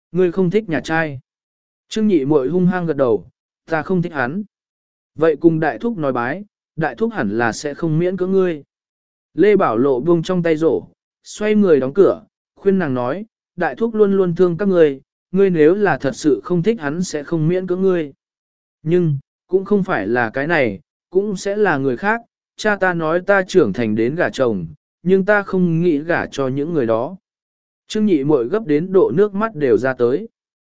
Ngươi không thích nhà trai. Trương Nhị Muội hung hăng gật đầu, ta không thích hắn. Vậy cùng đại thúc nói bái, đại thúc hẳn là sẽ không miễn cưỡng ngươi. Lê Bảo Lộ buông trong tay rổ, xoay người đóng cửa, khuyên nàng nói, đại thúc luôn luôn thương các ngươi, ngươi nếu là thật sự không thích hắn sẽ không miễn cưỡng ngươi. Nhưng, cũng không phải là cái này, cũng sẽ là người khác, cha ta nói ta trưởng thành đến gả chồng, nhưng ta không nghĩ gả cho những người đó. Trương Nhị Muội gấp đến độ nước mắt đều ra tới.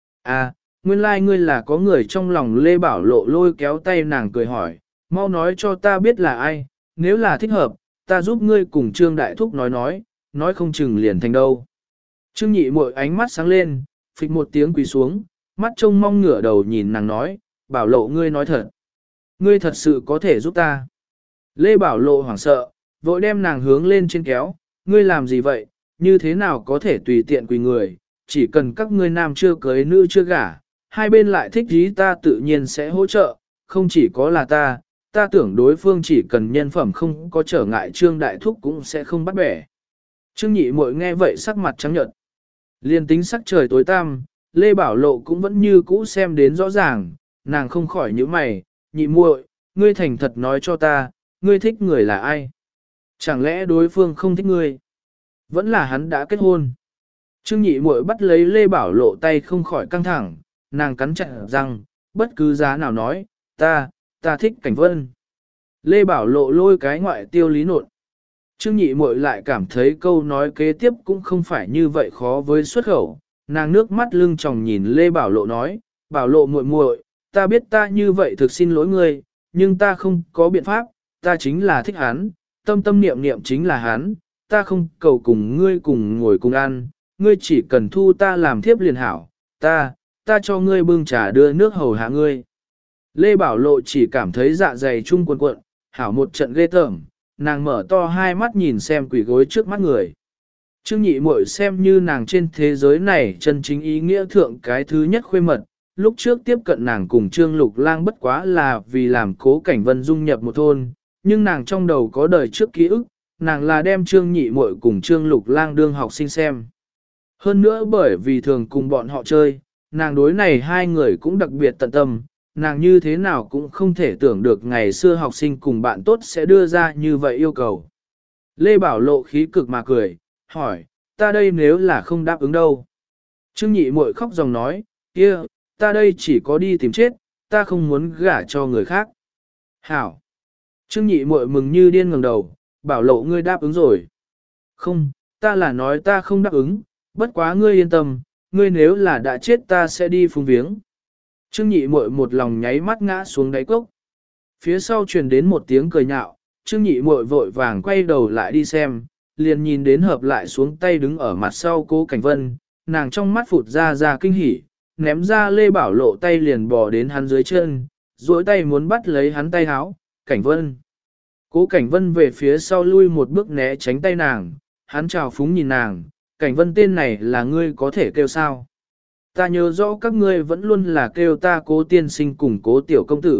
À, nguyên lai ngươi là có người trong lòng. Lê Bảo Lộ lôi kéo tay nàng cười hỏi, mau nói cho ta biết là ai, nếu là thích hợp, ta giúp ngươi cùng Trương Đại Thúc nói không chừng liền thành đâu. Trương Nhị Muội ánh mắt sáng lên, phịch một tiếng quỳ xuống, mắt trông mong ngửa đầu nhìn nàng nói, Bảo Lộ ngươi nói thật. Ngươi thật sự có thể giúp ta. Lê Bảo Lộ hoảng sợ, vội đem nàng hướng lên trên kéo, ngươi làm gì vậy, như thế nào có thể tùy tiện quỳ người, chỉ cần các ngươi nam chưa cưới nữ chưa gả, hai bên lại thích ý ta tự nhiên sẽ hỗ trợ, không chỉ có là ta tưởng đối phương chỉ cần nhân phẩm không có trở ngại Trương Đại Thúc cũng sẽ không bắt bẻ. Trương Nhị Muội nghe vậy sắc mặt trắng nhợt. Liên tính sắc trời tối tăm, Lê Bảo Lộ cũng vẫn như cũ xem đến rõ ràng, nàng không khỏi nhíu mày, Nhị Muội, ngươi thành thật nói cho ta, ngươi thích người là ai? Chẳng lẽ đối phương không thích ngươi? Vẫn là hắn đã kết hôn. Trương Nhị Muội bắt lấy Lê Bảo Lộ tay không khỏi căng thẳng, nàng cắn chặt răng, bất cứ giá nào nói, ta thích Cảnh Vân. Lê Bảo Lộ lôi cái ngoại tiêu lý nột. Trương Nhị Muội lại cảm thấy câu nói kế tiếp cũng không phải như vậy khó với xuất khẩu, nàng nước mắt lưng tròng nhìn Lê Bảo Lộ nói, Bảo Lộ muội muội, ta biết ta như vậy thực xin lỗi ngươi, nhưng ta không có biện pháp, ta chính là thích hắn, tâm tâm niệm niệm chính là hắn, ta không cầu cùng ngươi cùng ngồi cùng ăn, ngươi chỉ cần thu ta làm thiếp liền hảo, ta cho ngươi bưng trà đưa nước hầu hạ ngươi. Lê Bảo Lộ chỉ cảm thấy dạ dày chung cuộn cuộn, hảo một trận ghê tởm, nàng mở to hai mắt nhìn xem quỷ gối trước mắt người. Trương Nhị Muội xem như nàng trên thế giới này chân chính ý nghĩa thượng cái thứ nhất khuê mật, lúc trước tiếp cận nàng cùng Trương Lục Lang bất quá là vì làm Cố Cảnh Vân dung nhập một thôn, nhưng nàng trong đầu có đời trước ký ức, nàng là đem Trương Nhị Muội cùng Trương Lục Lang đương học sinh xem. Hơn nữa bởi vì thường cùng bọn họ chơi, nàng đối này hai người cũng đặc biệt tận tâm, nàng như thế nào cũng không thể tưởng được ngày xưa học sinh cùng bạn tốt sẽ đưa ra như vậy yêu cầu. Lê Bảo Lộ khí cực mà cười, hỏi, ta đây nếu là không đáp ứng đâu? Trương Nhị Muội khóc dòng nói, kia, ta đây chỉ có đi tìm chết, ta không muốn gả cho người khác. Hảo! Trương Nhị Muội mừng như điên ngẩng đầu, Bảo Lộ ngươi đáp ứng rồi. Không, ta là nói ta không đáp ứng, bất quá ngươi yên tâm, ngươi nếu là đã chết ta sẽ đi phúng viếng. Trương Nhị Muội một lòng nháy mắt ngã xuống đáy cốc. Phía sau truyền đến một tiếng cười nhạo, Trương Nhị Muội vội vàng quay đầu lại đi xem, liền nhìn đến hợp lại xuống tay đứng ở mặt sau Cố Cảnh Vân, nàng trong mắt phụt ra kinh hỉ, ném ra Lê Bảo Lộ tay liền bò đến hắn dưới chân, duỗi tay muốn bắt lấy hắn tay háo, Cảnh Vân. Cố Cảnh Vân về phía sau lui một bước né tránh tay nàng, hắn chào phúng nhìn nàng, Cảnh Vân tên này là ngươi có thể kêu sao? Ta nhớ rõ các ngươi vẫn luôn là kêu ta Cố tiên sinh cùng Cố tiểu công tử.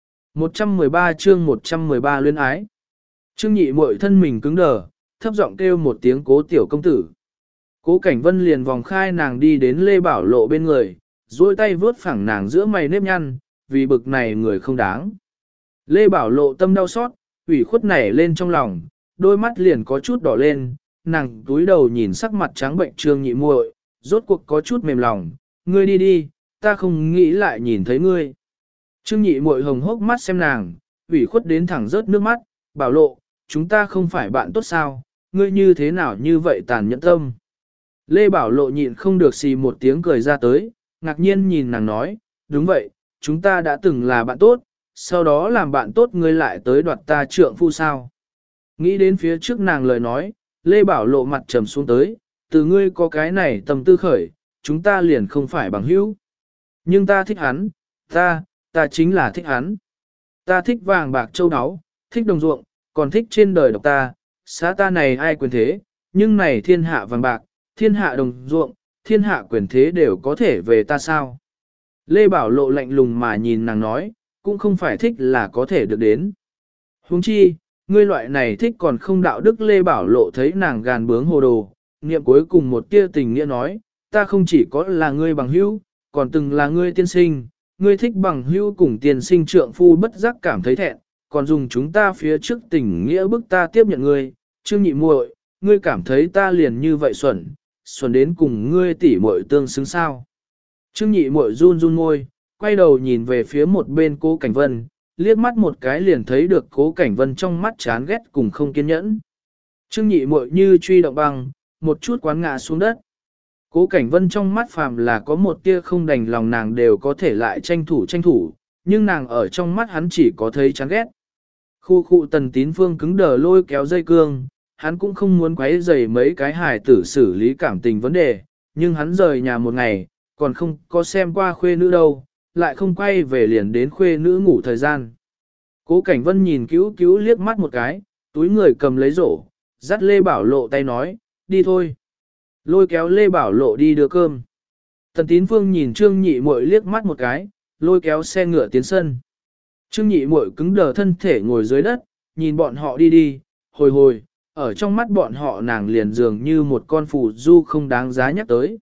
113 chương 113 luyến ái. Trương Nhị Muội thân mình cứng đờ, thấp giọng kêu một tiếng Cố tiểu công tử. Cố Cảnh Vân liền vòng khai nàng đi đến Lê Bảo Lộ bên người, duỗi tay vướt phẳng nàng giữa mày nếp nhăn, vì bực này người không đáng. Lê Bảo Lộ tâm đau xót, ủy khuất nảy lên trong lòng, đôi mắt liền có chút đỏ lên, nàng túi đầu nhìn sắc mặt trắng bệnh Trương Nhị Muội, rốt cuộc có chút mềm lòng, ngươi đi đi, ta không nghĩ lại nhìn thấy ngươi. Trương Nhị Muội hồng hốc mắt xem nàng, ủy khuất đến thẳng rớt nước mắt, Bảo Lộ, chúng ta không phải bạn tốt sao, ngươi như thế nào như vậy tàn nhẫn tâm. Lê Bảo Lộ nhịn không được xì một tiếng cười ra tới, ngạc nhiên nhìn nàng nói, đúng vậy, chúng ta đã từng là bạn tốt, sau đó làm bạn tốt ngươi lại tới đoạt ta trượng phu sao. Nghĩ đến phía trước nàng lời nói, Lê Bảo Lộ mặt trầm xuống tới, từ ngươi có cái này tâm tư khởi, chúng ta liền không phải bằng hữu. Nhưng ta thích hắn, ta chính là thích hắn. Ta thích vàng bạc châu áo, thích đồng ruộng, còn thích trên đời độc ta, xã ta này ai quyền thế, nhưng này thiên hạ vàng bạc, thiên hạ đồng ruộng, thiên hạ quyền thế đều có thể về ta sao. Lê Bảo Lộ lạnh lùng mà nhìn nàng nói, cũng không phải thích là có thể được đến. Huống chi, ngươi loại này thích còn không đạo đức. Lê Bảo Lộ thấy nàng gàn bướng hồ đồ, niệm cuối cùng một tia tình nghĩa nói, ta không chỉ có là ngươi bằng hữu, còn từng là ngươi tiên sinh, ngươi thích bằng hữu cùng tiên sinh trượng phu bất giác cảm thấy thẹn, còn dùng chúng ta phía trước tình nghĩa bức ta tiếp nhận ngươi, Trương nhị muội, ngươi cảm thấy ta liền như vậy xuẩn đến cùng ngươi tỉ muội tương xứng sao. Trương nhị muội run run môi, quay đầu nhìn về phía một bên Cố Cảnh Vân, liếc mắt một cái liền thấy được Cố Cảnh Vân trong mắt chán ghét cùng không kiên nhẫn. Trương nhị muội như truy động băng, một chút quán ngã xuống đất. Cố Cảnh Vân trong mắt phàm là có một tia không đành lòng nàng đều có thể lại tranh thủ, nhưng nàng ở trong mắt hắn chỉ có thấy chán ghét. Khu Tần Tín Phương cứng đờ lôi kéo dây cương, hắn cũng không muốn quấy rầy mấy cái hài tử xử lý cảm tình vấn đề, nhưng hắn rời nhà một ngày, còn không có xem qua khuê nữ đâu, lại không quay về liền đến khuê nữ ngủ thời gian. Cố Cảnh Vân nhìn cứu liếc mắt một cái, túi người cầm lấy rổ, dắt Lê Bảo Lộ tay nói, đi thôi. Lôi kéo Lê Bảo Lộ đi đưa cơm. Tần Tín Phương nhìn Trương nhị muội liếc mắt một cái, lôi kéo xe ngựa tiến sân. Trương nhị muội cứng đờ thân thể ngồi dưới đất, nhìn bọn họ đi, hồi, ở trong mắt bọn họ nàng liền dường như một con phù du không đáng giá nhắc tới.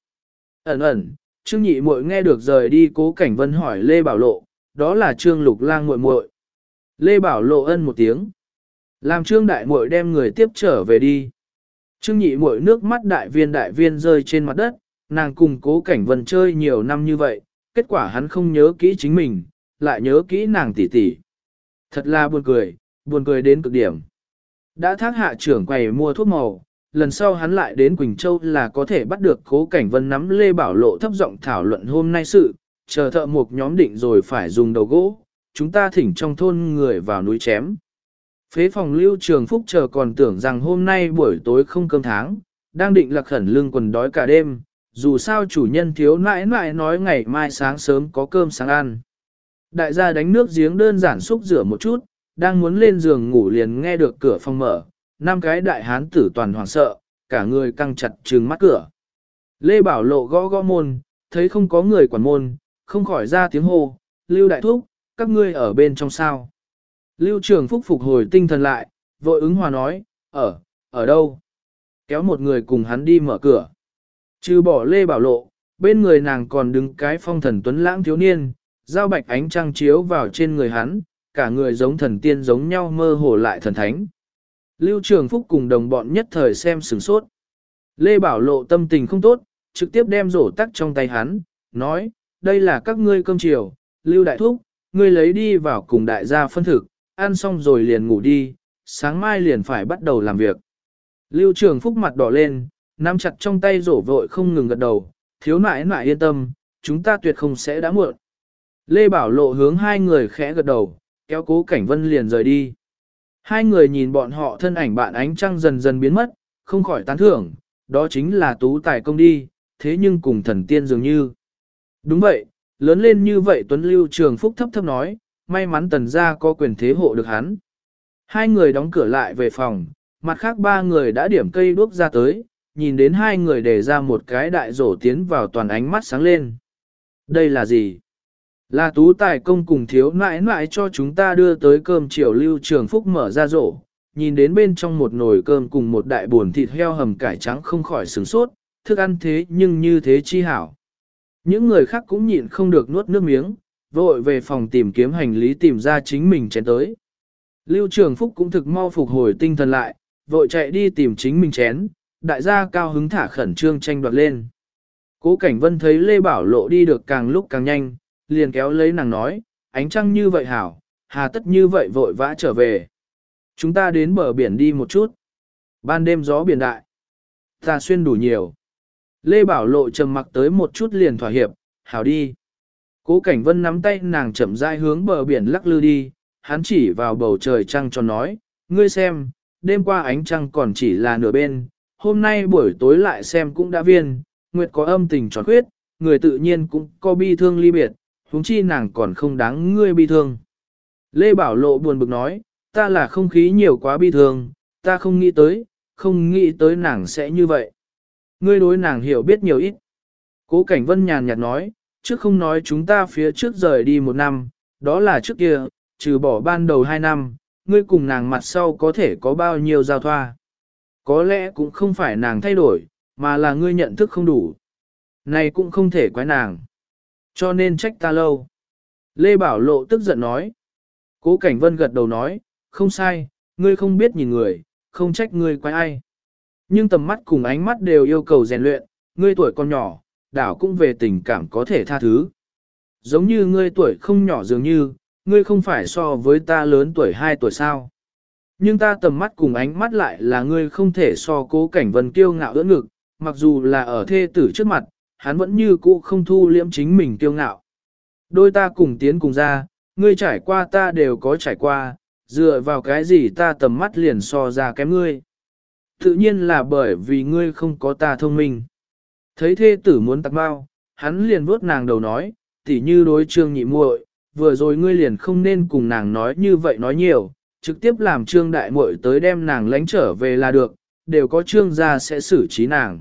Ẩn, Trương nhị muội nghe được rời đi Cố Cảnh Vân hỏi Lê Bảo Lộ, đó là Trương Lục Lang muội muội. Lê Bảo Lộ ân một tiếng. Làm Trương đại muội đem người tiếp trở về đi. Trương nhị muội nước mắt đại viên rơi trên mặt đất, nàng cùng Cố Cảnh Vân chơi nhiều năm như vậy, kết quả hắn không nhớ kỹ chính mình, lại nhớ kỹ nàng tỷ tỷ. Thật là buồn cười đến cực điểm. Đã thác hạ trưởng quầy mua thuốc màu, lần sau hắn lại đến Quỳnh Châu là có thể bắt được Cố Cảnh Vân nắm Lê Bảo Lộ thấp giọng thảo luận hôm nay sự, chờ thợ mộc nhóm định rồi phải dùng đầu gỗ, chúng ta thỉnh trong thôn người vào núi chém. Phế phòng Lưu Trường Phúc chờ còn tưởng rằng hôm nay buổi tối không cơm tháng, đang định lạc khẩn lưng quần đói cả đêm, dù sao chủ nhân thiếu nãi nói ngày mai sáng sớm có cơm sáng ăn. Đại gia đánh nước giếng đơn giản xúc rửa một chút, đang muốn lên giường ngủ liền nghe được cửa phòng mở, 5 cái đại hán tử toàn hoảng sợ, cả người căng chặt trừng mắt cửa. Lê Bảo Lộ gõ môn, thấy không có người quản môn, không khỏi ra tiếng hô, Lưu đại thúc, các ngươi ở bên trong sao. Lưu Trường Phúc phục hồi tinh thần lại, vội ứng hòa nói, ở đâu? Kéo một người cùng hắn đi mở cửa. Trừ bỏ Lê Bảo Lộ, bên người nàng còn đứng cái phong thần tuấn lãng thiếu niên, dao bạch ánh trăng chiếu vào trên người hắn, cả người giống thần tiên giống nhau mơ hồ lại thần thánh. Lưu Trường Phúc cùng đồng bọn nhất thời xem sửng sốt. Lê Bảo Lộ tâm tình không tốt, trực tiếp đem rổ tắc trong tay hắn, nói, đây là các ngươi cơm chiều, Lưu Đại Thúc, ngươi lấy đi vào cùng đại gia phân thực, ăn xong rồi liền ngủ đi, sáng mai liền phải bắt đầu làm việc. Lưu Trường Phúc mặt đỏ lên, nắm chặt trong tay rổ vội không ngừng gật đầu, thiếu nãi yên tâm, chúng ta tuyệt không sẽ đã muộn. Lê Bảo Lộ hướng hai người khẽ gật đầu, kéo Cố Cảnh Vân liền rời đi. Hai người nhìn bọn họ thân ảnh bạn ánh trăng dần dần biến mất, không khỏi tán thưởng, đó chính là tú tài công đi, thế nhưng cùng thần tiên dường như. Đúng vậy, lớn lên như vậy Tuấn Lưu Trường Phúc thấp nói, may mắn tần gia có quyền thế hộ được hắn. Hai người đóng cửa lại về phòng, mặt khác ba người đã điểm cây đuốc ra tới, nhìn đến hai người để ra một cái đại rổ tiến vào toàn ánh mắt sáng lên. Đây là gì? Là tú tài công cùng thiếu nãi cho chúng ta đưa tới cơm chiều. Lưu Trường Phúc mở ra rổ, nhìn đến bên trong một nồi cơm cùng một đại buồn thịt heo hầm cải trắng không khỏi sửng sốt, thức ăn thế nhưng như thế chi hảo. Những người khác cũng nhịn không được nuốt nước miếng, vội về phòng tìm kiếm hành lý tìm ra chính mình chén tới. Lưu Trường Phúc cũng thực mau phục hồi tinh thần lại, vội chạy đi tìm chính mình chén, đại gia cao hứng thả khẩn trương tranh đoạt lên. Cố Cảnh Vân thấy Lê Bảo Lộ đi được càng lúc càng nhanh, liền kéo lấy nàng nói, ánh trăng như vậy hảo, hà tất như vậy vội vã trở về. Chúng ta đến bờ biển đi một chút. Ban đêm gió biển đại. Ta xuyên đủ nhiều. Lê Bảo Lộ trầm mặc tới một chút liền thỏa hiệp, hảo đi. Cố Cảnh Vân nắm tay nàng chậm rãi hướng bờ biển lắc lư đi, hắn chỉ vào bầu trời trăng cho nói, ngươi xem, đêm qua ánh trăng còn chỉ là nửa bên, hôm nay buổi tối lại xem cũng đã viên, nguyệt có âm tình tròn khuyết, người tự nhiên cũng có bi thương ly biệt, huống chi nàng còn không đáng ngươi bi thương. Lê Bảo Lộ buồn bực nói, ta là không khí nhiều quá bi thương, ta không nghĩ tới nàng sẽ như vậy. Ngươi đối nàng hiểu biết nhiều ít. Cố Cảnh Vân nhàn nhạt nói, trước không nói chúng ta phía trước rời đi 1 năm, đó là trước kia, trừ bỏ ban đầu 2 năm, ngươi cùng nàng mặt sau có thể có bao nhiêu giao thoa. Có lẽ cũng không phải nàng thay đổi, mà là ngươi nhận thức không đủ. Này cũng không thể quái nàng. Cho nên trách ta lâu. Lê Bảo Lộ tức giận nói. Cố Cảnh Vân gật đầu nói, không sai, ngươi không biết nhìn người, không trách ngươi quái ai. Nhưng tầm mắt cùng ánh mắt đều yêu cầu rèn luyện, ngươi tuổi còn nhỏ, đảo cũng về tình cảm có thể tha thứ. Giống như ngươi tuổi không nhỏ dường như, ngươi không phải so với ta lớn tuổi 2 tuổi sao. Nhưng ta tầm mắt cùng ánh mắt lại là ngươi không thể so Cố Cảnh Vân kiêu ngạo ưỡn ngực, mặc dù là ở thê tử trước mặt, hắn vẫn như cũ không thu liễm chính mình kiêu ngạo. Đôi ta cùng tiến cùng ra, ngươi trải qua ta đều có trải qua, dựa vào cái gì ta tầm mắt liền so ra kém ngươi. Tự nhiên là bởi vì ngươi không có ta thông minh. Thấy thê tử muốn tặng bao, hắn liền vuốt nàng đầu nói, tỉ như đối Trương nhị muội, vừa rồi ngươi liền không nên cùng nàng nói như vậy nói nhiều, trực tiếp làm Trương đại muội tới đem nàng lánh trở về là được, đều có Trương gia sẽ xử trí nàng.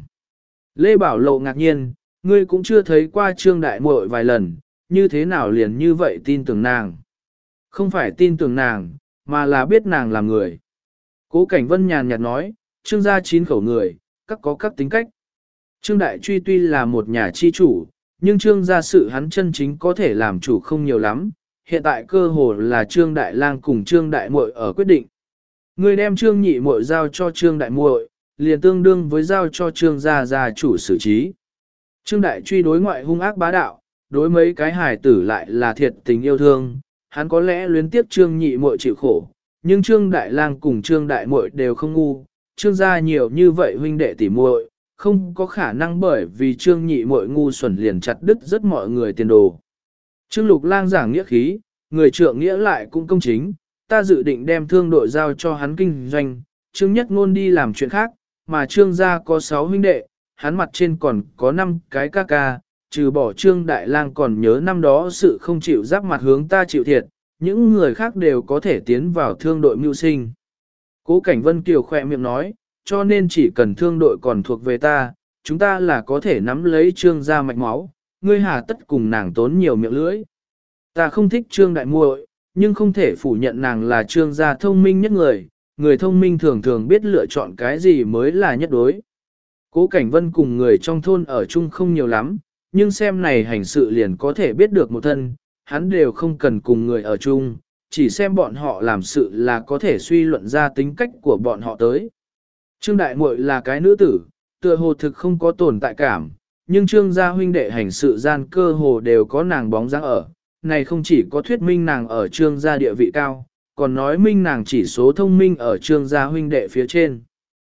Lê Bảo Lộ ngạc nhiên, ngươi cũng chưa thấy qua Trương đại muội vài lần, như thế nào liền như vậy tin tưởng nàng. Không phải tin tưởng nàng, mà là biết nàng là người. Cố Cảnh Vân nhàn nhạt nói, Trương gia 9 khẩu người, các có các tính cách. Trương Đại Truy tuy là một nhà chi chủ, nhưng Trương gia sự hắn chân chính có thể làm chủ không nhiều lắm, hiện tại cơ hồ là Trương Đại Lang cùng Trương Đại Muội ở quyết định. Người đem Trương nhị muội giao cho Trương Đại Muội, liền tương đương với giao cho Trương gia chủ xử trí. Trương Đại Truy đối ngoại hung ác bá đạo, đối mấy cái hài tử lại là thiệt tình yêu thương, hắn có lẽ luyến tiếc Trương nhị muội chịu khổ, nhưng Trương Đại Lang cùng Trương Đại Muội đều không ngu, Trương gia nhiều như vậy huynh đệ tỷ muội, không có khả năng bởi vì Trương nhị muội ngu xuẩn liền chặt đứt rất mọi người tiền đồ. Trương Lục Lang giảng nghĩa khí, người trượng nghĩa lại cũng công chính, ta dự định đem thương đội giao cho hắn kinh doanh, Trương Nhất Ngôn đi làm chuyện khác, mà Trương gia có 6 huynh đệ, hắn mặt trên còn có 5 cái ca ca, trừ bỏ Trương Đại Lang còn nhớ năm đó sự không chịu giáp mặt hướng ta chịu thiệt, những người khác đều có thể tiến vào thương đội mưu sinh. Cố Cảnh Vân Kiều khỏe miệng nói, cho nên chỉ cần thương đội còn thuộc về ta, chúng ta là có thể nắm lấy Trương gia mạch máu, ngươi hà tất cùng nàng tốn nhiều miệng lưỡi. Ta không thích Trương đại muội, nhưng không thể phủ nhận nàng là Trương gia thông minh nhất người, người thông minh thường thường biết lựa chọn cái gì mới là nhất đối. Cố Cảnh Vân cùng người trong thôn ở chung không nhiều lắm, nhưng xem này hành sự liền có thể biết được một thân, hắn đều không cần cùng người ở chung, chỉ xem bọn họ làm sự là có thể suy luận ra tính cách của bọn họ tới. Trương đại muội là cái nữ tử, tựa hồ thực không có tồn tại cảm, nhưng Trương gia huynh đệ hành sự gian cơ hồ đều có nàng bóng dáng ở. Này không chỉ có thuyết minh nàng ở Trương gia địa vị cao, còn nói minh nàng chỉ số thông minh ở Trương gia huynh đệ phía trên.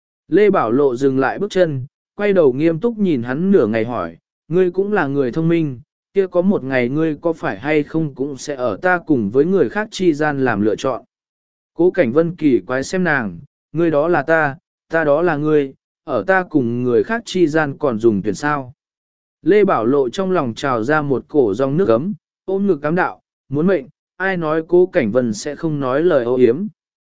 Lê Bảo Lộ dừng lại bước chân, quay đầu nghiêm túc nhìn hắn nửa ngày hỏi, ngươi cũng là người thông minh, kia có một ngày ngươi có phải hay không cũng sẽ ở ta cùng với người khác chi gian làm lựa chọn. Cố Cảnh Vân kỳ quái xem nàng, ngươi đó là ta đó là ngươi, ở ta cùng người khác chi gian còn dùng tuyển sao. Lê Bảo Lộ trong lòng trào ra một cổ dòng nước ấm, ôm ngực cám đạo, muốn mệnh, ai nói Cố Cảnh Vân sẽ không nói lời ô hiếm.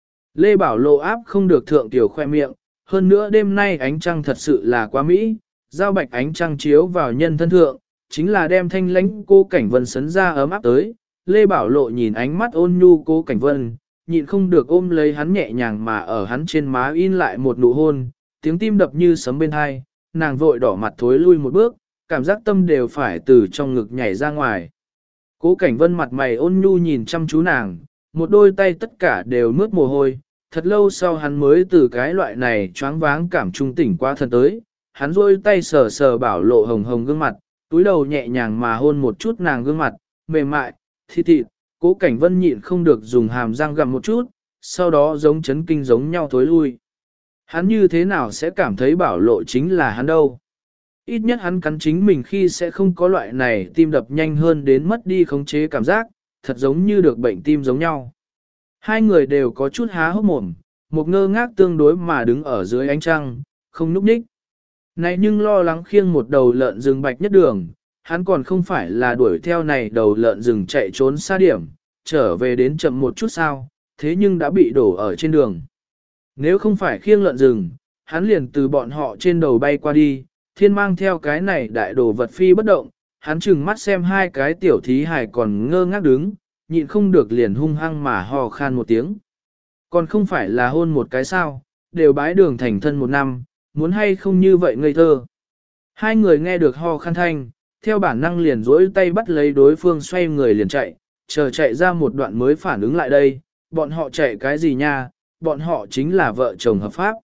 Lê Bảo Lộ áp không được thượng tiểu khoe miệng, hơn nữa đêm nay ánh trăng thật sự là quá mỹ, giao bạch ánh trăng chiếu vào nhân thân thượng, chính là đem thanh lãnh Cố Cảnh Vân sấn ra ấm áp tới. Lê Bảo Lộ nhìn ánh mắt ôn nhu Cố Cảnh Vân, nhịn không được ôm lấy hắn nhẹ nhàng mà ở hắn trên má in lại một nụ hôn, tiếng tim đập như sấm bên hai, nàng vội đỏ mặt thối lui một bước, cảm giác tâm đều phải từ trong ngực nhảy ra ngoài. Cố Cảnh Vân mặt mày ôn nhu nhìn chăm chú nàng, một đôi tay tất cả đều mướt mồ hôi, thật lâu sau hắn mới từ cái loại này choáng váng cảm trung tỉnh qua thân tới, hắn rôi tay sờ sờ Bảo Lộ hồng hồng gương mặt, túi đầu nhẹ nhàng mà hôn một chút nàng gương mặt, mềm mại, thịt thịt. Cố Cảnh Vân nhịn không được dùng hàm răng gặm một chút, sau đó giống chấn kinh giống nhau thối lui. Hắn như thế nào sẽ cảm thấy Bảo Lộ chính là hắn đâu? Ít nhất hắn cắn chính mình khi sẽ không có loại này tim đập nhanh hơn đến mất đi khống chế cảm giác, thật giống như được bệnh tim giống nhau. Hai người đều có chút há hốc mồm, một ngơ ngác tương đối mà đứng ở dưới ánh trăng, không núp ních. Này nhưng lo lắng khiêng một đầu lợn rừng bạch nhất đường, hắn còn không phải là đuổi theo này đầu lợn rừng chạy trốn xa điểm, trở về đến chậm một chút sao, thế nhưng đã bị đổ ở trên đường. Nếu không phải khiêng lợn rừng, hắn liền từ bọn họ trên đầu bay qua đi, thiên mang theo cái này đại đồ vật phi bất động, hắn chừng mắt xem hai cái tiểu thí hài còn ngơ ngác đứng, nhịn không được liền hung hăng mà hò khan một tiếng. Còn không phải là hôn một cái sao, đều bái đường thành thân một năm, muốn hay không như vậy ngây thơ. Hai người nghe được ho khan thanh, theo bản năng liền rỗi tay bắt lấy đối phương xoay người liền chạy, chờ chạy ra một đoạn mới phản ứng lại đây, bọn họ chạy cái gì nha, bọn họ chính là vợ chồng hợp pháp.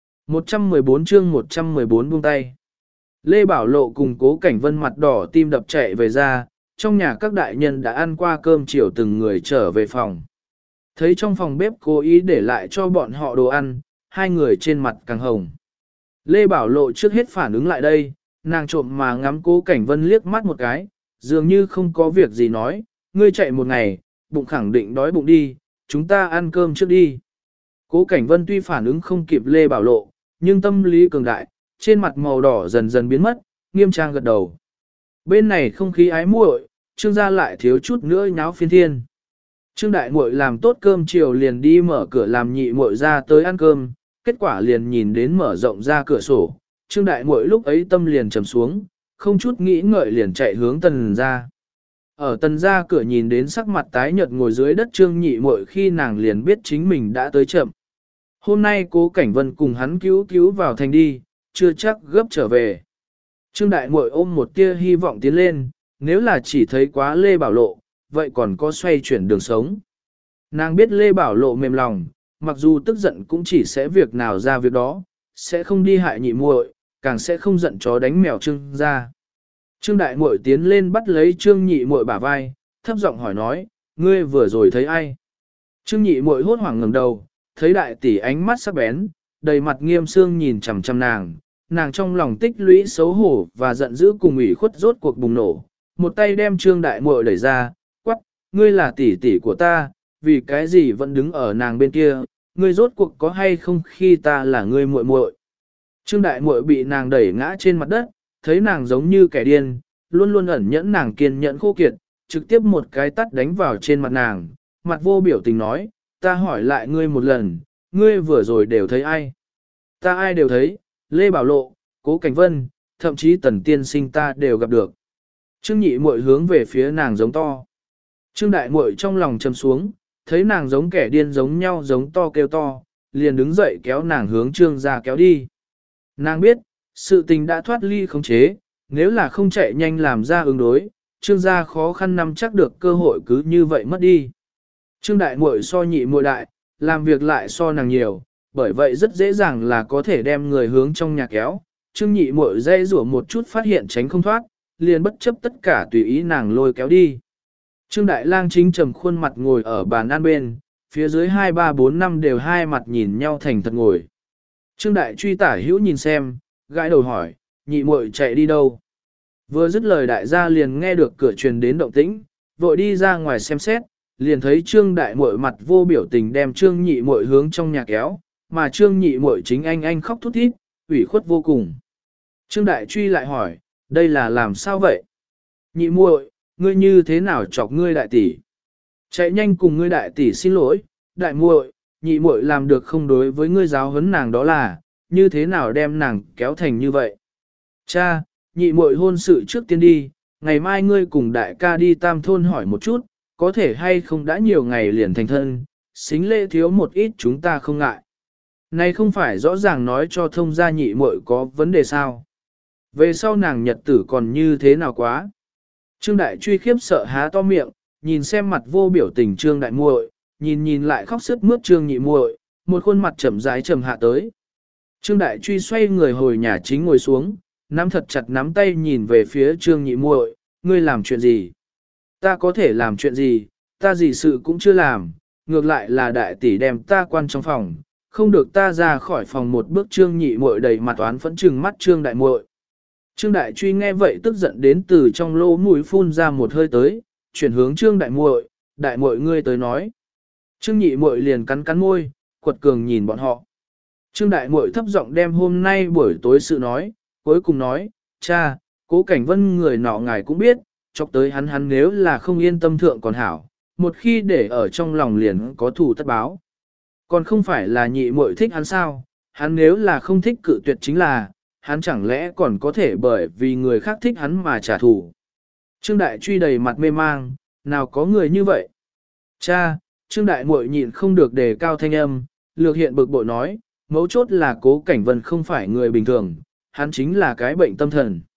114 chương 114 buông tay. Lê Bảo Lộ cùng Cố Cảnh Vân mặt đỏ tim đập chạy về ra, trong nhà các đại nhân đã ăn qua cơm chiều từng người trở về phòng. Thấy trong phòng bếp cố ý để lại cho bọn họ đồ ăn, hai người trên mặt càng hồng. Lê Bảo Lộ trước hết phản ứng lại đây, nàng trộm mà ngắm Cố Cảnh Vân liếc mắt một cái, dường như không có việc gì nói, ngươi chạy một ngày, bụng khẳng định đói bụng đi, chúng ta ăn cơm trước đi. Cố Cảnh Vân tuy phản ứng không kịp Lê Bảo Lộ, nhưng tâm lý cường đại, trên mặt màu đỏ dần dần biến mất, nghiêm trang gật đầu. Bên này không khí ái muội, Trương gia lại thiếu chút nữa nháo phiên thiên. Trương đại muội làm tốt cơm chiều liền đi mở cửa làm nhị muội ra tới ăn cơm, kết quả liền nhìn đến mở rộng ra cửa sổ. Trương đại muội lúc ấy tâm liền trầm xuống, không chút nghĩ ngợi liền chạy hướng tần ra. Ở tần ra cửa nhìn đến sắc mặt tái nhợt ngồi dưới đất Trương nhị muội khi nàng liền biết chính mình đã tới chậm. Hôm nay Cố Cảnh Vân cùng hắn cứu vào thành đi, chưa chắc gấp trở về. Trương đại muội ôm một tia hy vọng tiến lên, nếu là chỉ thấy quá Lê Bảo Lộ, vậy còn có xoay chuyển đường sống. Nàng biết Lê Bảo Lộ mềm lòng, mặc dù tức giận cũng chỉ sẽ việc nào ra việc đó, sẽ không đi hại nhị muội, càng sẽ không giận chó đánh mèo Trương ra. Trương đại muội tiến lên bắt lấy Trương nhị muội bả vai, thấp giọng hỏi nói, ngươi vừa rồi thấy ai? Trương nhị muội hốt hoảng ngẩng đầu, thấy đại tỷ ánh mắt sắc bén, đầy mặt nghiêm xương nhìn chằm chằm nàng, nàng trong lòng tích lũy xấu hổ và giận dữ cùng ủy khuất rốt cuộc bùng nổ, một tay đem Trương đại muội đẩy ra, quắc, ngươi là tỷ tỷ của ta, vì cái gì vẫn đứng ở nàng bên kia, ngươi rốt cuộc có hay không khi ta là ngươi muội muội. Trương đại muội bị nàng đẩy ngã trên mặt đất, thấy nàng giống như kẻ điên, luôn luôn ẩn nhẫn nàng kiên nhẫn khô kiệt, trực tiếp một cái tát đánh vào trên mặt nàng, mặt vô biểu tình nói, ta hỏi lại ngươi một lần, ngươi vừa rồi đều thấy ai? Ta ai đều thấy, Lê Bảo Lộ, Cố Cảnh Vân, thậm chí Tần tiên sinh ta đều gặp được. Trương nhị muội hướng về phía nàng giống to. Trương đại muội trong lòng trầm xuống, thấy nàng giống kẻ điên giống nhau giống to kêu to, liền đứng dậy kéo nàng hướng Trương gia kéo đi. Nàng biết, sự tình đã thoát ly khống chế, nếu là không chạy nhanh làm ra ứng đối, Trương gia khó khăn nắm chắc được cơ hội cứ như vậy mất đi. Trương đại muội so nhị muội đại, làm việc lại so nàng nhiều, bởi vậy rất dễ dàng là có thể đem người hướng trong nhà kéo. Trương nhị muội dây rủa một chút phát hiện tránh không thoát, liền bất chấp tất cả tùy ý nàng lôi kéo đi. Trương đại lang chính trầm khuôn mặt ngồi ở bàn ăn bên, phía dưới 2, 3, 4, 5 đều hai mặt nhìn nhau thành thật ngồi. Trương đại truy tả hữu nhìn xem, gãi đầu hỏi, nhị muội chạy đi đâu? Vừa dứt lời đại gia liền nghe được cửa truyền đến động tĩnh, vội đi ra ngoài xem xét, liền thấy Trương đại muội mặt vô biểu tình đem Trương nhị muội hướng trong nhà kéo, mà Trương nhị muội chính anh khóc thút thít, ủy khuất vô cùng. Trương đại truy lại hỏi, đây là làm sao vậy? Nhị muội, ngươi như thế nào chọc ngươi đại tỷ? Chạy nhanh cùng ngươi đại tỷ xin lỗi, đại muội, nhị muội làm được không đối với ngươi giáo huấn nàng đó là, như thế nào đem nàng kéo thành như vậy? Cha, nhị muội hôn sự trước tiên đi, ngày mai ngươi cùng đại ca đi Tam thôn hỏi một chút, có thể hay không đã nhiều ngày liền thành thân, xính lễ thiếu một ít chúng ta không ngại. Này không phải rõ ràng nói cho thông gia nhị muội có vấn đề sao? Về sau nàng nhật tử còn như thế nào quá? Trương đại truy khiếp sợ há to miệng, nhìn xem mặt vô biểu tình Trương đại muội, nhìn lại khóc sướt mướt Trương nhị muội, một khuôn mặt chậm rãi trầm hạ tới. Trương đại truy xoay người hồi nhà chính ngồi xuống, nắm thật chặt nắm tay nhìn về phía Trương nhị muội, ngươi làm chuyện gì? Ta có thể làm chuyện gì, ta gì sự cũng chưa làm, ngược lại là đại tỷ đem ta quan trong phòng, không được ta ra khỏi phòng một bước. Trương nhị muội đầy mặt oán phẫn trừng mắt Trương đại muội. Trương đại truy nghe vậy tức giận đến từ trong lỗ mũi phun ra một hơi tới, chuyển hướng Trương đại muội ngươi tới nói. Trương nhị muội liền cắn cắn môi, quật cường nhìn bọn họ. Trương đại muội thấp giọng đem hôm nay buổi tối sự nói, cuối cùng nói, cha, Cố Cảnh Vân người nọ ngài cũng biết, chọc tới hắn nếu là không yên tâm thượng còn hảo, một khi để ở trong lòng liền có thù tất báo. Còn không phải là nhị muội thích hắn sao, hắn nếu là không thích cự tuyệt chính là, hắn chẳng lẽ còn có thể bởi vì người khác thích hắn mà trả thù. Trương đại truy đầy mặt mê mang, nào có người như vậy. Cha, Trương đại muội nhịn không được đề cao thanh âm, lược hiện bực bội nói, mấu chốt là Cố Cảnh Vân không phải người bình thường, hắn chính là cái bệnh tâm thần.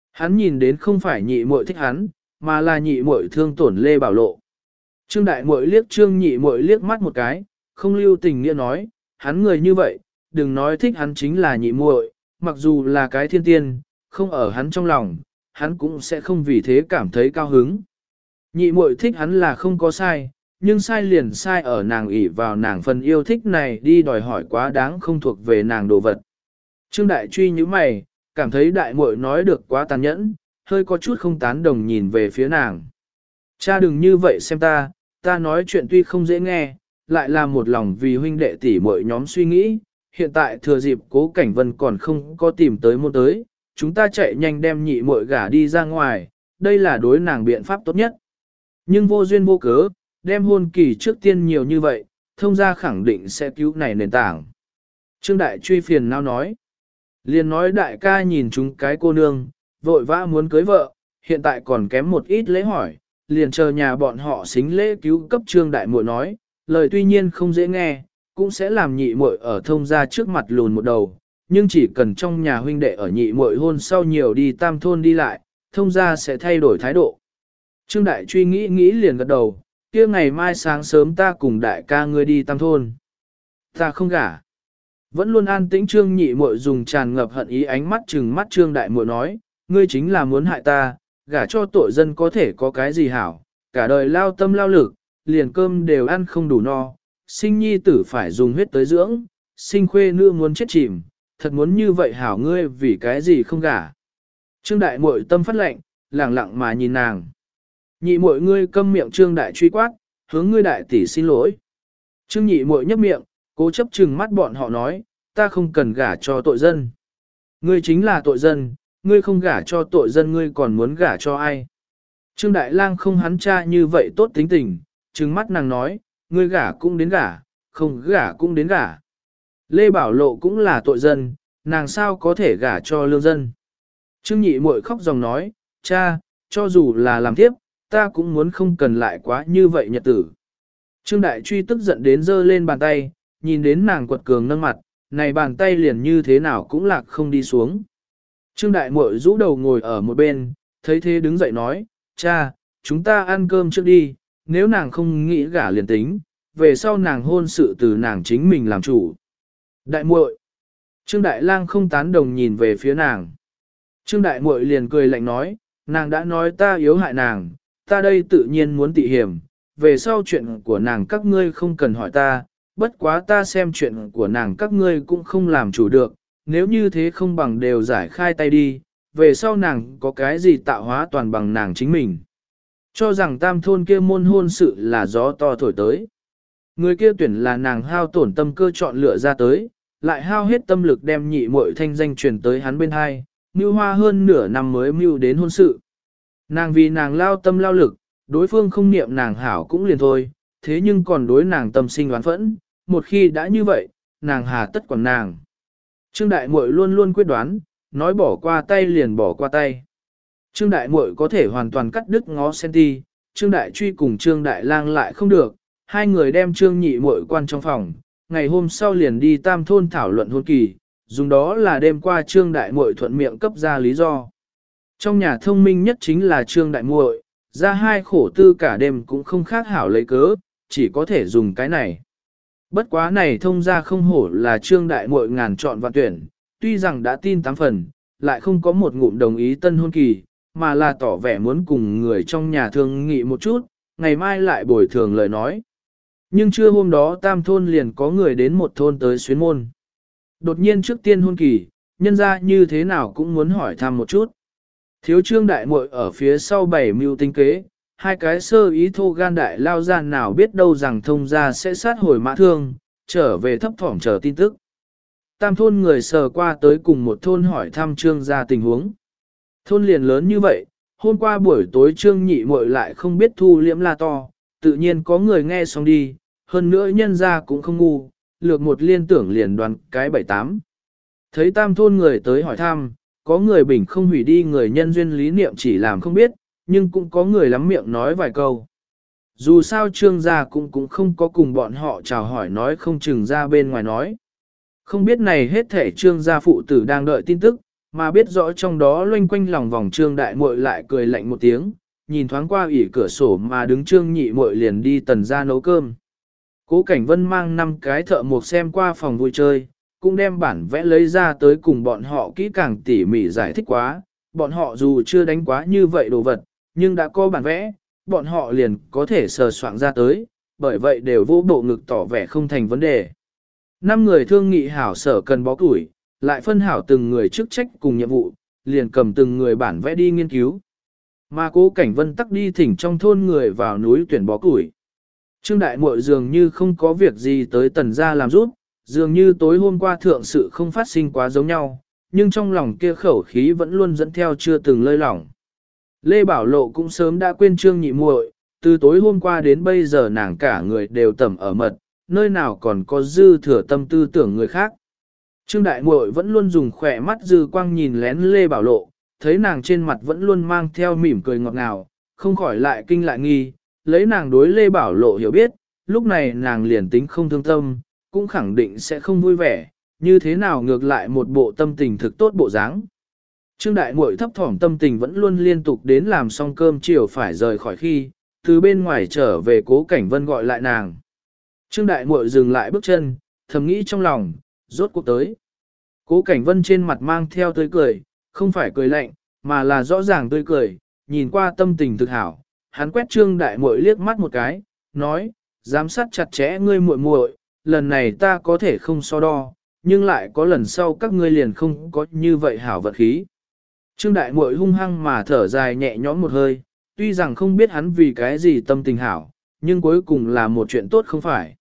Hắn nhìn đến không phải nhị muội thích hắn, mà là nhị muội thương tổn Lê Bảo Lộ. Trương đại muội liếc Trương nhị muội liếc mắt một cái, không lưu tình nghĩa nói, hắn người như vậy, đừng nói thích hắn chính là nhị muội, mặc dù là cái thiên tiên, không ở hắn trong lòng, hắn cũng sẽ không vì thế cảm thấy cao hứng. Nhị muội thích hắn là không có sai, nhưng sai liền sai ở nàng ỷ vào nàng phần yêu thích này đi đòi hỏi quá đáng không thuộc về nàng đồ vật. Trương đại truy như mày, cảm thấy đại muội nói được quá tàn nhẫn, hơi có chút không tán đồng nhìn về phía nàng. Cha đừng như vậy xem ta nói chuyện tuy không dễ nghe, lại là một lòng vì huynh đệ tỷ muội nhóm suy nghĩ, hiện tại thừa dịp Cố Cảnh Vân còn không có tìm tới môn tới, chúng ta chạy nhanh đem nhị muội gả đi ra ngoài, đây là đối nàng biện pháp tốt nhất. Nhưng vô duyên vô cớ, đem hôn kỳ trước tiên nhiều như vậy, thông gia khẳng định sẽ cứu này nền tảng. Trương Đại truy phiền nào nói, liền nói đại ca nhìn chúng cái cô nương, vội vã muốn cưới vợ, hiện tại còn kém một ít lễ hỏi, liền chờ nhà bọn họ xính lễ cứu cấp Trương Đại muội nói, lời tuy nhiên không dễ nghe, cũng sẽ làm nhị muội ở thông gia trước mặt lùn một đầu, nhưng chỉ cần trong nhà huynh đệ ở nhị muội hôn sau nhiều đi tam thôn đi lại, thông gia sẽ thay đổi thái độ. Trương Đại truy nghĩ liền gật đầu, kia ngày mai sáng sớm ta cùng đại ca ngươi đi tam thôn. Ta không gả. Vẫn luôn an tĩnh Trương nhị muội dùng tràn ngập hận ý ánh mắt trừng mắt Trương Đại muội nói, ngươi chính là muốn hại ta, gả cho tội dân có thể có cái gì hảo, cả đời lao tâm lao lực, liền cơm đều ăn không đủ no, sinh nhi tử phải dùng huyết tới dưỡng, sinh khuê nữ muốn chết chìm, thật muốn như vậy hảo ngươi vì cái gì không gả. Trương Đại muội tâm phát lệnh, lẳng lặng mà nhìn nàng. Nhị muội ngươi câm miệng Trương Đại truy quát, hướng ngươi đại tỷ xin lỗi. Trương nhị muội nhấp miệng, cố chấp trừng mắt bọn họ nói, ta không cần gả cho tội dân. Ngươi chính là tội dân, ngươi không gả cho tội dân ngươi còn muốn gả cho ai. Trương Đại lang không hắn cha như vậy tốt tính tình, trừng mắt nàng nói, ngươi gả cũng đến gả, không gả cũng đến gả. Lê Bảo Lộ cũng là tội dân, nàng sao có thể gả cho lương dân. Trương nhị muội khóc dòng nói, cha, cho dù là làm tiếp, ta cũng muốn không cần lại quá như vậy nhật tử. Trương Đại truy tức giận đến giơ lên bàn tay, nhìn đến nàng quật cường nâng mặt, này bàn tay liền như thế nào cũng lạc không đi xuống. Trương Đại muội rũ đầu ngồi ở một bên, thấy thế đứng dậy nói, cha, chúng ta ăn cơm trước đi, nếu nàng không nghĩ gả liền tính, về sau nàng hôn sự từ nàng chính mình làm chủ. Đại muội. Trương Đại lang không tán đồng nhìn về phía nàng. Trương Đại muội liền cười lạnh nói, nàng đã nói ta yếu hại nàng, ta đây tự nhiên muốn tị hiểm, về sau chuyện của nàng các ngươi không cần hỏi ta, bất quá ta xem chuyện của nàng các ngươi cũng không làm chủ được, nếu như thế không bằng đều giải khai tay đi, về sau nàng có cái gì tạo hóa toàn bằng nàng chính mình. Cho rằng tam thôn kia môn hôn sự là gió to thổi tới. Người kia tuyển là nàng hao tổn tâm cơ chọn lựa ra tới, lại hao hết tâm lực đem nhị muội thanh danh truyền tới hắn bên hai, mưu hoa hơn nửa năm mới mưu đến hôn sự. Nàng vì nàng lao tâm lao lực, đối phương không niệm nàng hảo cũng liền thôi, thế nhưng còn đối nàng tâm sinh oán phẫn, một khi đã như vậy, nàng hà tất quản nàng. Trương Đại muội luôn luôn quyết đoán, nói bỏ qua tay liền bỏ qua tay. Trương Đại muội có thể hoàn toàn cắt đứt ngó senti, Trương Đại truy cùng Trương Đại lang lại không được, hai người đem Trương nhị muội quan trong phòng, ngày hôm sau liền đi tam thôn thảo luận hôn kỳ, dùng đó là đêm qua Trương Đại muội thuận miệng cấp ra lý do. Trong nhà thông minh nhất chính là Trương Đại muội, ra hai khổ tư cả đêm cũng không khác hảo lấy cớ, chỉ có thể dùng cái này. Bất quá này thông ra không hổ là Trương Đại muội ngàn chọn vạn tuyển, tuy rằng đã tin 8 phần, lại không có một ngụm đồng ý tân hôn kỳ, mà là tỏ vẻ muốn cùng người trong nhà thương nghị một chút, ngày mai lại bồi thường lời nói. Nhưng trưa hôm đó tam thôn liền có người đến một thôn tới xuyến môn. Đột nhiên trước tiên hôn kỳ, nhân ra như thế nào cũng muốn hỏi thăm một chút. Thiếu Trương Đại muội ở phía sau bảy mưu tinh kế, hai cái sơ ý thô gan đại lao gian nào biết đâu rằng thông gia sẽ sát hồi mã thương, trở về thấp thỏm chờ tin tức. Tam thôn người sờ qua tới cùng một thôn hỏi thăm Trương gia tình huống. Thôn liền lớn như vậy, hôm qua buổi tối Trương nhị muội lại không biết thu liễm la to, tự nhiên có người nghe xong đi, hơn nữa nhân gia cũng không ngu, lược một liên tưởng liền đoán cái 7-8. Thấy tam thôn người tới hỏi thăm, có người bình không hủy đi người nhân duyên lý niệm chỉ làm không biết, nhưng cũng có người lắm miệng nói vài câu. Dù sao Trương gia cũng không có cùng bọn họ chào hỏi nói không chừng ra bên ngoài nói. Không biết này hết thể Trương gia phụ tử đang đợi tin tức, mà biết rõ trong đó loanh quanh lòng vòng Trương Đại Muội lại cười lạnh một tiếng, nhìn thoáng qua ỉ cửa sổ mà đứng Trương Nhị Muội liền đi Tần ra nấu cơm. Cố Cảnh Vân mang 5 cái thợ mộc xem qua phòng vui chơi, cũng đem bản vẽ lấy ra tới cùng bọn họ kỹ càng tỉ mỉ giải thích quá, bọn họ dù chưa đánh quá như vậy đồ vật, nhưng đã có bản vẽ, bọn họ liền có thể sờ soạn ra tới, bởi vậy đều vô bộ ngực tỏ vẻ không thành vấn đề. 5 người thương nghị hảo sở cần bó củi, lại phân hảo từng người chức trách cùng nhiệm vụ, liền cầm từng người bản vẽ đi nghiên cứu. Mà Cố Cảnh Vân tắc đi thỉnh trong thôn người vào núi tuyển bó củi. Trương Đại Muội dường như không có việc gì tới Tần gia làm giúp, dường như tối hôm qua thượng sự không phát sinh quá giống nhau, nhưng trong lòng kia khẩu khí vẫn luôn dẫn theo chưa từng lơi lỏng. Lê Bảo Lộ cũng sớm đã quên Trương Nhị Muội, từ tối hôm qua đến bây giờ nàng cả người đều tẩm ở mật, nơi nào còn có dư thừa tâm tư tưởng người khác. Trương Đại Muội vẫn luôn dùng khỏe mắt dư quang nhìn lén Lê Bảo Lộ, thấy nàng trên mặt vẫn luôn mang theo mỉm cười ngọt ngào, không khỏi lại kinh lại nghi, lấy nàng đối Lê Bảo Lộ hiểu biết, lúc này nàng liền tính không thương tâm, cũng khẳng định sẽ không vui vẻ, như thế nào ngược lại một bộ tâm tình thực tốt bộ dáng. Trương Đại Muội thấp thỏm tâm tình vẫn luôn liên tục đến làm xong cơm chiều phải rời khỏi khi, từ bên ngoài trở về Cố Cảnh Vân gọi lại nàng. Trương Đại Muội dừng lại bước chân, thầm nghĩ trong lòng, rốt cuộc tới. Cố Cảnh Vân trên mặt mang theo tươi cười, không phải cười lạnh, mà là rõ ràng tươi cười, nhìn qua tâm tình thực hảo. Hắn quét Trương Đại Muội liếc mắt một cái, nói, giám sát chặt chẽ ngươi muội muội, lần này ta có thể không so đo, nhưng lại có lần sau các ngươi liền không có như vậy hảo vật khí. Trương Đại Muội hung hăng mà thở dài nhẹ nhõm một hơi, tuy rằng không biết hắn vì cái gì tâm tình hảo, nhưng cuối cùng là một chuyện tốt không phải.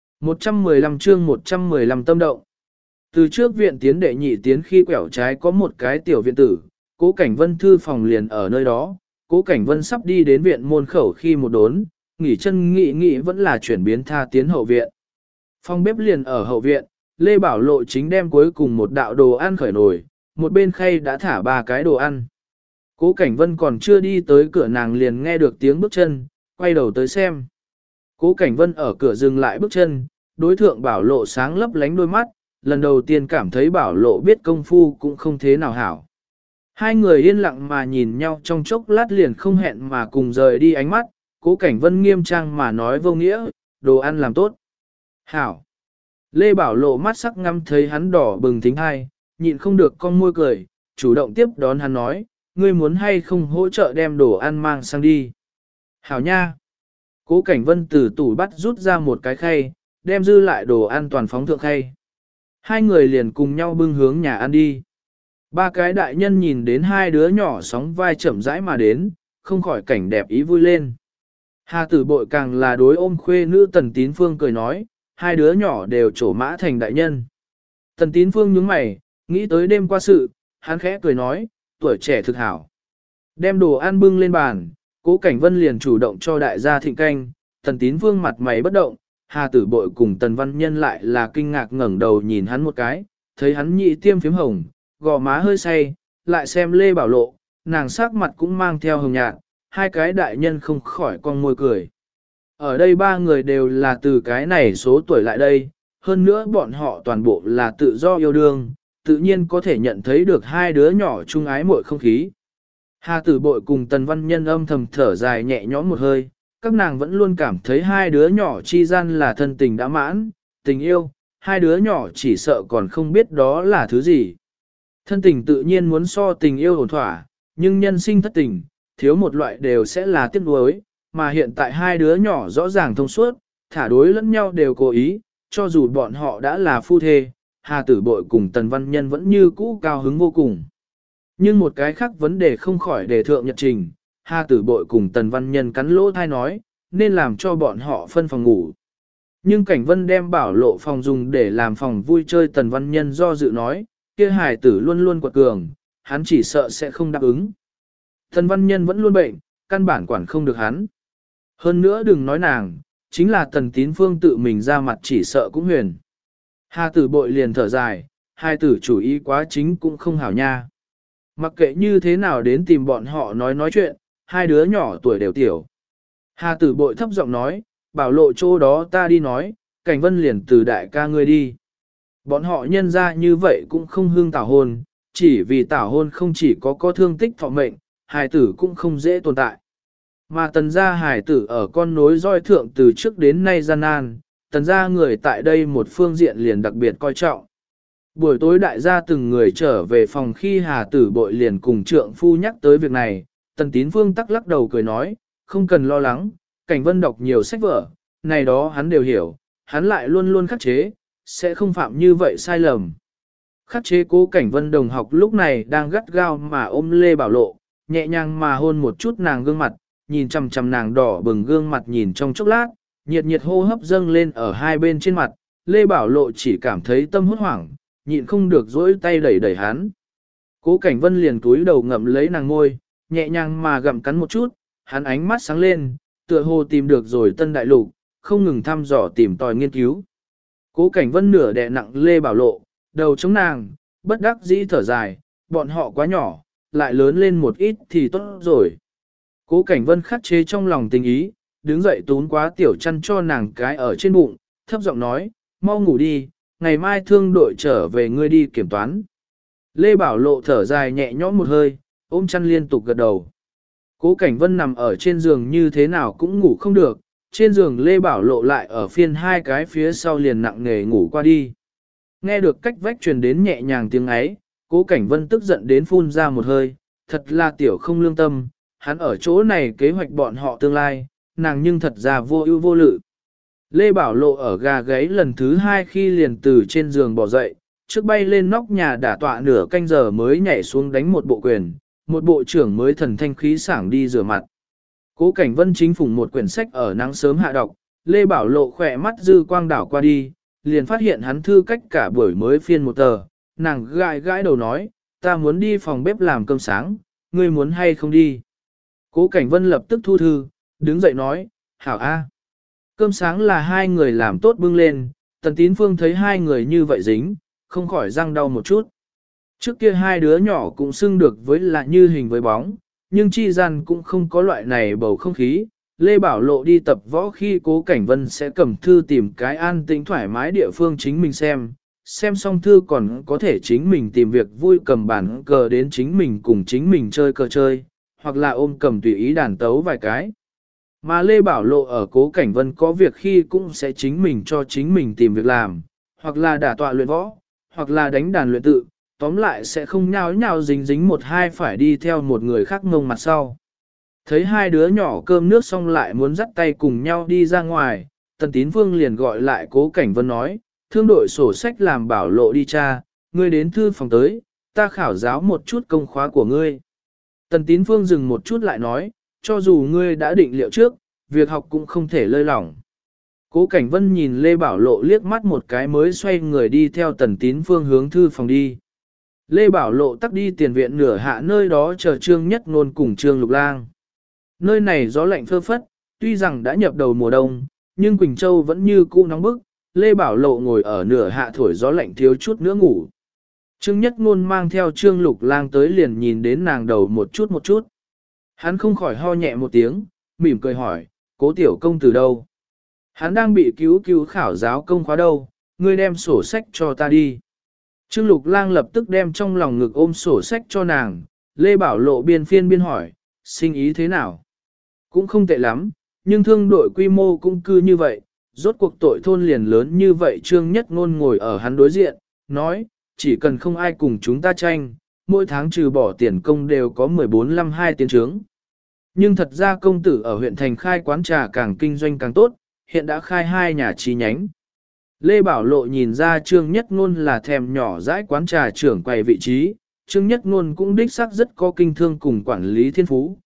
115 chương 115 tâm động. Từ trước viện tiến đệ nhị tiến khi quẹo trái có một cái tiểu viện tử, Cố Cảnh Vân thư phòng liền ở nơi đó, Cố Cảnh Vân sắp đi đến viện môn khẩu khi một đốn, nghỉ chân nghĩ vẫn là chuyển biến tha tiến hậu viện. Phòng bếp liền ở hậu viện, Lê Bảo Lộ chính đem cuối cùng một đạo đồ ăn khởi nồi, một bên khay đã thả 3 cái đồ ăn. Cố Cảnh Vân còn chưa đi tới cửa nàng liền nghe được tiếng bước chân, quay đầu tới xem. Cố Cảnh Vân ở cửa dừng lại bước chân, đối thượng Bảo Lộ sáng lấp lánh đôi mắt, lần đầu tiên cảm thấy Bảo Lộ biết công phu cũng không thế nào hảo. Hai người yên lặng mà nhìn nhau trong chốc lát liền không hẹn mà cùng rời đi ánh mắt, Cố Cảnh Vân nghiêm trang mà nói vô nghĩa, đồ ăn làm tốt. Hảo. Lê Bảo Lộ mắt sắc ngắm thấy hắn đỏ bừng thính hai, nhịn không được con môi cười, chủ động tiếp đón hắn nói, ngươi muốn hay không hỗ trợ đem đồ ăn mang sang đi. Hảo nha. Cố Cảnh Vân từ tủ bắt rút ra một cái khay, đem dư lại đồ ăn toàn phóng thượng khay. Hai người liền cùng nhau bưng hướng nhà ăn đi. 3 cái đại nhân nhìn đến 2 đứa nhỏ sóng vai chậm rãi mà đến, không khỏi cảnh đẹp ý vui lên. Hà Tử Bội càng là đối ôm khuê nữ Tần Tín Phương cười nói, 2 đứa nhỏ đều trổ mã thành đại nhân. Tần Tín Phương nhướng mày, nghĩ tới đêm qua sự, hắn khẽ cười nói, tuổi trẻ thực hảo. Đem đồ ăn bưng lên bàn, Cố Cảnh Vân liền chủ động cho đại gia thịnh canh, Tần Tín Phương mặt mày bất động, Hà Tử Bội cùng Tần Văn Nhân lại là kinh ngạc ngẩng đầu nhìn hắn một cái, thấy hắn nhị tiêm phím hồng, gò má hơi say, lại xem Lê Bảo Lộ, nàng sắc mặt cũng mang theo hồng nhạt, 2 cái đại nhân không khỏi con môi cười. Ở đây 3 người đều là từ cái này số tuổi lại đây, hơn nữa bọn họ toàn bộ là tự do yêu đương, tự nhiên có thể nhận thấy được 2 đứa nhỏ chung ái muội không khí. Hà Tử Bội cùng Tần Văn Nhân âm thầm thở dài nhẹ nhõm một hơi, các nàng vẫn luôn cảm thấy 2 đứa nhỏ chi gian là thân tình đã mãn, tình yêu, 2 đứa nhỏ chỉ sợ còn không biết đó là thứ gì. Thân tình tự nhiên muốn so tình yêu ổn thỏa, nhưng nhân sinh thất tình, thiếu một loại đều sẽ là tiếc nuối, mà hiện tại 2 đứa nhỏ rõ ràng thông suốt, thả đối lẫn nhau đều cố ý, cho dù bọn họ đã là phu thê, Hà Tử Bội cùng Tần Văn Nhân vẫn như cũ cao hứng vô cùng. Nhưng một cái khác vấn đề không khỏi đề thượng nhật trình, Hà Tử Bội cùng Tần Văn Nhân cắn lỗ thai nói, nên làm cho bọn họ phân phòng ngủ. Nhưng Cảnh Vân đem Bảo Lộ phòng dùng để làm phòng vui chơi, Tần Văn Nhân do dự nói, kia hài tử luôn luôn quật cường, hắn chỉ sợ sẽ không đáp ứng. Tần Văn Nhân vẫn luôn bệnh, căn bản quản không được hắn. Hơn nữa đừng nói nàng, chính là Tần Tín Phương tự mình ra mặt chỉ sợ cũng huyền. Hà Tử Bội liền thở dài, hai tử chủ ý quá chính cũng không hảo nha. Mặc kệ như thế nào đến tìm bọn họ nói chuyện, 2 đứa nhỏ tuổi đều tiểu. Hà Tử Bội thấp giọng nói, Bảo Lộ chỗ đó ta đi nói, Cảnh Vân liền từ đại ca ngươi đi. Bọn họ nhân ra như vậy cũng không hương tảo hôn, chỉ vì tảo hôn không chỉ có thương tích thọ mệnh, hài tử cũng không dễ tồn tại. Mà tần gia hài tử ở con nối roi thượng từ trước đến nay gian nan, tần gia người tại đây một phương diện liền đặc biệt coi trọng. Buổi tối đại gia từng người trở về phòng khi Hà Tử Bội liền cùng trượng phu nhắc tới việc này, Tần Tín Phương tắc lắc đầu cười nói, không cần lo lắng, Cảnh Vân đọc nhiều sách vở, này đó hắn đều hiểu, hắn lại luôn luôn khắc chế, sẽ không phạm như vậy sai lầm. Khắc chế Cố Cảnh Vân đồng học lúc này đang gắt gao mà ôm Lê Bảo Lộ, nhẹ nhàng mà hôn một chút nàng gương mặt, nhìn chằm chằm nàng đỏ bừng gương mặt nhìn trong chốc lát, nhiệt nhiệt hô hấp dâng lên ở hai bên trên mặt, Lê Bảo Lộ chỉ cảm thấy tâm hốt hoảng, nhịn không được dỗi tay đẩy đẩy hắn. Cố Cảnh Vân liền túi đầu ngậm lấy nàng ngôi, nhẹ nhàng mà gặm cắn một chút, hắn ánh mắt sáng lên, tựa hồ tìm được rồi tân đại lục, không ngừng thăm dò tìm tòi nghiên cứu. Cố Cảnh Vân nửa đè nặng Lê Bảo Lộ, đầu chống nàng, bất đắc dĩ thở dài, bọn họ quá nhỏ, lại lớn lên một ít thì tốt rồi. Cố Cảnh Vân khắc chế trong lòng tình ý, đứng dậy tún quá tiểu chăn cho nàng cái ở trên bụng, thấp giọng nói, mau ngủ đi, ngày mai thương đội trở về ngươi đi kiểm toán. Lê Bảo Lộ thở dài nhẹ nhõm một hơi, ôm chăn liên tục gật đầu. Cố Cảnh Vân nằm ở trên giường như thế nào cũng ngủ không được, trên giường Lê Bảo Lộ lại ở phiên hai cái phía sau liền nặng nề ngủ qua đi. Nghe được cách vách truyền đến nhẹ nhàng tiếng ấy, Cố Cảnh Vân tức giận đến phun ra một hơi, thật là tiểu không lương tâm, hắn ở chỗ này kế hoạch bọn họ tương lai, nàng nhưng thật ra vô ưu vô lự. Lê Bảo Lộ ở gà gáy lần thứ hai khi liền từ trên giường bỏ dậy, trước bay lên nóc nhà đả tọa nửa canh giờ mới nhảy xuống đánh một bộ quyền, một bộ trưởng mới thần thanh khí sảng đi rửa mặt. Cố Cảnh Vân chính phủng một quyển sách ở nắng sớm hạ đọc, Lê Bảo Lộ khỏe mắt dư quang đảo qua đi, liền phát hiện hắn thư cách cả buổi mới phiên một tờ, nàng gãi gãi đầu nói, ta muốn đi phòng bếp làm cơm sáng, ngươi muốn hay không đi. Cố Cảnh Vân lập tức thu thư, đứng dậy nói, hảo a. Cơm sáng là hai người làm tốt bưng lên, Tần Tín Phương thấy hai người như vậy dính, không khỏi răng đau một chút. Trước kia hai đứa nhỏ cũng xưng được với là như hình với bóng, nhưng chi gian cũng không có loại này bầu không khí. Lê Bảo Lộ đi tập võ khi Cố Cảnh Vân sẽ cầm thư tìm cái an tĩnh thoải mái địa phương chính mình xem xong thư còn có thể chính mình tìm việc vui cầm bản cờ đến chính mình cùng chính mình chơi cờ chơi, hoặc là ôm cầm tùy ý đàn tấu vài cái. Mà Lê Bảo Lộ ở Cố Cảnh Vân có việc khi cũng sẽ chính mình cho chính mình tìm việc làm, hoặc là đả tọa luyện võ, hoặc là đánh đàn luyện tự, tóm lại sẽ không nháo nhào dính dính một hai phải đi theo một người khác ngông mặt sau. Thấy hai đứa nhỏ cơm nước xong lại muốn dắt tay cùng nhau đi ra ngoài, Tần Tín Phương liền gọi lại Cố Cảnh Vân nói, thương đội sổ sách làm Bảo Lộ đi cha, ngươi đến thư phòng tới, ta khảo giáo một chút công khóa của ngươi. Tần Tín Phương dừng một chút lại nói, cho dù ngươi đã định liệu trước, việc học cũng không thể lơi lỏng. Cố Cảnh Vân nhìn Lê Bảo Lộ liếc mắt một cái mới xoay người đi theo Tần Tín Phương hướng thư phòng đi. Lê Bảo Lộ tắc đi tiền viện nửa hạ nơi đó chờ Trương Nhất Nôn cùng Trương Lục Lang. Nơi này gió lạnh phơ phất, tuy rằng đã nhập đầu mùa đông, nhưng Quỳnh Châu vẫn như cũ nóng bức, Lê Bảo Lộ ngồi ở nửa hạ thổi gió lạnh thiếu chút nữa ngủ. Trương Nhất Nôn mang theo Trương Lục Lang tới liền nhìn đến nàng đầu một chút. Hắn không khỏi ho nhẹ một tiếng, mỉm cười hỏi, Cố tiểu công từ đâu? Hắn đang bị cứu khảo giáo công khóa đâu, ngươi đem sổ sách cho ta đi. Trương Lục Lang lập tức đem trong lòng ngực ôm sổ sách cho nàng, Lê Bảo Lộ biên phiên biên hỏi, sinh ý thế nào? Cũng không tệ lắm, nhưng thương đội quy mô cũng cư như vậy, rốt cuộc tội thôn liền lớn như vậy. Trương Nhất Ngôn ngồi ở hắn đối diện, nói, chỉ cần không ai cùng chúng ta tranh, mỗi tháng trừ bỏ tiền công đều có 14-15-2 tiền trướng. Nhưng thật ra công tử ở huyện thành khai quán trà càng kinh doanh càng tốt, hiện đã khai 2 nhà chi nhánh. Lê Bảo Lộ nhìn ra Trương Nhất Ngôn là thèm nhỏ dãi quán trà trưởng quầy vị trí, Trương Nhất Ngôn cũng đích xác rất có kinh thương cùng quản lý thiên phú,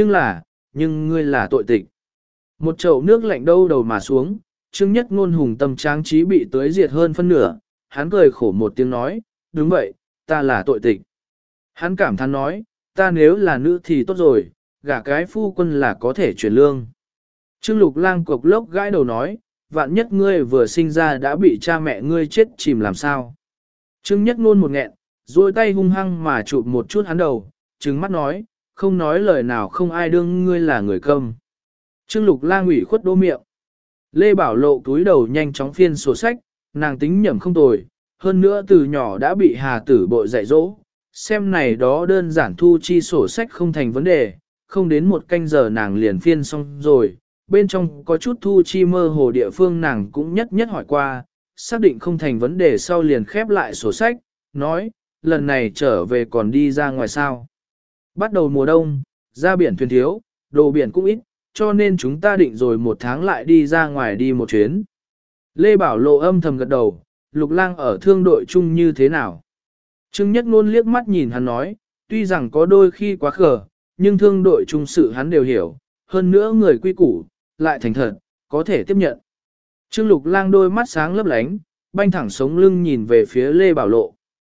nhưng ngươi là tội tịch. Một chậu nước lạnh đâu đầu mà xuống, Trương Nhất Ngôn hùng tâm tráng trí bị tưới diệt hơn phân nửa, hắn cười khổ một tiếng nói, đúng vậy, ta là tội tịch. Hắn cảm thán nói, ta nếu là nữ thì tốt rồi, gả cái phu quân là có thể chuyển lương. Trương Lục Lang cộc lốc gãi đầu nói, vạn nhất ngươi vừa sinh ra đã bị cha mẹ ngươi chết chìm làm sao. Trương Nhất Ngôn một nghẹn, duỗi tay hung hăng mà chụp một chút hắn đầu, trừng mắt nói, không nói lời nào không ai đương ngươi là người câm. Trương Lục Lang ủy khuất đô miệng. Lê Bảo Lộ túi đầu nhanh chóng phiên sổ sách, nàng tính nhẩm không tồi, hơn nữa từ nhỏ đã bị Hà Tử Bội dạy dỗ, xem này đó đơn giản thu chi sổ sách không thành vấn đề, không đến một canh giờ nàng liền phiên xong rồi, bên trong có chút thu chi mơ hồ địa phương nàng cũng nhất nhất hỏi qua, xác định không thành vấn đề sau liền khép lại sổ sách, nói, lần này trở về còn đi ra ngoài sao. Bắt đầu mùa đông, ra biển thuyền thiếu, đồ biển cũng ít, cho nên chúng ta định rồi một tháng lại đi ra ngoài đi một chuyến. Lê Bảo Lộ âm thầm gật đầu, Lục Lang ở thương đội chung như thế nào? Trương Nhất Nôn liếc mắt nhìn hắn nói, tuy rằng có đôi khi quá khờ, nhưng thương đội chung sự hắn đều hiểu, hơn nữa người quy củ, lại thành thật, có thể tiếp nhận. Trương Lục Lang đôi mắt sáng lấp lánh, banh thẳng sống lưng nhìn về phía Lê Bảo Lộ.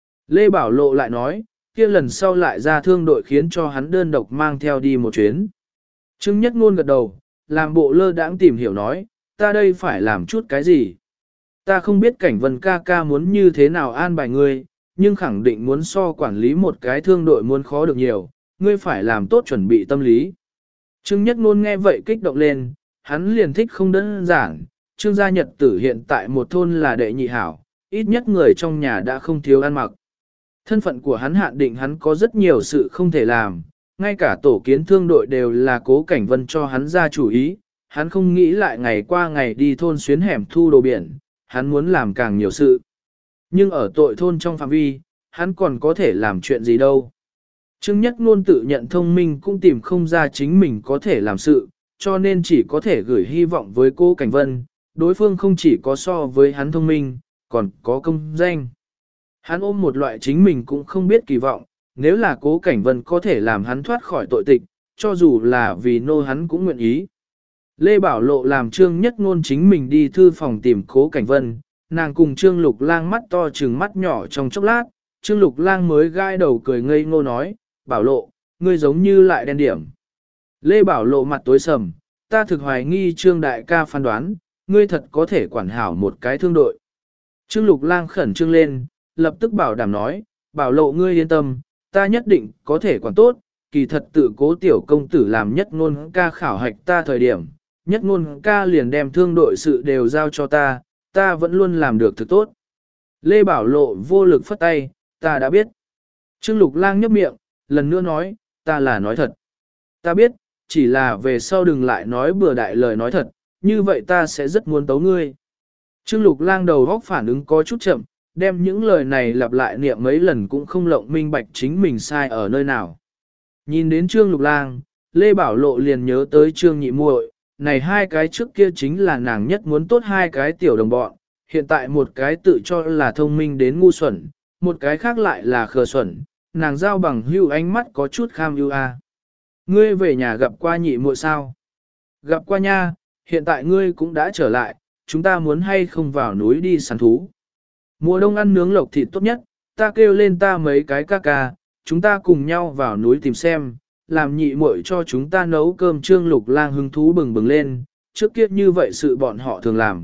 Lê Bảo Lộ lại nói, kia lần sau lại ra thương đội khiến cho hắn đơn độc mang theo đi một chuyến. Trương Nhất Nôn gật đầu, làm bộ lơ đãng tìm hiểu nói, ta đây phải làm chút cái gì? Ta không biết Cảnh Vân ca ca muốn như thế nào an bài ngươi, nhưng khẳng định muốn so quản lý một cái thương đội muốn khó được nhiều, ngươi phải làm tốt chuẩn bị tâm lý. Trương Nhất Nôn nghe vậy kích động lên, hắn liền thích không đơn giản, Trương gia nhật tử hiện tại một thôn là đệ nhị hảo, ít nhất người trong nhà đã không thiếu ăn mặc. Thân phận của hắn hạn định hắn có rất nhiều sự không thể làm, ngay cả tổ kiến thương đội đều là Cố Cảnh Vân cho hắn ra chủ ý, hắn không nghĩ lại ngày qua ngày đi thôn xuyến hẻm thu đồ biển, hắn muốn làm càng nhiều sự. Nhưng ở tội thôn trong phạm vi, hắn còn có thể làm chuyện gì đâu. Trương Nhất Nôn tự nhận thông minh cũng tìm không ra chính mình có thể làm sự, cho nên chỉ có thể gửi hy vọng với Cố Cảnh Vân, đối phương không chỉ có so với hắn thông minh, còn có công danh. Hắn ôm một loại chính mình cũng không biết kỳ vọng, nếu là Cố Cảnh Vân có thể làm hắn thoát khỏi tội tịch, cho dù là vì nô hắn cũng nguyện ý. Lê Bảo Lộ làm Trương Nhất Nôn chính mình đi thư phòng tìm Cố Cảnh Vân, nàng cùng Trương Lục Lang mắt to trừng mắt nhỏ trong chốc lát, Trương Lục Lang mới gai đầu cười ngây ngô nói, Bảo Lộ, ngươi giống như lại đen điểm. Lê Bảo Lộ mặt tối sầm, ta thực hoài nghi Trương Đại ca phán đoán, ngươi thật có thể quản hảo một cái thương đội. Trương Lục Lang khẩn trương lên, lập tức bảo đảm nói, Bảo Lộ ngươi yên tâm, ta nhất định có thể quản tốt, kỳ thật tự Cố tiểu công tử làm Nhất Ngôn ca khảo hạch ta thời điểm, Nhất Ngôn ca liền đem thương đội sự đều giao cho ta, ta vẫn luôn làm được thực tốt. Lê Bảo Lộ vô lực phất tay, ta đã biết. Trương Lục Lang nhấp miệng, lần nữa nói, ta là nói thật. Ta biết, chỉ là về sau đừng lại nói bừa đại lời nói thật, như vậy ta sẽ rất muốn tấu ngươi. Trương Lục Lang đầu góc phản ứng có chút chậm, đem những lời này lặp lại niệm mấy lần cũng không lộng minh bạch chính mình sai ở nơi nào. Nhìn đến Trương Lục Lang, Lê Bảo Lộ liền nhớ tới Trương Nhị muội, này hai cái trước kia chính là nàng nhất muốn tốt hai cái tiểu đồng bọn, hiện tại một cái tự cho là thông minh đến ngu xuẩn, một cái khác lại là khờ xuẩn, nàng giao bằng hưu ánh mắt có chút kham ưu a. Ngươi về nhà gặp qua Nhị muội sao? Gặp qua nha, hiện tại ngươi cũng đã trở lại, chúng ta muốn hay không vào núi đi săn thú. Mùa đông ăn nướng lộc thịt tốt nhất, ta kêu lên ta mấy cái ca ca, chúng ta cùng nhau vào núi tìm xem, làm Nhị muội cho chúng ta nấu cơm. Trương Lục Lang hứng thú bừng bừng lên, trước kia như vậy sự bọn họ thường làm.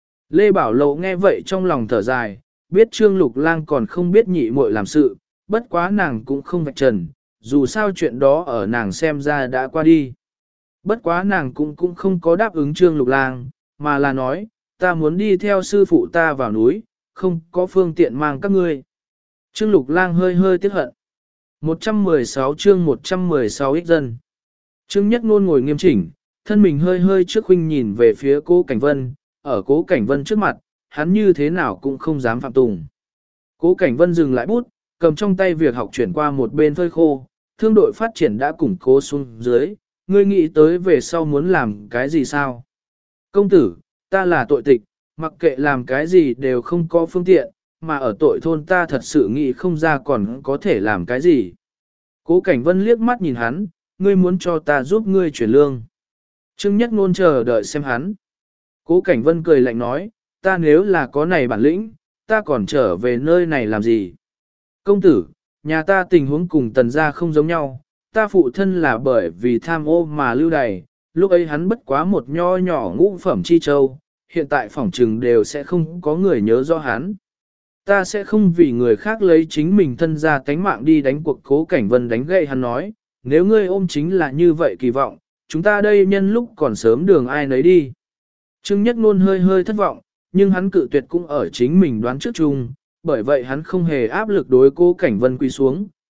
Lê Bảo Lộ nghe vậy trong lòng thở dài, biết Trương Lục Lang còn không biết Nhị muội làm sự, bất quá nàng cũng không vạch trần, dù sao chuyện đó ở nàng xem ra đã qua đi. Bất quá nàng cũng không có đáp ứng Trương Lục Lang, mà là nói, ta muốn đi theo sư phụ ta vào núi, không có phương tiện mang các ngươi. Trương Lục Lang hơi hơi tiếc hận. 116 chương 116 ích dân. Trương Nhất Nôn ngồi nghiêm chỉnh, thân mình hơi hơi trước khuynh nhìn về phía Cố Cảnh Vân, ở Cố Cảnh Vân trước mặt, hắn như thế nào cũng không dám phạm tùng. Cố Cảnh Vân dừng lại bút, cầm trong tay việc học chuyển qua một bên phơi khô, thương đội phát triển đã củng cố xuống dưới, ngươi nghĩ tới về sau muốn làm cái gì sao? Công tử, ta là tội tịch, mặc kệ làm cái gì đều không có phương tiện, mà ở tội thôn ta thật sự nghĩ không ra còn có thể làm cái gì. Cố Cảnh Vân liếc mắt nhìn hắn, ngươi muốn cho ta giúp ngươi chuyển lương. Trương Nhất Nôn chờ đợi xem hắn. Cố Cảnh Vân cười lạnh nói, ta nếu là có này bản lĩnh, ta còn trở về nơi này làm gì? Công tử, nhà ta tình huống cùng Tần gia không giống nhau, ta phụ thân là bởi vì tham ô mà lưu đày, lúc ấy hắn bất quá một nho nhỏ ngũ phẩm chi châu, hiện tại phỏng trừng đều sẽ không có người nhớ rõ hắn. Ta sẽ không vì người khác lấy chính mình thân ra tánh mạng đi đánh cuộc. Cố Cảnh Vân đánh gậy hắn nói, nếu ngươi ôm chính là như vậy kỳ vọng, chúng ta đây nhân lúc còn sớm đường ai nấy đi. Trương Nhất Nôn hơi hơi thất vọng, nhưng hắn cự tuyệt cũng ở chính mình đoán trước chung, bởi vậy hắn không hề áp lực đối Cố Cảnh Vân quy xuống,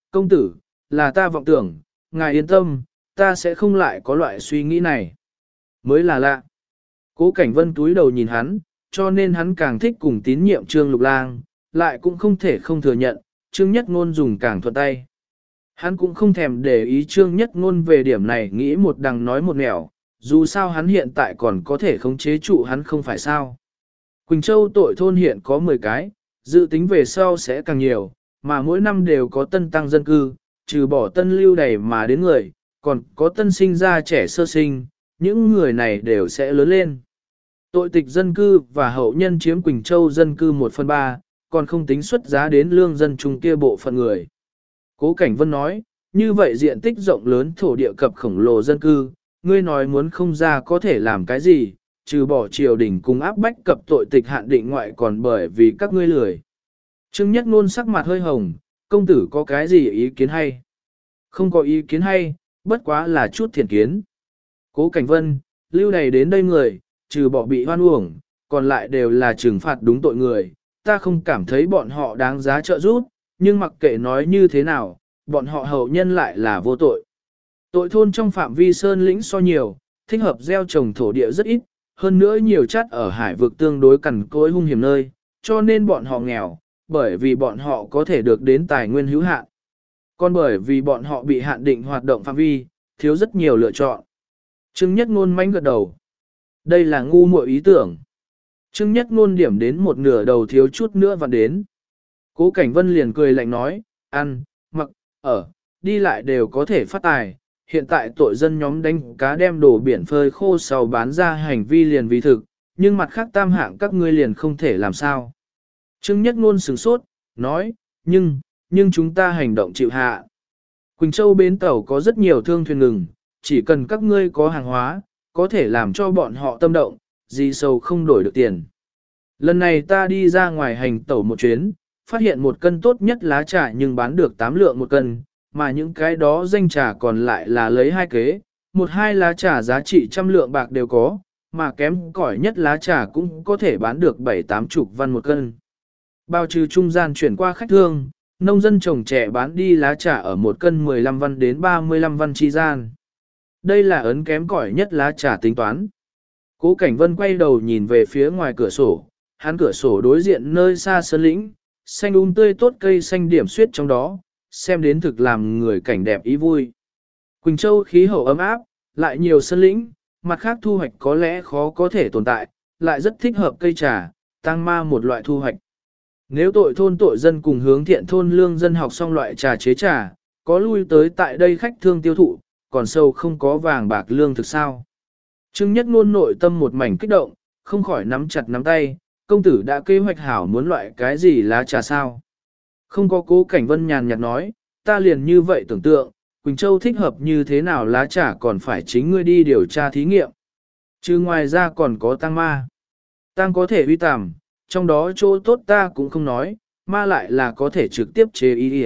công tử, là ta vọng tưởng, ngài yên tâm, ta sẽ không lại có loại suy nghĩ này. Mới là lạ. Cố Cảnh Vân túi đầu nhìn hắn, cho nên hắn càng thích cùng tín nhiệm Trương Lục Lang, lại cũng không thể không thừa nhận, Trương Nhất Ngôn dùng càng thuận tay. Hắn cũng không thèm để ý Trương Nhất Ngôn về điểm này, nghĩ một đằng nói một nẻo, dù sao hắn hiện tại còn có thể khống chế trụ hắn không phải sao. Quỳnh Châu tội thôn hiện có 10 cái, dự tính về sau sẽ càng nhiều, mà mỗi năm đều có tân tăng dân cư, trừ bỏ tân lưu đầy mà đến người, còn có tân sinh ra trẻ sơ sinh, những người này đều sẽ lớn lên. Tội tịch dân cư và hậu nhân chiếm Quỳnh Châu dân cư 1/3, còn không tính xuất giá đến lương dân chung kia bộ phận người. Cố Cảnh Vân nói, như vậy diện tích rộng lớn thổ địa cập khổng lồ dân cư, ngươi nói muốn không ra có thể làm cái gì, trừ bỏ triều đình cùng áp bách cập tội tịch hạn định ngoại còn bởi vì các ngươi lười. Trương Nhất Ngôn sắc mặt hơi hồng, công tử có cái gì ý kiến hay? Không có ý kiến hay, bất quá là chút thiện kiến. Cố Cảnh Vân, lưu này đến đây người, trừ bỏ bị hoan uổng, còn lại đều là trừng phạt đúng tội người, ta không cảm thấy bọn họ đáng giá trợ giúp, nhưng mặc kệ nói như thế nào, bọn họ hậu nhân lại là vô tội. Tội thôn trong phạm vi sơn lĩnh so nhiều, thích hợp gieo trồng thổ địa rất ít, hơn nữa nhiều chắt ở hải vực tương đối cằn cỗi hung hiểm nơi, cho nên bọn họ nghèo, bởi vì bọn họ có thể được đến tài nguyên hữu hạn. Còn bởi vì bọn họ bị hạn định hoạt động phạm vi, thiếu rất nhiều lựa chọn. Trương Nhất Ngôn mánh gật đầu. Đây là ngu muội ý tưởng. Trương Nhất Ngôn điểm đến một nửa đầu thiếu chút nữa và đến. Cố Cảnh Vân liền cười lạnh nói, ăn, mặc, ở, đi lại đều có thể phát tài. Hiện tại tội dân nhóm đánh cá đem đồ biển phơi khô sau bán ra hành vi liền vi thực, nhưng mặt khác tam hạng các ngươi liền không thể làm sao. Trương Nhất Ngôn sửng sốt, nói, nhưng chúng ta hành động chịu hạ. Quỳnh Châu bến tàu có rất nhiều thương thuyền ngừng, chỉ cần các ngươi có hàng hóa, có thể làm cho bọn họ tâm động, gì sầu không đổi được tiền. Lần này ta đi ra ngoài hành tẩu một chuyến, phát hiện một cân tốt nhất lá trà nhưng bán được 8 lượng một cân, mà những cái đó danh trà còn lại là lấy 2 kế, 1-2 lá trà giá trị 100 lượng bạc đều có, mà kém cỏi nhất lá trà cũng có thể bán được 7-80 văn một cân. Bao trừ trung gian chuyển qua khách thương, nông dân trồng trẻ bán đi lá trà ở một cân 15 văn đến 35 văn chi gian. Đây là ấn kém cỏi nhất lá trà tính toán. Cố Cảnh Vân quay đầu nhìn về phía ngoài cửa sổ, hắn cửa sổ đối diện nơi xa sơn lĩnh, xanh tươi tốt cây xanh điểm xuyết trong đó, xem đến thực làm người cảnh đẹp ý vui. Quỳnh Châu khí hậu ấm áp, lại nhiều sơn lĩnh, mặt khác thu hoạch có lẽ khó có thể tồn tại, lại rất thích hợp cây trà, tăng ma một loại thu hoạch. Nếu tội thôn tội dân cùng hướng thiện thôn lương dân học xong loại trà chế trà, có lui tới tại đây khách thương tiêu thụ, còn sâu không có vàng bạc lương thực sao. Trương Nhất Ngôn nội tâm một mảnh kích động, không khỏi nắm chặt nắm tay, công tử đã kế hoạch hảo muốn loại cái gì lá trà sao. Không có. Cố Cảnh Vân nhàn nhạt nói, ta liền như vậy tưởng tượng, Quỳnh Châu thích hợp như thế nào lá trà còn phải chính ngươi đi điều tra thí nghiệm. Chứ ngoài ra còn có tăng ma. Tăng có thể uy tàm, trong đó chỗ tốt ta cũng không nói, ma lại là có thể trực tiếp chế y.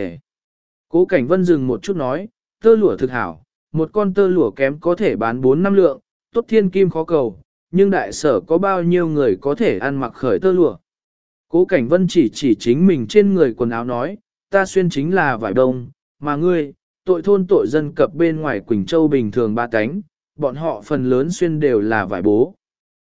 Cố Cảnh Vân dừng một chút nói, tơ lụa thực hảo, một con tơ lụa kém có thể bán 4-5 lượng, tốt thiên kim khó cầu, nhưng đại sở có bao nhiêu người có thể ăn mặc khởi tơ lụa. Cố Cảnh Vân chỉ chính mình trên người quần áo nói, ta xuyên chính là vải đông, mà ngươi, tội thôn tội dân cập bên ngoài Quỳnh Châu bình thường ba cánh, bọn họ phần lớn xuyên đều là vải bố.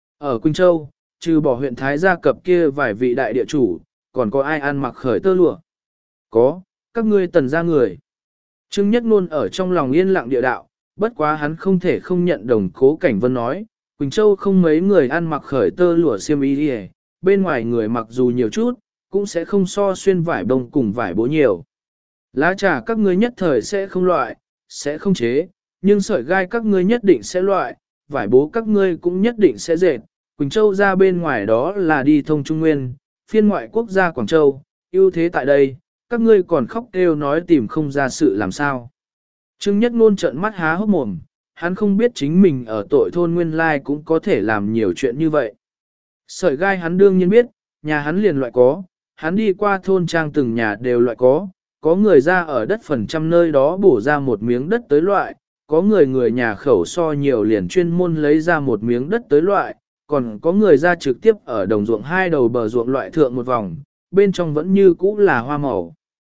Ở Quỳnh Châu, trừ bỏ huyện Thái gia cập kia vài vị đại địa chủ, còn có ai ăn mặc khởi tơ lụa? Có, các ngươi tần gia người. Trương Nhất Ngôn ở trong lòng yên lặng địa đạo, bất quá hắn không thể không nhận đồng Cố Cảnh Vân nói, Quỳnh Châu không mấy người ăn mặc khởi tơ lụa xiêm y đi, bên ngoài người mặc dù nhiều chút, cũng sẽ không so xuyên vải bông cùng vải bố nhiều. Lá trà các ngươi nhất thời sẽ không loại, sẽ không chế, nhưng sợi gai các ngươi nhất định sẽ loại, vải bố các ngươi cũng nhất định sẽ dệt. Quỳnh Châu ra bên ngoài đó là đi thông Trung Nguyên, phiên ngoại quốc gia Quảng Châu, ưu thế tại đây, các ngươi còn khóc kêu nói tìm không ra sự làm sao. Trương Nhất Ngôn trợn mắt há hốc mồm, hắn không biết chính mình ở tội thôn nguyên lai cũng có thể làm nhiều chuyện như vậy. Sợi gai hắn đương nhiên biết, nhà hắn liền loại có, hắn đi qua thôn trang từng nhà đều loại có người ra ở đất phần trăm nơi đó bổ ra một miếng đất tới loại, có người nhà khẩu so nhiều liền chuyên môn lấy ra một miếng đất tới loại, còn có người ra trực tiếp ở đồng ruộng hai đầu bờ ruộng loại thượng một vòng, bên trong vẫn như cũ là hoa màu.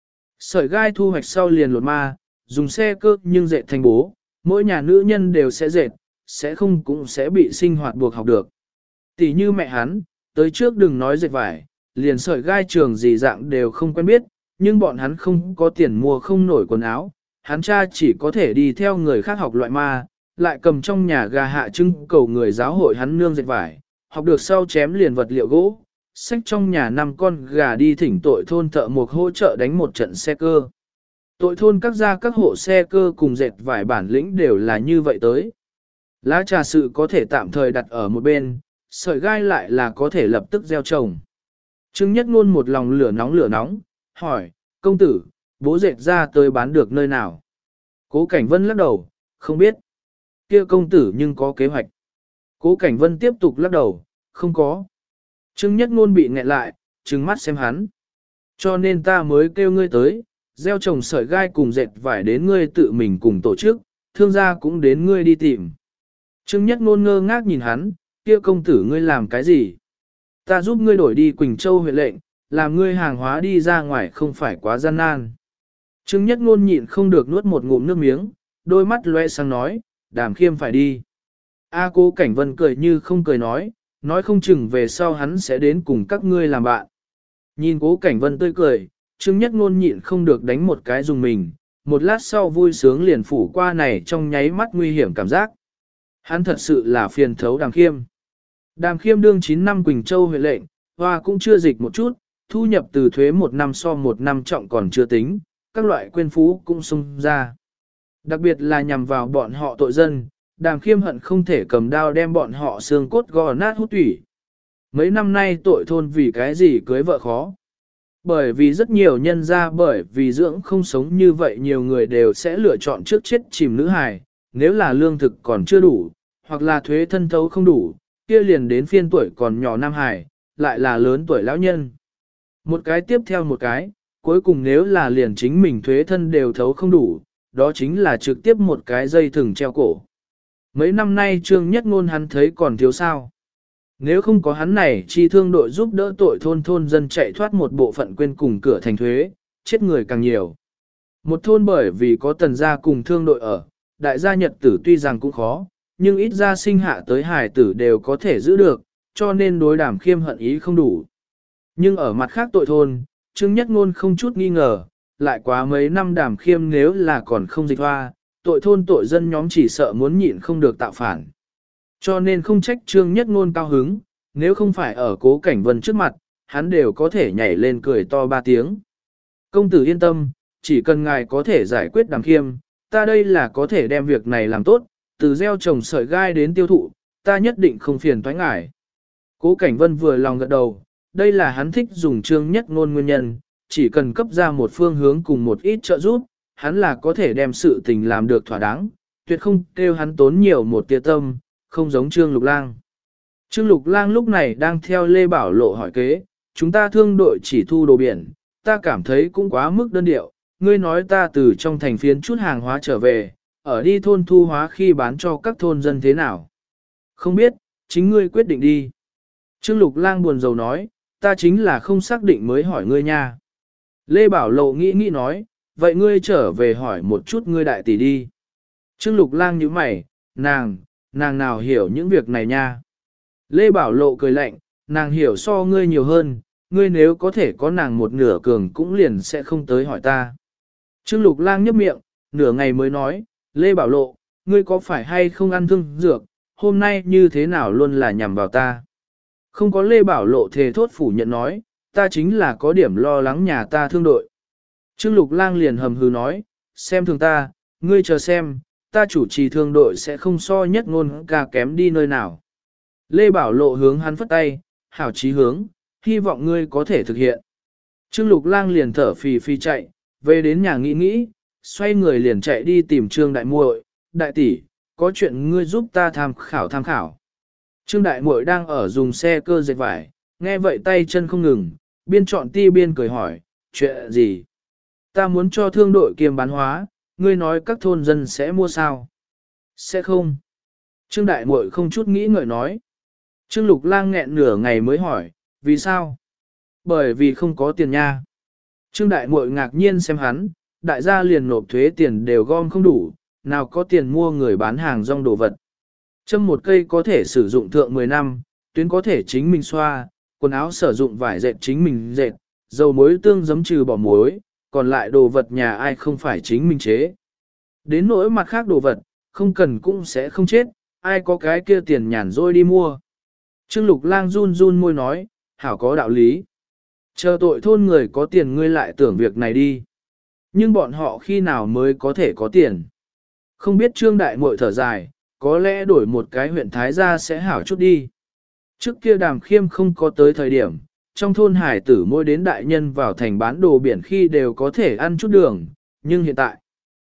Sợi gai thu hoạch sau liền lột ma, dùng xe cơ nhưng dệt thành bố, mỗi nhà nữ nhân đều sẽ dệt, sẽ không cũng sẽ bị sinh hoạt buộc học được. Tỷ như mẹ hắn, tới trước đừng nói dệt vải, liền sợi gai trường gì dạng đều không quen biết, nhưng bọn hắn không có tiền mua không nổi quần áo, hắn cha chỉ có thể đi theo người khác học loại ma, lại cầm trong nhà gà hạ trưng cầu người giáo hội hắn nương dệt vải, học được sau chém liền vật liệu gỗ, xách trong nhà 5 con gà đi thỉnh tội thôn thợ mộc hỗ trợ đánh một trận xe cơ. Tội thôn các gia các hộ xe cơ cùng dệt vải bản lĩnh đều là như vậy tới. Lá trà sự có thể tạm thời đặt ở một bên, sợi gai lại là có thể lập tức gieo trồng. Trương Nhất Ngôn một lòng lửa nóng, hỏi, công tử, bố dệt ra tới bán được nơi nào? Cố Cảnh Vân lắc đầu, không biết. Kia công tử nhưng có kế hoạch. Cố Cảnh Vân tiếp tục lắc đầu, không có. Trương Nhất Ngôn bị nghẹn lại, trừng mắt xem hắn. Cho nên ta mới kêu ngươi tới, gieo trồng sợi gai cùng dệt vải đến ngươi tự mình cùng tổ chức, thương gia cũng đến ngươi đi tìm. Trương Nhất Ngôn ngơ ngác nhìn hắn, kia công tử ngươi làm cái gì? Ta giúp ngươi đổi đi Quỳnh Châu huyện lệnh, làm ngươi hàng hóa đi ra ngoài không phải quá gian nan. Trương Nhất Ngôn nhịn không được nuốt một ngụm nước miếng, đôi mắt loe sáng nói, Đàm Khiêm phải đi. Cố Cảnh Vân cười như không cười nói không chừng về sau hắn sẽ đến cùng các ngươi làm bạn. Nhìn Cố Cảnh Vân tươi cười, Trương Nhất Ngôn nhịn không được đánh một cái dùng mình, một lát sau vui sướng liền phủ qua này trong nháy mắt nguy hiểm cảm giác. Hắn thật sự là phiền thấu Đàm Khiêm. Đàm Khiêm đương 9 năm Quỳnh Châu huyện lệnh, hoa cũng chưa dịch một chút, thu nhập từ thuế một năm so một năm trọng còn chưa tính, các loại quên phú cũng xung ra. Đặc biệt là nhằm vào bọn họ tội dân, Đàm Khiêm hận không thể cầm đao đem bọn họ xương cốt gò nát hút tủy. Mấy năm nay tội thôn vì cái gì cưới vợ khó. Bởi vì rất nhiều nhân ra bởi vì dưỡng không sống như vậy nhiều người đều sẽ lựa chọn trước chết chìm nữ hài, nếu là lương thực còn chưa đủ, hoặc là thuế thân thấu không đủ, kia liền đến phiên tuổi còn nhỏ nam hài, lại là lớn tuổi lão nhân. Một cái tiếp theo một cái, cuối cùng nếu là liền chính mình thuế thân đều thấu không đủ, đó chính là trực tiếp một cái dây thừng treo cổ. Mấy năm nay Trương Nhất Ngôn hắn thấy còn thiếu sao. Nếu không có hắn này chi thương đội giúp đỡ tội thôn dân chạy thoát một bộ phận quên cùng cửa thành thuế, chết người càng nhiều. Một thôn bởi vì có tần gia cùng thương đội ở, đại gia nhật tử tuy rằng cũng khó, nhưng ít ra sinh hạ tới hài tử đều có thể giữ được, cho nên đối Đàm Khiêm hận ý không đủ. Nhưng ở mặt khác tội thôn, Trương Nhất Ngôn không chút nghi ngờ, lại quá mấy năm Đàm Khiêm nếu là còn không dịch hoa, tội thôn tội dân nhóm chỉ sợ muốn nhịn không được tạo phản. Cho nên không trách Trương Nhất Ngôn cao hứng, nếu không phải ở Cố Cảnh Vân trước mặt, hắn đều có thể nhảy lên cười to 3 tiếng. Công tử yên tâm, chỉ cần ngài có thể giải quyết Đàm Khiêm, ta đây là có thể đem việc này làm tốt, từ gieo trồng sợi gai đến tiêu thụ, ta nhất định không phiền toái ngài. Cố Cảnh Vân vừa lòng gật đầu, đây là hắn thích dùng Trương Nhất Ngôn nguyên nhân, chỉ cần cấp ra một phương hướng cùng một ít trợ giúp, hắn là có thể đem sự tình làm được thỏa đáng, tuyệt không kêu hắn tốn nhiều một tia tâm, không giống Trương Lục Lang. Trương Lục Lang lúc này đang theo Lê Bảo Lộ hỏi kế, chúng ta thương đội chỉ thu đồ biển, ta cảm thấy cũng quá mức đơn điệu, ngươi nói ta từ trong thành phiến chút hàng hóa trở về, ở đi thôn thu hóa khi bán cho các thôn dân thế nào. Không biết, chính ngươi quyết định đi. Trương Lục Lang buồn rầu nói, ta chính là không xác định mới hỏi ngươi nha. Lê Bảo Lộ nghĩ nói, vậy ngươi trở về hỏi một chút ngươi đại tỷ đi. Trương Lục Lang nhíu mày, nàng nào hiểu những việc này nha. Lê Bảo Lộ cười lạnh, nàng hiểu so ngươi nhiều hơn, ngươi nếu có thể có nàng một nửa cường cũng liền sẽ không tới hỏi ta. Trương Lục Lang nhấp miệng, nửa ngày mới nói, Lê Bảo Lộ, ngươi có phải hay không ăn thương dược, hôm nay như thế nào luôn là nhằm vào ta. Không có Lê Bảo Lộ thề thốt phủ nhận nói, ta chính là có điểm lo lắng nhà ta thương đội. Trương Lục Lang liền hầm hừ nói, xem thường ta, ngươi chờ xem, ta chủ trì thương đội sẽ không so Nhất Ngôn ca kém đi nơi nào. Lê Bảo Lộ hướng hắn phất tay, hảo chí hướng, hy vọng ngươi có thể thực hiện. Trương Lục Lang liền thở phì phì chạy, về đến nhà nghĩ, xoay người liền chạy đi tìm Trương Đại Muội, đại tỷ, có chuyện ngươi giúp ta tham khảo. Trương Đại Muội đang ở dùng xe cơ dệt vải, nghe vậy tay chân không ngừng, biên chọn ti biên cười hỏi, chuyện gì? Ta muốn cho thương đội kiềm bán hóa, ngươi nói các thôn dân sẽ mua sao? Sẽ không. Trương Đại Muội không chút nghĩ ngợi nói. Trương Lục Lang nghẹn nửa ngày mới hỏi, vì sao? Bởi vì không có tiền nha. Trương Đại Muội ngạc nhiên xem hắn, đại gia liền nộp thuế tiền đều gom không đủ, nào có tiền mua người bán hàng rong đồ vật. Châm một cây có thể sử dụng thượng 10 năm, tuyến có thể chính mình xoa, quần áo sử dụng vải dệt chính mình dệt, dầu muối tương giấm trừ bỏ muối, còn lại đồ vật nhà ai không phải chính mình chế. Đến nỗi mặt khác đồ vật, không cần cũng sẽ không chết, ai có cái kia tiền nhàn rỗi đi mua. Trương Lục Lang run run môi nói, hảo có đạo lý. Chờ tội thôn người có tiền ngươi lại tưởng việc này đi. Nhưng bọn họ khi nào mới có thể có tiền? Không biết Trương Đại Muội thở dài, có lẽ đổi một cái huyện Thái gia sẽ hảo chút đi. Trước kia Đàm Khiêm không có tới thời điểm, trong thôn hải tử mỗi đến đại nhân vào thành bán đồ biển khi đều có thể ăn chút đường, nhưng hiện tại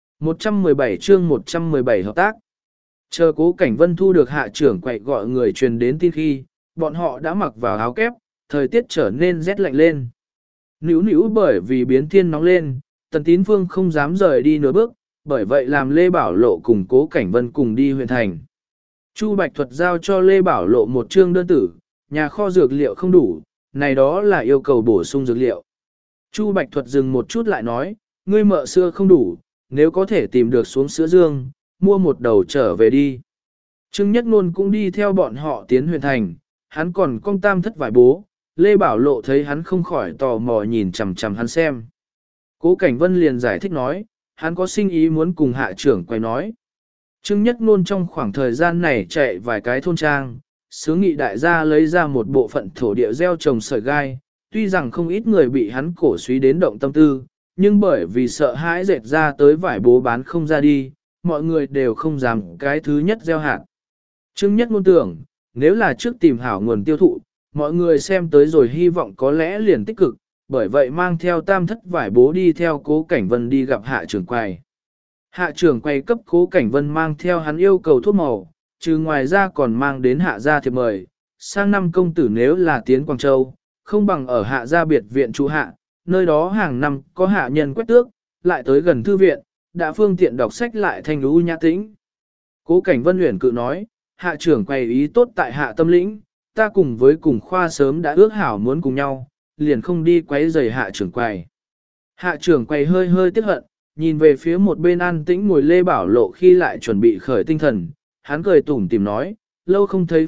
117 chương 117 hợp tác. Chờ Cố Cảnh Vân thu được hạ trưởng quậy gọi người truyền đến tin khi, bọn họ đã mặc vào áo kép, thời tiết trở nên rét lạnh lên. Nữu nữu bởi vì biến thiên nóng lên, Tần Tín Phương không dám rời đi nửa bước, bởi vậy làm Lê Bảo Lộ cùng Cố Cảnh Vân cùng đi huyện thành. Chu Bạch Thuật giao cho Lê Bảo Lộ một chương đơn tử, nhà kho dược liệu không đủ, này đó là yêu cầu bổ sung dược liệu. Chu Bạch Thuật dừng một chút lại nói, ngươi mợ sữa không đủ, nếu có thể tìm được xuống sữa dương, mua một đầu trở về đi. Trương Nhất Nôn cũng đi theo bọn họ tiến huyện thành, hắn còn cong tam thất vải bố, Lê Bảo Lộ thấy hắn không khỏi tò mò nhìn chằm chằm hắn xem. Cố Cảnh Vân liền giải thích nói, hắn có sinh ý muốn cùng hạ trưởng quay nói. Trương Nhất Nôn trong khoảng thời gian này chạy vài cái thôn trang, sứ nghị đại gia lấy ra một bộ phận thổ địa gieo trồng sợi gai, tuy rằng không ít người bị hắn cổ suý đến động tâm tư, nhưng bởi vì sợ hãi dệt ra tới vải bố bán không ra đi, mọi người đều không dám cái thứ nhất gieo hạt. Trương Nhất Nôn tưởng, nếu là trước tìm hảo nguồn tiêu thụ, mọi người xem tới rồi hy vọng có lẽ liền tích cực, bởi vậy mang theo tam thất vải bố đi theo Cố Cảnh Vân đi gặp hạ trưởng quầy. Hạ trưởng quầy cấp Cố Cảnh Vân mang theo hắn yêu cầu thuốc màu, trừ ngoài ra còn mang đến hạ gia thiệp mời, sang năm công tử nếu là tiến Quảng Châu, không bằng ở hạ gia biệt viện trụ hạ, nơi đó hàng năm có hạ nhân quét tước, lại tới gần thư viện, đã phương tiện đọc sách lại thanh lũ nhã tĩnh. Cố Cảnh Vân huyền cự nói, hạ trưởng quầy ý tốt tại hạ tâm lĩnh, ta cùng với cùng khoa sớm đã ước hảo muốn cùng nhau, liền không đi quấy rầy hạ trưởng quầy. Hạ trưởng quầy hơi hơi tiếc hận, nhìn về phía một bên an tĩnh ngồi Lê Bảo Lộ khi lại chuẩn bị khởi tinh thần, hắn cười tủm tỉm nói, lâu không thấy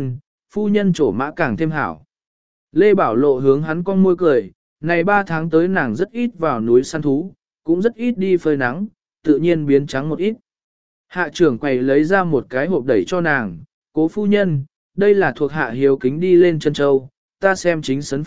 phu nhân trổ mã càng thêm hảo. Lê Bảo Lộ hướng hắn con môi cười, này 3 tháng tới nàng rất ít vào núi săn thú, cũng rất ít đi phơi nắng, tự nhiên biến trắng một ít. Hạ trưởng quầy lấy ra một cái hộp đẩy cho nàng, cố phu nhân, đây là thuộc hạ hiếu kính đi lên chân châu, ta xem chính sấn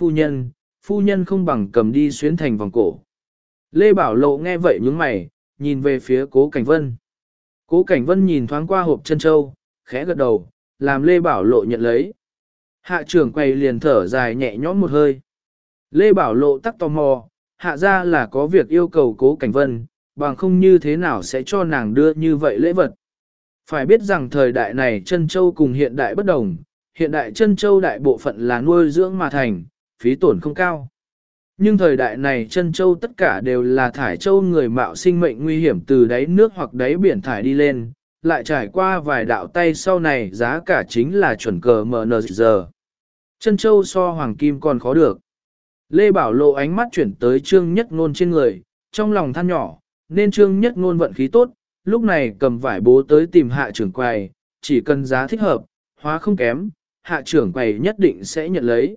phu nhân không bằng cầm đi xuyến thành vòng cổ. Lê Bảo Lộ nghe vậy nhướng mày, nhìn về phía Cố Cảnh Vân. Cố Cảnh Vân nhìn thoáng qua hộp chân châu, khẽ gật đầu, làm Lê Bảo Lộ nhận lấy. Hạ trưởng quầy liền thở dài nhẹ nhõm một hơi. Lê Bảo Lộ tắc tò mò, hạ ra là có việc yêu cầu Cố Cảnh Vân, bằng không như thế nào sẽ cho nàng đưa như vậy lễ vật. Phải biết rằng thời đại này chân châu cùng hiện đại bất đồng, hiện đại chân châu đại bộ phận là nuôi dưỡng mà thành, phí tổn không cao. Nhưng thời đại này chân châu tất cả đều là thải châu người mạo sinh mệnh nguy hiểm từ đáy nước hoặc đáy biển thải đi lên, lại trải qua vài đạo tay sau này giá cả chính là chuẩn cờ MNZ. Chân châu so hoàng kim còn khó được. Lê Bảo Lộ ánh mắt chuyển tới Trương Nhất Ngôn trên người, trong lòng than nhỏ, nên Trương Nhất Ngôn vận khí tốt, lúc này cầm vải bố tới tìm hạ trưởng quầy, chỉ cần giá thích hợp, hóa không kém, hạ trưởng quầy nhất định sẽ nhận lấy.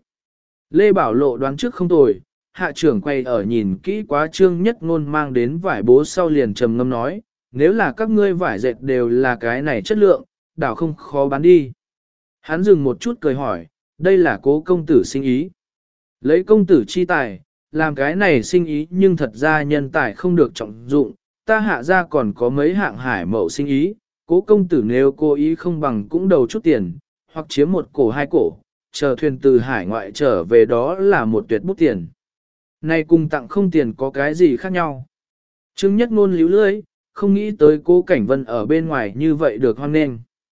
Lê Bảo Lộ đoán trước không tồi, hạ trưởng quầy ở nhìn kỹ quá Trương Nhất Ngôn mang đến vải bố sau liền trầm ngâm nói, nếu là các ngươi vải dệt đều là cái này chất lượng, đảo không khó bán đi. Hắn dừng một chút cười hỏi, đây là Cố công tử sinh ý. Lấy công tử chi tài, làm cái này sinh ý nhưng thật ra nhân tài không được trọng dụng, ta hạ ra còn có mấy hạng hải mậu sinh ý, Cố công tử nếu cố ý không bằng cũng đầu chút tiền, hoặc chiếm một cổ hai cổ, chờ thuyền từ hải ngoại trở về đó là một tuyệt bút tiền. Này cùng tặng không tiền có cái gì khác nhau. Trương Nhất Ngôn líu lưỡi, không nghĩ tới Cố Cảnh Vân ở bên ngoài như vậy được hoan nghênh.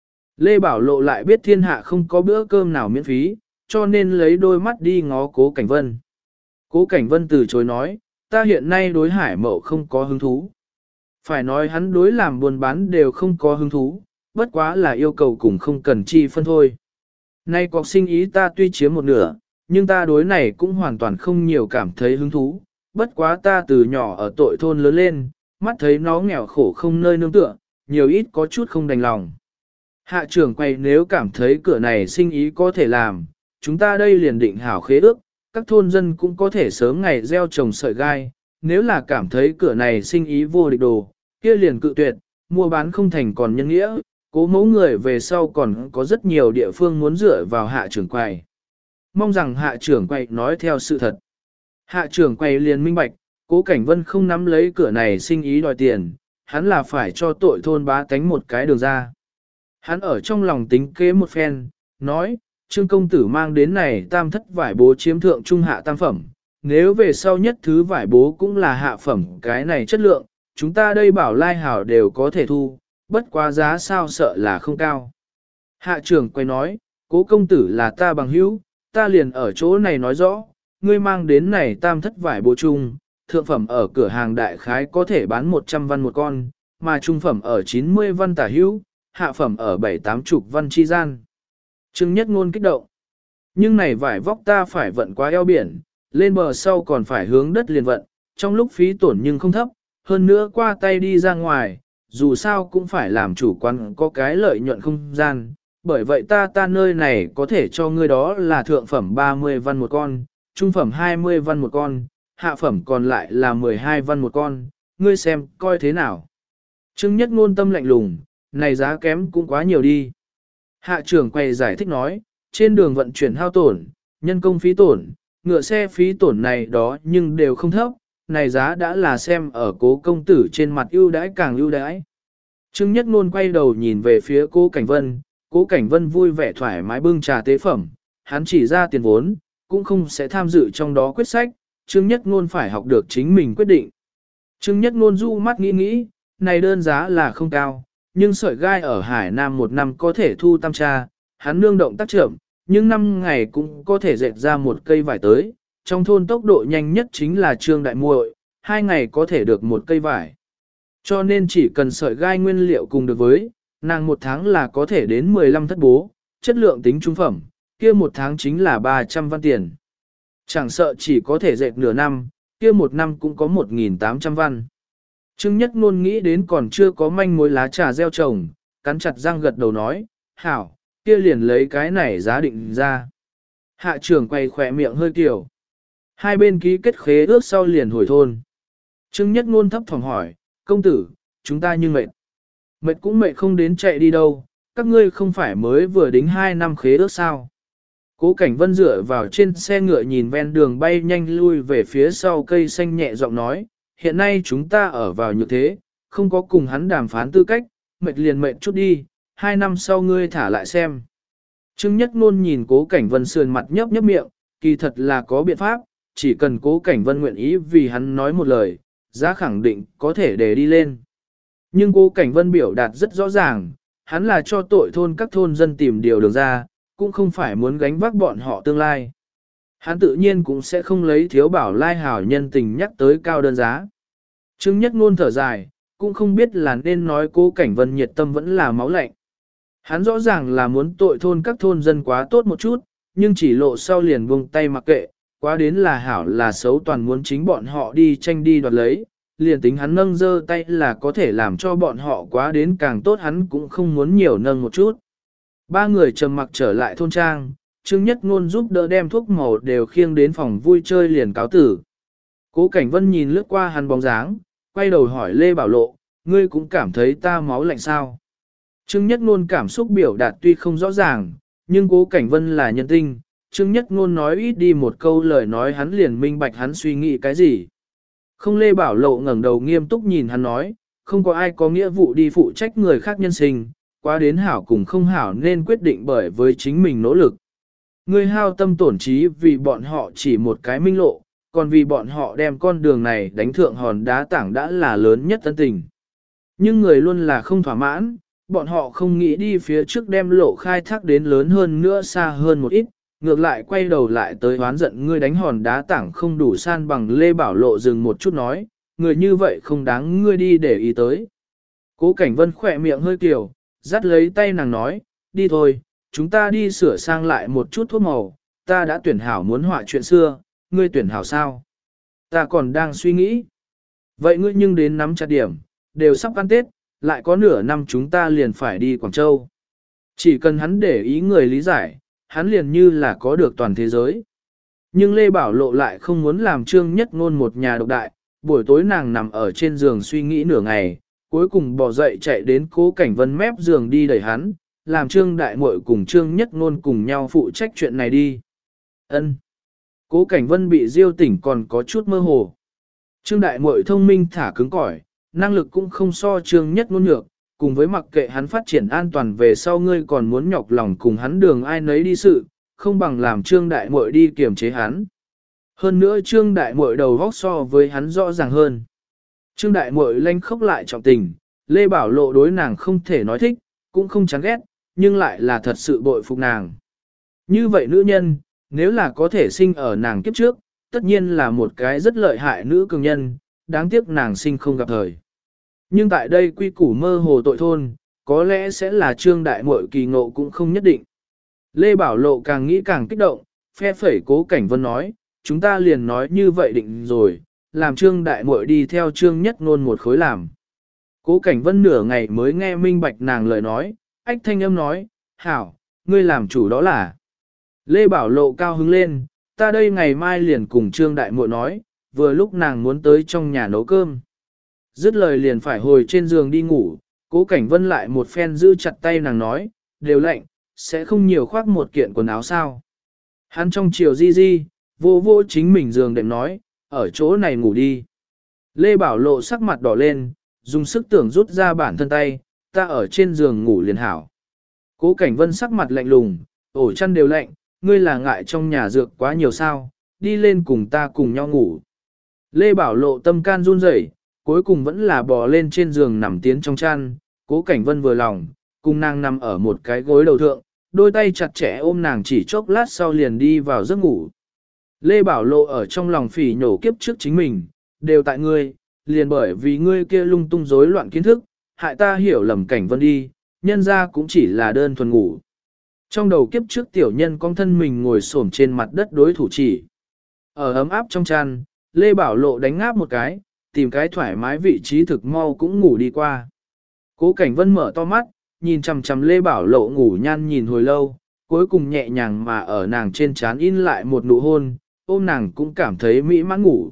Lê Bảo Lộ lại biết thiên hạ không có bữa cơm nào miễn phí, cho nên lấy đôi mắt đi ngó Cố Cảnh Vân. Cố Cảnh Vân từ chối nói, ta hiện nay đối hải mậu không có hứng thú. Phải nói hắn đối làm buôn bán đều không có hứng thú, bất quá là yêu cầu cùng không cần chi phân thôi. Nay cọc sinh ý ta tuy chiếm một nửa, nhưng ta đối này cũng hoàn toàn không nhiều cảm thấy hứng thú, bất quá ta từ nhỏ ở tội thôn lớn lên, mắt thấy nó nghèo khổ không nơi nương tựa, nhiều ít có chút không đành lòng. Hạ trưởng quay nếu cảm thấy cửa này sinh ý có thể làm, chúng ta đây liền định hảo khế ước, các thôn dân cũng có thể sớm ngày gieo trồng sợi gai, nếu là cảm thấy cửa này sinh ý vô địch đồ, kia liền cự tuyệt, mua bán không thành còn nhân nghĩa, cố mẫu người về sau còn có rất nhiều địa phương muốn dựa vào hạ trưởng quầy. Mong rằng hạ trưởng quầy nói theo sự thật. Hạ trưởng quầy liền minh bạch, Cố Cảnh Vân không nắm lấy cửa này sinh ý đòi tiền, hắn là phải cho tội thôn bá tánh một cái đường ra. Hắn ở trong lòng tính kế một phen, nói, Trương công tử mang đến này tam thất vải bố chiếm thượng trung hạ tam phẩm, nếu về sau nhất thứ vải bố cũng là hạ phẩm cái này chất lượng, chúng ta đây bảo lai hảo đều có thể thu, bất quá giá sao sợ là không cao. Hạ trưởng quay nói, Cố công tử là ta bằng hữu, ta liền ở chỗ này nói rõ, ngươi mang đến này tam thất vải bố chung, thượng phẩm ở cửa hàng đại khái có thể bán 100 văn một con, mà trung phẩm ở 90 văn tả hữu, hạ phẩm ở 7-80 văn chi gian. Trương Nhất Ngôn kích động. Nhưng này vải vóc ta phải vận qua eo biển, lên bờ sau còn phải hướng đất liền vận, trong lúc phí tổn nhưng không thấp, hơn nữa qua tay đi ra ngoài, dù sao cũng phải làm chủ quán có cái lợi nhuận không gian. Bởi vậy ta nơi này có thể cho ngươi đó là thượng phẩm 30 văn một con, trung phẩm 20 văn một con, hạ phẩm còn lại là 12 văn một con, ngươi xem coi thế nào. Trương Nhất Ngôn tâm lạnh lùng, này giá kém cũng quá nhiều đi. Hạ trưởng quầy giải thích nói, trên đường vận chuyển hao tổn, nhân công phí tổn, ngựa xe phí tổn này đó nhưng đều không thấp, này giá đã là xem ở Cố công tử trên mặt ưu đãi càng ưu đãi. Trương Nhất Ngôn quay đầu nhìn về phía Cố Cảnh Vân, Cố Cảnh Vân vui vẻ thoải mái bưng trà tế phẩm, hắn chỉ ra tiền vốn, cũng không sẽ tham dự trong đó quyết sách, Trương Nhất Ngôn phải học được chính mình quyết định. Trương Nhất Ngôn du mắt nghĩ nghĩ, này đơn giá là không cao, nhưng sợi gai ở Hải Nam một năm có thể thu tam tra, hắn nương động tác chậm, nhưng 5 ngày cũng có thể dệt ra một cây vải tới, trong thôn tốc độ nhanh nhất chính là Trương Đại Muội, 2 ngày có thể được một cây vải. Cho nên chỉ cần sợi gai nguyên liệu cùng được với, nàng một tháng là có thể đến 15 thất bố, chất lượng tính trung phẩm, kia một tháng chính là 300 văn tiền. Chẳng sợ chỉ có thể dệt nửa năm, kia một năm cũng có 1.800 văn. Trương Nhất Ngôn nghĩ đến còn chưa có manh mối lá trà gieo trồng, cắn chặt răng gật đầu nói, hảo, kia liền lấy cái này giá định ra. Hạ trưởng quay khỏe miệng hơi kiểu. Hai bên ký kết khế ước sau liền hồi thôn. Trương Nhất Ngôn thấp thỏm hỏi, công tử, chúng ta nhưng mệt. Mệt cũng mệt không đến chạy đi đâu, các ngươi không phải mới vừa đính 2 năm khế ước sao. Cố Cảnh Vân dựa vào trên xe ngựa nhìn ven đường bay nhanh lui về phía sau cây xanh nhẹ giọng nói, hiện nay chúng ta ở vào như thế, không có cùng hắn đàm phán tư cách, mệt liền mệt chút đi, 2 năm sau ngươi thả lại xem. Trương Nhất Ngôn nhìn Cố Cảnh Vân sườn mặt nhấp nhấp miệng, kỳ thật là có biện pháp, chỉ cần Cố Cảnh Vân nguyện ý vì hắn nói một lời, giá khẳng định có thể để đi lên. Nhưng Cố Cảnh Vân biểu đạt rất rõ ràng, hắn là cho tội thôn các thôn dân tìm điều được ra, cũng không phải muốn gánh vác bọn họ tương lai. Hắn tự nhiên cũng sẽ không lấy thiếu bảo lai hảo nhân tình nhắc tới cao đơn giá. Trương Nhất Ngôn thở dài, cũng không biết là nên nói Cố Cảnh Vân nhiệt tâm vẫn là máu lạnh. Hắn rõ ràng là muốn tội thôn các thôn dân quá tốt một chút, nhưng chỉ lộ sau liền buông tay mặc kệ, quá đến là hảo là xấu toàn muốn chính bọn họ đi tranh đi đoạt lấy, liền tính hắn nâng dơ tay là có thể làm cho bọn họ quá đến càng tốt hắn cũng không muốn nhiều nâng một chút. Ba người trầm mặc trở lại thôn trang, Trương Nhất Ngôn giúp đỡ đem thuốc màu đều khiêng đến phòng vui chơi liền cáo tử. Cố Cảnh Vân nhìn lướt qua hắn bóng dáng, quay đầu hỏi Lê Bảo Lộ, ngươi cũng cảm thấy ta máu lạnh sao? Trương Nhất Ngôn cảm xúc biểu đạt tuy không rõ ràng, nhưng Cố Cảnh Vân là nhân tinh, Trương Nhất Ngôn nói ít đi một câu lời nói hắn liền minh bạch hắn suy nghĩ cái gì. Không Lê Bảo Lộ ngẩng đầu nghiêm túc nhìn hắn nói, không có ai có nghĩa vụ đi phụ trách người khác nhân sinh, quá đến hảo cùng không hảo nên quyết định bởi với chính mình nỗ lực. Ngươi hao tâm tổn trí vì bọn họ chỉ một cái minh lộ, còn vì bọn họ đem con đường này đánh thượng hòn đá tảng đã là lớn nhất ân tình. Nhưng người luôn là không thỏa mãn, bọn họ không nghĩ đi phía trước đem lộ khai thác đến lớn hơn nữa xa hơn một ít, ngược lại quay đầu lại tới oán giận ngươi đánh hòn đá tảng không đủ san bằng. Lê Bảo Lộ dừng một chút nói, người như vậy không đáng ngươi đi để ý tới. Cố Cảnh Vân khỏe miệng hơi kiểu, dắt lấy tay nàng nói, đi thôi, chúng ta đi sửa sang lại một chút thuốc màu, ta đã tuyển hảo muốn họa chuyện xưa, ngươi tuyển hảo sao? Ta còn đang suy nghĩ. Vậy ngươi nhưng đến nắm chặt điểm, đều sắp ăn Tết, lại có nửa năm chúng ta liền phải đi Quảng Châu. Chỉ cần hắn để ý người lý giải, hắn liền như là có được toàn thế giới. Nhưng Lê Bảo Lộ lại không muốn làm Trương Nhất Ngôn một nhà độc đại, buổi tối nàng nằm ở trên giường suy nghĩ nửa ngày, cuối cùng bỏ dậy chạy đến Cố Cảnh Vân mép giường đi đẩy hắn, làm Trương Đại Muội cùng Trương Nhất Ngôn cùng nhau phụ trách chuyện này đi. Ân. Cố Cảnh Vân bị diêu tỉnh còn có chút mơ hồ. Trương Đại Muội thông minh thả cứng cỏi, năng lực cũng không so Trương Nhất Ngôn nhược, cùng với mặc kệ hắn phát triển an toàn về sau ngươi còn muốn nhọc lòng cùng hắn đường ai nấy đi sự, không bằng làm Trương Đại Muội đi kiềm chế hắn. Hơn nữa Trương Đại Muội đầu vóc so với hắn rõ ràng hơn. Trương Đại Muội lanh khóc lại trọng tình, Lê Bảo Lộ đối nàng không thể nói thích, cũng không chán ghét, nhưng lại là thật sự bội phục nàng. Như vậy nữ nhân, nếu là có thể sinh ở nàng kiếp trước, tất nhiên là một cái rất lợi hại nữ cường nhân, đáng tiếc nàng sinh không gặp thời. Nhưng tại đây quy củ mơ hồ tội thôn, có lẽ sẽ là Trương Đại Muội kỳ ngộ cũng không nhất định. Lê Bảo Lộ càng nghĩ càng kích động, phe phẩy Cố Cảnh Vân nói, chúng ta liền nói như vậy định rồi, làm Trương Đại Muội đi theo Trương Nhất Ngôn một khối làm. Cố Cảnh Vân nửa ngày mới nghe minh bạch nàng lời nói, ách thanh âm nói, hảo, ngươi làm chủ đó là. Lê Bảo Lộ cao hứng lên, ta đây ngày mai liền cùng Trương Đại Muội nói, vừa lúc nàng muốn tới trong nhà nấu cơm. Dứt lời liền phải hồi trên giường đi ngủ, Cố Cảnh Vân lại một phen giữ chặt tay nàng nói, đều lạnh, sẽ không nhiều khoác một kiện quần áo sao. Hắn trong chiều di, vô vô chính mình giường đệm nói, ở chỗ này ngủ đi. Lê Bảo Lộ sắc mặt đỏ lên, dùng sức tưởng rút ra bản thân tay, ta ở trên giường ngủ liền hảo. Cố Cảnh Vân sắc mặt lạnh lùng, ổ chăn đều lạnh, ngươi là ngại trong nhà dược quá nhiều sao, đi lên cùng ta cùng nhau ngủ. Lê Bảo Lộ tâm can run rẩy, cuối cùng vẫn là bò lên trên giường nằm tiến trong chăn, Cố Cảnh Vân vừa lòng, cùng nàng nằm ở một cái gối đầu thượng, đôi tay chặt chẽ ôm nàng chỉ chốc lát sau liền đi vào giấc ngủ. Lê Bảo Lộ ở trong lòng phỉ nhổ kiếp trước chính mình, đều tại ngươi, liền bởi vì ngươi kia lung tung rối loạn kiến thức, hại ta hiểu lầm Cảnh Vân đi, nhân ra cũng chỉ là đơn thuần ngủ. Trong đầu kiếp trước tiểu nhân con thân mình ngồi xổm trên mặt đất đối thủ chỉ. Ở ấm áp trong chăn, Lê Bảo Lộ đánh ngáp một cái, tìm cái thoải mái vị trí thực mau cũng ngủ đi qua. Cố Cảnh Vân mở to mắt, nhìn chằm chằm Lê Bảo Lộ ngủ nhan nhìn hồi lâu, cuối cùng nhẹ nhàng mà ở nàng trên trán in lại một nụ hôn, ôm nàng cũng cảm thấy mỹ mãn ngủ.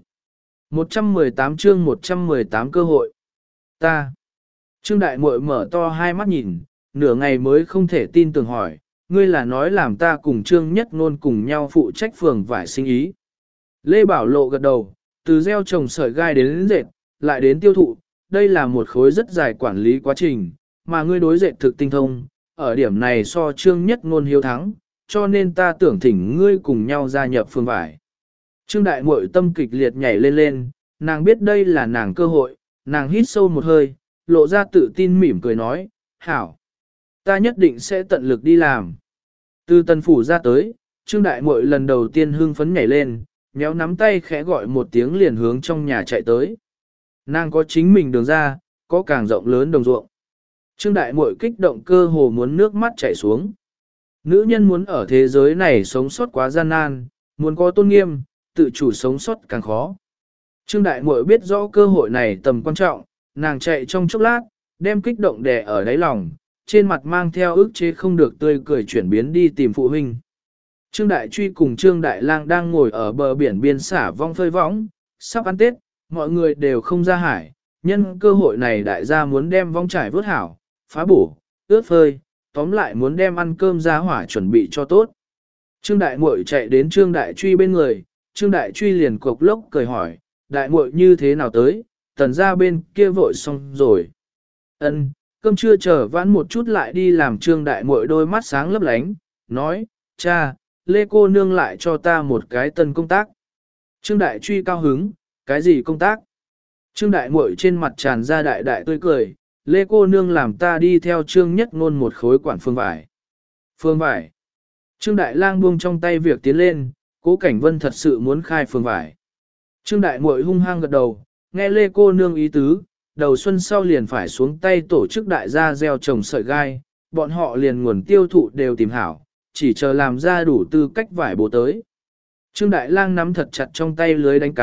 118 chương 118 cơ hội. Ta. Trương Đại Muội mở to hai mắt nhìn, nửa ngày mới không thể tin tưởng hỏi, ngươi là nói làm ta cùng Trương Nhất Ngôn cùng nhau phụ trách phường vải sinh ý. Lê Bảo Lộ gật đầu, từ gieo trồng sợi gai đến dệt, lại đến tiêu thụ, đây là một khối rất dài quản lý quá trình, mà ngươi đối dệt thực tinh thông, ở điểm này so Trương Nhất Ngôn hiếu thắng, cho nên ta tưởng thỉnh ngươi cùng nhau gia nhập phường vải. Trương Đại Muội tâm kịch liệt nhảy lên lên, nàng biết đây là nàng cơ hội, nàng hít sâu một hơi, lộ ra tự tin mỉm cười nói, hảo, ta nhất định sẽ tận lực đi làm. Từ Tân Phủ ra tới, Trương Đại Muội lần đầu tiên hưng phấn nhảy lên, nhéo nắm tay khẽ gọi một tiếng liền hướng trong nhà chạy tới. Nàng có chính mình đường ra, có càng rộng lớn đồng ruộng. Trương Đại Muội kích động cơ hồ muốn nước mắt chảy xuống. Nữ nhân muốn ở thế giới này sống sót quá gian nan, muốn có tôn nghiêm, tự chủ sống sót càng khó. Trương Đại Muội biết rõ cơ hội này tầm quan trọng, nàng chạy trong chốc lát, đem kích động đè ở đáy lòng, trên mặt mang theo ức chế không được tươi cười chuyển biến đi tìm phụ huynh. Trương Đại Truy cùng Trương Đại Lang đang ngồi ở bờ biển biên xả vong phơi võng, sắp ăn Tết, mọi người đều không ra hải, nhân cơ hội này đại gia muốn đem vong trải vớt hảo, phá bổ, ướt phơi, tóm lại muốn đem ăn cơm ra hỏa chuẩn bị cho tốt. Trương Đại Muội chạy đến Trương Đại Truy bên người, Trương Đại Truy liền cộc lốc cười hỏi, Đại Muội như thế nào tới, tần ra bên kia vội xong rồi. Ân, cơm chưa chờ vãn một chút lại đi làm. Trương Đại Muội đôi mắt sáng lấp lánh, nói, cha, Lê cô nương lại cho ta một cái tân công tác. Trương Đại Truy cao hứng, cái gì công tác? Trương Đại Muội trên mặt tràn ra đại đại tươi cười, Lê cô nương làm ta đi theo Trương Nhất Ngôn một khối quản phương vải. Phương vải. Trương Đại Lang buông trong tay việc tiến lên, Cố Cảnh Vân thật sự muốn khai phương vải. Trương Đại Muội hung hăng gật đầu, nghe Lê cô nương ý tứ, đầu xuân sau liền phải xuống tay tổ chức đại gia gieo trồng sợi gai, bọn họ liền nguồn tiêu thụ đều tìm hảo, chỉ chờ làm ra đủ tư cách vải bố tới. Trương Đại Lang nắm thật chặt trong tay lưới đánh cá,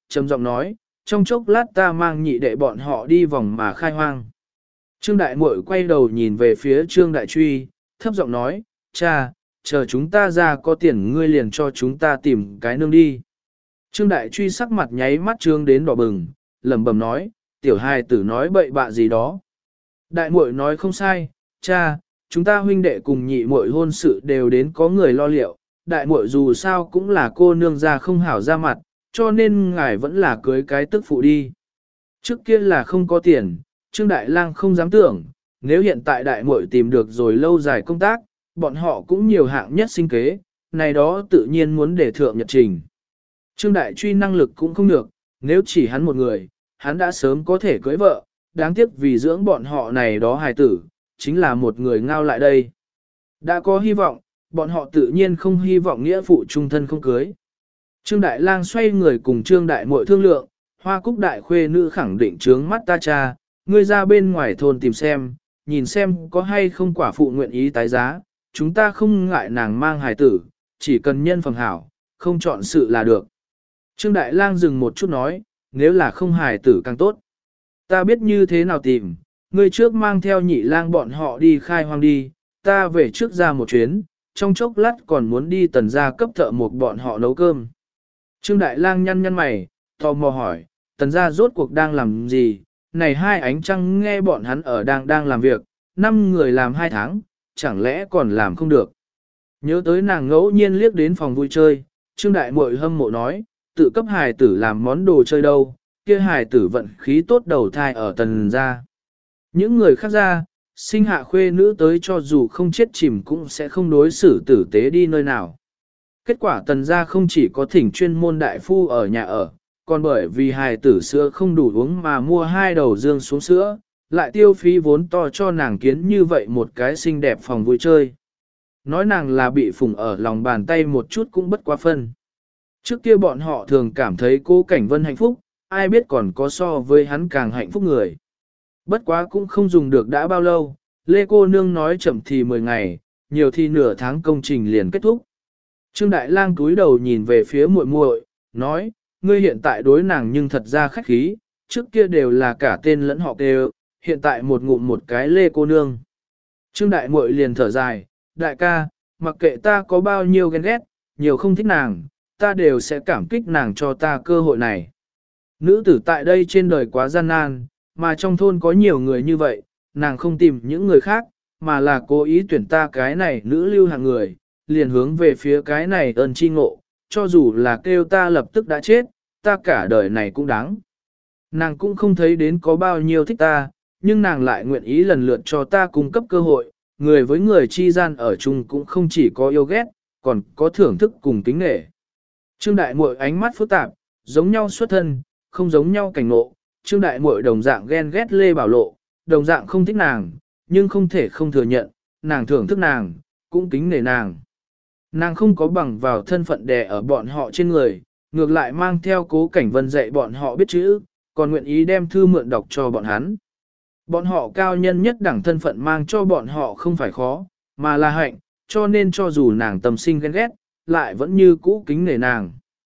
trầm giọng nói, trong chốc lát ta mang nhị đệ bọn họ đi vòng mà khai hoang. Trương Đại Muội quay đầu nhìn về phía Trương Đại Truy, thấp giọng nói, cha, chờ chúng ta ra có tiền ngươi liền cho chúng ta tìm cái nương đi. Trương Đại Truy sắc mặt nháy mắt trương đến đỏ bừng, lẩm bẩm nói, tiểu hài tử nói bậy bạ gì đó. Đại Muội nói không sai, cha, chúng ta huynh đệ cùng nhị muội hôn sự đều đến có người lo liệu, đại muội dù sao cũng là cô nương ra không hảo ra mặt, cho nên ngài vẫn là cưới cái tức phụ đi. Trước kia là không có tiền, Trương Đại Lang không dám tưởng, nếu hiện tại đại muội tìm được rồi lâu dài công tác, bọn họ cũng nhiều hạng nhất sinh kế, này đó tự nhiên muốn để thượng nhật trình. Trương Đại Truy năng lực cũng không được, nếu chỉ hắn một người, hắn đã sớm có thể cưới vợ, đáng tiếc vì dưỡng bọn họ này đó hài tử, chính là một người ngao lại đây. Đã có hy vọng, bọn họ tự nhiên không hy vọng nghĩa phụ trung thân không cưới. Trương Đại Lang xoay người cùng Trương Đại Muội thương lượng, Hoa Cúc đại khuê nữ khẳng định trướng mắt ta cha, ngươi ra bên ngoài thôn tìm xem, nhìn xem có hay không quả phụ nguyện ý tái giá, chúng ta không ngại nàng mang hài tử, chỉ cần nhân phẩm hảo, không chọn sự là được. Trương Đại Lang dừng một chút nói, nếu là không hài tử càng tốt. Ta biết như thế nào tìm, ngươi trước mang theo nhị lang bọn họ đi khai hoang đi, ta về trước ra một chuyến, trong chốc lát còn muốn đi tần gia cấp thợ một bọn họ nấu cơm. Trương Đại Lang nhăn nhăn mày, tò mò hỏi, tần gia rốt cuộc đang làm gì, này hai ánh trăng nghe bọn hắn ở đang làm việc, 5 người làm 2 tháng, chẳng lẽ còn làm không được. Nhớ tới nàng ngẫu nhiên liếc đến phòng vui chơi, Trương Đại Muội hâm mộ nói, tự cấp hài tử làm món đồ chơi đâu, kia hài tử vận khí tốt đầu thai ở tần gia. Những người khác ra, sinh hạ khuê nữ tới cho dù không chết chìm cũng sẽ không đối xử tử tế đi nơi nào. Kết quả tần gia không chỉ có thỉnh chuyên môn đại phu ở nhà ở, còn bởi vì hài tử sữa không đủ uống mà mua 2 đầu dương xuống sữa, lại tiêu phí vốn to cho nàng kiến như vậy một cái xinh đẹp phòng vui chơi. Nói nàng là bị phụng ở lòng bàn tay một chút cũng bất quá phân. Trước kia bọn họ thường cảm thấy Cố Cảnh Vân hạnh phúc, ai biết còn có so với hắn càng hạnh phúc người. Bất quá cũng không dùng được đã bao lâu, Lê cô nương nói chậm thì 10 ngày, nhiều thì nửa tháng công trình liền kết thúc. Trương Đại Lang cúi đầu nhìn về phía muội muội, nói, ngươi hiện tại đối nàng nhưng thật ra khách khí, trước kia đều là cả tên lẫn họ đều, hiện tại một ngụm một cái Lê cô nương. Trương Đại Muội liền thở dài, đại ca, mặc kệ ta có bao nhiêu ghen ghét, nhiều không thích nàng, ta đều sẽ cảm kích nàng cho ta cơ hội này. Nữ tử tại đây trên đời quá gian nan, mà trong thôn có nhiều người như vậy, nàng không tìm những người khác, mà là cố ý tuyển ta cái này nữ lưu hạng người, liền hướng về phía cái này ơn chi ngộ, cho dù là kêu ta lập tức đã chết, ta cả đời này cũng đáng. Nàng cũng không thấy đến có bao nhiêu thích ta, nhưng nàng lại nguyện ý lần lượt cho ta cung cấp cơ hội, người với người chi gian ở chung cũng không chỉ có yêu ghét, còn có thưởng thức cùng kính nể. Trương Đại Muội ánh mắt phức tạp, giống nhau xuất thân, không giống nhau cảnh ngộ. Trương Đại Muội đồng dạng ghen ghét Lê Bảo Lộ, đồng dạng không thích nàng, nhưng không thể không thừa nhận, nàng thưởng thức nàng, cũng kính nể nàng. Nàng không có bằng vào thân phận đè ở bọn họ trên người, ngược lại mang theo Cố Cảnh Vân dạy bọn họ biết chữ, còn nguyện ý đem thư mượn đọc cho bọn hắn. Bọn họ cao nhân nhất đẳng thân phận mang cho bọn họ không phải khó, mà là hạnh, cho nên cho dù nàng tâm sinh ghen ghét, lại vẫn như cũ kính nể nàng.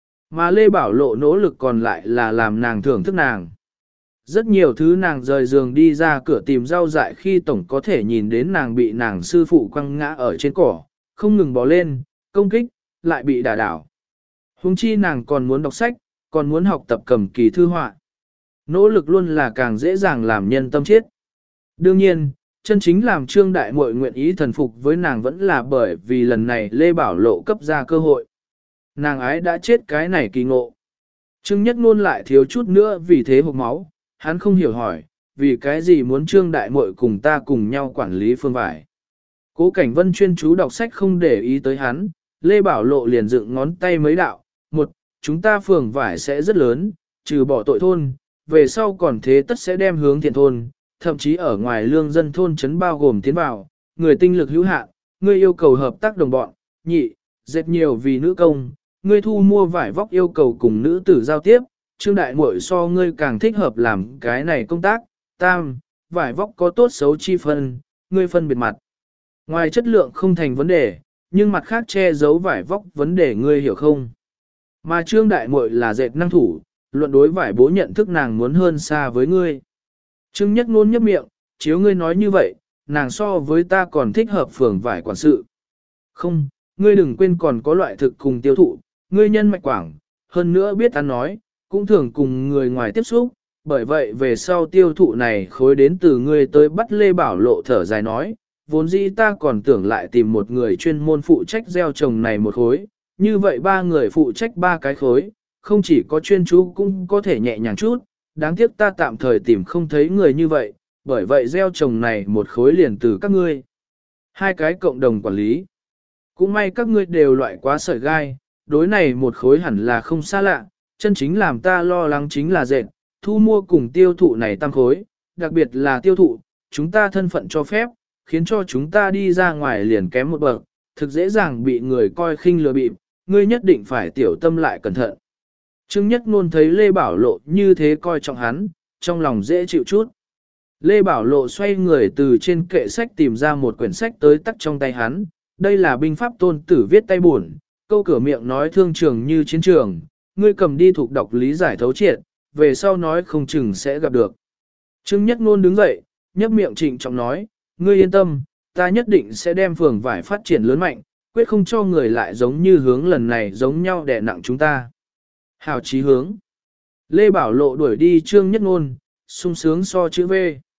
Mà Lê Bảo Lộ nỗ lực còn lại là làm nàng thưởng thức nàng. Rất nhiều thứ nàng rời giường đi ra cửa tìm rau dại khi tổng có thể nhìn đến nàng bị nàng sư phụ quăng ngã ở trên cỏ, không ngừng bò lên, công kích, lại bị đả đảo. Huống chi nàng còn muốn đọc sách, còn muốn học tập cầm kỳ thư họa. Nỗ lực luôn là càng dễ dàng làm nhân tâm chết. Đương nhiên, chân chính làm Trương Đại Muội nguyện ý thần phục với nàng vẫn là bởi vì lần này Lê Bảo Lộ cấp ra cơ hội. Nàng ái đã chết cái này kỳ ngộ. Trương Nhất Ngôn lại thiếu chút nữa vì thế hộc máu, hắn không hiểu hỏi, vì cái gì muốn Trương Đại Muội cùng ta cùng nhau quản lý phương vải. Cố Cảnh Vân chuyên chú đọc sách không để ý tới hắn, Lê Bảo Lộ liền dựng ngón tay mấy đạo, một, chúng ta phường vải sẽ rất lớn, trừ bỏ tội thôn, về sau còn thế tất sẽ đem hướng thiện thôn, thậm chí ở ngoài lương dân thôn trấn bao gồm tiến vào, người tinh lực hữu hạn, ngươi yêu cầu hợp tác đồng bọn, nhị, dệt nhiều vì nữ công, ngươi thu mua vải vóc yêu cầu cùng nữ tử giao tiếp, Trương Đại Muội so ngươi càng thích hợp làm cái này công tác, tam, vải vóc có tốt xấu chi phân, ngươi phân biệt mặt. Ngoài chất lượng không thành vấn đề, nhưng mặt khác che giấu vải vóc vấn đề ngươi hiểu không? Mà Trương Đại Muội là dệt năng thủ, luận đối vải bố nhận thức nàng muốn hơn xa với ngươi. Trương Nhất Ngôn nhấp miệng, chiếu ngươi nói như vậy, nàng so với ta còn thích hợp phường vải quản sự. Không, ngươi đừng quên còn có loại thực cùng tiêu thụ, ngươi nhân mạch quảng, hơn nữa biết ăn nói, cũng thường cùng người ngoài tiếp xúc, bởi vậy về sau tiêu thụ này khối đến từ ngươi tới bắt Lê Bảo Lộ thở dài nói, vốn dĩ ta còn tưởng lại tìm một người chuyên môn phụ trách gieo trồng này một khối, như vậy ba người phụ trách ba cái khối, không chỉ có chuyên chú cũng có thể nhẹ nhàng chút, đáng tiếc ta tạm thời tìm không thấy người như vậy, bởi vậy gieo trồng này một khối liền từ các ngươi. Hai cái cộng đồng quản lý. Cũng may các ngươi đều loại quá sợi gai, đối này một khối hẳn là không xa lạ, chân chính làm ta lo lắng chính là dệt, thu mua cùng tiêu thụ này tăng khối, đặc biệt là tiêu thụ, chúng ta thân phận cho phép, khiến cho chúng ta đi ra ngoài liền kém một bậc, thực dễ dàng bị người coi khinh lừa bịp, ngươi nhất định phải tiểu tâm lại cẩn thận. Trương Nhất Ngôn thấy Lê Bảo Lộ như thế coi trọng hắn, trong lòng dễ chịu chút. Lê Bảo Lộ xoay người từ trên kệ sách tìm ra một quyển sách tới tắt trong tay hắn, đây là binh pháp tôn tử viết tay buồn, câu cửa miệng nói thương trường như chiến trường, ngươi cầm đi thuộc đọc lý giải thấu triệt, về sau nói không chừng sẽ gặp được. Trương Nhất Ngôn đứng dậy, nhấp miệng trịnh trọng nói, ngươi yên tâm, ta nhất định sẽ đem phường vải phát triển lớn mạnh, quyết không cho người lại giống như hướng lần này giống nhau đè nặng chúng ta. Hào chí hướng. Lê Bảo Lộ đuổi đi Trương Nhất Ngôn, sung sướng so chữ V.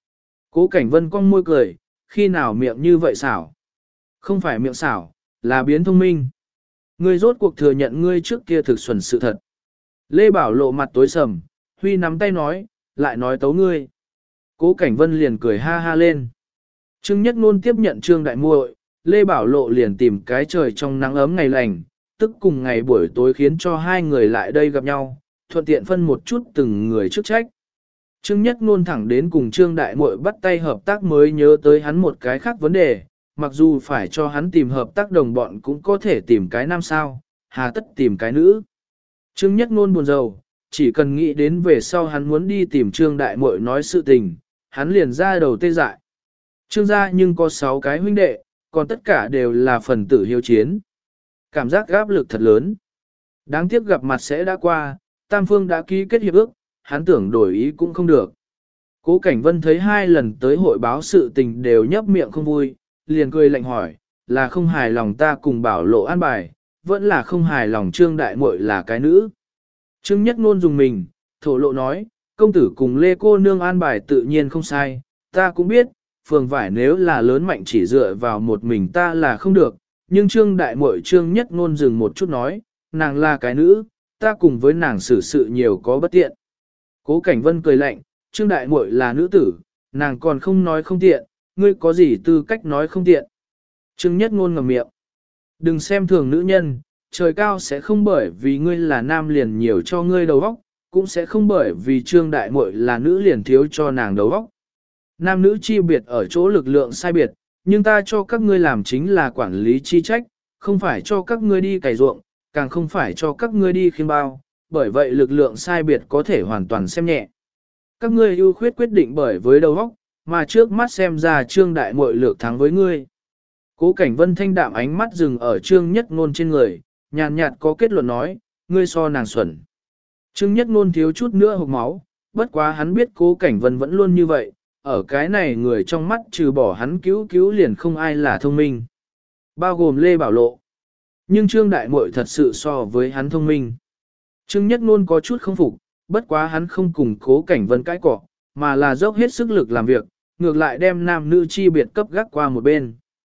Cố Cảnh Vân cong môi cười, khi nào miệng như vậy xảo? Không phải miệng xảo, là biến thông minh. Ngươi rốt cuộc thừa nhận ngươi trước kia thực xuẩn sự thật. Lê Bảo Lộ mặt tối sầm, Huy nắm tay nói, lại nói tấu ngươi. Cố Cảnh Vân liền cười ha ha lên. Trương Nhất Ngôn tiếp nhận Trương Đại Muội, Lê Bảo Lộ liền tìm cái trời trong nắng ấm ngày lành, tức cùng ngày buổi tối khiến cho hai người lại đây gặp nhau, thuận tiện phân một chút từng người chức trách. Trương Nhất Ngôn thẳng đến cùng Trương Đại Muội bắt tay hợp tác mới nhớ tới hắn một cái khác vấn đề, mặc dù phải cho hắn tìm hợp tác đồng bọn cũng có thể tìm cái nam sao, hà tất tìm cái nữ. Trương Nhất Ngôn buồn rầu, chỉ cần nghĩ đến về sau hắn muốn đi tìm Trương Đại Muội nói sự tình, hắn liền ra đầu tê dại. Trương gia nhưng có 6 cái huynh đệ, còn tất cả đều là phần tử hiếu chiến. Cảm giác áp lực thật lớn. Đáng tiếc gặp mặt sẽ đã qua, Tam Phương đã ký kết hiệp ước, hắn tưởng đổi ý cũng không được. Cố Cảnh Vân thấy 2 lần tới hội báo sự tình đều nhấp miệng không vui, liền cười lạnh hỏi, là không hài lòng ta cùng Bảo Lộ an bài, vẫn là không hài lòng Trương Đại Muội là cái nữ. Trương Nhất Ngôn dùng mình, thổ lộ nói, công tử cùng Lê cô nương an bài tự nhiên không sai, ta cũng biết, phường vải nếu là lớn mạnh chỉ dựa vào một mình ta là không được, nhưng Trương Đại Muội Trương Nhất Ngôn dừng một chút nói, nàng là cái nữ, ta cùng với nàng xử sự nhiều có bất tiện. Cố Cảnh Vân cười lạnh, Trương Đại Muội là nữ tử, nàng còn không nói không tiện, ngươi có gì tư cách nói không tiện. Trương Nhất Ngôn ngậm miệng. Đừng xem thường nữ nhân, trời cao sẽ không bởi vì ngươi là nam liền nhiều cho ngươi đầu óc, cũng sẽ không bởi vì Trương Đại Muội là nữ liền thiếu cho nàng đầu óc. Nam nữ chi biệt ở chỗ lực lượng sai biệt, nhưng ta cho các ngươi làm chính là quản lý chi trách, không phải cho các ngươi đi cày ruộng, càng không phải cho các ngươi đi khiêng bao, bởi vậy lực lượng sai biệt có thể hoàn toàn xem nhẹ. Các ngươi ưu khuyết quyết định bởi với đầu óc, mà trước mắt xem ra Trương Đại Muội lược thắng với ngươi. Cố Cảnh Vân thanh đạm ánh mắt dừng ở Trương Nhất Ngôn trên người, nhàn nhạt có kết luận nói, ngươi so nàng xuẩn. Trương Nhất Ngôn thiếu chút nữa hộc máu, bất quá hắn biết Cố Cảnh Vân vẫn luôn như vậy, ở cái này người trong mắt trừ bỏ hắn cứu liền không ai là thông minh. Bao gồm Lê Bảo Lộ. Nhưng Trương Đại Muội thật sự so với hắn thông minh. Trương Nhất Ngôn có chút không phục, bất quá hắn không cùng Cố Cảnh Vân cãi cọ, mà là dốc hết sức lực làm việc, ngược lại đem nam nữ chi biệt cấp gác qua một bên.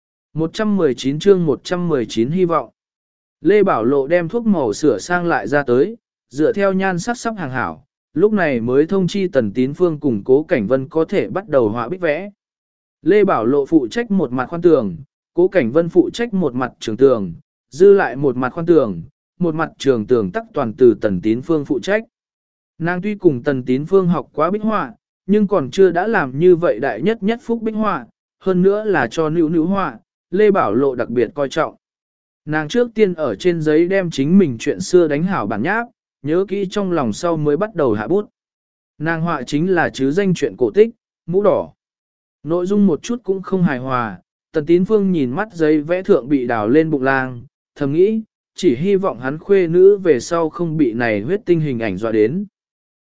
119 chương 119 hy vọng. Lê Bảo Lộ đem thuốc màu sửa sang lại ra tới, dựa theo nhan sắc sắp hàng hảo, lúc này mới thông chi Tần Tín Phương cùng Cố Cảnh Vân có thể bắt đầu họa bích vẽ. Lê Bảo Lộ phụ trách một mặt khoan tường, Cố Cảnh Vân phụ trách một mặt trường tường, dư lại một mặt khoan tường, một mặt trường tường tắc toàn từ Tần Tín Phương phụ trách. Nàng tuy cùng Tần Tín Phương học quá bích họa, nhưng còn chưa đã làm như vậy đại nhất nhất phúc bích họa, hơn nữa là cho nữ họa, Lê Bảo Lộ đặc biệt coi trọng. Nàng trước tiên ở trên giấy đem chính mình chuyện xưa đánh hảo bản nháp, nhớ kỹ trong lòng sau mới bắt đầu hạ bút. Nàng họa chính là chứ danh chuyện cổ tích, mũ đỏ. Nội dung một chút cũng không hài hòa, Tần Tín Phương nhìn mắt giấy vẽ thượng bị đào lên bụng lang, thầm nghĩ, chỉ hy vọng hắn khuê nữ về sau không bị này huyết tinh hình ảnh dọa đến.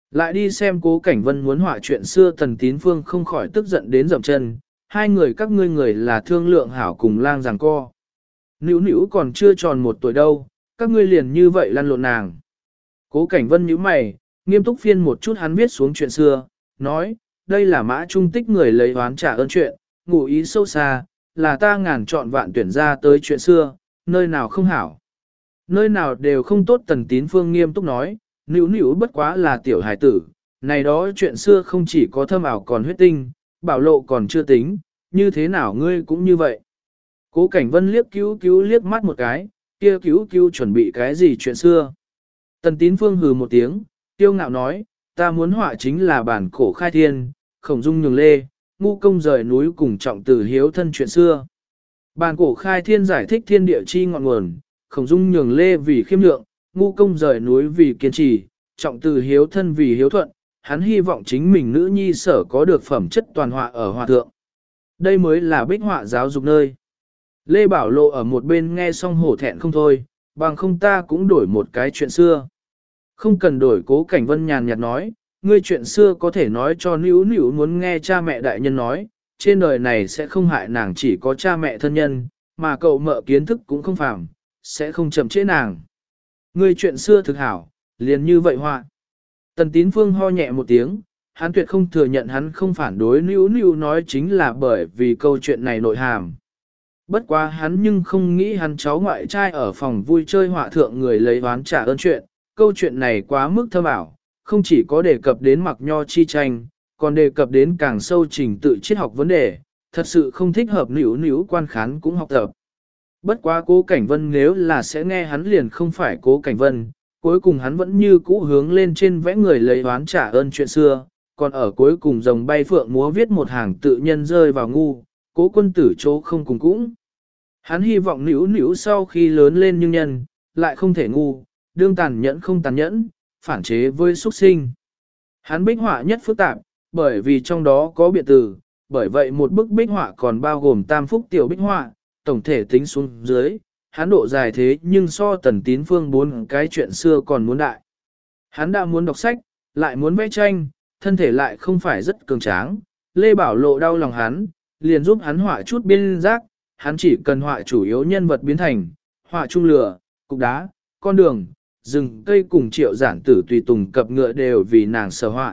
Lại đi xem Cố Cảnh Vân muốn họa chuyện xưa, Tần Tín Phương không khỏi tức giận đến dậm chân, hai người các ngươi người là thương lượng hảo cùng lang giằng co. Nữu nữu còn chưa tròn 1 tuổi đâu, các ngươi liền như vậy lăn lộn nàng. Cố Cảnh Vân nhíu mày, nghiêm túc phiên một chút hắn viết xuống chuyện xưa, nói, đây là Mã Trung Tích người lấy oán trả ơn chuyện, ngụ ý sâu xa, là ta ngàn chọn vạn tuyển ra tới chuyện xưa, nơi nào không hảo. Nơi nào đều không tốt. Tần Tín Phương nghiêm túc nói, nữu nữu bất quá là tiểu hài tử, này đó chuyện xưa không chỉ có thâm ảo còn huyết tinh, bảo lộ còn chưa tính, như thế nào ngươi cũng như vậy. Cố Cảnh Vân liếc cứu cứu liếc mắt một cái, kia cứu cứu chuẩn bị cái gì chuyện xưa. Tần Tín Phương hừ một tiếng, tiêu ngạo nói, ta muốn họa chính là bản cổ khai thiên, khổng dung nhường lê, ngu công rời núi cùng trọng tử hiếu thân chuyện xưa. Bản cổ khai thiên giải thích thiên địa chi ngọn nguồn, khổng dung nhường lê vì khiêm lượng, ngu công rời núi vì kiên trì, trọng tử hiếu thân vì hiếu thuận, hắn hy vọng chính mình nữ nhi sở có được phẩm chất toàn họa ở hòa thượng. Đây mới là bích họa giáo dục nơi. Lê Bảo Lộ ở một bên nghe xong hổ thẹn không thôi, bằng không ta cũng đổi một cái chuyện xưa. Không cần đổi. Cố Cảnh Vân nhàn nhạt nói, ngươi chuyện xưa có thể nói cho nữu nữu muốn nghe cha mẹ đại nhân nói, trên đời này sẽ không hại nàng chỉ có cha mẹ thân nhân, mà cậu mợ kiến thức cũng không phàm, sẽ không chậm trễ nàng. Ngươi chuyện xưa thực hảo, liền như vậy họa. Tần Tín Phương ho nhẹ một tiếng, hắn tuyệt không thừa nhận hắn không phản đối nữu nữu nói chính là bởi vì câu chuyện này nội hàm. Bất quá hắn nhưng không nghĩ hắn cháu ngoại trai ở phòng vui chơi họa thượng người lấy oán trả ơn chuyện, câu chuyện này quá mức thâm ảo, không chỉ có đề cập đến mặc nho chi tranh, còn đề cập đến càng sâu trình tự triết học vấn đề, thật sự không thích hợp nữu nữu quan khán cũng học tập. Bất quá Cố Cảnh Vân nếu là sẽ nghe hắn liền không phải Cố Cảnh Vân, cuối cùng hắn vẫn như cũ hướng lên trên vẽ người lấy oán trả ơn chuyện xưa, còn ở cuối cùng rồng bay phượng múa viết một hàng tự nhân rơi vào ngu, Cố quân tử chỗ không cùng cũng. Hắn hy vọng nữu nữu sau khi lớn lên nhưng nhân, lại không thể ngu, đương tàn nhẫn không tàn nhẫn, phản chế với xuất sinh. Hắn bích họa nhất phức tạp, bởi vì trong đó có biện từ, bởi vậy một bức bích họa còn bao gồm tam phúc tiểu bích họa, tổng thể tính xuống dưới, hắn độ dài thế nhưng so Tần Tín Phương 4 cái chuyện xưa còn muốn đại. Hắn đã muốn đọc sách, lại muốn vẽ tranh, thân thể lại không phải rất cường tráng, Lê Bảo Lộ đau lòng hắn, liền giúp hắn họa chút biên giác, hắn chỉ cần họa chủ yếu nhân vật biến thành, họa trung lửa, cục đá, con đường, rừng cây cùng Triệu Giản Tử tùy tùng cập ngựa đều vì nàng sở họa.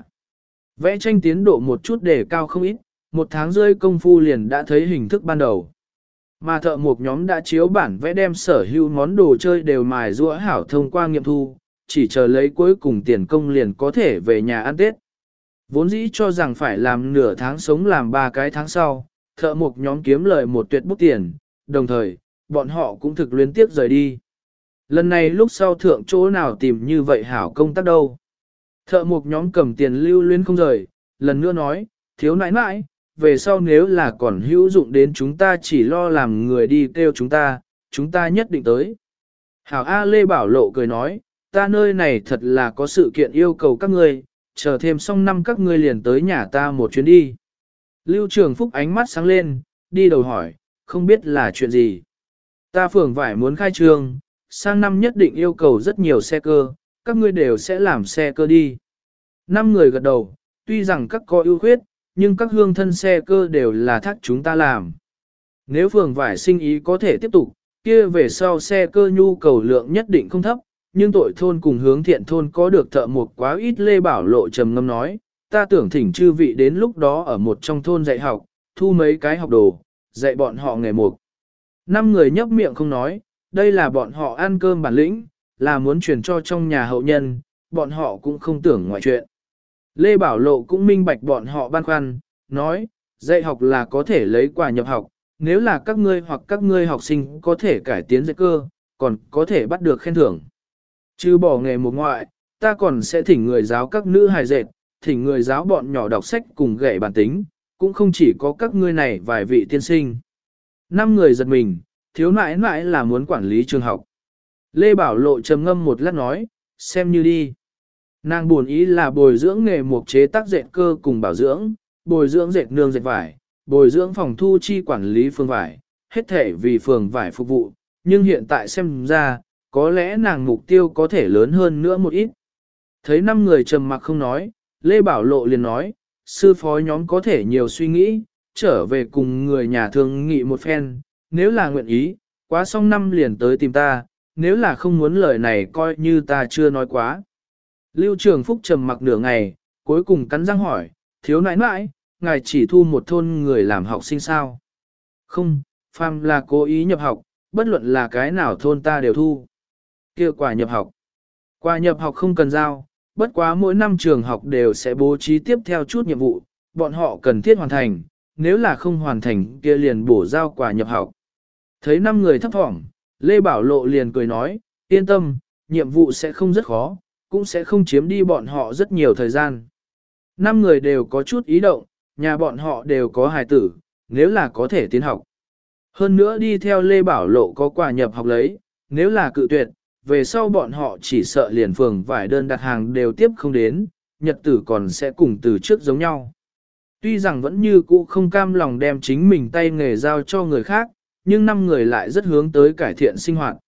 Vẽ tranh tiến độ một chút để cao không ít, 1 tháng rơi công phu liền đã thấy hình thức ban đầu. Mà thợ mộc nhóm đã chiếu bản vẽ đem sở hữu món đồ chơi đều mài giũa hảo thông qua nghiệm thu, chỉ chờ lấy cuối cùng tiền công liền có thể về nhà ăn Tết. Vốn dĩ cho rằng phải làm nửa tháng sống làm 3 cái tháng sau, thợ mộc nhóm kiếm lời một tuyệt bút tiền, đồng thời, bọn họ cũng thực luyến tiếp rời đi. Lần này lúc sau thượng chỗ nào tìm như vậy hảo công tác đâu. Thợ mộc nhóm cầm tiền lưu luyến không rời, lần nữa nói, thiếu nãi nãi, về sau nếu là còn hữu dụng đến chúng ta chỉ lo làm người đi kêu chúng ta nhất định tới. Hảo A Lê Bảo Lộ cười nói, ta nơi này thật là có sự kiện yêu cầu các ngươi, chờ thêm xong năm các ngươi liền tới nhà ta một chuyến đi. Lưu Trường Phúc ánh mắt sáng lên, đi đầu hỏi, không biết là chuyện gì. Ta phường vải muốn khai trương, sang năm nhất định yêu cầu rất nhiều xe cơ, các ngươi đều sẽ làm xe cơ đi. 5 người gật đầu, tuy rằng các có ưu khuyết, nhưng các hương thân xe cơ đều là thác chúng ta làm. Nếu phường vải sinh ý có thể tiếp tục, kia về sau xe cơ nhu cầu lượng nhất định không thấp, nhưng tội thôn cùng hướng thiện thôn có được thợ mộc quá ít. Lê Bảo Lộ trầm ngâm nói, ta tưởng thỉnh chư vị đến lúc đó ở một trong thôn dạy học, thu mấy cái học đồ, dạy bọn họ nghề mộc. 5 người nhấp miệng không nói, đây là bọn họ ăn cơm bản lĩnh, là muốn truyền cho trong nhà hậu nhân, bọn họ cũng không tưởng ngoại chuyện. Lê Bảo Lộ cũng minh bạch bọn họ băn khoăn, nói, dạy học là có thể lấy quà nhập học, nếu là các ngươi hoặc các ngươi học sinh có thể cải tiến dạy cơ, còn có thể bắt được khen thưởng. Chứ bỏ nghề một ngoại, ta còn sẽ thỉnh người giáo các nữ hài dệt, thỉnh người giáo bọn nhỏ đọc sách cùng gậy bản tính, cũng không chỉ có các ngươi này vài vị tiên sinh. 5 người giật mình, thiếu nãi nãi là muốn quản lý trường học. Lê Bảo Lộ trầm ngâm một lát nói, xem như đi. Nàng buồn ý là bồi dưỡng nghề mộc chế tác dệt cơ cùng bảo dưỡng, bồi dưỡng dệt nương dệt vải, bồi dưỡng phòng thu chi quản lý phường vải, hết thể vì phường vải phục vụ, nhưng hiện tại xem ra, có lẽ nàng mục tiêu có thể lớn hơn nữa một ít. Thấy 5 người trầm mặc không nói, Lê Bảo Lộ liền nói, sư phó nhóm có thể nhiều suy nghĩ, trở về cùng người nhà thương nghị một phen, nếu là nguyện ý, quá xong năm liền tới tìm ta, nếu là không muốn lời này coi như ta chưa nói quá. Lưu Trường Phúc trầm mặc nửa ngày, cuối cùng cắn răng hỏi, thiếu nãi nãi, ngài chỉ thu một thôn người làm học sinh sao? Không, phàm là cố ý nhập học, bất luận là cái nào thôn ta đều thu. Kia quả nhập học. Quả nhập học không cần giao, bất quá mỗi năm trường học đều sẽ bố trí tiếp theo chút nhiệm vụ, bọn họ cần thiết hoàn thành, nếu là không hoàn thành kia liền bổ giao quả nhập học. Thấy 5 người thấp thỏm, Lê Bảo Lộ liền cười nói, yên tâm, nhiệm vụ sẽ không rất khó, cũng sẽ không chiếm đi bọn họ rất nhiều thời gian. 5 người đều có chút ý động, nhà bọn họ đều có hài tử, nếu là có thể tiến học. Hơn nữa đi theo Lê Bảo Lộ có quà nhập học lấy, nếu là cự tuyệt, về sau bọn họ chỉ sợ liền phường vải đơn đặt hàng đều tiếp không đến, nhật tử còn sẽ cùng từ trước giống nhau. Tuy rằng vẫn như cũ không cam lòng đem chính mình tay nghề giao cho người khác, nhưng 5 người lại rất hướng tới cải thiện sinh hoạt.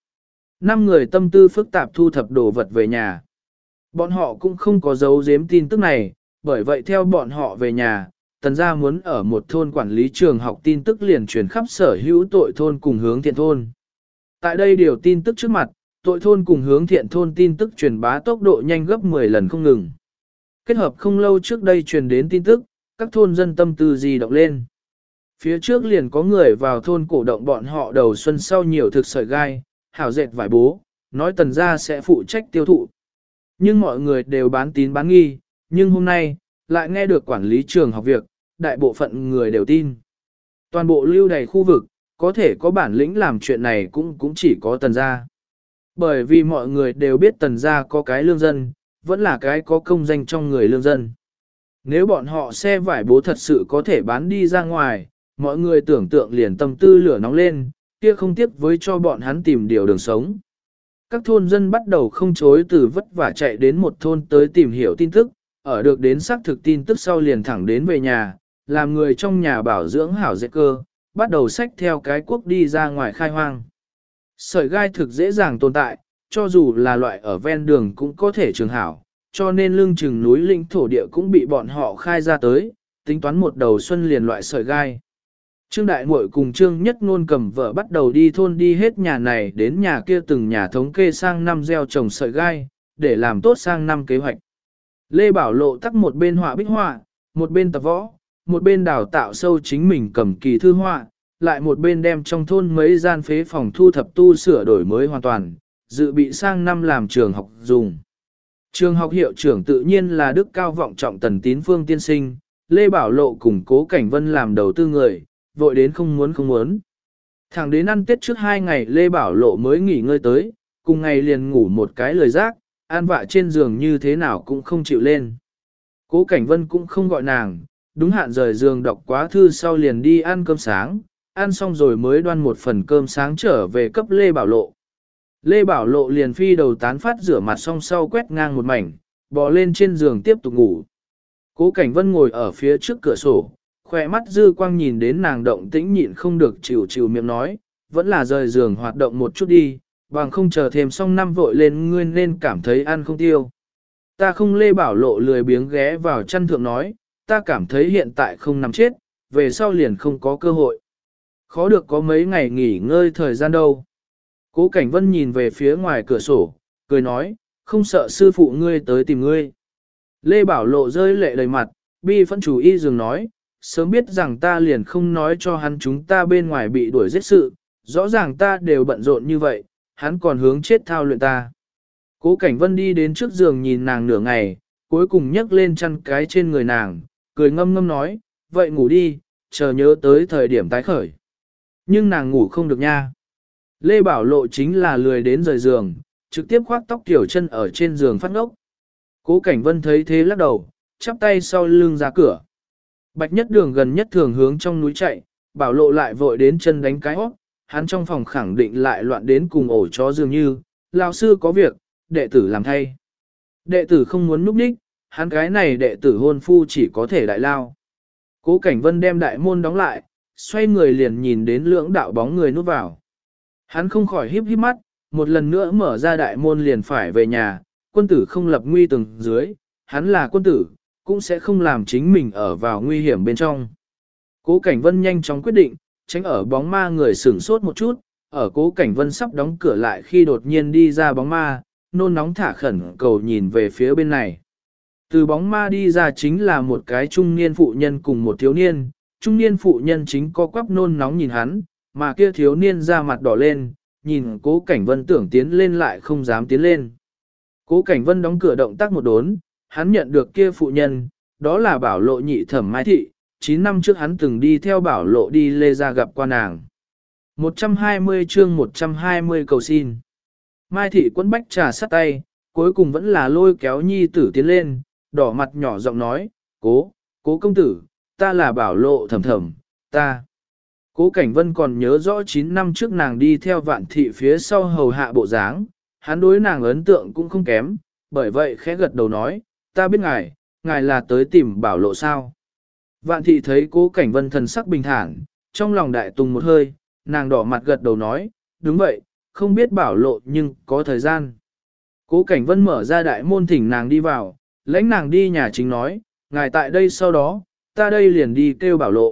5 người tâm tư phức tạp thu thập đồ vật về nhà. Bọn họ cũng không có giấu giếm tin tức này, bởi vậy theo bọn họ về nhà, Tần gia muốn ở một thôn quản lý trường học tin tức liền truyền khắp sở hữu tội thôn cùng hướng thiện thôn. Tại đây điều tin tức trước mặt, tội thôn cùng hướng thiện thôn tin tức truyền bá tốc độ nhanh gấp 10 lần không ngừng. Kết hợp không lâu trước đây truyền đến tin tức, các thôn dân tâm tư di động lên. Phía trước liền có người vào thôn cổ động bọn họ đầu xuân sau nhiều thực sợi gai, hảo dệt vải bố, nói Tần gia sẽ phụ trách tiêu thụ. Nhưng mọi người đều bán tín bán nghi, nhưng hôm nay, lại nghe được quản lý trường học việc, đại bộ phận người đều tin. Toàn bộ lưu đầy khu vực, có thể có bản lĩnh làm chuyện này cũng chỉ có Tần gia. Bởi vì mọi người đều biết Tần gia có cái lương dân, vẫn là cái có công danh trong người lương dân. Nếu bọn họ xe vải bố thật sự có thể bán đi ra ngoài, mọi người tưởng tượng liền tâm tư lửa nóng lên, kia không tiếc với cho bọn hắn tìm điều đường sống. Các thôn dân bắt đầu không chối từ vất vả chạy đến một thôn tới tìm hiểu tin tức, ở được đến xác thực tin tức sau liền thẳng đến về nhà, làm người trong nhà bảo dưỡng hảo dệt cơ, bắt đầu xách theo cái cuốc đi ra ngoài khai hoang. Sợi gai thực dễ dàng tồn tại, cho dù là loại ở ven đường cũng có thể trường hảo, cho nên lưng chừng núi lĩnh thổ địa cũng bị bọn họ khai ra tới, tính toán một đầu xuân liền loại sợi gai. Trương Đại Muội cùng Trương Nhất Nôn cầm vợ bắt đầu đi thôn đi hết nhà này đến nhà kia từng nhà thống kê sang năm gieo trồng sợi gai, để làm tốt sang năm kế hoạch. Lê Bảo Lộ tắc một bên họa bích họa, một bên tập võ, một bên đào tạo sâu chính mình cầm kỳ thư họa, lại một bên đem trong thôn mấy gian phế phòng thu thập tu sửa đổi mới hoàn toàn, dự bị sang năm làm trường học dùng. Trường học hiệu trưởng tự nhiên là đức cao vọng trọng Tần Tín Phương tiên sinh, Lê Bảo Lộ cùng Cố Cảnh Vân làm đầu tư người, vội đến không muốn. Thẳng đến ăn Tết trước 2 ngày Lê Bảo Lộ mới nghỉ ngơi tới, cùng ngày liền ngủ một cái lời giác, an vạ trên giường như thế nào cũng không chịu lên. Cố Cảnh Vân cũng không gọi nàng, đúng hạn rời giường đọc quá thư sau liền đi ăn cơm sáng, ăn xong rồi mới đoan một phần cơm sáng trở về cấp Lê Bảo Lộ. Lê Bảo Lộ liền phi đầu tán phát rửa mặt xong sau quét ngang một mảnh, bò lên trên giường tiếp tục ngủ. Cố Cảnh Vân ngồi ở phía trước cửa sổ, khỏe mắt dư quang nhìn đến nàng động tĩnh nhịn không được chịu miệng nói, vẫn là rời giường hoạt động một chút đi, bằng không chờ thêm xong năm vội lên ngươi nên cảm thấy ăn không tiêu. Ta không. Lê Bảo Lộ lười biếng ghé vào chăn thượng nói, ta cảm thấy hiện tại không nằm chết, về sau liền không có cơ hội. Khó được có mấy ngày nghỉ ngơi thời gian đâu. Cố Cảnh Vân nhìn về phía ngoài cửa sổ, cười nói, không sợ sư phụ ngươi tới tìm ngươi. Lê Bảo Lộ rơi lệ đầy mặt, bi phẫn chủ y dường nói, sớm biết rằng ta liền không nói cho hắn chúng ta bên ngoài bị đuổi giết sự, rõ ràng ta đều bận rộn như vậy, hắn còn hướng chết thao luyện ta. Cố Cảnh Vân đi đến trước giường nhìn nàng nửa ngày, cuối cùng nhấc lên chăn cái trên người nàng, cười ngâm ngâm nói, vậy ngủ đi, chờ nhớ tới thời điểm tái khởi. Nhưng nàng ngủ không được nha. Lê Bảo Lộ chính là lười đến rời giường, trực tiếp khoác tóc tiểu chân ở trên giường phát ngốc. Cố Cảnh Vân thấy thế lắc đầu, chắp tay sau lưng ra cửa. Bạch Nhất Đường gần nhất thường hướng trong núi chạy, Bảo Lộ lại vội đến chân đánh cái hót, hắn trong phòng khẳng định lại loạn đến cùng ổ chó dường như, lão sư có việc, đệ tử làm thay. Đệ tử không muốn núp đích, hắn cái này đệ tử hôn phu chỉ có thể đại lao. Cố Cảnh Vân đem đại môn đóng lại, xoay người liền nhìn đến lưỡng đạo bóng người núp vào. Hắn không khỏi híp híp mắt, một lần nữa mở ra đại môn liền phải về nhà, quân tử không lập nguy tầng dưới, hắn là quân tử, cũng sẽ không làm chính mình ở vào nguy hiểm bên trong. Cố Cảnh Vân nhanh chóng quyết định, tránh ở bóng ma người sửng sốt một chút, ở Cố Cảnh Vân sắp đóng cửa lại khi đột nhiên đi ra bóng ma, nôn nóng thả khẩn cầu nhìn về phía bên này. Từ bóng ma đi ra chính là một cái trung niên phụ nhân cùng một thiếu niên, trung niên phụ nhân chính co quắp nôn nóng nhìn hắn, mà kia thiếu niên ra mặt đỏ lên, nhìn Cố Cảnh Vân tưởng tiến lên lại không dám tiến lên. Cố Cảnh Vân đóng cửa động tác một đốn, hắn nhận được kia phụ nhân, đó là Bảo Lộ nhị thẩm Mai Thị, 9 năm trước hắn từng đi theo Bảo Lộ đi Lê Gia gặp qua nàng. 120 chương 120 cầu xin. Mai Thị quấn bách trà sắt tay, cuối cùng vẫn là lôi kéo nhi tử tiến lên, đỏ mặt nhỏ giọng nói, cố công tử, ta là Bảo Lộ thầm thầm, ta. Cố Cảnh Vân còn nhớ rõ 9 năm trước nàng đi theo Vạn Thị phía sau hầu hạ bộ dáng, hắn đối nàng ấn tượng cũng không kém, bởi vậy khẽ gật đầu nói, ta biết ngài là tới tìm Bảo Lộ sao. Vạn Thị thấy Cố Cảnh Vân thần sắc bình thản, trong lòng đại tùng một hơi, nàng đỏ mặt gật đầu nói, đúng vậy, không biết Bảo Lộ nhưng có thời gian. Cố Cảnh Vân mở ra đại môn thỉnh nàng đi vào, lãnh nàng đi nhà chính nói, ngài tại đây sau đó, ta đây liền đi kêu Bảo Lộ.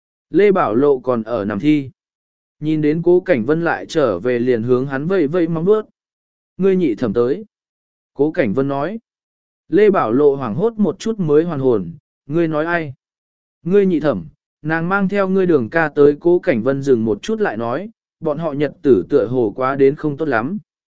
Lê Bảo Lộ còn ở nằm thi. Nhìn đến Cố Cảnh Vân lại trở về liền hướng hắn vây vây mong bước. Ngươi nhị thẩm tới. Cố Cảnh Vân nói. Lê Bảo Lộ hoảng hốt một chút mới hoàn hồn. Ngươi nói ai? Ngươi nhị thẩm. Nàng mang theo ngươi đường ca tới. Cố Cảnh Vân dừng một chút lại nói. Bọn họ nhật tử tựa hồ quá đến không tốt lắm.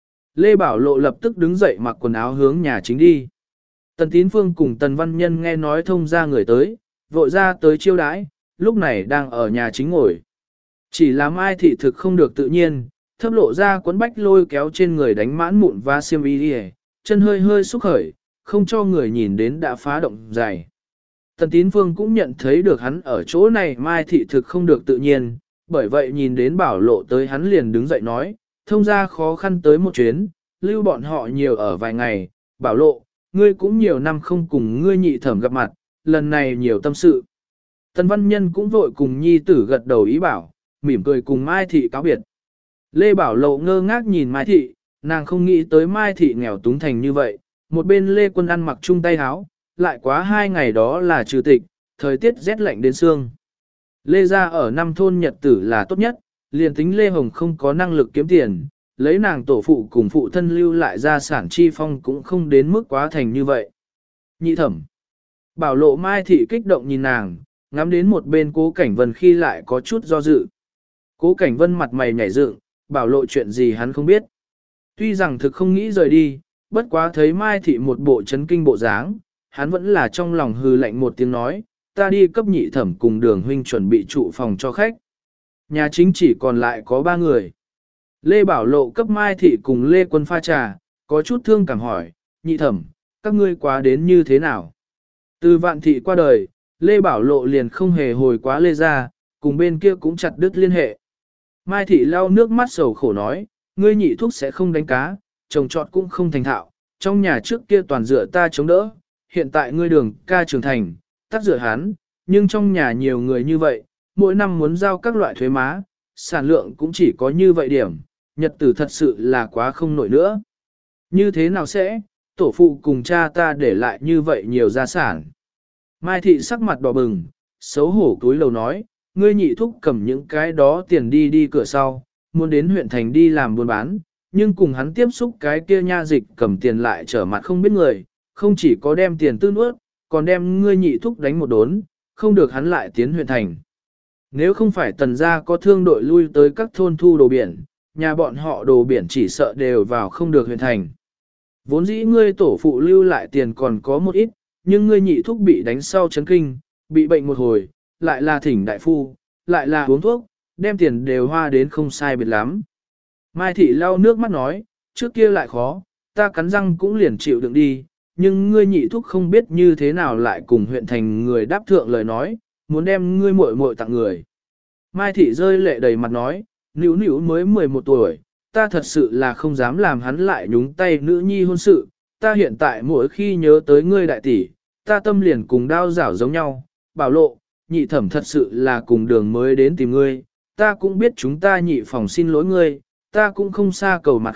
Lê Bảo Lộ lập tức đứng dậy mặc quần áo hướng nhà chính đi. Tần Tín Phương cùng Tần Văn Nhân nghe nói thông ra người tới, vội ra tới chiêu đãi, lúc này đang ở nhà chính ngồi. Chỉ là Mai Thị thực không được tự nhiên, thấp lộ ra quấn bách lôi kéo trên người đánh mãn mụn và xiêm y đi, chân hơi hơi xúc khởi, không cho người nhìn đến đã phá động dày. Tần Tín Phương cũng nhận thấy được hắn ở chỗ này Mai Thị thực không được tự nhiên, bởi vậy nhìn đến Bảo Lộ tới hắn liền đứng dậy nói, thông ra khó khăn tới một chuyến, lưu bọn họ nhiều ở vài ngày, Bảo Lộ, ngươi cũng nhiều năm không cùng ngươi nhị thẩm gặp mặt, lần này nhiều tâm sự. Tần Văn Nhân cũng vội cùng nhi tử gật đầu ý bảo, mỉm cười cùng Mai Thị cáo biệt. Lê Bảo Lộ ngơ ngác nhìn Mai Thị, nàng không nghĩ tới Mai Thị nghèo túng thành như vậy, một bên Lê Quân ăn mặc chung tay áo, lại quá 2 ngày đó là trừ tịch, thời tiết rét lạnh đến xương. Lê gia ở năm thôn nhật tử là tốt nhất, liền tính Lê Hồng không có năng lực kiếm tiền, lấy nàng tổ phụ cùng phụ thân lưu lại gia sản chi phong cũng không đến mức quá thành như vậy. Nhị thẩm. Bảo Lộ Mai Thị kích động nhìn nàng, ngắm đến một bên Cố Cảnh Vân khi lại có chút do dự. Cố Cảnh Vân mặt mày nhảy dựng, Bảo Lộ chuyện gì hắn không biết. Tuy rằng thực không nghĩ rời đi, bất quá thấy Mai Thị một bộ chấn kinh bộ dáng, hắn vẫn là trong lòng hừ lạnh một tiếng nói, ta đi cấp nhị thẩm cùng Đường huynh chuẩn bị trụ phòng cho khách. Nhà chính chỉ còn lại có 3 người. Lê Bảo Lộ cấp Mai Thị cùng Lê Quân pha trà, có chút thương cảm hỏi, nhị thẩm, các ngươi quá đến như thế nào? Từ Vạn Thị qua đời, Lê Bảo Lộ liền không hề hồi quá Lê gia, cùng bên kia cũng chặt đứt liên hệ. Mai Thị lau nước mắt sầu khổ nói, ngươi nhị thúc sẽ không đánh cá, trồng trọt cũng không thành thạo, trong nhà trước kia toàn dựa ta chống đỡ, hiện tại ngươi Đường ca trưởng thành, tắt dựa hắn, nhưng trong nhà nhiều người như vậy, mỗi năm muốn giao các loại thuế má, sản lượng cũng chỉ có như vậy điểm, nhật tử thật sự là quá không nổi nữa. Như thế nào sẽ, tổ phụ cùng cha ta để lại như vậy nhiều gia sản. Mai Thị sắc mặt đỏ bừng, xấu hổ túi lầu nói, ngươi nhị thúc cầm những cái đó tiền đi cửa sau, muốn đến huyện thành đi làm buôn bán, nhưng cùng hắn tiếp xúc cái kia nha dịch cầm tiền lại trở mặt không biết người, không chỉ có đem tiền tư nuốt, còn đem ngươi nhị thúc đánh một đốn, không được hắn lại tiến huyện thành. Nếu không phải Tần gia có thương đội lui tới các thôn thu đồ biển, nhà bọn họ đồ biển chỉ sợ đều vào không được huyện thành. Vốn dĩ ngươi tổ phụ lưu lại tiền còn có một ít, nhưng ngươi nhị thúc bị đánh sau chấn kinh, bị bệnh một hồi, lại là thỉnh đại phu, lại là uống thuốc, đem tiền đều hoa đến không sai biệt lắm. Mai Thị lau nước mắt nói, trước kia lại khó, ta cắn răng cũng liền chịu đựng đi, nhưng ngươi nhị thúc không biết như thế nào lại cùng huyện thành người đáp thượng lời nói, muốn đem ngươi muội muội tặng người. Mai Thị rơi lệ đầy mặt nói, nữu nữu mới 11 tuổi, ta thật sự là không dám làm hắn lại nhúng tay nữ nhi hôn sự, ta hiện tại mỗi khi nhớ tới ngươi đại tỷ, ta tâm liền cùng đao rảo giống nhau, Bảo Lộ, nhị thẩm thật sự là cùng Đường mới đến tìm ngươi, ta cũng biết chúng ta nhị phòng xin lỗi ngươi, ta cũng không xa cầu mặt khác,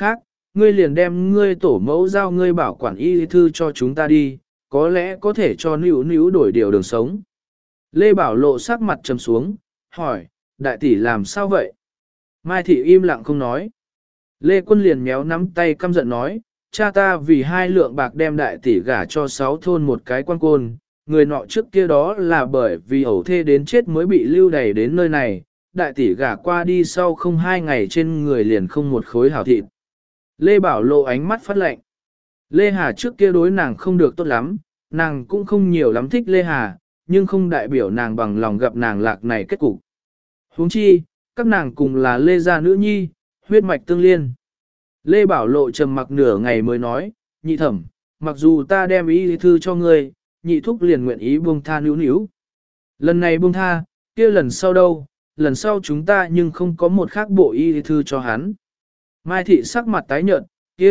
ngươi liền đem ngươi tổ mẫu giao ngươi bảo quản y thư cho chúng ta đi, có lẽ có thể cho níu níu đổi điều đường sống. Lê Bảo Lộ sắc mặt trầm xuống, hỏi, đại tỷ làm sao vậy? Mai thị im lặng không nói. Lê Quân liền méo nắm tay căm giận nói, cha ta vì 2 lượng bạc đem đại tỷ gả cho 6 thôn một cái quan côn, người nọ trước kia đó là bởi vì ẩu thê đến chết mới bị lưu đày đến nơi này, đại tỷ gả qua đi sau không 2 ngày trên người liền không một khối hảo thịt. Lê Bảo Lộ ánh mắt phát lạnh. Lê Hà trước kia đối nàng không được tốt lắm, nàng cũng không nhiều lắm thích Lê Hà, nhưng không đại biểu nàng bằng lòng gặp nàng lạc này kết cục. Huống chi, các nàng cùng là Lê gia nữ nhi, huyết mạch tương liên. Lê Bảo Lộ trầm mặc nửa ngày mới nói, nhị thẩm, mặc dù ta đem ý thư cho ngươi, nhị thúc liền nguyện ý buông tha níu níu. Lần này buông tha, kia lần sau đâu, lần sau chúng ta nhưng không có một khác bộ y thư cho hắn. Mai thị sắc mặt tái nhợt,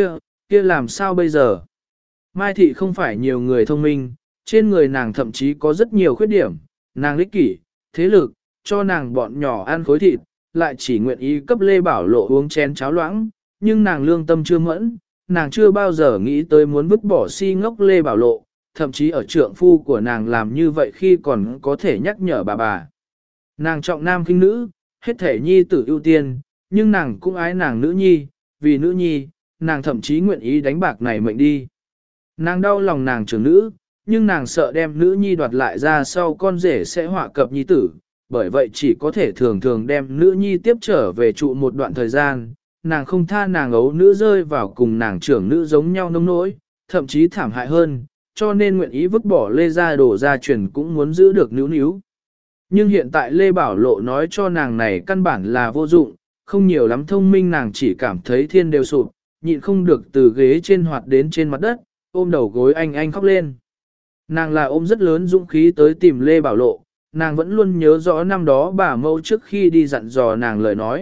kia làm sao bây giờ? Mai thị không phải nhiều người thông minh, trên người nàng thậm chí có rất nhiều khuyết điểm, nàng ích kỷ, thế lực, cho nàng bọn nhỏ ăn khối thịt, lại chỉ nguyện ý cấp Lê Bảo Lộ uống chén cháo loãng, nhưng nàng lương tâm chưa mẫn, nàng chưa bao giờ nghĩ tới muốn vứt bỏ si ngốc Lê Bảo Lộ, thậm chí ở trượng phu của nàng làm như vậy khi còn có thể nhắc nhở bà. Nàng trọng nam khinh nữ, hết thể nhi tử ưu tiên, nhưng nàng cũng ái nàng nữ nhi, vì nữ nhi, nàng thậm chí nguyện ý đánh bạc này mệnh đi. Nàng đau lòng nàng trưởng nữ, nhưng nàng sợ đem nữ nhi đoạt lại ra sau con rể sẽ họa cập nhi tử, bởi vậy chỉ có thể thường thường đem nữ nhi tiếp trở về trụ một đoạn thời gian. Nàng không tha nàng ấu nữ rơi vào cùng nàng trưởng nữ giống nhau nông nỗi, thậm chí thảm hại hơn, cho nên nguyện ý vứt bỏ Lê gia đổ gia truyền cũng muốn giữ được níu níu. Nhưng hiện tại Lê Bảo Lộ nói cho nàng này căn bản là vô dụng, không nhiều lắm thông minh, nàng chỉ cảm thấy thiên đều sụp, nhịn không được từ ghế trên hoạt đến trên mặt đất, ôm đầu gối anh khóc lên. Nàng là ôm rất lớn dũng khí tới tìm Lê Bảo Lộ, nàng vẫn luôn nhớ rõ năm đó bà mẫu trước khi đi dặn dò nàng lời nói.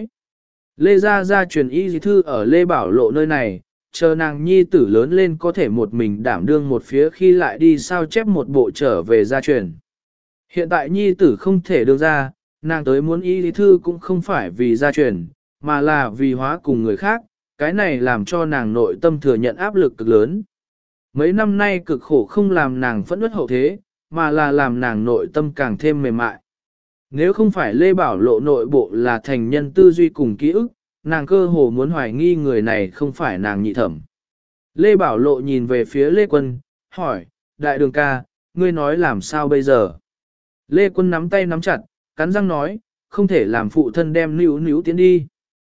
Lê gia truyền y thư ở Lê Bảo Lộ nơi này, chờ nàng nhi tử lớn lên có thể một mình đảm đương một phía khi lại đi sao chép một bộ trở về gia truyền. Hiện tại nhi tử không thể đương ra, nàng tới muốn y thư cũng không phải vì gia truyền, mà là vì hóa cùng người khác, cái này làm cho nàng nội tâm thừa nhận áp lực cực lớn. Mấy năm nay cực khổ không làm nàng phẫn uất hậu thế, mà là làm nàng nội tâm càng thêm mềm mại. Nếu không phải Lê Bảo Lộ nội bộ là thành nhân tư duy cùng ký ức, nàng cơ hồ muốn hoài nghi người này không phải nàng nhị thẩm. Lê Bảo Lộ nhìn về phía Lê Quân, hỏi, đại đường ca, ngươi nói làm sao bây giờ? Lê Quân nắm tay nắm chặt, cắn răng nói, không thể làm phụ thân đem níu níu tiến đi.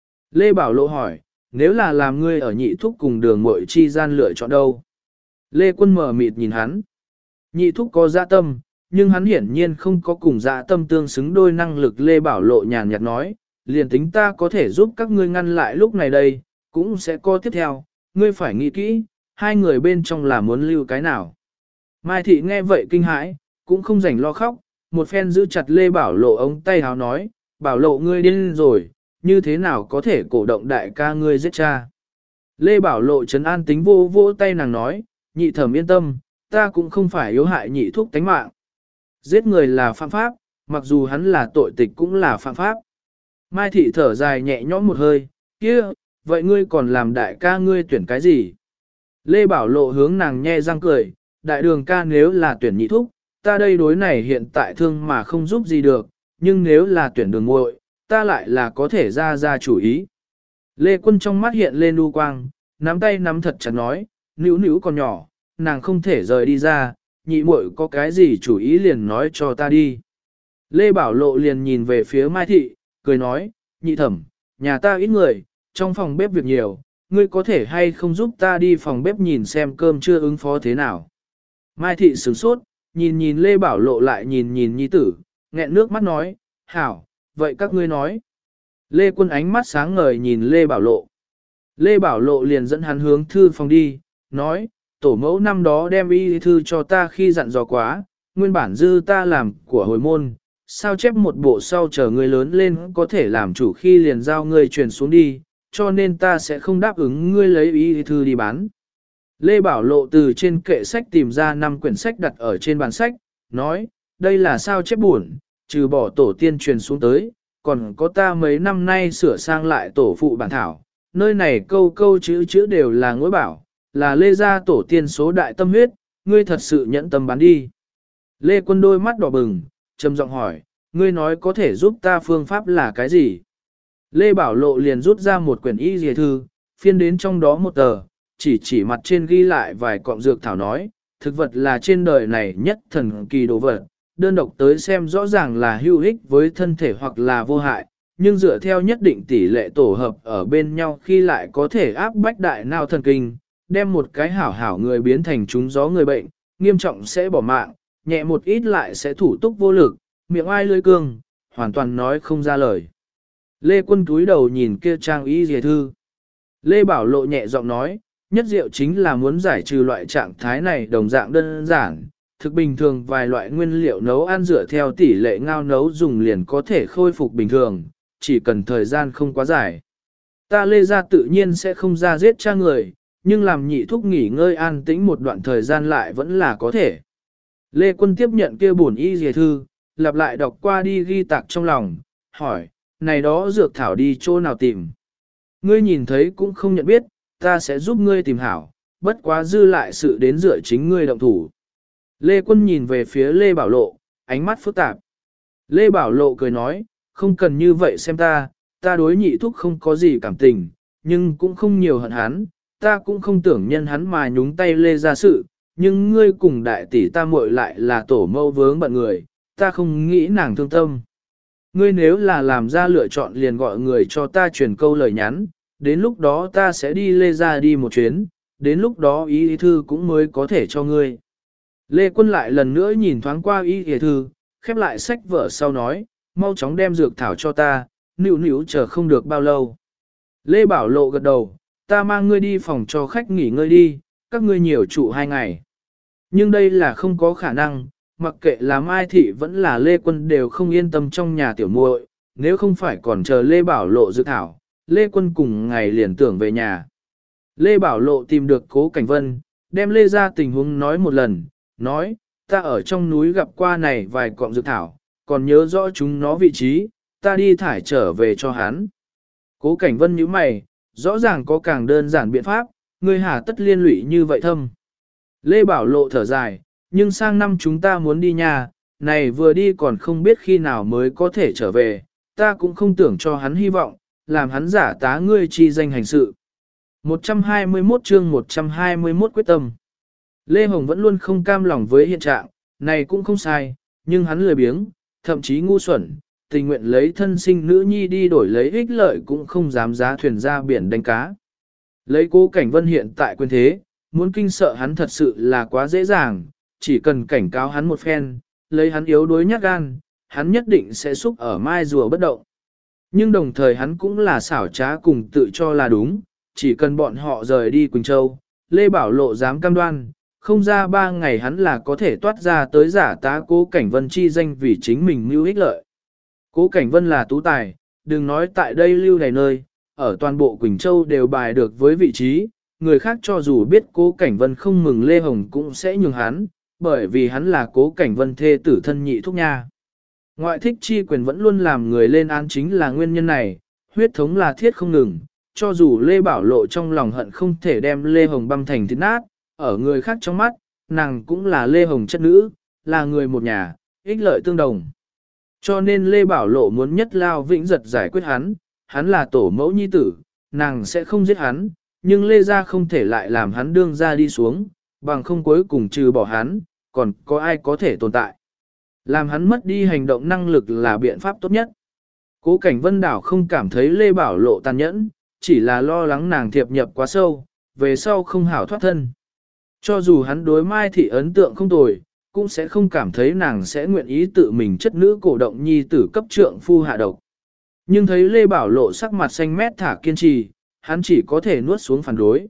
Lê Bảo Lộ hỏi, nếu là làm ngươi ở nhị thúc cùng đường muội chi gian lựa chọn đâu? Lê Quân mở mịt nhìn hắn. Nhị thúc có dạ tâm, nhưng hắn hiển nhiên không có cùng dạ tâm tương xứng đôi năng lực. Lê Bảo Lộ nhàn nhạt nói, liền tính ta có thể giúp các ngươi ngăn lại lúc này đây, cũng sẽ có tiếp theo, ngươi phải nghĩ kỹ, hai người bên trong là muốn lưu cái nào. Mai Thị nghe vậy kinh hãi, cũng không rảnh lo khóc, một phen giữ chặt Lê Bảo Lộ ống tay háo nói, Bảo Lộ ngươi điên rồi, như thế nào có thể cổ động đại ca ngươi giết cha. Lê Bảo Lộ trấn an tính vô vô tay nàng nói, nhị thẩm yên tâm, ta cũng không phải yếu hại nhị thúc tánh mạng. Giết người là phạm pháp, mặc dù hắn là tội tịch cũng là phạm pháp. Mai Thị thở dài nhẹ nhõm một hơi, kia, vậy ngươi còn làm đại ca ngươi tuyển cái gì? Lê Bảo Lộ hướng nàng nhe răng cười, đại đường ca nếu là tuyển nhị thúc, ta đây đối này hiện tại thương mà không giúp gì được, nhưng nếu là tuyển đường muội, ta lại là có thể ra chủ ý. Lê Quân trong mắt hiện lên u quang, nắm tay nắm thật chặt nói, níu níu còn nhỏ, nàng không thể rời đi ra, nhị muội có cái gì chủ ý liền nói cho ta đi. Lê Bảo Lộ liền nhìn về phía Mai Thị, cười nói, nhị thẩm, nhà ta ít người, trong phòng bếp việc nhiều, ngươi có thể hay không giúp ta đi phòng bếp nhìn xem cơm chưa ứng phó thế nào. Mai Thị sửng sốt, nhìn Lê Bảo Lộ lại nhìn nhi tử, nghẹn nước mắt nói, hảo, vậy các ngươi nói. Lê Quân ánh mắt sáng ngời nhìn Lê Bảo Lộ. Lê Bảo Lộ liền dẫn hắn hướng thư phòng đi, nói, tổ mẫu năm đó đem y thư cho ta khi dặn dò quá, nguyên bản dư ta làm của hồi môn, sao chép một bộ sau chờ người lớn lên có thể làm chủ khi liền giao ngươi truyền xuống đi, cho nên ta sẽ không đáp ứng ngươi lấy y thư đi bán. Lê Bảo Lộ từ trên kệ sách tìm ra 5 quyển sách đặt ở trên bàn sách, nói, đây là sao chép buồn, trừ bỏ tổ tiên truyền xuống tới, còn có ta mấy năm nay sửa sang lại tổ phụ bản thảo, nơi này câu câu chữ chữ đều là ngỗi bảo, là Lê gia tổ tiên số đại tâm huyết, ngươi thật sự nhẫn tâm bán đi. Lê Quân đôi mắt đỏ bừng, trầm giọng hỏi, ngươi nói có thể giúp ta phương pháp là cái gì? Lê Bảo Lộ liền rút ra một quyển y dìa thư, phiên đến trong đó một tờ, chỉ mặt trên ghi lại vài cọng dược thảo nói, thực vật là trên đời này nhất thần kỳ đồ vật, đơn độc tới xem rõ ràng là hữu ích với thân thể hoặc là vô hại, nhưng dựa theo nhất định tỷ lệ tổ hợp ở bên nhau khi lại có thể áp bách đại não thần kinh, đem một cái hảo hảo người biến thành trúng gió người bệnh, nghiêm trọng sẽ bỏ mạng, nhẹ một ít lại sẽ thủ túc vô lực, miệng ai lưỡi cương, hoàn toàn nói không ra lời. Lê Quân cúi đầu nhìn kia trang y dìa thư. Lê Bảo Lộ nhẹ giọng nói, nhất diệu chính là muốn giải trừ loại trạng thái này đồng dạng đơn giản, thực bình thường vài loại nguyên liệu nấu ăn dựa theo tỷ lệ ngao nấu dùng liền có thể khôi phục bình thường, chỉ cần thời gian không quá dài. Ta Lê gia tự nhiên sẽ không ra giết cha người, nhưng làm nhị thúc nghỉ ngơi an tĩnh một đoạn thời gian lại vẫn là có thể. Lê Quân tiếp nhận kia bổn y dìa thư, lặp lại đọc qua đi ghi tạc trong lòng, hỏi, này đó dược thảo đi chỗ nào tìm? Ngươi nhìn thấy cũng không nhận biết, ta sẽ giúp ngươi tìm hảo, bất quá dư lại sự đến dựa chính ngươi động thủ. Lê Quân nhìn về phía Lê Bảo Lộ, ánh mắt phức tạp. Lê Bảo Lộ cười nói, không cần như vậy xem ta đối nhị thúc không có gì cảm tình, nhưng cũng không nhiều hận hắn, ta cũng không tưởng nhân hắn mà nhúng tay Lê ra sự, nhưng ngươi cùng đại tỷ ta muội lại là tổ mâu vướng bận người, ta không nghĩ nàng thương tâm. Ngươi nếu là làm ra lựa chọn liền gọi người cho ta truyền câu lời nhắn, đến lúc đó ta sẽ đi Lê ra đi một chuyến, đến lúc đó ý thư cũng mới có thể cho ngươi. Lê Quân lại lần nữa nhìn thoáng qua ý thư, khép lại sách vở sau nói, mau chóng đem dược thảo cho ta, nữu chờ không được bao lâu. Lê Bảo Lộ gật đầu, ta mang ngươi đi phòng cho khách nghỉ ngơi đi, các ngươi nhiều trụ 2 ngày. Nhưng đây là không có khả năng, mặc kệ là Mai Thị vẫn là Lê Quân đều không yên tâm trong nhà tiểu muội, nếu không phải còn chờ Lê Bảo Lộ dược thảo, Lê Quân cùng ngày liền tưởng về nhà. Lê Bảo Lộ tìm được Cố Cảnh Vân, đem Lê ra tình huống nói một lần, nói, ta ở trong núi gặp qua này vài cọng dược thảo, còn nhớ rõ chúng nó vị trí, ta đi thải trở về cho hắn. Cố Cảnh Vân nhíu mày, rõ ràng có càng đơn giản biện pháp, ngươi hà tất liên lụy như vậy thâm. Lê Bảo Lộ thở dài, nhưng sang năm chúng ta muốn đi nhà, này vừa đi còn không biết khi nào mới có thể trở về, ta cũng không tưởng cho hắn hy vọng, làm hắn giả tá ngươi chi danh hành sự. 121 chương 121 quyết tâm. Lê Hồng vẫn luôn không cam lòng với hiện trạng, này cũng không sai, nhưng hắn lười biếng, thậm chí ngu xuẩn, tình nguyện lấy thân sinh nữ nhi đi đổi lấy ích lợi cũng không dám giá thuyền ra biển đánh cá. Lấy Cố Cảnh Vân hiện tại quyền thế, muốn kinh sợ hắn thật sự là quá dễ dàng, chỉ cần cảnh cáo hắn một phen, lấy hắn yếu đuối nhát gan, hắn nhất định sẽ xúc ở mai rùa bất động. Nhưng đồng thời hắn cũng là xảo trá cùng tự cho là đúng, chỉ cần bọn họ rời đi Quỳnh Châu, Lê Bảo Lộ dám cam đoan, không ra 3 ngày hắn là có thể toát ra tới giả tá Cố Cảnh Vân chi danh vì chính mình mưu ích lợi. Cố Cảnh Vân là tú tài, đừng nói tại đây lưu đầy nơi, ở toàn bộ Quỳnh Châu đều bài được với vị trí, người khác cho dù biết Cố Cảnh Vân không mừng Lê Hồng cũng sẽ nhường hắn, bởi vì hắn là Cố Cảnh Vân thê tử thân nhị thúc nha. Ngoại thích chi quyền vẫn luôn làm người lên án chính là nguyên nhân này, huyết thống là thiết không ngừng, cho dù Lê Bảo Lộ trong lòng hận không thể đem Lê Hồng băm thành thịt nát, ở người khác trong mắt, nàng cũng là Lê Hồng chất nữ, là người một nhà, ích lợi tương đồng. Cho nên Lê Bảo Lộ muốn nhất lao vĩnh giật giải quyết hắn là tổ mẫu nhi tử, nàng sẽ không giết hắn, nhưng Lê gia không thể lại làm hắn đương ra đi xuống, bằng không cuối cùng trừ bỏ hắn, còn có ai có thể tồn tại. Làm hắn mất đi hành động năng lực là biện pháp tốt nhất. Cố Cảnh Vân đảo không cảm thấy Lê Bảo Lộ tàn nhẫn, chỉ là lo lắng nàng thiệp nhập quá sâu, về sau không hảo thoát thân. Cho dù hắn đối Mai Thị ấn tượng không tồi, cũng sẽ không cảm thấy nàng sẽ nguyện ý tự mình chất nữ cổ động nhi tử cấp trượng phu hạ độc. Nhưng thấy Lê Bảo Lộ sắc mặt xanh mét thả kiên trì, hắn chỉ có thể nuốt xuống phản đối,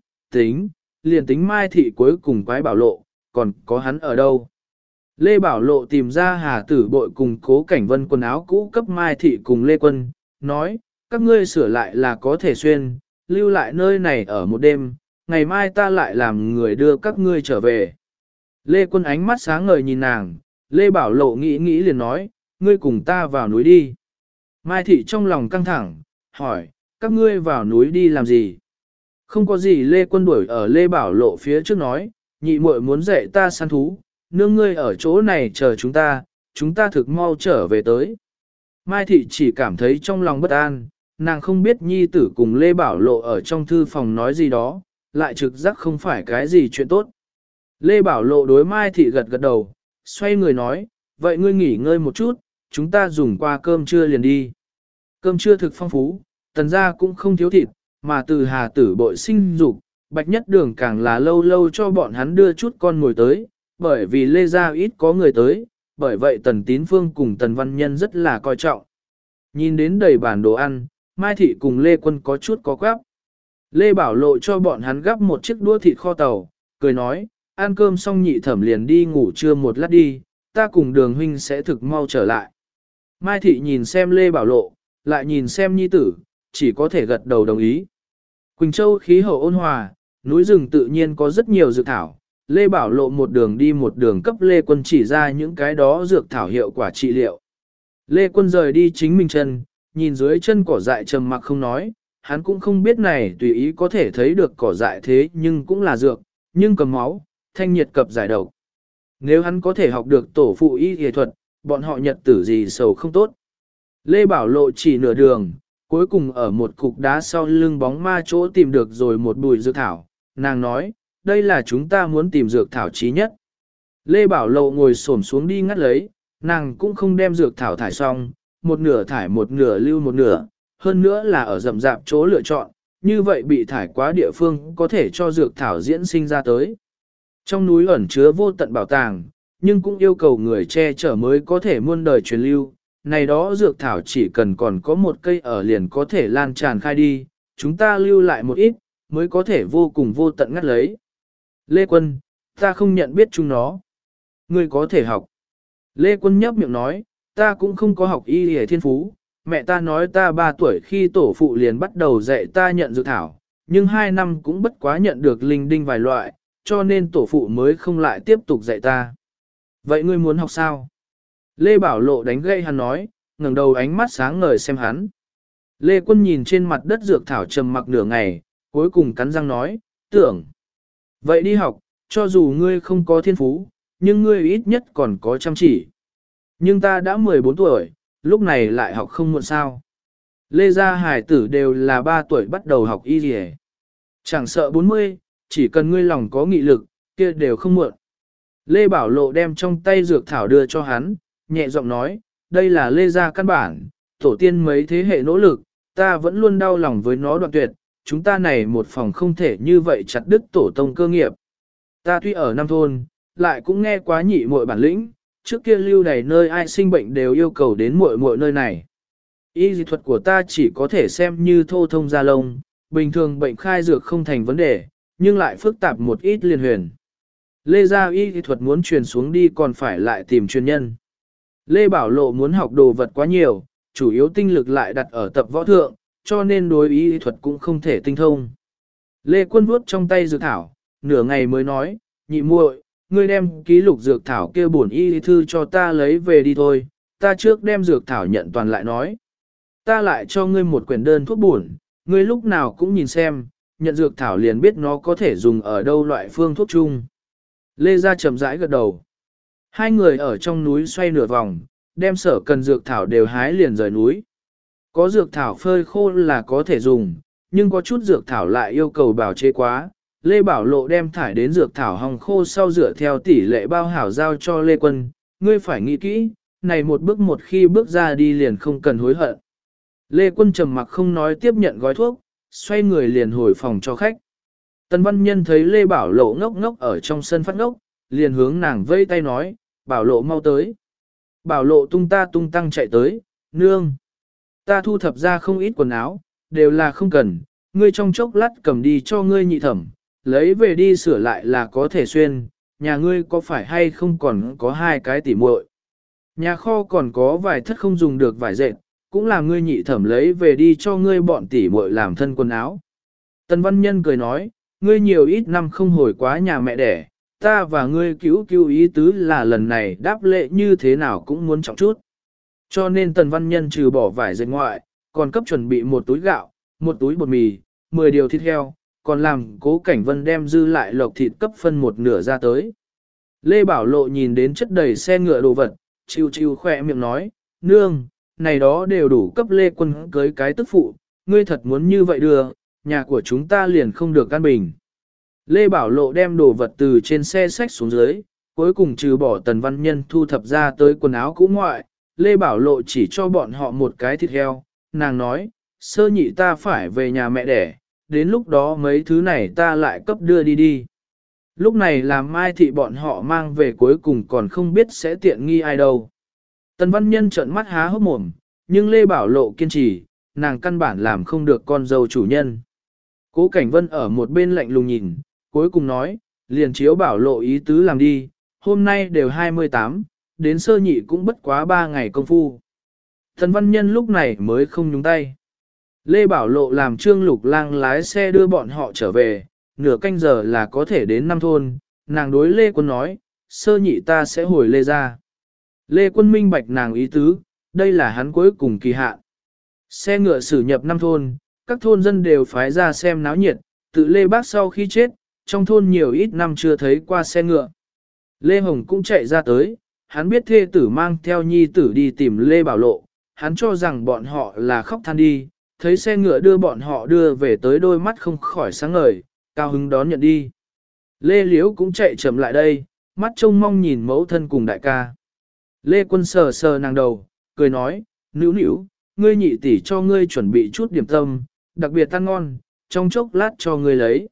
liền tính Mai Thị cuối cùng quái Bảo Lộ, còn có hắn ở đâu. Lê Bảo Lộ tìm ra Hà Tử Bội cùng Cố Cảnh Vân quần áo cũ cấp Mai Thị cùng Lê Quân, nói, các ngươi sửa lại là có thể xuyên, lưu lại nơi này ở một đêm, ngày mai ta lại làm người đưa các ngươi trở về. Lê Quân ánh mắt sáng ngời nhìn nàng, Lê Bảo Lộ nghĩ nghĩ liền nói, ngươi cùng ta vào núi đi. Mai Thị trong lòng căng thẳng, hỏi, các ngươi vào núi đi làm gì? Không có gì Lê Quân đuổi ở Lê Bảo Lộ phía trước nói, nhị muội muốn dạy ta săn thú, nương ngươi ở chỗ này chờ chúng ta thực mau trở về tới. Mai Thị chỉ cảm thấy trong lòng bất an, nàng không biết nhi tử cùng Lê Bảo Lộ ở trong thư phòng nói gì đó, lại trực giác không phải cái gì chuyện tốt. Lê Bảo Lộ đối Mai Thị gật gật đầu, xoay người nói, vậy ngươi nghỉ ngơi một chút, chúng ta dùng qua cơm trưa liền đi. Cơm trưa thực phong phú, tần gia cũng không thiếu thịt, mà từ Hà Tử bội sinh dục, Bạch Nhất Đường càng là lâu lâu cho bọn hắn đưa chút con ngồi tới, bởi vì Lê gia ít có người tới, bởi vậy Tần Tín Phương cùng Tần Văn Nhân rất là coi trọng. Nhìn đến đầy bản đồ ăn, Mai Thị cùng Lê Quân có chút có quáp. Lê Bảo Lộ cho bọn hắn gắp một chiếc đũa thịt kho tàu, cười nói, ăn cơm xong nhị thẩm liền đi ngủ trưa một lát đi, ta cùng Đường huynh sẽ thực mau trở lại. Mai Thị nhìn xem Lê Bảo Lộ, lại nhìn xem nhi tử, chỉ có thể gật đầu đồng ý. Quỳnh Châu khí hậu ôn hòa, núi rừng tự nhiên có rất nhiều dược thảo. Lê Bảo Lộ một đường đi một đường cấp Lê Quân chỉ ra những cái đó dược thảo hiệu quả trị liệu. Lê Quân rời đi chính mình chân, nhìn dưới chân cỏ dại trầm mặc không nói, hắn cũng không biết này tùy ý có thể thấy được cỏ dại thế nhưng cũng là dược, nhưng cầm máu, thanh nhiệt cập giải độc. Nếu hắn có thể học được tổ phụ y y thuật, bọn họ nhật tử gì sầu không tốt. Lê Bảo Lộ chỉ nửa đường, cuối cùng ở một cục đá sau lưng bóng ma chỗ tìm được rồi một bụi dược thảo, nàng nói, đây là chúng ta muốn tìm dược thảo chí nhất. Lê Bảo Lộ ngồi xổm xuống đi ngắt lấy, nàng cũng không đem dược thảo thải xong, một nửa thải một nửa lưu một nửa, hơn nữa là ở rậm rạp chỗ lựa chọn, như vậy bị thải quá địa phương có thể cho dược thảo diễn sinh ra tới. Trong núi ẩn chứa vô tận bảo tàng, nhưng cũng yêu cầu người che chở mới có thể muôn đời truyền lưu. Này đó dược thảo chỉ cần còn có một cây ở liền có thể lan tràn khai đi, chúng ta lưu lại một ít, mới có thể vô cùng vô tận ngắt lấy. Lê Quân, ta không nhận biết chúng nó. Ngươi có thể học. Lê Quân nhấp miệng nói, ta cũng không có học y hề thiên phú. Mẹ ta nói ta 3 tuổi khi tổ phụ liền bắt đầu dạy ta nhận dược thảo, nhưng 2 năm cũng bất quá nhận được linh đinh vài loại, cho nên tổ phụ mới không lại tiếp tục dạy ta. Vậy ngươi muốn học sao? Lê Bảo Lộ đánh gậy hắn nói, ngẩng đầu ánh mắt sáng ngời xem hắn. Lê Quân nhìn trên mặt đất dược thảo trầm mặc nửa ngày, cuối cùng cắn răng nói, tưởng. Vậy đi học, cho dù ngươi không có thiên phú, nhưng ngươi ít nhất còn có chăm chỉ. Nhưng ta đã 14 tuổi, lúc này lại học không muộn sao. Lê gia hải tử đều là 3 tuổi bắt đầu học y rìa. Chẳng sợ 40, chỉ cần ngươi lòng có nghị lực, kia đều không muộn. Lê Bảo Lộ đem trong tay dược thảo đưa cho hắn, nhẹ giọng nói, đây là Lê gia căn bản, tổ tiên mấy thế hệ nỗ lực, ta vẫn luôn đau lòng với nó đoạn tuyệt, chúng ta này một phòng không thể như vậy chặt đứt tổ tông cơ nghiệp. Ta tuy ở Nam Thôn, lại cũng nghe quá nhị muội bản lĩnh, trước kia lưu đầy nơi ai sinh bệnh đều yêu cầu đến muội muội nơi này. Y dị thuật của ta chỉ có thể xem như thô thông da lông, bình thường bệnh khai dược không thành vấn đề, nhưng lại phức tạp một ít liên huyền. Lê gia y dị thuật muốn truyền xuống đi còn phải lại tìm chuyên nhân. Lê Bảo Lộ muốn học đồ vật quá nhiều, chủ yếu tinh lực lại đặt ở tập võ thượng, cho nên đối y dị thuật cũng không thể tinh thông. Lê Quân vuốt trong tay dược thảo, nửa ngày mới nói, nhị muội, ngươi đem ký lục dược thảo kia bổn y thư cho ta lấy về đi thôi, ta trước đem dược thảo nhận toàn lại nói. Ta lại cho ngươi một quyển đơn thuốc bổn, ngươi lúc nào cũng nhìn xem, nhận dược thảo liền biết nó có thể dùng ở đâu loại phương thuốc chung. Lê Gia chậm rãi gật đầu. Hai người ở trong núi xoay nửa vòng, đem sở cần dược thảo đều hái liền rời núi. Có dược thảo phơi khô là có thể dùng, nhưng có chút dược thảo lại yêu cầu bảo chế quá. Lê Bảo Lộ đem thải đến dược thảo hồng khô sau dựa theo tỷ lệ bao hảo giao cho Lê Quân, ngươi phải nghĩ kỹ, này một bước một khi bước ra đi liền không cần hối hận. Lê Quân trầm mặc không nói tiếp nhận gói thuốc, xoay người liền hồi phòng cho khách. Tần Văn Nhân thấy Lê Bảo Lộ ngốc ngốc ở trong sân phát ngốc, liền hướng nàng vây tay nói, Bảo Lộ mau tới. Bảo Lộ tung ta tung tăng chạy tới, nương. Ta thu thập ra không ít quần áo, đều là không cần, ngươi trong chốc lát cầm đi cho ngươi nhị thẩm, lấy về đi sửa lại là có thể xuyên, nhà ngươi có phải hay không còn có 2 cái tỉ muội. Nhà kho còn có vài thất không dùng được vải dệt, cũng là ngươi nhị thẩm lấy về đi cho ngươi bọn tỉ muội làm thân quần áo. Tần Văn Nhân cười nói, ngươi nhiều ít năm không hồi quá nhà mẹ đẻ, ta và ngươi cứu ý tứ là lần này đáp lễ như thế nào cũng muốn trọng chút. Cho nên Tần Văn Nhân trừ bỏ vải dệt ngoại, còn cấp chuẩn bị một túi gạo, một túi bột mì, 10 điều thịt heo, còn làm Cố Cảnh Vân đem dư lại lộc thịt cấp phân một nửa ra tới. Lê Bảo Lộ nhìn đến chất đầy xe ngựa đồ vật, chiêu chiêu khỏe miệng nói, nương, này đó đều đủ cấp Lê Quân cưới cái tức phụ, ngươi thật muốn như vậy đưa, nhà của chúng ta liền không được căn bình. Lê Bảo Lộ đem đồ vật từ trên xe xách xuống dưới, cuối cùng trừ bỏ Tần Văn Nhân thu thập ra tới quần áo cũ ngoại, Lê Bảo Lộ chỉ cho bọn họ một cái thịt heo, nàng nói, sơ nhị ta phải về nhà mẹ đẻ, đến lúc đó mấy thứ này ta lại cấp đưa đi đi. Lúc này làm Mai Thị bọn họ mang về cuối cùng còn không biết sẽ tiện nghi ai đâu. Tần Văn Nhân trợn mắt há hốc mồm, nhưng Lê Bảo Lộ kiên trì, nàng căn bản làm không được con dâu chủ nhân. Cố Cảnh Vân ở một bên lạnh lùng nhìn, cuối cùng nói, liền chiếu Bảo Lộ ý tứ làm đi, hôm nay đều 28, đến sơ nhị cũng bất quá 3 ngày công phu. Tần Văn Nhân lúc này mới không nhúng tay. Lê Bảo Lộ làm Trương Lục Lang lái xe đưa bọn họ trở về, nửa canh giờ là có thể đến 5 thôn, nàng đối Lê Quân nói, sơ nhị ta sẽ hồi Lê ra. Lê Quân minh bạch nàng ý tứ, đây là hắn cuối cùng kỳ hạn. Xe ngựa xử nhập 5 thôn, các thôn dân đều phái ra xem náo nhiệt, tự Lê Bác sau khi chết, trong thôn nhiều ít năm chưa thấy qua xe ngựa. Lê Hồng cũng chạy ra tới, hắn biết thê tử mang theo nhi tử đi tìm Lê Bảo Lộ, hắn cho rằng bọn họ là khóc than đi, thấy xe ngựa đưa bọn họ đưa về tới đôi mắt không khỏi sáng ngời, cao hứng đón nhận đi. Lê Liễu cũng chạy chậm lại đây, mắt trông mong nhìn mẫu thân cùng đại ca. Lê Quân sờ sờ nàng đầu, cười nói, nữu nữu, ngươi nhị tỷ cho ngươi chuẩn bị chút điểm tâm, đặc biệt ăn ngon, trong chốc lát cho ngươi lấy.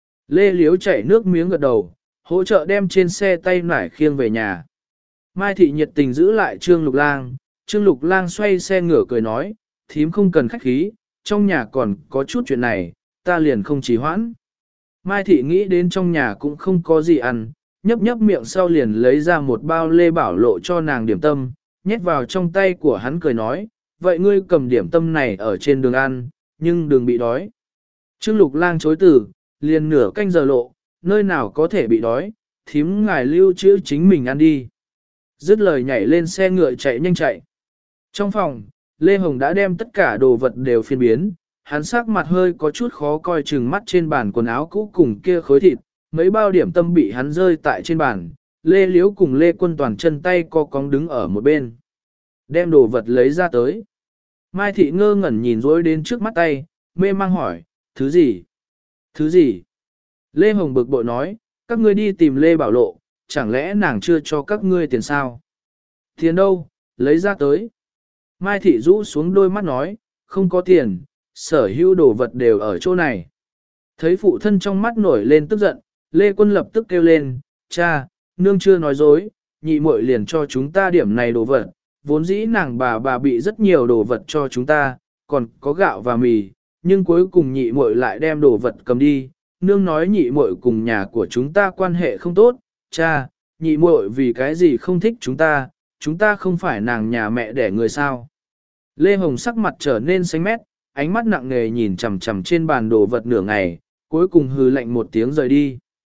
Lê Liễu chảy nước miếng gật đầu, hỗ trợ đem trên xe tay nải khiêng về nhà. Mai Thị nhiệt tình giữ lại Trương Lục Lang, Trương Lục Lang xoay xe ngửa cười nói, thím không cần khách khí, trong nhà còn có chút chuyện này, ta liền không trì hoãn. Mai Thị nghĩ đến trong nhà cũng không có gì ăn, nhấp nhấp miệng sau liền lấy ra một bao Lê Bảo Lộ cho nàng điểm tâm, nhét vào trong tay của hắn cười nói, vậy ngươi cầm điểm tâm này ở trên đường ăn, nhưng đừng bị đói. Trương Lục Lang chối từ, liền nửa canh giờ lộ, nơi nào có thể bị đói, thím ngài lưu trữ chính mình ăn đi. Dứt lời nhảy lên xe ngựa chạy nhanh chạy. Trong phòng, Lê Hồng đã đem tất cả đồ vật đều phiên biến, hắn sắc mặt hơi có chút khó coi chừng mắt trên bàn quần áo cũ cùng kia khối thịt, mấy bao điểm tâm bị hắn rơi tại trên bàn, Lê Liễu cùng Lê Quân toàn chân tay co cóng đứng ở một bên. Đem đồ vật lấy ra tới. Mai Thị ngơ ngẩn nhìn dối đến trước mắt tay, mê mang hỏi, thứ gì? Thứ gì? Lê Hồng bực bội nói, các ngươi đi tìm Lê Bảo Lộ, chẳng lẽ nàng chưa cho các ngươi tiền sao? Tiền đâu? Lấy ra tới. Mai Thị rũ xuống đôi mắt nói, không có tiền, sở hữu đồ vật đều ở chỗ này. Thấy phụ thân trong mắt nổi lên tức giận, Lê Quân lập tức kêu lên, cha, nương chưa nói dối, nhị muội liền cho chúng ta điểm này đồ vật, vốn dĩ nàng bà bị rất nhiều đồ vật cho chúng ta, còn có gạo và mì, nhưng cuối cùng nhị muội lại đem đồ vật cầm đi, nương nói nhị muội cùng nhà của chúng ta quan hệ không tốt, cha, nhị muội vì cái gì không thích chúng ta không phải nàng nhà mẹ đẻ người sao. Lê Hồng sắc mặt trở nên xanh mét, ánh mắt nặng nề nhìn chằm chằm trên bàn đồ vật nửa ngày, cuối cùng hừ lạnh một tiếng rời đi.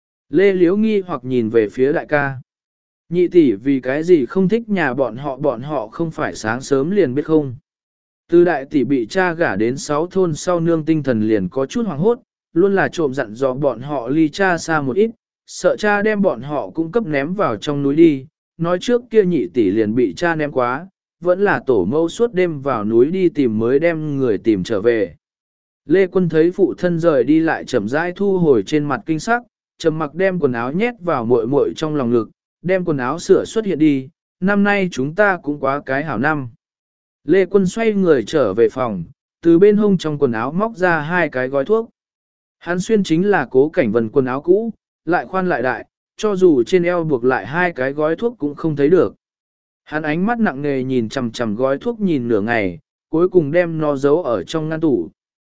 Lê Liễu nghi hoặc nhìn về phía đại ca. Nhị tỷ vì cái gì không thích nhà bọn họ không phải sáng sớm liền biết không. Từ đại tỷ bị cha gả đến 6 thôn sau nương tinh thần liền có chút hoảng hốt, luôn là trộm dặn dò bọn họ ly cha xa một ít, sợ cha đem bọn họ cung cấp ném vào trong núi đi, nói trước kia nhị tỷ liền bị cha ném quá, vẫn là tổ mẫu suốt đêm vào núi đi tìm mới đem người tìm trở về. Lê Quân thấy phụ thân rời đi lại chậm rãi thu hồi trên mặt kinh sắc, trầm mặc đem quần áo nhét vào muội muội trong lòng ngực, đem quần áo sửa xuất hiện đi, năm nay chúng ta cũng quá cái hảo năm. Lê Quân xoay người trở về phòng, từ bên hông trong quần áo móc ra 2 cái gói thuốc. Hắn xuyên chính là Cố Cảnh Vân quần áo cũ, lại khoan lại đại, cho dù trên eo buộc lại 2 cái gói thuốc cũng không thấy được. Hắn ánh mắt nặng nề nhìn chằm chằm gói thuốc nhìn nửa ngày, cuối cùng đem nó giấu ở trong ngăn tủ.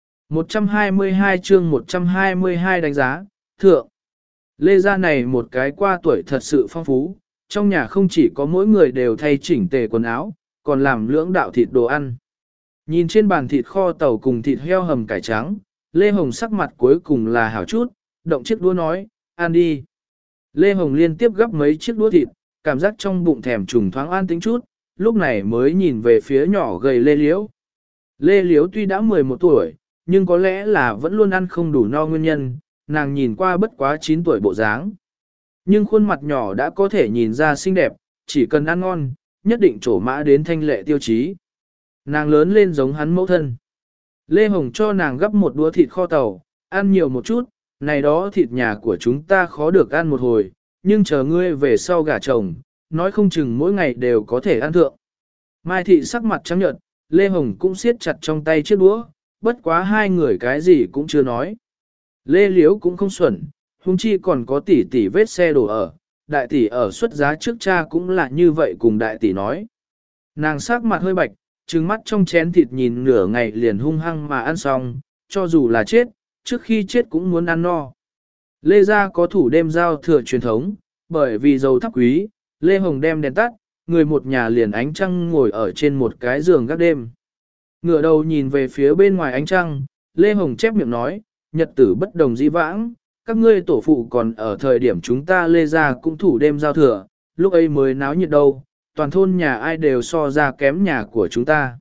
122 chương 122 đánh giá, thượng. Lê gia này một cái qua tuổi thật sự phong phú, trong nhà không chỉ có mỗi người đều thay chỉnh tề quần áo, còn làm lưỡng đạo thịt đồ ăn. Nhìn trên bàn thịt kho tàu cùng thịt heo hầm cải trắng, Lê Hồng sắc mặt cuối cùng là hảo chút, động chiếc đũa nói, ăn đi. Lê Hồng liên tiếp gắp mấy chiếc đũa thịt, cảm giác trong bụng thèm trùng thoáng an tĩnh chút, lúc này mới nhìn về phía nhỏ gầy Lê Liễu. Lê Liễu tuy đã 11 tuổi, nhưng có lẽ là vẫn luôn ăn không đủ no nguyên nhân, nàng nhìn qua bất quá 9 tuổi bộ dáng. Nhưng khuôn mặt nhỏ đã có thể nhìn ra xinh đẹp, chỉ cần ăn ngon, nhất định trổ mã đến thanh lệ tiêu chí. Nàng lớn lên giống hắn mẫu thân. Lê Hồng cho nàng gấp một đũa thịt kho tàu, ăn nhiều một chút, này đó thịt nhà của chúng ta khó được ăn một hồi, nhưng chờ ngươi về sau gả chồng, nói không chừng mỗi ngày đều có thể ăn thượng. Mai thị sắc mặt trắng nhợt, Lê Hồng cũng siết chặt trong tay chiếc đũa, bất quá hai người cái gì cũng chưa nói. Lê Liếu cũng không xuẩn, huống chi còn có tỷ tỷ vết xe đổ ở, đại tỷ ở xuất giá trước cha cũng là như vậy cùng đại tỷ nói. Nàng sắc mặt hơi bạch, trừng mắt trong chén thịt nhìn nửa ngày liền hung hăng mà ăn xong, cho dù là chết, trước khi chết cũng muốn ăn no. Lê gia có thủ đêm giao thừa truyền thống, bởi vì dầu thắp quý, Lê Hồng đem đèn tắt, người một nhà liền ánh trăng ngồi ở trên một cái giường gác đêm. Ngửa đầu nhìn về phía bên ngoài ánh trăng, Lê Hồng chép miệng nói, nhật tử bất đồng dĩ vãng, các ngươi tổ phụ còn ở thời điểm chúng ta Lê gia cũng thủ đêm giao thừa, lúc ấy mới náo nhiệt đâu, toàn thôn nhà ai đều so ra kém nhà của chúng ta.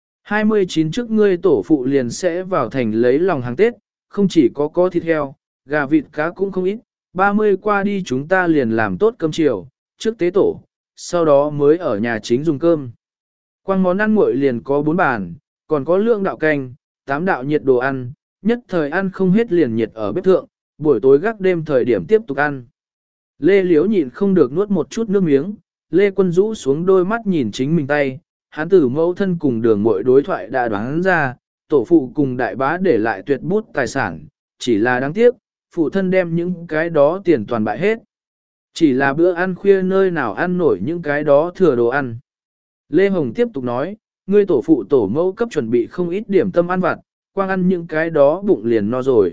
29 trước ngươi tổ phụ liền sẽ vào thành lấy lòng hàng Tết, không chỉ có thịt heo, gà vịt cá cũng không ít, 30 qua đi chúng ta liền làm tốt cơm chiều, trước tế tổ, sau đó mới ở nhà chính dùng cơm. Quang món ăn nguội liền có 4 bàn, còn có lượng đạo canh, 8 đạo nhiệt đồ ăn, nhất thời ăn không hết liền nhiệt ở bếp thượng, buổi tối gác đêm thời điểm tiếp tục ăn. Lê Liễu nhịn không được nuốt một chút nước miếng, Lê Quân rũ xuống đôi mắt nhìn chính mình tay, hắn tử mẫu thân cùng đường muội đối thoại đã đoán ra, tổ phụ cùng đại bá để lại tuyệt bút tài sản, chỉ là đáng tiếc, phụ thân đem những cái đó tiền toàn bại hết. Chỉ là bữa ăn khuya nơi nào ăn nổi những cái đó thừa đồ ăn. Lê Hồng tiếp tục nói, ngươi tổ phụ tổ mẫu cấp chuẩn bị không ít điểm tâm ăn vặt, quang ăn những cái đó bụng liền no rồi.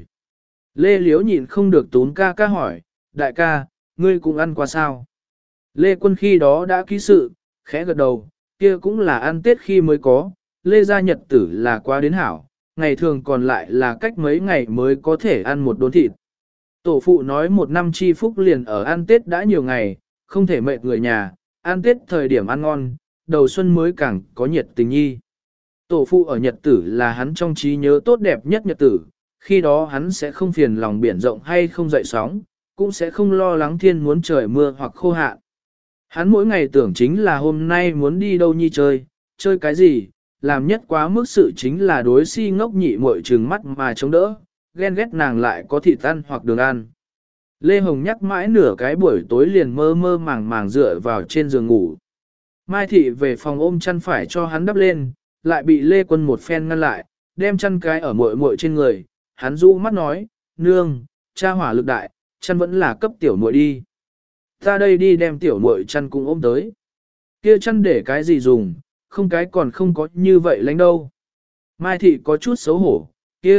Lê Liễu nhịn không được tún ca ca hỏi, đại ca, ngươi cũng ăn qua sao? Lê Quân khi đó đã ký sự, khẽ gật đầu, kia cũng là ăn Tết khi mới có, Lê gia nhật tử là quá đến hảo, ngày thường còn lại là cách mấy ngày mới có thể ăn một đốn thịt. Tổ phụ nói một năm chi phúc liền ở ăn Tết đã nhiều ngày, không thể mệt người nhà, ăn Tết thời điểm ăn ngon, đầu xuân mới càng có nhiệt tình nhi. Tổ phụ ở nhật tử là hắn trong trí nhớ tốt đẹp nhất nhật tử, khi đó hắn sẽ không phiền lòng biển rộng hay không dậy sóng, cũng sẽ không lo lắng thiên muốn trời mưa hoặc khô hạn. Hắn mỗi ngày tưởng chính là hôm nay muốn đi đâu nhi chơi cái gì, làm nhất quá mức sự chính là đối si ngốc nhị muội trừng mắt mà chống đỡ, ghen ghét nàng lại có thịt ăn hoặc đường ăn. Lê Hồng nhắc mãi nửa cái buổi tối liền mơ mơ màng màng dựa vào trên giường ngủ. Mai Thị về phòng ôm chăn phải cho hắn đắp lên, lại bị Lê Quân một phen ngăn lại, đem chăn cái ở muội muội trên người, hắn rũ mắt nói, nương, cha hỏa lực đại, chăn vẫn là cấp tiểu muội đi. Ta đây đi đem tiểu muội chăn cũng ôm tới. Kia chăn để cái gì dùng, không cái còn không có như vậy lánh đâu. Mai Thị có chút xấu hổ,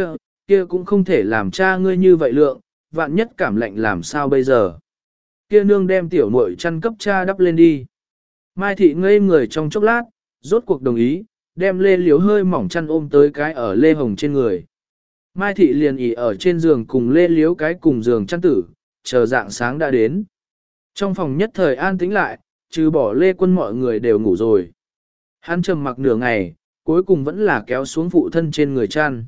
kia cũng không thể làm cha ngươi như vậy lượng, vạn nhất cảm lạnh làm sao bây giờ. Kia nương đem tiểu muội chăn cấp cha đắp lên đi. Mai Thị ngây người trong chốc lát, rốt cuộc đồng ý, đem Lê Liếu hơi mỏng chăn ôm tới cái ở Lê Hồng trên người. Mai Thị liền ỉ ở trên giường cùng Lê Liếu cái cùng giường chăn tử, chờ dạng sáng đã đến. Trong phòng nhất thời an tĩnh lại, trừ bỏ Lê Quân mọi người đều ngủ rồi. Hắn trầm mặc nửa ngày, cuối cùng vẫn là kéo xuống phụ thân trên người chăn.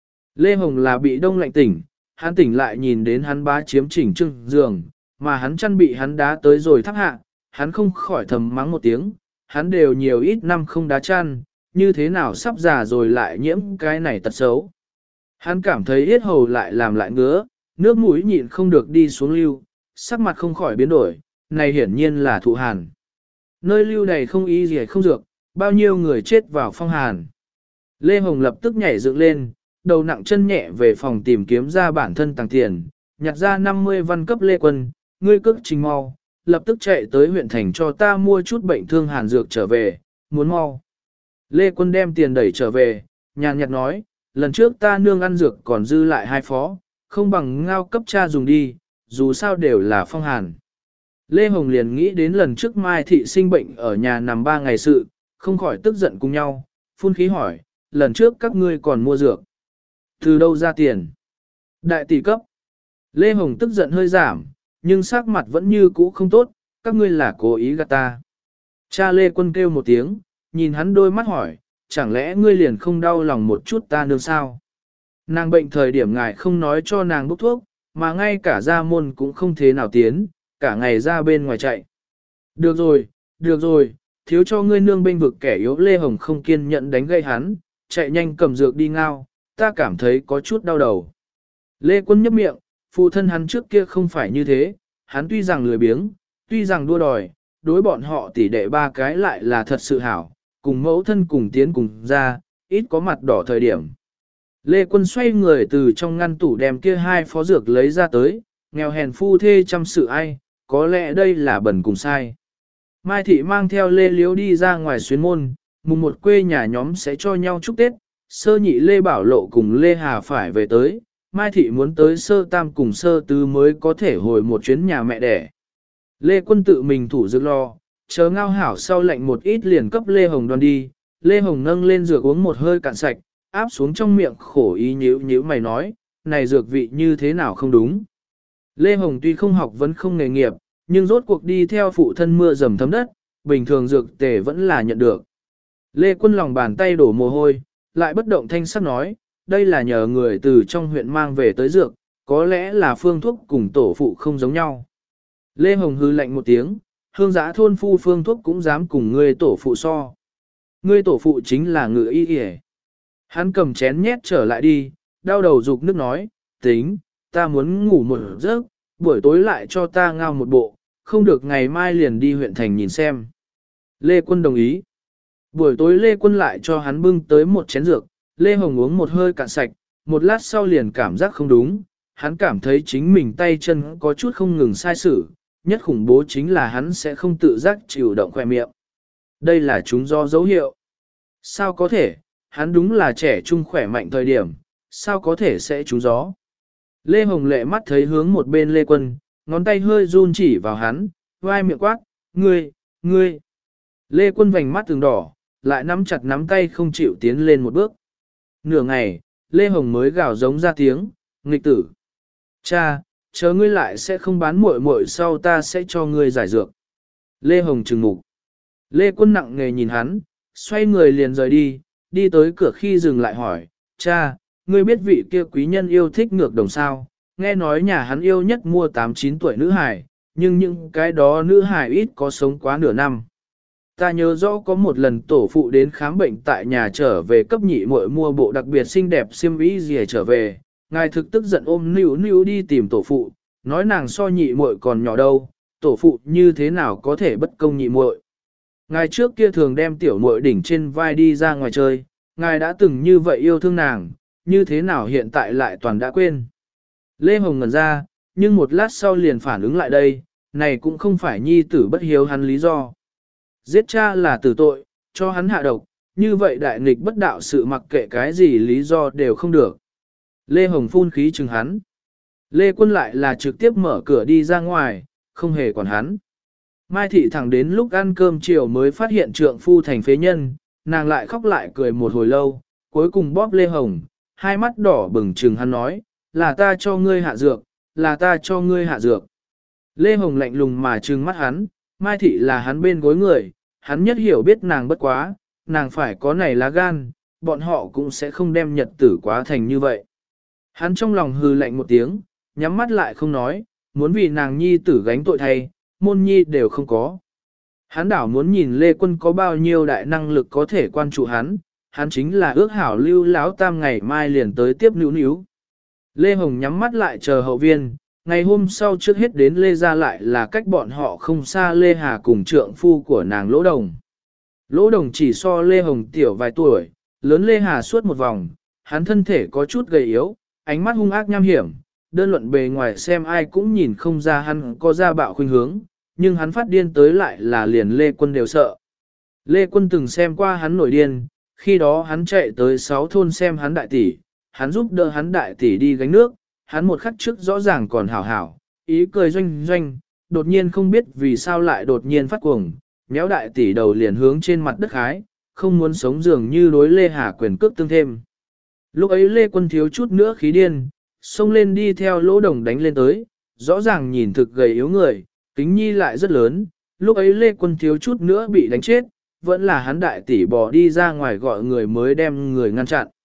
Lê Hồng là bị đông lạnh tỉnh, hắn tỉnh lại nhìn đến hắn bá chiếm chỉnh trưng giường, mà hắn chăn bị hắn đá tới rồi thắp hạ, hắn không khỏi thầm mắng một tiếng, hắn đều nhiều ít năm không đá chăn, như thế nào sắp già rồi lại nhiễm cái này tật xấu. Hắn cảm thấy yết hầu lại làm lại ngứa, nước mũi nhịn không được đi xuống lưu, sắc mặt không khỏi biến đổi, này hiển nhiên là thụ hàn. Nơi lưu này không y gì không dược, bao nhiêu người chết vào phong hàn. Lê Hồng lập tức nhảy dựng lên, đầu nặng chân nhẹ về phòng tìm kiếm ra bản thân tàng tiền, nhặt ra 50 văn cấp Lê Quân, ngươi cước trình mau, lập tức chạy tới huyện thành cho ta mua chút bệnh thương hàn dược trở về, muốn mau. Lê Quân đem tiền đẩy trở về, nhàn nhạt nói, lần trước ta nương ăn dược còn dư lại 2 phó, không bằng ngao cấp cha dùng đi, dù sao đều là phong hàn. Lê Hồng liền nghĩ đến lần trước Mai Thị sinh bệnh ở nhà nằm 3 ngày sự, không khỏi tức giận cùng nhau, phun khí hỏi, lần trước các ngươi còn mua dược. Từ đâu ra tiền? Đại tỷ cấp. Lê Hồng tức giận hơi giảm, nhưng sắc mặt vẫn như cũ không tốt, các ngươi là cố ý gạt ta. Cha Lê Quân kêu một tiếng, nhìn hắn đôi mắt hỏi, chẳng lẽ ngươi liền không đau lòng một chút ta nương sao? Nàng bệnh thời điểm ngài không nói cho nàng bốc thuốc, mà ngay cả ra môn cũng không thế nào tiến, cả ngày ra bên ngoài chạy. Được rồi, thiếu cho ngươi nương bênh vực kẻ yếu. Lê Hồng không kiên nhẫn đánh gây hắn, chạy nhanh cầm dược đi ngao, ta cảm thấy có chút đau đầu. Lê Quân nhấp miệng, phụ thân hắn trước kia không phải như thế, hắn tuy rằng lười biếng, tuy rằng đua đòi, đối bọn họ tỷ đệ ba cái lại là thật sự hảo, cùng mẫu thân cùng tiến cùng ra, ít có mặt đỏ thời điểm. Lê Quân xoay người từ trong ngăn tủ đem kia hai phó dược lấy ra tới, nghèo hèn phu thê chăm sự ai, có lẽ đây là bẩn cùng sai. Mai Thị mang theo Lê Liếu đi ra ngoài xuyến môn, mùng một quê nhà nhóm sẽ cho nhau chúc Tết, sơ nhị Lê Bảo Lộ cùng Lê Hà phải về tới, Mai Thị muốn tới sơ tam cùng sơ tứ mới có thể hồi một chuyến nhà mẹ đẻ. Lê Quân tự mình thủ dược lo, chờ ngao hảo sau lệnh một ít liền cấp Lê Hồng đoan đi, Lê Hồng nâng lên dược uống một hơi cạn sạch, áp xuống trong miệng khổ ý nhíu mày nói, này dược vị như thế nào không đúng. Lê Hồng tuy không học vẫn không nghề nghiệp, nhưng rốt cuộc đi theo phụ thân mưa dầm thấm đất, bình thường dược tề vẫn là nhận được. Lê Quân lòng bàn tay đổ mồ hôi, lại bất động thanh sắc nói, đây là nhờ người từ trong huyện mang về tới dược, có lẽ là phương thuốc cùng tổ phụ không giống nhau. Lê Hồng hư lạnh một tiếng, hương giã thôn phu phương thuốc cũng dám cùng ngươi tổ phụ so. Ngươi tổ phụ chính là ngự y y. Hắn cầm chén nhét trở lại đi, đau đầu dục nước nói, tính, ta muốn ngủ một giấc, buổi tối lại cho ta ngao một bộ, không được ngày mai liền đi huyện thành nhìn xem. Lê Quân đồng ý. Buổi tối Lê Quân lại cho hắn bưng tới một chén dược, Lê Hồng uống một hơi cạn sạch, một lát sau liền cảm giác không đúng, hắn cảm thấy chính mình tay chân có chút không ngừng sai sử, nhất khủng bố chính là hắn sẽ không tự giác chịu động khỏe miệng. Đây là chúng do dấu hiệu. Sao có thể, hắn đúng là trẻ trung khỏe mạnh thời điểm, sao có thể sẽ trúng gió. Lê Hồng lệ mắt thấy hướng một bên Lê Quân, ngón tay hơi run chỉ vào hắn, vai miệng quát, ngươi. Lê Quân vành mắt từng đỏ, lại nắm chặt nắm tay không chịu tiến lên một bước. Nửa ngày, Lê Hồng mới gào giống ra tiếng, nghịch tử. Cha, chờ ngươi lại sẽ không bán muội muội sau ta sẽ cho ngươi giải dược. Lê Hồng trừng mục. Lê Quân nặng nề nhìn hắn, xoay người liền rời đi tới cửa khi dừng lại hỏi, cha, ngươi biết vị kia quý nhân yêu thích ngược đồng sao, nghe nói nhà hắn yêu nhất mua 8-9 tuổi nữ hài, nhưng những cái đó nữ hài ít có sống quá nửa năm. Ta nhớ rõ có một lần tổ phụ đến khám bệnh tại nhà trở về cấp nhị muội mua bộ đặc biệt xinh đẹp xiêm y gì trở về, ngài thực tức giận ôm níu đi tìm tổ phụ, nói nàng so nhị muội còn nhỏ đâu, tổ phụ như thế nào có thể bất công nhị muội. Ngài trước kia thường đem tiểu muội đỉnh trên vai đi ra ngoài chơi, ngài đã từng như vậy yêu thương nàng, như thế nào hiện tại lại toàn đã quên. Lê Hồng ngẩn ra, nhưng một lát sau liền phản ứng lại đây, này cũng không phải nhi tử bất hiếu hắn lý do. Giết cha là tử tội, cho hắn hạ độc, như vậy đại nghịch bất đạo sự mặc kệ cái gì lý do đều không được. Lê Hồng phun khí chừng hắn. Lê Quân lại là trực tiếp mở cửa đi ra ngoài, không hề quản hắn. Mai Thị thẳng đến lúc ăn cơm chiều mới phát hiện trượng phu thành phế nhân, nàng lại khóc lại cười một hồi lâu, cuối cùng bóp Lê Hồng, hai mắt đỏ bừng trừng hắn nói, là ta cho ngươi hạ dược, là ta cho ngươi hạ dược. Lê Hồng lạnh lùng mà trừng mắt hắn, Mai Thị là hắn bên gối người, hắn nhất hiểu biết nàng bất quá, nàng phải có này lá gan, bọn họ cũng sẽ không đem nhật tử quá thành như vậy. Hắn trong lòng hừ lạnh một tiếng, nhắm mắt lại không nói, muốn vì nàng nhi tử gánh tội thay, môn nhi đều không có. Hắn đảo muốn nhìn Lê Quân có bao nhiêu đại năng lực có thể quan trụ hắn chính là ước hảo lưu láo tam ngày mai liền tới tiếp níu. Lê Hồng nhắm mắt lại chờ hậu viên, ngày hôm sau trước hết đến Lê ra lại là cách bọn họ không xa Lê Hà cùng trượng phu của nàng Lỗ Đồng. Lỗ Đồng chỉ so Lê Hồng tiểu vài tuổi, lớn Lê Hà suốt một vòng, hắn thân thể có chút gầy yếu, ánh mắt hung ác nham hiểm, đơn luận bề ngoài xem ai cũng nhìn không ra hắn có ra bạo khuynh hướng, nhưng hắn phát điên tới lại là liền Lê Quân đều sợ. Lê Quân từng xem qua hắn nổi điên, khi đó hắn chạy tới 6 thôn xem hắn đại tỷ, hắn giúp đỡ hắn đại tỷ đi gánh nước, hắn một khắc trước rõ ràng còn hảo hảo, ý cười doanh, đột nhiên không biết vì sao lại đột nhiên phát cuồng, méo đại tỷ đầu liền hướng trên mặt đất khái, không muốn sống dường như đối Lê Hà quyền cước tương thêm. Lúc ấy Lê Quân thiếu chút nữa khí điên, xông lên đi theo Lỗ Đồng đánh lên tới, rõ ràng nhìn thực gầy yếu người, kính nhi lại rất lớn, lúc ấy Lê Quân thiếu chút nữa bị đánh chết, vẫn là hắn đại tỷ bỏ đi ra ngoài gọi người mới đem người ngăn chặn.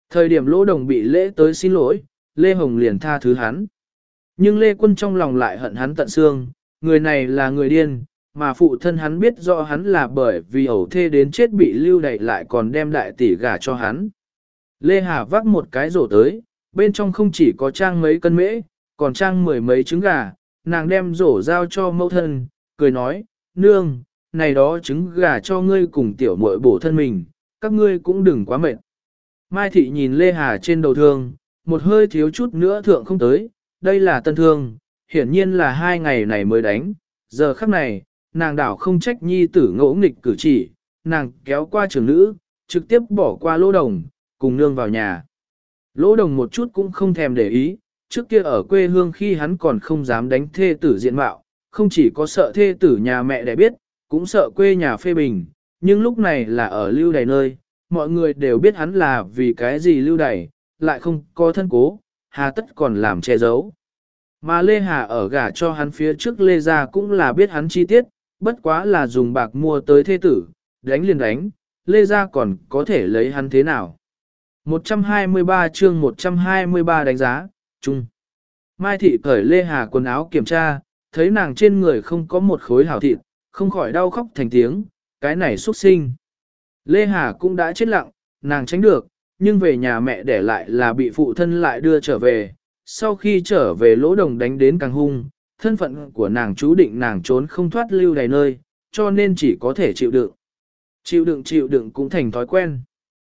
Thời điểm Lỗ Đồng bị lễ tới xin lỗi, Lê Hồng liền tha thứ hắn. Nhưng Lê Quân trong lòng lại hận hắn tận xương, người này là người điên, mà phụ thân hắn biết rõ hắn là bởi vì ẩu thê đến chết bị lưu đày lại còn đem đại tỷ gả cho hắn. Lê Hà vác một cái rổ tới, bên trong không chỉ có trang mấy cân mễ, còn trang mười mấy trứng gà, nàng đem rổ giao cho mẫu thân, cười nói, nương, này đó trứng gà cho ngươi cùng tiểu muội bổ thân mình, các ngươi cũng đừng quá mệt. Mai thị nhìn Lê Hà trên đầu thương, một hơi thiếu chút nữa thượng không tới, đây là tân thương, hiển nhiên là 2 ngày này mới đánh, giờ khắc này, nàng đảo không trách nhi tử ngỗ nghịch cử chỉ, nàng kéo qua trưởng nữ, trực tiếp bỏ qua Lỗ Đồng, cùng nương vào nhà. Lỗ Đồng một chút cũng không thèm để ý, trước kia ở quê hương khi hắn còn không dám đánh thê tử diện mạo, không chỉ có sợ thê tử nhà mẹ để biết, cũng sợ quê nhà phê bình, nhưng lúc này là ở lưu đày nơi, mọi người đều biết hắn là vì cái gì lưu đày, lại không có thân cố, hà tất còn làm che giấu. Mà Lê Hà ở gả cho hắn phía trước Lê Gia cũng là biết hắn chi tiết, bất quá là dùng bạc mua tới thê tử, đánh liền đánh, Lê Gia còn có thể lấy hắn thế nào. 123 chương 123 đánh giá, chung. Mai thị cởi Lê Hà quần áo kiểm tra, thấy nàng trên người không có một khối hảo thịt, không khỏi đau khóc thành tiếng, cái này xuất sinh. Lê Hà cũng đã chết lặng, nàng tránh được, nhưng về nhà mẹ để lại là bị phụ thân lại đưa trở về. Sau khi trở về Lỗ Đồng đánh đến càng hung, thân phận của nàng chú định nàng trốn không thoát lưu đày nơi, cho nên chỉ có thể chịu đựng. Chịu đựng cũng thành thói quen.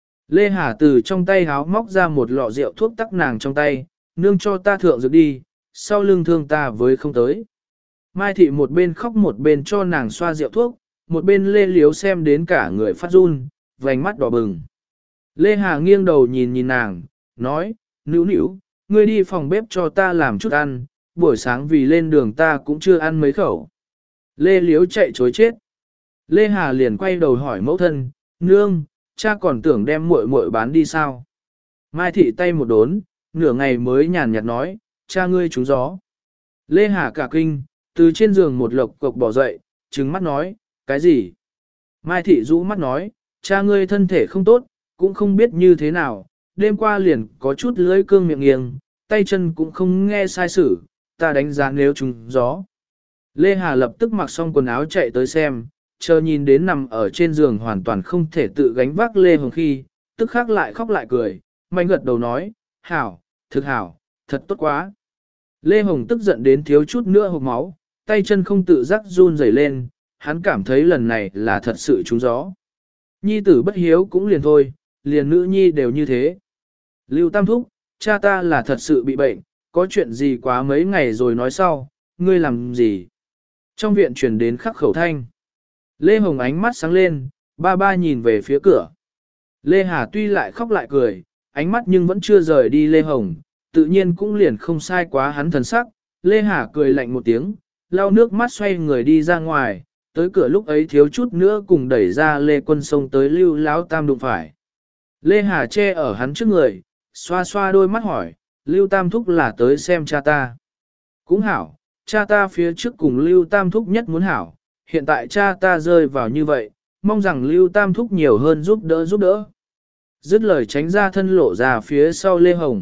Lê Hà từ trong tay háo móc ra một lọ rượu thuốc tắc nàng trong tay, nương cho ta thượng dược đi, sau lưng thương ta với không tới. Mai thị một bên khóc một bên cho nàng xoa rượu thuốc, một bên Lê Liếu xem đến cả người phát run, vành mắt đỏ bừng. Lê Hà nghiêng đầu nhìn nàng, nói, nữu nữu, ngươi đi phòng bếp cho ta làm chút ăn, buổi sáng vì lên đường ta cũng chưa ăn mấy khẩu. Lê Liếu chạy chối chết. Lê Hà liền quay đầu hỏi mẫu thân, nương, cha còn tưởng đem muội muội bán đi sao? Mai thị tay một đốn, nửa ngày mới nhàn nhạt nói, cha ngươi trúng gió. Lê Hà cả kinh, từ trên giường một lộc cộc bỏ dậy, trừng mắt nói, cái gì? Mai thị rũ mắt nói, cha ngươi thân thể không tốt, cũng không biết như thế nào, đêm qua liền có chút lưỡi cương miệng nghiêng, tay chân cũng không nghe sai sử, ta đánh giá nếu trúng gió. Lê Hà lập tức mặc xong quần áo chạy tới xem, chờ nhìn đến nằm ở trên giường hoàn toàn không thể tự gánh vác Lê Hồng khi, tức khắc lại khóc lại cười, mạnh gật đầu nói, hảo, thực hảo, thật tốt quá. Lê Hồng tức giận đến thiếu chút nữa hộc máu, tay chân không tự giác run rẩy lên, hắn cảm thấy lần này là thật sự trúng gió. Nhi tử bất hiếu cũng liền thôi, liền nữ nhi đều như thế. Lưu Tam Thúc, cha ta là thật sự bị bệnh, có chuyện gì quá mấy ngày rồi nói sau, ngươi làm gì? Trong viện truyền đến khắc khẩu thanh. Lê Hồng ánh mắt sáng lên, ba ba nhìn về phía cửa. Lê Hà tuy lại khóc lại cười, ánh mắt nhưng vẫn chưa rời đi Lê Hồng, tự nhiên cũng liền không sai quá hắn thần sắc. Lê Hà cười lạnh một tiếng, lau nước mắt xoay người đi ra ngoài, tới cửa lúc ấy thiếu chút nữa cùng đẩy ra Lê Quân Sông tới Lưu Lão Tam đụng phải. Lê Hà che ở hắn trước người, xoa xoa đôi mắt hỏi, Lưu Tam Thúc là tới xem cha ta. Cũng hảo, cha ta phía trước cùng Lưu Tam Thúc nhất muốn hảo, hiện tại cha ta rơi vào như vậy, mong rằng Lưu Tam Thúc nhiều hơn giúp đỡ. Dứt lời tránh ra thân lộ ra phía sau Lê Hồng.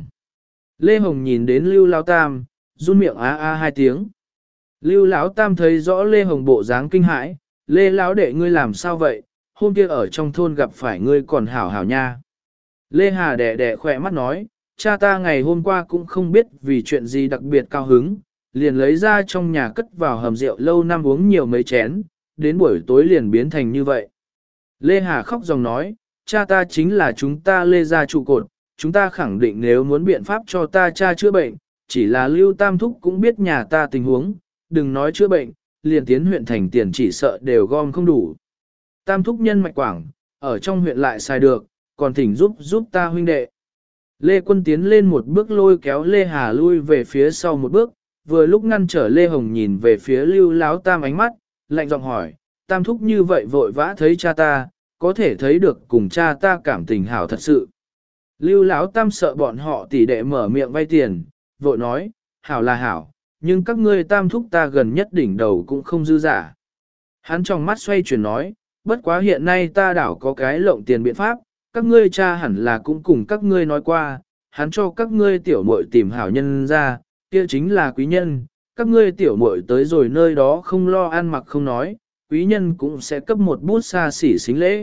Lê Hồng nhìn đến Lưu Lão Tam, run miệng a a hai tiếng. Lưu Lão Tam thấy rõ Lê Hồng bộ dáng kinh hãi, Lê Lão đệ ngươi làm sao vậy, hôm kia ở trong thôn gặp phải ngươi còn hảo hảo nha. Lê Hà đẻ đẻ khỏe mắt nói, cha ta ngày hôm qua cũng không biết vì chuyện gì đặc biệt cao hứng, liền lấy ra trong nhà cất vào hầm rượu lâu năm uống nhiều mấy chén, đến buổi tối liền biến thành như vậy. Lê Hà khóc dòng nói, cha ta chính là chúng ta Lê gia trụ cột, chúng ta khẳng định nếu muốn biện pháp cho ta cha chữa bệnh, chỉ là Lưu Tam Thúc cũng biết nhà ta tình huống, đừng nói chữa bệnh, liền tiến huyện thành tiền chỉ sợ đều gom không đủ. Tam Thúc nhân mạch quảng, ở trong huyện lại xài được, còn thỉnh giúp ta huynh đệ. Lê Quân tiến lên một bước lôi kéo Lê Hà lui về phía sau một bước, vừa lúc ngăn trở Lê Hồng nhìn về phía Lưu Lão Tam ánh mắt, lạnh giọng hỏi, Tam Thúc như vậy vội vã thấy cha ta, có thể thấy được cùng cha ta cảm tình hảo thật sự. Lưu Lão Tam sợ bọn họ tỷ đệ mở miệng vay tiền, vội nói, hảo là hảo, nhưng các ngươi Tam Thúc ta gần nhất đỉnh đầu cũng không dư giả. Hắn trong mắt xoay chuyển nói, bất quá hiện nay ta đảo có cái lộng tiền biện pháp, các ngươi cha hẳn là cũng cùng các ngươi nói qua, hắn cho các ngươi tiểu muội tìm hảo nhân ra, kia chính là quý nhân, các ngươi tiểu muội tới rồi nơi đó không lo ăn mặc không nói, quý nhân cũng sẽ cấp một bút xa xỉ xính lễ.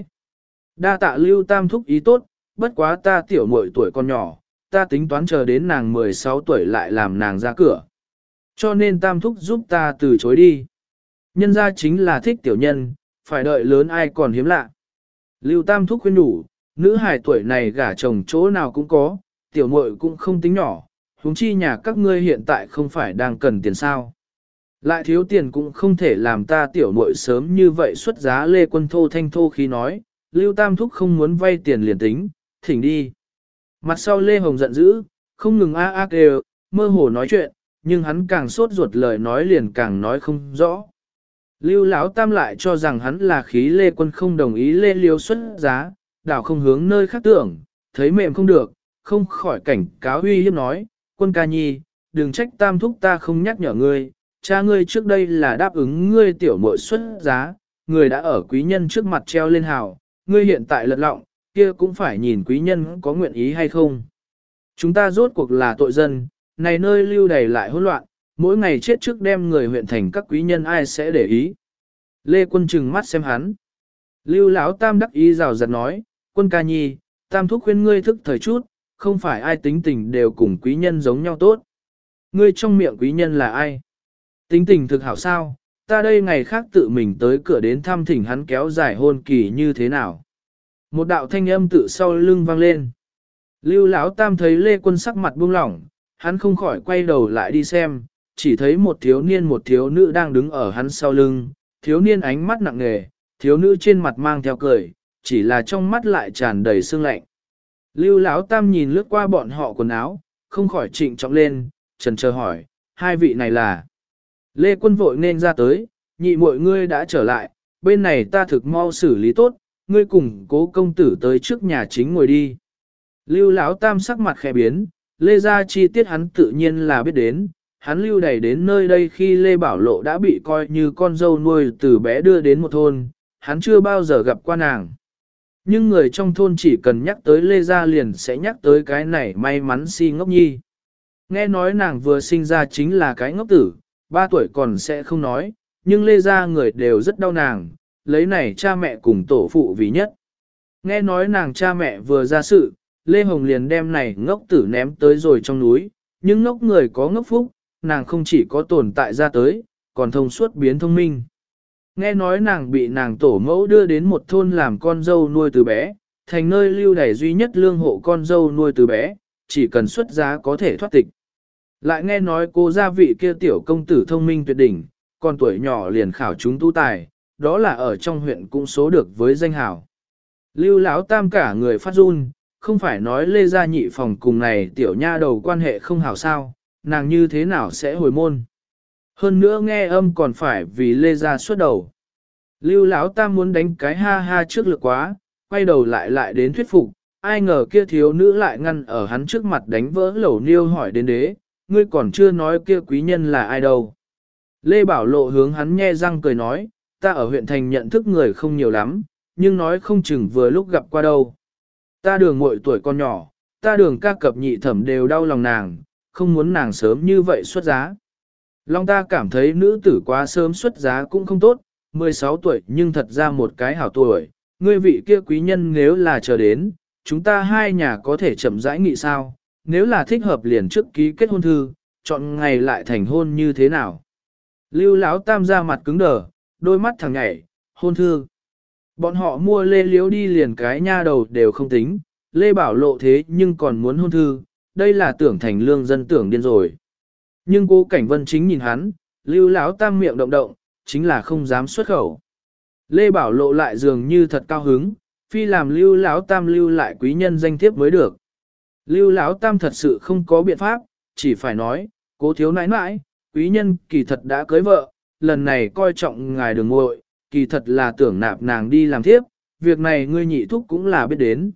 Đa tạ Lưu Tam thúc ý tốt, bất quá ta tiểu muội tuổi còn nhỏ, ta tính toán chờ đến nàng 16 tuổi lại làm nàng ra cửa. Cho nên Tam thúc giúp ta từ chối đi. Nhân ra chính là thích tiểu nhân, phải đợi lớn ai còn hiếm lạ. Lưu Tam thúc khuyên đủ, nữ hài tuổi này gả chồng chỗ nào cũng có, tiểu muội cũng không tính nhỏ, huống chi nhà các ngươi hiện tại không phải đang cần tiền sao. Lại thiếu tiền cũng không thể làm ta tiểu muội sớm như vậy xuất giá. Lê Quân thô thanh thô khi nói, Lưu Tam thúc không muốn vay tiền liền tính, thỉnh đi. Mặt sau Lê Hồng giận dữ, không ngừng a a kêu, mơ hồ nói chuyện, nhưng hắn càng sốt ruột lời nói liền càng nói không rõ. Lưu Lão Tam lại cho rằng hắn là khí Lê Quân không đồng ý Lê Liêu xuất giá, đảo không hướng nơi khác tưởng, thấy mềm không được, không khỏi cảnh cáo uy hiếp nói, Quân ca nhi, đừng trách Tam thúc ta không nhắc nhở ngươi, cha ngươi trước đây là đáp ứng ngươi tiểu muội xuất giá, người đã ở quý nhân trước mặt treo lên hào, ngươi hiện tại lật lọng, kia cũng phải nhìn quý nhân có nguyện ý hay không. Chúng ta rốt cuộc là tội dân, này nơi lưu đầy lại hỗn loạn, mỗi ngày chết trước đem người huyện thành các quý nhân ai sẽ để ý. Lê Quân trừng mắt xem hắn. Lưu Lão Tam đắc ý rào rạt nói, Quân ca nhi, Tam thúc khuyên ngươi thức thời chút, không phải ai tính tình đều cùng quý nhân giống nhau tốt. Ngươi trong miệng quý nhân là ai? Tính tình thực hảo sao, ta đây ngày khác tự mình tới cửa đến thăm thỉnh hắn kéo dài hôn kỳ như thế nào. Một đạo thanh âm tự sau lưng vang lên. Lưu Lão Tam thấy Lê Quân sắc mặt buông lỏng, hắn không khỏi quay đầu lại đi xem, chỉ thấy một thiếu niên một thiếu nữ đang đứng ở hắn sau lưng, thiếu niên ánh mắt nặng nề, thiếu nữ trên mặt mang theo cười, chỉ là trong mắt lại tràn đầy sương lạnh. Lưu Lão Tam nhìn lướt qua bọn họ quần áo, không khỏi trịnh trọng lên, chần chờ hỏi, hai vị này là... Lê Quân vội nên ra tới, nhị muội ngươi đã trở lại, bên này ta thực mau xử lý tốt, ngươi cùng Cố công tử tới trước nhà chính ngồi đi. Lưu Lão Tam sắc mặt khẽ biến, Lê gia chi tiết hắn tự nhiên là biết đến, hắn lưu đẩy đến nơi đây khi Lê Bảo Lộ đã bị coi như con dâu nuôi từ bé đưa đến một thôn, hắn chưa bao giờ gặp qua nàng. Nhưng người trong thôn chỉ cần nhắc tới Lê gia liền sẽ nhắc tới cái này may mắn si ngốc nhi. Nghe nói nàng vừa sinh ra chính là cái ngốc tử, 3 tuổi còn sẽ không nói, nhưng Lê gia người đều rất đau nàng, lấy này cha mẹ cùng tổ phụ vì nhất. Nghe nói nàng cha mẹ vừa ra sự, Lê Hồng liền đem này ngốc tử ném tới rồi trong núi, nhưng ngốc người có ngốc phúc, nàng không chỉ có tồn tại ra tới, còn thông suốt biến thông minh. Nghe nói nàng bị nàng tổ mẫu đưa đến một thôn làm con dâu nuôi từ bé, thành nơi lưu đày duy nhất lương hộ con dâu nuôi từ bé, chỉ cần xuất giá có thể thoát tịch. Lại nghe nói cô gia vị kia tiểu công tử thông minh tuyệt đỉnh, còn tuổi nhỏ liền khảo chúng tu tài, đó là ở trong huyện cũng số được với danh hào. Lưu Lão Tam cả người phát run, không phải nói Lê gia nhị phòng cùng này tiểu nha đầu quan hệ không hảo sao, nàng như thế nào sẽ hồi môn. Hơn nữa nghe âm còn phải vì Lê gia xuất đầu. Lưu Lão Tam muốn đánh cái ha ha trước lực quá, quay đầu lại đến thuyết phục, ai ngờ kia thiếu nữ lại ngăn ở hắn trước mặt đánh vỡ lẩu niêu hỏi đến đế, ngươi còn chưa nói kia quý nhân là ai đâu. Lê Bảo Lộ hướng hắn nhe răng cười nói, ta ở huyện thành nhận thức người không nhiều lắm, nhưng nói không chừng vừa lúc gặp qua đâu. Ta Đường muội tuổi con nhỏ, ta Đường ca cập nhị thẩm đều đau lòng nàng, không muốn nàng sớm như vậy xuất giá. Long ta cảm thấy nữ tử quá sớm xuất giá cũng không tốt, 16 tuổi nhưng thật ra một cái hảo tuổi, ngươi vị kia quý nhân nếu là chờ đến, chúng ta hai nhà có thể chậm rãi nghị sao, nếu là thích hợp liền trước ký kết hôn thư, chọn ngày lại thành hôn như thế nào. Lưu Lão Tam ra mặt cứng đờ, đôi mắt thằng nhảy, hôn thư. Bọn họ mua Lê Liễu đi liền cái nha đầu đều không tính, Lê Bảo Lộ thế nhưng còn muốn hôn thư, đây là tưởng thành lương dân tưởng điên rồi. Nhưng Cố Cảnh Vân chính nhìn hắn, Lưu Lão Tam miệng động động, chính là không dám xuất khẩu. Lê Bảo Lộ lại dường như thật cao hứng, phi làm Lưu Lão Tam lưu lại quý nhân danh thiếp mới được. Lưu Lão Tam thật sự không có biện pháp, chỉ phải nói, Cố thiếu nãi nãi, quý nhân kỳ thật đã cưới vợ, lần này coi trọng ngài Đường muội, kỳ thật là tưởng nạp nàng đi làm thiếp, việc này ngươi nhị thúc cũng là biết đến.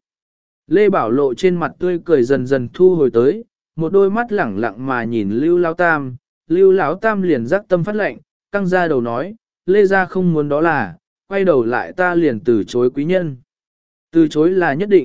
Lê Bảo Lộ trên mặt tươi cười dần dần thu hồi tới, một đôi mắt lẳng lặng mà nhìn Lưu Lão Tam, Lưu Lão Tam liền giác tâm phát lệnh, căng ra đầu nói, Lê gia không muốn đó là, quay đầu lại ta liền từ chối quý nhân. Từ chối là nhất định,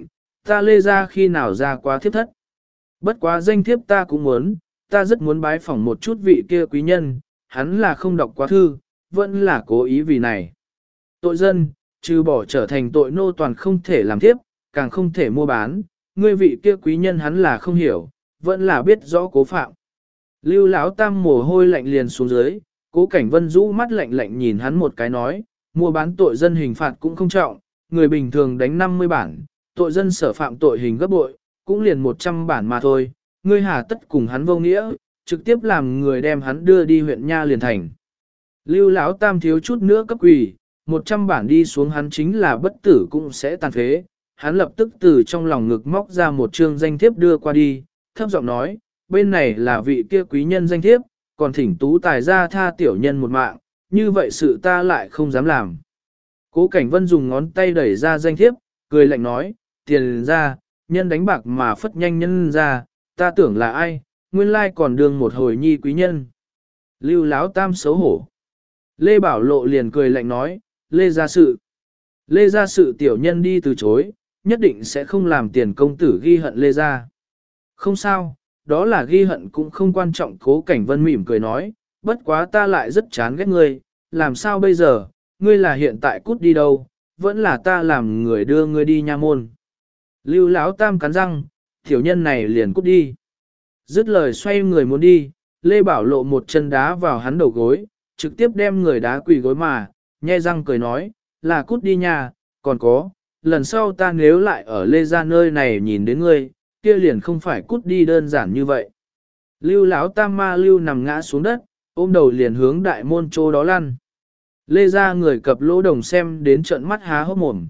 Ta Lê ra khi nào ra quá thiếp thất. Bất quá danh thiếp ta cũng muốn, ta rất muốn bái phỏng một chút vị kia quý nhân, hắn là không đọc quá thư, vẫn là cố ý vì này. Tội dân, trừ bỏ trở thành tội nô toàn không thể làm thiếp, càng không thể mua bán, ngươi vị kia quý nhân hắn là không hiểu, vẫn là biết rõ cố phạm. Lưu Lão Tam mồ hôi lạnh liền xuống dưới, Cố Cảnh Vân rũ mắt lạnh lạnh nhìn hắn một cái nói, mua bán tội dân hình phạt cũng không trọng, người bình thường đánh 50 bản, tội dân sở phạm tội hình gấp bội, cũng liền 100 bản mà thôi, ngươi hà tất cùng hắn vô nghĩa, trực tiếp làm người đem hắn đưa đi huyện Nha liền thành. Lưu Lão Tam thiếu chút nữa cấp quỳ, 100 bản đi xuống hắn chính là bất tử cũng sẽ tàn phế, hắn lập tức từ trong lòng ngực móc ra một trương danh thiếp đưa qua đi, thấp giọng nói, bên này là vị kia quý nhân danh thiếp, còn thỉnh tú tài ra tha tiểu nhân một mạng, như vậy sự ta lại không dám làm. Cố Cảnh Vân dùng ngón tay đẩy ra danh thiếp, cười lạnh nói, tiền ra, nhân đánh bạc mà phất nhanh nhân ra, ta tưởng là ai, nguyên lai còn đương một hồi nhi quý nhân. Lưu Láo Tam xấu hổ. Lê Bảo Lộ liền cười lạnh nói, Lê gia sự. Lê gia sự tiểu nhân đi từ chối, nhất định sẽ không làm tiền công tử ghi hận Lê gia. Không sao, đó là ghi hận cũng không quan trọng. Cố Cảnh Vân mỉm cười nói, bất quá ta lại rất chán ghét ngươi, làm sao bây giờ, ngươi là hiện tại cút đi đâu, vẫn là ta làm người đưa ngươi đi nha môn. Lưu Lão Tam cắn răng, tiểu nhân này liền cút đi. Dứt lời xoay người muốn đi, Lê Bảo Lộ một chân đá vào hắn đầu gối, trực tiếp đem người đá quỳ gối mà, nhe răng cười nói, là cút đi nha, còn có, lần sau ta nếu lại ở Lê gia nơi này nhìn đến ngươi, kia liền không phải cút đi đơn giản như vậy. Lưu Lão Tam ma lưu nằm ngã xuống đất, ôm đầu liền hướng đại môn chỗ đó lăn. Lê gia người cập lỗ đồng xem đến trợn mắt há hốc mồm.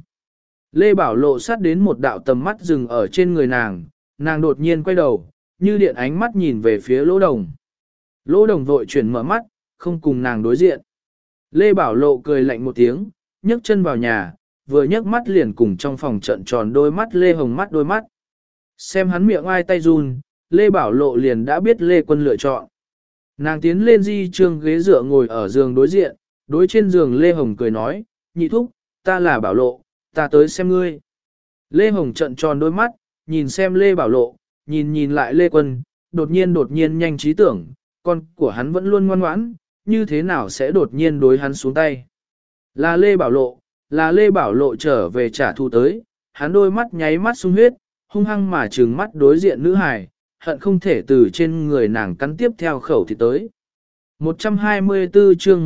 Lê Bảo Lộ sát đến một đạo tầm mắt dừng ở trên người nàng, nàng đột nhiên quay đầu, như điện ánh mắt nhìn về phía lỗ đồng. Lỗ đồng vội chuyển mở mắt, không cùng nàng đối diện. Lê Bảo Lộ cười lạnh một tiếng, nhấc chân vào nhà, vừa nhấc mắt liền cùng trong phòng trận tròn đôi mắt Lê Hồng mắt đôi mắt. Xem hắn miệng ai tay run, Lê Bảo Lộ liền đã biết Lê Quân lựa chọn. Nàng tiến lên di trương ghế dựa ngồi ở giường đối diện, đối trên giường Lê Hồng cười nói, nhị thúc, ta là Bảo Lộ, ta tới xem ngươi. Lê Hồng trận tròn đôi mắt, nhìn xem Lê Bảo Lộ, nhìn lại Lê Quân, đột nhiên nhanh trí tưởng, con của hắn vẫn luôn ngoan ngoãn, như thế nào sẽ đột nhiên đối hắn xuống tay. Là Lê Bảo Lộ trở về trả thù tới, hắn đôi mắt nháy mắt sung huyết, hung hăng mà trừng mắt đối diện nữ hài, hận không thể từ trên người nàng cắn tiếp theo khẩu thì tới. 124 chương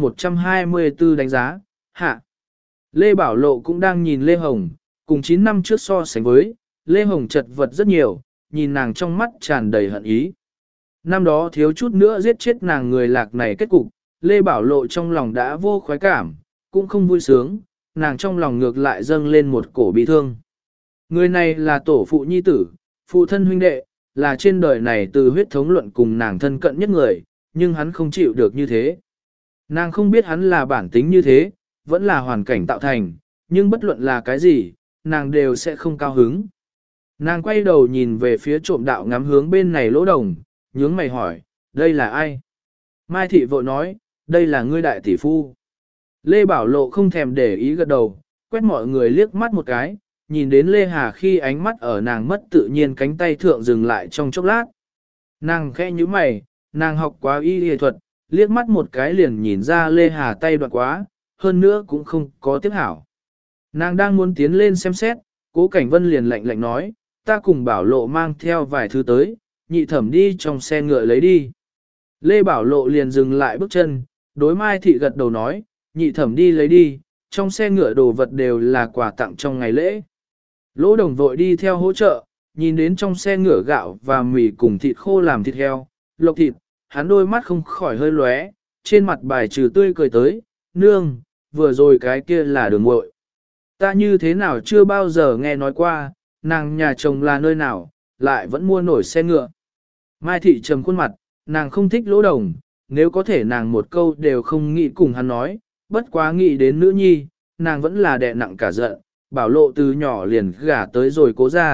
124 đánh giá, hạ. Lê Bảo Lộ cũng đang nhìn Lê Hồng, cùng 9 năm trước so sánh với, Lê Hồng chật vật rất nhiều, nhìn nàng trong mắt tràn đầy hận ý. Năm đó thiếu chút nữa giết chết nàng người lạc này kết cục, Lê Bảo Lộ trong lòng đã vô khoái cảm, cũng không vui sướng, nàng trong lòng ngược lại dâng lên một cổ bị thương. Người này là tổ phụ nhi tử, phụ thân huynh đệ, là trên đời này từ huyết thống luận cùng nàng thân cận nhất người, nhưng hắn không chịu được như thế. Nàng không biết hắn là bản tính như thế, vẫn là hoàn cảnh tạo thành, nhưng bất luận là cái gì, nàng đều sẽ không cao hứng. Nàng quay đầu nhìn về phía trộm đạo ngắm hướng bên này lỗ đồng, nhướng mày hỏi, đây là ai? Mai thị vội nói, đây là ngươi đại tỷ phu. Lê Bảo Lộ không thèm để ý gật đầu, quét mọi người liếc mắt một cái, nhìn đến Lê Hà khi ánh mắt ở nàng mất tự nhiên cánh tay thượng dừng lại trong chốc lát. Nàng khẽ nhíu mày, nàng học quá y y thuật, liếc mắt một cái liền nhìn ra Lê Hà tay đoạn quá, hơn nữa cũng không có tiếp hảo. Nàng đang muốn tiến lên xem xét, Cố Cảnh Vân liền lạnh nói, ta cùng Bảo Lộ mang theo vài thứ tới, nhị thẩm đi trong xe ngựa lấy đi. Lê Bảo Lộ liền dừng lại bước chân, đối Mai thị gật đầu nói, nhị thẩm đi lấy đi, trong xe ngựa đồ vật đều là quà tặng trong ngày lễ. Lỗ đồng vội đi theo hỗ trợ, nhìn đến trong xe ngựa gạo và mì cùng thịt khô làm thịt heo, lộc thịt, hắn đôi mắt không khỏi hơi lóe, trên mặt bài trừ tươi cười tới, nương, vừa rồi cái kia là đường muội. Ta như thế nào chưa bao giờ nghe nói qua, nàng nhà chồng là nơi nào, lại vẫn mua nổi xe ngựa. Mai thị trầm khuôn mặt, nàng không thích lỗ đồng, nếu có thể nàng một câu đều không nghĩ cùng hắn nói, bất quá nghĩ đến nữ nhi, nàng vẫn là đè nặng cả giận, Bảo Lộ từ nhỏ liền gả tới rồi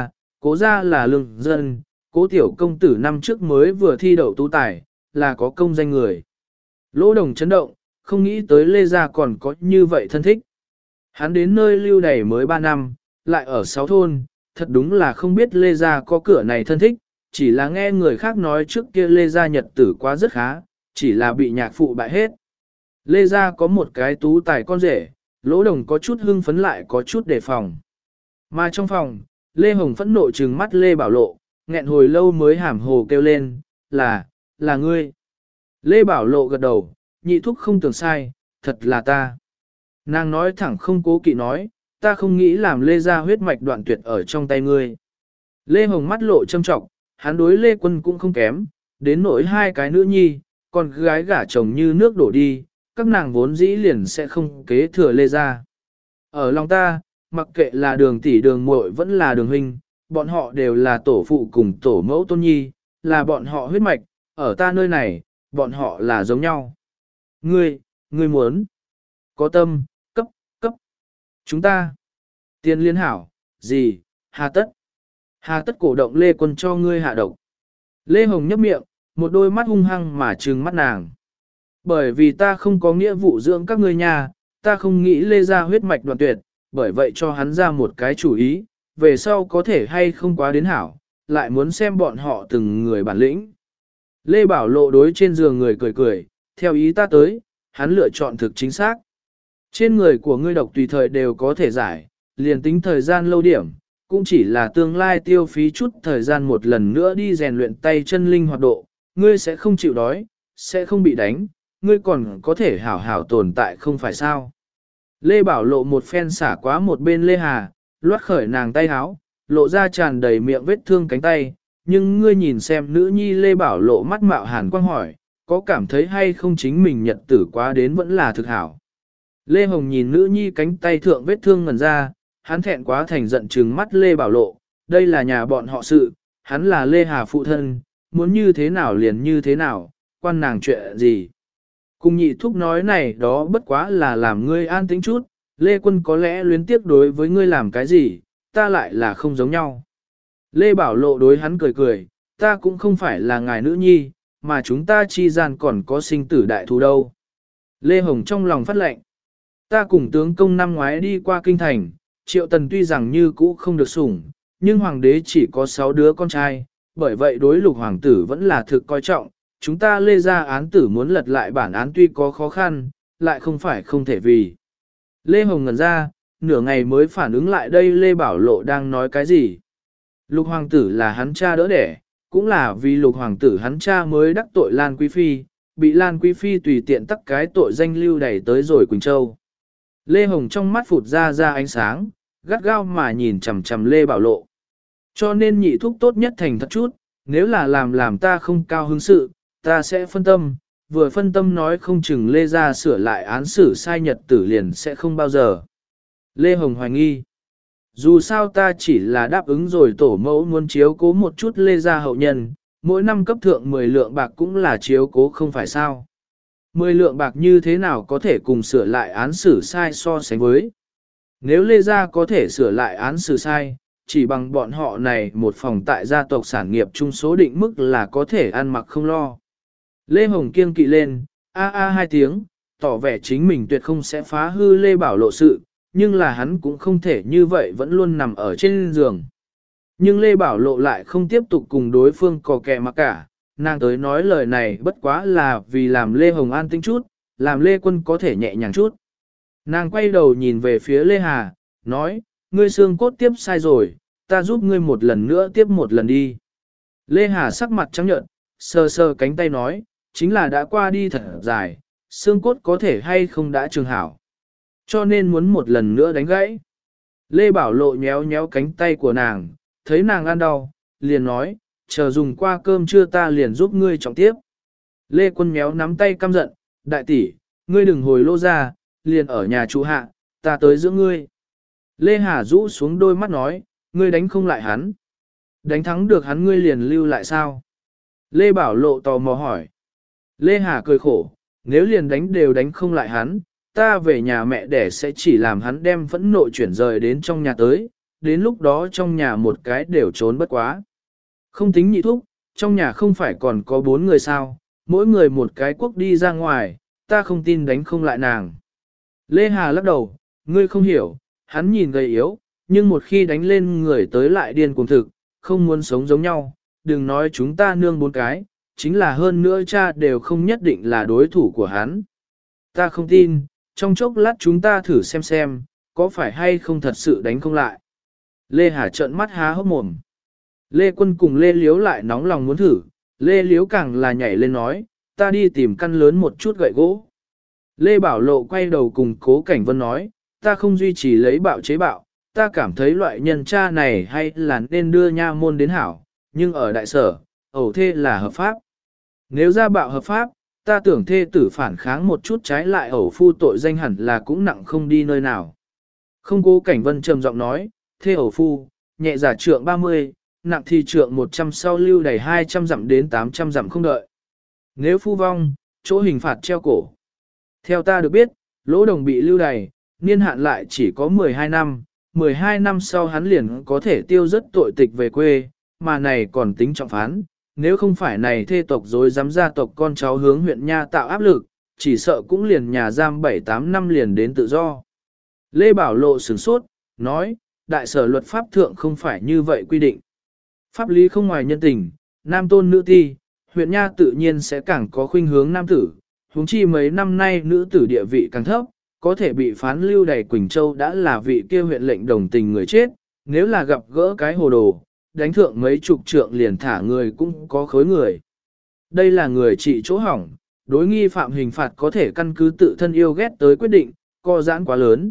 cố gia là lương dân, cố tiểu công tử năm trước mới vừa thi đậu tú tài, là có công danh người. Lỗ đồng chấn động, không nghĩ tới Lê gia còn có như vậy thân thích. Hắn đến nơi lưu đày mới 3 năm, lại ở 6 thôn, thật đúng là không biết Lê Gia có cửa này thân thích, chỉ là nghe người khác nói trước kia Lê Gia nhật tử quá rất khá, chỉ là bị nhạc phụ bại hết. Lê Gia có một cái tú tài con rể, Lỗ Đồng có chút hưng phấn lại có chút đề phòng. Mà trong phòng, Lê Hồng phẫn nộ trừng mắt Lê Bảo Lộ, nghẹn hồi lâu mới hàm hồ kêu lên, là ngươi. Lê Bảo Lộ gật đầu, nhị thúc không tưởng sai, thật là ta. Nàng nói thẳng không cố kỵ nói, ta không nghĩ làm Lê Gia huyết mạch đoạn tuyệt ở trong tay ngươi. Lê Hồng mắt lộ châm trọng, hắn đối Lê Quân cũng không kém, đến nỗi hai cái nữ nhi, còn gái gả chồng như nước đổ đi, các nàng vốn dĩ liền sẽ không kế thừa Lê Gia. Ở lòng ta, mặc kệ là đường tỷ đường muội vẫn là đường huynh, bọn họ đều là tổ phụ cùng tổ mẫu tôn nhi, là bọn họ huyết mạch, ở ta nơi này, bọn họ là giống nhau. Ngươi muốn, có tâm, cấp, chúng ta, tiền liên hảo, gì, hà tất cổ động Lê Quân cho ngươi hạ độc. Lê Hồng nhấp miệng, một đôi mắt hung hăng mà trừng mắt nàng. Bởi vì ta không có nghĩa vụ dưỡng các ngươi nhà, ta không nghĩ Lê Gia huyết mạch đoạn tuyệt, bởi vậy cho hắn ra một cái chủ ý, về sau có thể hay không quá đến hảo, lại muốn xem bọn họ từng người bản lĩnh. Lê Bảo Lộ đối trên giường người cười cười, theo ý ta tới, hắn lựa chọn thực chính xác. Trên người của ngươi độc tùy thời đều có thể giải, liền tính thời gian lâu điểm, cũng chỉ là tương lai tiêu phí chút thời gian một lần nữa đi rèn luyện tay chân linh hoạt độ, ngươi sẽ không chịu đói, sẽ không bị đánh, ngươi còn có thể hảo hảo tồn tại không phải sao. Lê Bảo Lộ một phen xả quá một bên Lê Hà, loát khởi nàng tay háo, lộ ra tràn đầy miệng vết thương cánh tay, nhưng ngươi nhìn xem nữ nhi Lê Bảo Lộ mắt mạo hàn quang hỏi, có cảm thấy hay không chính mình nhật tử quá đến vẫn là thực hảo. Lê Hồng nhìn nữ nhi cánh tay thượng vết thương ngần ra, hắn thẹn quá thành giận trừng mắt Lê Bảo Lộ, đây là nhà bọn họ sự, hắn là Lê Hà phụ thân, muốn như thế nào liền như thế nào, quan nàng chuyện gì. Cùng nhị thúc nói này đó bất quá là làm ngươi an tĩnh chút, Lê Quân có lẽ luyến tiếc đối với ngươi làm cái gì, ta lại là không giống nhau. Lê Bảo Lộ đối hắn cười cười, ta cũng không phải là ngài nữ nhi, mà chúng ta chi gian còn có sinh tử đại thù đâu. Lê Hồng trong lòng phát lệnh, ta cùng tướng công năm ngoái đi qua kinh thành, Triệu Tần tuy rằng như cũ không được sủng, nhưng hoàng đế chỉ có 6 đứa con trai, bởi vậy đối lục hoàng tử vẫn là thực coi trọng, chúng ta Lê Gia án tử muốn lật lại bản án tuy có khó khăn, lại không phải không thể vì. Lê Hồng ngẩn ra, nửa ngày mới phản ứng lại đây Lê Bảo Lộ đang nói cái gì. Lục hoàng tử là hắn cha đỡ đẻ, cũng là vì lục hoàng tử hắn cha mới đắc tội Lan Quý Phi, bị Lan Quý Phi tùy tiện tắc cái tội danh lưu đẩy tới rồi Quỳnh Châu. Lê Hồng trong mắt phụt ra ánh sáng, gắt gao mà nhìn chằm chằm Lê Bảo Lộ. Cho nên nhị thúc tốt nhất thành thật chút, nếu là làm ta không cao hứng sự, ta sẽ phân tâm, vừa phân tâm nói không chừng Lê Gia sửa lại án xử sai nhật tử liền sẽ không bao giờ. Lê Hồng hoài nghi. Dù sao ta chỉ là đáp ứng rồi tổ mẫu muốn chiếu cố một chút Lê Gia hậu nhân, mỗi năm cấp thượng 10 lượng bạc cũng là chiếu cố không phải sao. 10 lượng bạc như thế nào có thể cùng sửa lại án xử sai so sánh với. Nếu Lê Gia có thể sửa lại án xử sai, chỉ bằng bọn họ này một phòng tại gia tộc sản nghiệp chung số định mức là có thể ăn mặc không lo. Lê Hồng kiêng kỵ lên, hai tiếng, tỏ vẻ chính mình tuyệt không sẽ phá hư Lê Bảo Lộ sự, nhưng là hắn cũng không thể như vậy vẫn luôn nằm ở trên giường. Nhưng Lê Bảo Lộ lại không tiếp tục cùng đối phương cò kè mà cả, nàng tới nói lời này bất quá là vì làm Lê Hồng an tĩnh chút, làm Lê Quân có thể nhẹ nhàng chút. Nàng quay đầu nhìn về phía Lê Hà, nói, ngươi xương cốt tiếp sai rồi, ta giúp ngươi một lần nữa tiếp một lần đi. Lê Hà sắc mặt trắng nhợt, sờ sờ cánh tay nói, chính là đã qua đi thật dài, xương cốt có thể hay không đã trường hảo. Cho nên muốn một lần nữa đánh gãy. Lê Bảo Lộ nhéo nhéo cánh tay của nàng, thấy nàng ăn đau, liền nói, chờ dùng qua cơm trưa ta liền giúp ngươi trọng tiếp. Lê Quân méo nắm tay căm giận, đại tỷ, ngươi đừng hồi Lô ra, liền ở nhà trụ hạ, ta tới giữa ngươi. Lê Hà rũ xuống đôi mắt nói, ngươi đánh không lại hắn. Đánh thắng được hắn ngươi liền lưu lại sao? Lê Bảo Lộ tò mò hỏi. Lê Hà cười khổ, nếu liền đánh đều đánh không lại hắn, ta về nhà mẹ đẻ sẽ chỉ làm hắn đem phẫn nộ chuyển rời đến trong nhà tới, đến lúc đó trong nhà một cái đều trốn bất quá. Không tính nhị thúc, trong nhà không phải còn có 4 người sao, mỗi người một cái quốc đi ra ngoài, ta không tin đánh không lại nàng. Lê Hà lắc đầu, ngươi không hiểu, hắn nhìn gầy yếu, nhưng một khi đánh lên người tới lại điên cuồng thực, không muốn sống giống nhau, đừng nói chúng ta nương 4 cái, chính là hơn nữa cha đều không nhất định là đối thủ của hắn. Ta không tin, trong chốc lát chúng ta thử xem, có phải hay không thật sự đánh không lại. Lê Hà trợn mắt há hốc mồm. Lê Quân cùng Lê Liếu lại nóng lòng muốn thử, Lê Liếu càng là nhảy lên nói, ta đi tìm căn lớn một chút gậy gỗ. Lê Bảo Lộ quay đầu cùng Cố Cảnh Vân nói, ta không duy trì lấy bạo chế bạo, ta cảm thấy loại nhân cha này hay là nên đưa nha môn đến hảo, nhưng ở đại sở, ẩu thê là hợp pháp. Nếu ra bạo hợp pháp, ta tưởng thê tử phản kháng một chút trái lại ẩu phu tội danh hẳn là cũng nặng không đi nơi nào. Không. Cố Cảnh Vân trầm giọng nói, thê ẩu phu, nhẹ giả trượng 30, nặng thì trượng 100 sau lưu đầy 200 dặm đến 800 dặm không đợi. Nếu phu vong, chỗ hình phạt treo cổ. Theo ta được biết, Lỗ Đồng bị lưu đày, niên hạn lại chỉ có 12 năm, 12 năm sau hắn liền có thể tiêu rất tội tịch về quê, mà này còn tính trọng phán. Nếu không phải này thê tộc dối dám gia tộc con cháu hướng huyện Nha tạo áp lực, chỉ sợ cũng liền nhà giam 7-8 năm liền đến tự do. Lê Bảo Lộ sửng sốt, nói, đại sở luật pháp thượng không phải như vậy quy định. Pháp lý không ngoài nhân tình, nam tôn nữ ti, huyện Nha tự nhiên sẽ càng có khuynh hướng nam tử, huống chi mấy năm nay nữ tử địa vị càng thấp, có thể bị phán lưu đày Quỳnh Châu đã là vị kia huyện lệnh đồng tình người chết, nếu là gặp gỡ cái hồ đồ, đánh thượng mấy chục trượng liền thả người cũng có khối người. Đây là người trị chỗ hỏng, đối nghi phạm hình phạt có thể căn cứ tự thân yêu ghét tới quyết định, co giãn quá lớn.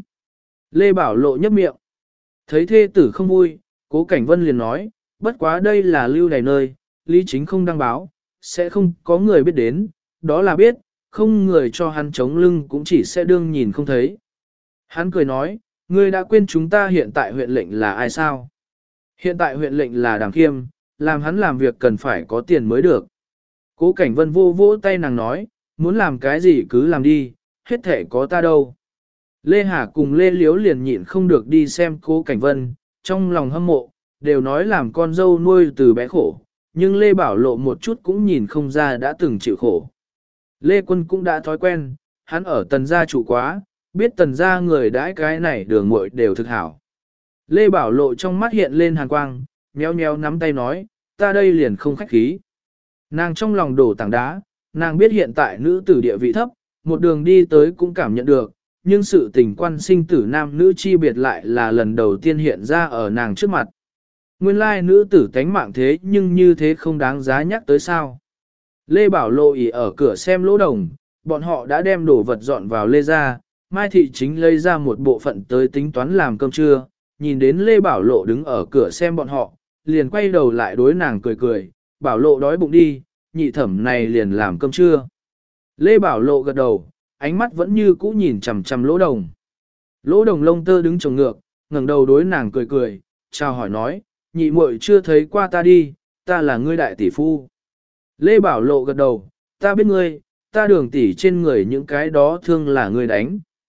Lê Bảo Lộ nhấp miệng. Thấy thê tử không vui, Cố Cảnh Vân liền nói, bất quá đây là lưu đày nơi, lý chính không đăng báo, sẽ không có người biết đến, đó là biết, không người cho hắn chống lưng cũng chỉ sẽ đương nhìn không thấy. Hắn cười nói, ngươi đã quên chúng ta hiện tại huyện lệnh là ai sao? Hiện tại huyện lệnh là Đàm Khiêm, làm hắn làm việc cần phải có tiền mới được. Cố Cảnh Vân vô vỗ tay nàng nói, muốn làm cái gì cứ làm đi, hết thể có ta đâu. Lê Hà cùng Lê Liếu liền nhịn không được đi xem Cố Cảnh Vân, trong lòng hâm mộ, đều nói làm con dâu nuôi từ bé khổ, nhưng Lê Bảo Lộ một chút cũng nhìn không ra đã từng chịu khổ. Lê Quân cũng đã thói quen, hắn ở tần gia chủ quá, biết tần gia người đãi cái này đường muội đều thực hảo. Lê Bảo Lộ trong mắt hiện lên hàn quang, nhéo nhéo nắm tay nói, ta đây liền không khách khí. Nàng trong lòng đổ tảng đá, nàng biết hiện tại nữ tử địa vị thấp, một đường đi tới cũng cảm nhận được, nhưng sự tình quan sinh tử nam nữ chi biệt lại là lần đầu tiên hiện ra ở nàng trước mặt. Nguyên lai nữ tử tánh mạng thế nhưng như thế không đáng giá nhắc tới sao. Lê Bảo Lộ ỉ ở cửa xem Lỗ Đồng, bọn họ đã đem đồ vật dọn vào Lê ra, Mai Thị chính lấy ra một bộ phận tới tính toán làm cơm trưa, nhìn đến Lê Bảo Lộ đứng ở cửa xem bọn họ, liền quay đầu lại đối nàng cười cười, Bảo Lộ đói bụng đi, nhị thẩm này liền làm cơm trưa. Lê Bảo Lộ gật đầu, ánh mắt vẫn như cũ nhìn chằm chằm Lỗ Đồng. Lỗ Đồng lông tơ đứng trồng ngược, ngẩng đầu đối nàng cười cười, chào hỏi nói, nhị muội chưa thấy qua ta đi, ta là ngươi đại tỷ phu. Lê Bảo Lộ gật đầu, ta biết ngươi, ta Đường tỷ trên người những cái đó thương là ngươi đánh.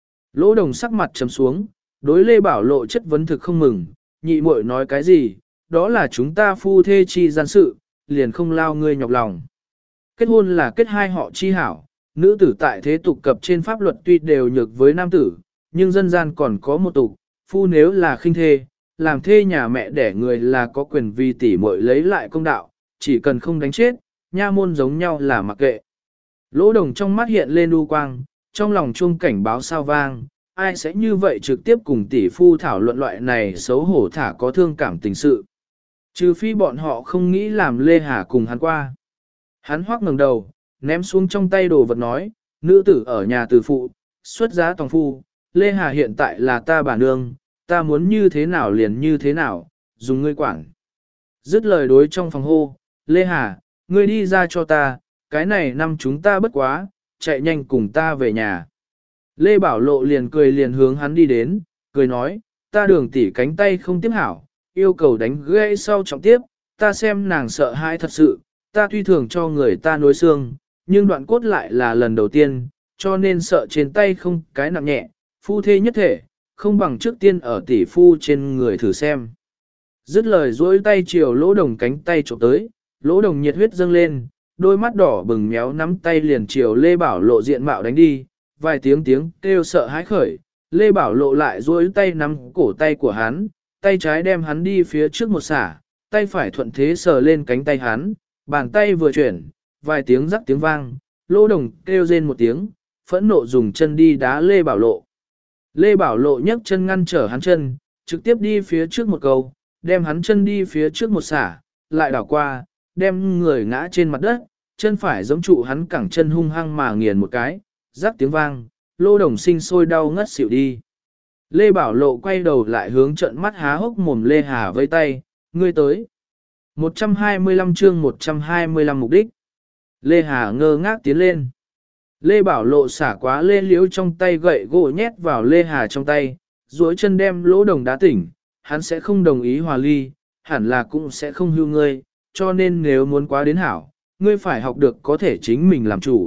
Lỗ Đồng sắc mặt trầm xuống, đối Lê Bảo Lộ chất vấn thực không mừng, nhị muội nói cái gì, đó là chúng ta phu thê chi gian sự, liền không lao ngươi nhọc lòng. Kết hôn là kết hai họ chi hảo, nữ tử tại thế tục cập trên pháp luật tuy đều nhược với nam tử, nhưng dân gian còn có một tục, phu nếu là khinh thê, làm thê nhà mẹ đẻ người là có quyền vì tỷ muội lấy lại công đạo, chỉ cần không đánh chết, nha môn giống nhau là mặc kệ. Lỗ Đồng trong mắt hiện lên u quang, trong lòng chuông cảnh báo sao vang, ai sẽ như vậy trực tiếp cùng tỷ phu thảo luận loại này xấu hổ thả có thương cảm tình sự. Trừ phi bọn họ không nghĩ làm Lê Hà cùng hắn qua. Hắn hoắc ngẩng đầu, ném xuống trong tay đồ vật nói, nữ tử ở nhà từ phụ, xuất giá tòng phu, Lê Hà hiện tại là ta bà nương, ta muốn như thế nào liền như thế nào, dùng ngươi quản. Dứt lời đối trong phòng hô, Lê Hà, ngươi đi ra cho ta, cái này năm chúng ta bất quá, chạy nhanh cùng ta về nhà. Lê Bảo Lộ liền cười liền hướng hắn đi đến, cười nói, ta Đường tỷ cánh tay không tiếp hảo, yêu cầu đánh gãy sau trọng tiếp, ta xem nàng sợ hãi thật sự, ta tuy thường cho người ta nối xương, nhưng đoạn cốt lại là lần đầu tiên, cho nên sợ trên tay không cái nặng nhẹ, phu thê nhất thể, không bằng trước tiên ở tỷ phu trên người thử xem. Dứt lời duỗi tay chiều Lỗ Đồng cánh tay chụp tới, Lỗ Đồng nhiệt huyết dâng lên, đôi mắt đỏ bừng méo nắm tay liền chiều Lê Bảo Lộ diện mạo đánh đi, vài tiếng kêu sợ hãi khởi, Lê Bảo Lộ lại duỗi tay nắm cổ tay của hắn, tay trái đem hắn đi phía trước một xả, tay phải thuận thế sờ lên cánh tay hắn, bàn tay vừa chuyển, vài tiếng rắc tiếng vang, Lỗ Đồng kêu rên một tiếng, phẫn nộ dùng chân đi đá Lê Bảo Lộ. Lê Bảo Lộ nhấc chân ngăn trở hắn chân, trực tiếp đi phía trước một cầu, đem hắn chân đi phía trước một xả, lại đảo qua, đem người ngã trên mặt đất, chân phải giống trụ hắn cẳng chân hung hăng mà nghiền một cái, rắc tiếng vang, Lô Đồng sinh sôi đau ngất xỉu đi. Lê Bảo Lộ quay đầu lại hướng trận mắt há hốc mồm Lê Hà vây tay, ngươi tới. 125 chương 125 mục đích. Lê Hà ngơ ngác tiến lên. Lê Bảo Lộ xả quá Lê Liễu trong tay gậy gỗ nhét vào Lê Hà trong tay, duỗi chân đem Lỗ Đồng đá tỉnh, hắn sẽ không đồng ý hòa ly, hẳn là cũng sẽ không hưu ngươi, cho nên nếu muốn quá đến hảo, ngươi phải học được có thể chính mình làm chủ.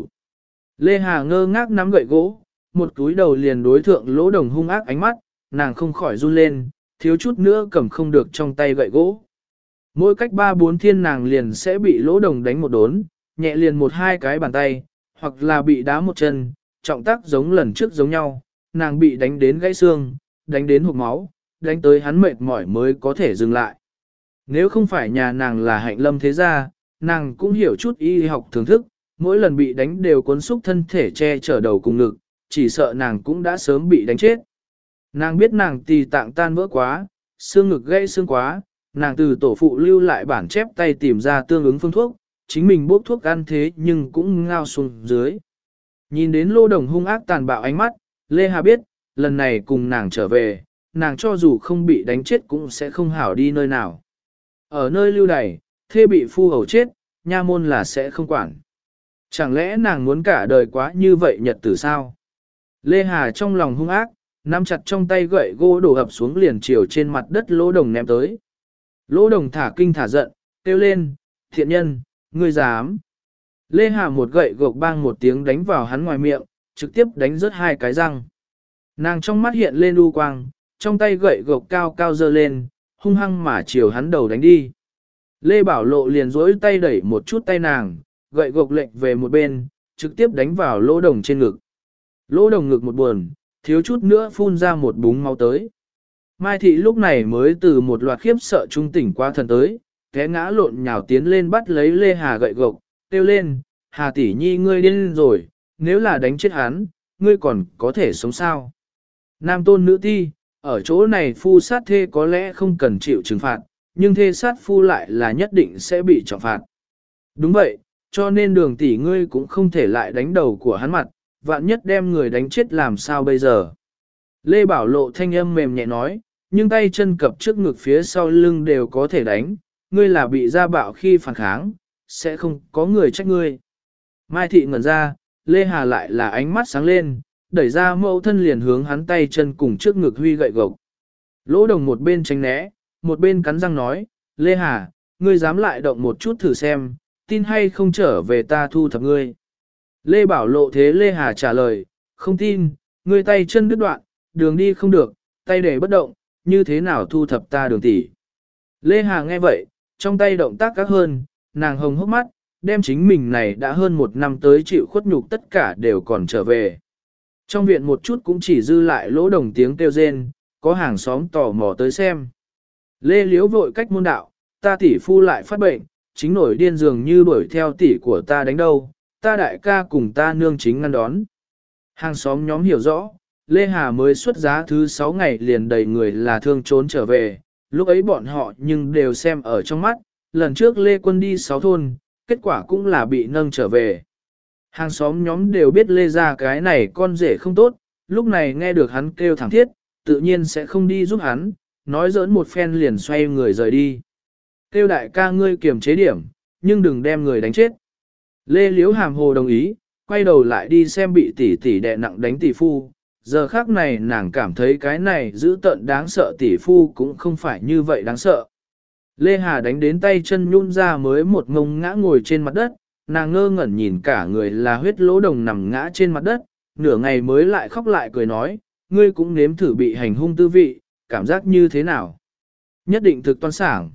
Lê Hà ngơ ngác nắm gậy gỗ, một túi đầu liền đối thượng Lỗ Đồng hung ác ánh mắt, nàng không khỏi run lên, thiếu chút nữa cầm không được trong tay gậy gỗ. Mỗi cách 3-4 thiên nàng liền sẽ bị Lỗ Đồng đánh một đốn, nhẹ liền 1-2 cái bàn tay, hoặc là bị đá một chân, trọng tác giống lần trước giống nhau, nàng bị đánh đến gãy xương, đánh đến hộc máu, đánh tới hắn mệt mỏi mới có thể dừng lại. Nếu không phải nhà nàng là Hạnh Lâm thế gia, nàng cũng hiểu chút y học thưởng thức, mỗi lần bị đánh đều cuốn xúc thân thể che chở đầu cùng ngực, chỉ sợ nàng cũng đã sớm bị đánh chết. Nàng biết nàng tỳ tạng tan vỡ quá, xương ngực gãy xương quá, nàng từ tổ phụ lưu lại bản chép tay tìm ra tương ứng phương thuốc, chính mình bốc thuốc ăn thế nhưng cũng ngao xuống dưới. Nhìn đến Lô Đồng hung ác tàn bạo ánh mắt, Lê Hà biết, lần này cùng nàng trở về, nàng cho dù không bị đánh chết cũng sẽ không hảo đi nơi nào. Ở nơi lưu đày, thê bị phu hầu chết, nha môn là sẽ không quản. Chẳng lẽ nàng muốn cả đời quá như vậy nhật tử sao? Lê Hà trong lòng hung ác, nắm chặt trong tay gậy gỗ đổ ập xuống liền chiều trên mặt đất Lỗ Đồng ném tới. Lỗ Đồng thả kinh thả giận, kêu lên, thiện nhân, ngươi dám. Lê Hà một gậy gộc bang một tiếng đánh vào hắn ngoài miệng, trực tiếp đánh rớt 2 cái răng. Nàng trong mắt hiện lên u quang, trong tay gậy gộc cao cao dơ lên, hung hăng mà chiều hắn đầu đánh đi. Lê Bảo Lộ liền dối tay đẩy một chút tay nàng, gậy gộc lệch về một bên, trực tiếp đánh vào Lỗ Đồng trên ngực. Lỗ Đồng ngực một buồn, thiếu chút nữa phun ra một búng máu tới. Mai Thị lúc này mới từ một loạt khiếp sợ trung tỉnh qua thần tới, té ngã lộn nhào tiến lên bắt lấy Lê Hà gậy gộc, kêu lên, Hà tỷ nhi ngươi điên rồi, nếu là đánh chết hắn, ngươi còn có thể sống sao? Nam tôn nữ ti, ở chỗ này phu sát thê có lẽ không cần chịu trừng phạt, nhưng thê sát phu lại là nhất định sẽ bị trọng phạt. Đúng vậy, cho nên Đường tỷ ngươi cũng không thể lại đánh đầu của hắn mặt, vạn nhất đem người đánh chết làm sao bây giờ. Lê Bảo Lộ thanh âm mềm nhẹ nói, nhưng tay chân cập trước ngực phía sau lưng đều có thể đánh, ngươi là bị gia bạo khi phản kháng, sẽ không có người trách ngươi. Mai Thị ngẩn ra, Lê Hà lại là ánh mắt sáng lên, đẩy ra mẫu thân liền hướng hắn tay chân cùng trước ngực huy gậy gộc. Lỗ Đồng một bên tránh né, một bên cắn răng nói, Lê Hà, ngươi dám lại động một chút thử xem, tin hay không trở về ta thu thập ngươi. Lê Bảo Lộ thế Lê Hà trả lời, không tin, ngươi tay chân đứt đoạn, đường đi không được, tay để bất động, như thế nào thu thập ta Đường tỷ. Lê Hà nghe vậy, trong tay động tác các hơn, nàng hồng hốc mắt, đem chính mình này đã hơn 1 năm tới chịu khuất nhục tất cả đều còn trở về. Trong viện một chút cũng chỉ dư lại Lỗ Đồng tiếng kêu rên, có hàng xóm tò mò tới xem. Lê Liễu vội cách môn đạo, ta tỷ phu lại phát bệnh, chính nổi điên dường như đuổi theo tỷ của ta đánh đâu, ta đại ca cùng ta nương chính ngăn đón. Hàng xóm nhóm hiểu rõ, Lê Hà mới xuất giá thứ 6 ngày liền đầy người là thương trốn trở về, lúc ấy bọn họ nhưng đều xem ở trong mắt, lần trước Lê Quân đi 6 thôn, kết quả cũng là bị nâng trở về. Hàng xóm nhóm đều biết Lê ra cái này con rể không tốt, lúc này nghe được hắn kêu thẳng thiết, tự nhiên sẽ không đi giúp hắn, nói giỡn một phen liền xoay người rời đi. Kêu đại ca ngươi kiềm chế điểm, nhưng đừng đem người đánh chết. Lê Liễu hàm hồ đồng ý, quay đầu lại đi xem bị tỷ tỷ đè nặng đánh tỷ phu. Giờ khác này nàng cảm thấy cái này giữ tận đáng sợ tỷ phu cũng không phải như vậy đáng sợ. Lê Hà đánh đến tay chân nhún ra mới một ngông ngã ngồi trên mặt đất, nàng ngơ ngẩn nhìn cả người là huyết Lỗ Đồng nằm ngã trên mặt đất, nửa ngày mới lại khóc lại cười nói, ngươi cũng nếm thử bị hành hung tư vị, cảm giác như thế nào? Nhất định thực toan sảng.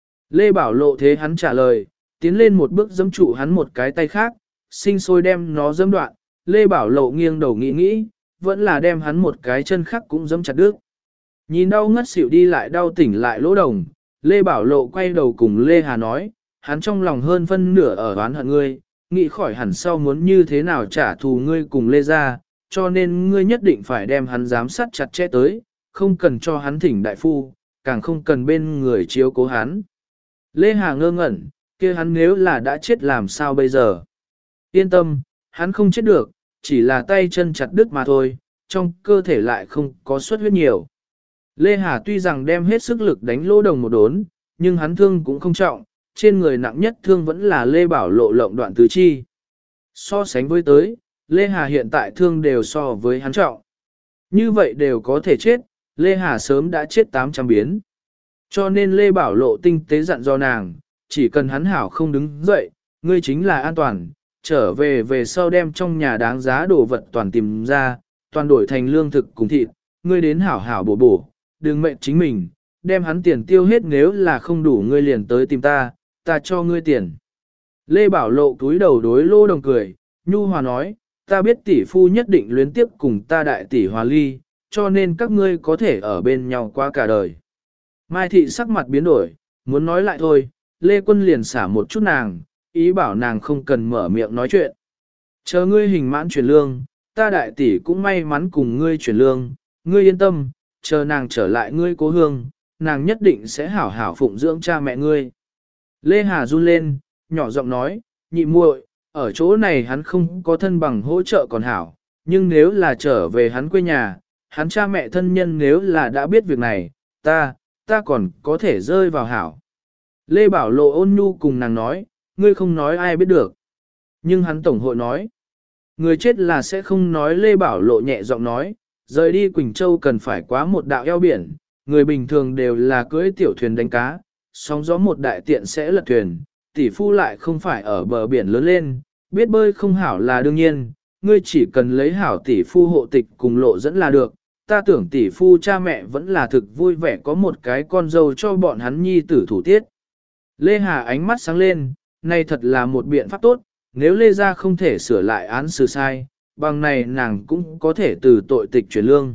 Lê Bảo Lộ thế hắn trả lời, tiến lên một bước giẫm trụ hắn một cái tay khác, sinh sôi đem nó giẫm đoạn, Lê Bảo Lộ nghiêng đầu nghĩ nghĩ, vẫn là đem hắn một cái chân khác cũng giẫm chặt đứt. Nhìn đau ngất xỉu đi lại đau tỉnh lại Lỗ Đồng, Lê Bảo Lộ quay đầu cùng Lê Hà nói, hắn trong lòng hơn phân nửa ở oán hận ngươi, nghĩ khỏi hẳn sau muốn như thế nào trả thù ngươi cùng Lê gia, cho nên ngươi nhất định phải đem hắn giám sát chặt chẽ tới, không cần cho hắn thỉnh đại phu, càng không cần bên người chiếu cố hắn. Lê Hà ngơ ngẩn, kia hắn nếu là đã chết làm sao bây giờ? Yên tâm, hắn không chết được, chỉ là tay chân chặt đứt mà thôi, trong cơ thể lại không có xuất huyết nhiều. Lê Hà tuy rằng đem hết sức lực đánh Lỗ Đồng một đốn, nhưng hắn thương cũng không trọng, trên người nặng nhất thương vẫn là Lê Bảo Lộ lộng đoạn tứ chi. So sánh với tới, Lê Hà hiện tại thương đều so với hắn trọng. Như vậy đều có thể chết, Lê Hà sớm đã chết 800 biến. Cho nên Lê Bảo Lộ tinh tế dặn dò nàng, chỉ cần hắn hảo không đứng dậy, ngươi chính là an toàn, trở về sau đem trong nhà đáng giá đồ vật toàn tìm ra, toàn đổi thành lương thực cùng thịt, ngươi đến hảo hảo bổ bổ, đừng mệnh chính mình, đem hắn tiền tiêu hết nếu là không đủ ngươi liền tới tìm ta, ta cho ngươi tiền. Lê Bảo Lộ cúi đầu đối Lô Đồng cười, nhu hòa nói, ta biết tỷ phu nhất định luyến tiếp cùng ta đại tỷ hòa ly, cho nên các ngươi có thể ở bên nhau qua cả đời. Mai thị sắc mặt biến đổi, muốn nói lại thôi, Lê Quân liền xả một chút nàng, ý bảo nàng không cần mở miệng nói chuyện. Chờ ngươi hình mãn chuyển lương, ta đại tỷ cũng may mắn cùng ngươi chuyển lương, ngươi yên tâm, chờ nàng trở lại ngươi cố hương, nàng nhất định sẽ hảo hảo phụng dưỡng cha mẹ ngươi. Lê Hà run lên, nhỏ giọng nói, nhị muội, ở chỗ này hắn không có thân bằng hỗ trợ còn hảo, nhưng nếu là trở về hắn quê nhà, hắn cha mẹ thân nhân nếu là đã biết việc này, ta còn có thể rơi vào hảo. Lê Bảo Lộ ôn nhu cùng nàng nói, ngươi không nói ai biết được. Nhưng hắn tổng hội nói, người chết là sẽ không nói. Lê Bảo Lộ nhẹ giọng nói, rời đi Quỳnh Châu cần phải quá một đạo eo biển, người bình thường đều là cưỡi tiểu thuyền đánh cá, sóng gió một đại tiện sẽ lật thuyền, tỷ phu lại không phải ở bờ biển lớn lên, biết bơi không hảo là đương nhiên, ngươi chỉ cần lấy hảo tỷ phu hộ tịch cùng lộ dẫn là được. Ta tưởng tỷ phu cha mẹ vẫn là thực vui vẻ có một cái con dâu cho bọn hắn nhi tử thủ tiết. Lê Hà ánh mắt sáng lên, này thật là một biện pháp tốt, nếu Lê gia không thể sửa lại án xử sai, bằng này nàng cũng có thể từ tội tịch chuyển lương.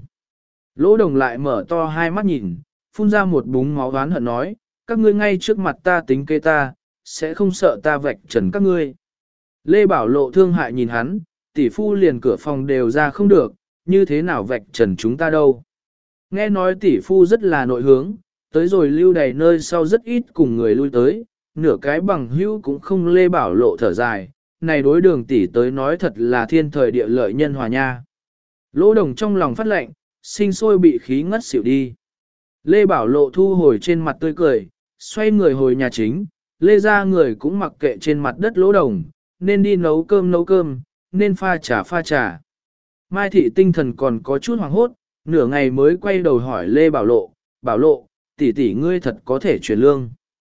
Lỗ Đồng lại mở to hai mắt nhìn, phun ra một búng máu oán hận nói, các ngươi ngay trước mặt ta tính kế ta, sẽ không sợ ta vạch trần các ngươi. Lê Bảo Lộ thương hại nhìn hắn, tỷ phu liền cửa phòng đều ra không được, như thế nào vạch trần chúng ta đâu. Nghe nói tỷ phu rất là nội hướng, tới rồi lưu đầy nơi sau rất ít cùng người lui tới, nửa cái bằng hữu cũng không. Lê Bảo Lộ thở dài, này đối Đường tỷ tới nói thật là thiên thời địa lợi nhân hòa nha. Lỗ Đồng trong lòng phát lệnh, sinh sôi bị khí ngất xỉu đi. Lê Bảo Lộ thu hồi trên mặt tươi cười, xoay người hồi nhà chính, Lê ra người cũng mặc kệ trên mặt đất Lỗ Đồng, nên đi nấu cơm, nên pha trà. Mai thị tinh thần còn có chút hoảng hốt, nửa ngày mới quay đầu hỏi Lê Bảo Lộ, tỷ tỷ ngươi thật có thể chuyển lương.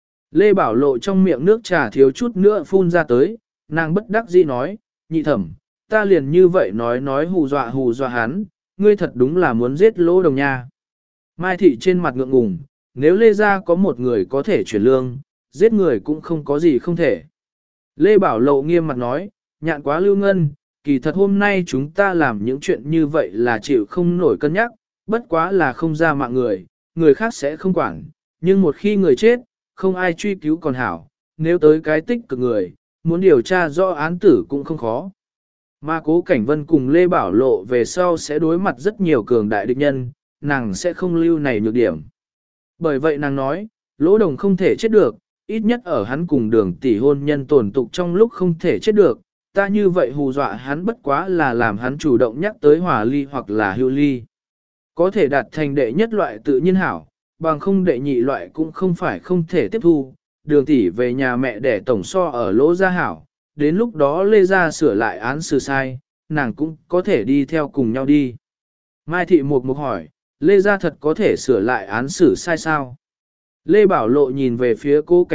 Lê Bảo Lộ trong miệng nước trà thiếu chút nữa phun ra tới, nàng bất đắc dĩ nói, nhị thẩm, ta liền như vậy nói hù dọa hắn, ngươi thật đúng là muốn giết Lỗ Đồng nha. Mai thị trên mặt ngượng ngùng, nếu Lê gia có một người có thể chuyển lương, giết người cũng không có gì không thể. Lê Bảo Lộ nghiêm mặt nói, nhạn quá lưu ngân, kỳ thật hôm nay chúng ta làm những chuyện như vậy là chịu không nổi cân nhắc, bất quá là không ra mạng người, người khác sẽ không quản, nhưng một khi người chết, không ai truy cứu còn hảo, nếu tới cái tích cực người, muốn điều tra rõ án tử cũng không khó. Mà Cố Cảnh Vân cùng Lê Bảo Lộ về sau sẽ đối mặt rất nhiều cường đại địch nhân, nàng sẽ không lưu này nhược điểm. Bởi vậy nàng nói, Lỗ Đồng không thể chết được, ít nhất ở hắn cùng Đường tỷ hôn nhân tồn tục trong lúc không thể chết được, ta như vậy hù dọa hắn bất quá là làm hắn chủ động nhắc tới hòa ly hoặc là hưu ly. Có thể đạt thành đệ nhất loại tự nhiên hảo, bằng không đệ nhị loại cũng không phải không thể tiếp thu. Đường tỷ về nhà mẹ để tổng so ở Lỗ gia hảo, đến lúc đó Lê gia sửa lại án xử sai, nàng cũng có thể đi theo cùng nhau đi. Mai thị mục hỏi, Lê gia thật có thể sửa lại án xử sai sao? Lê Bảo Lộ nhìn về phía Cố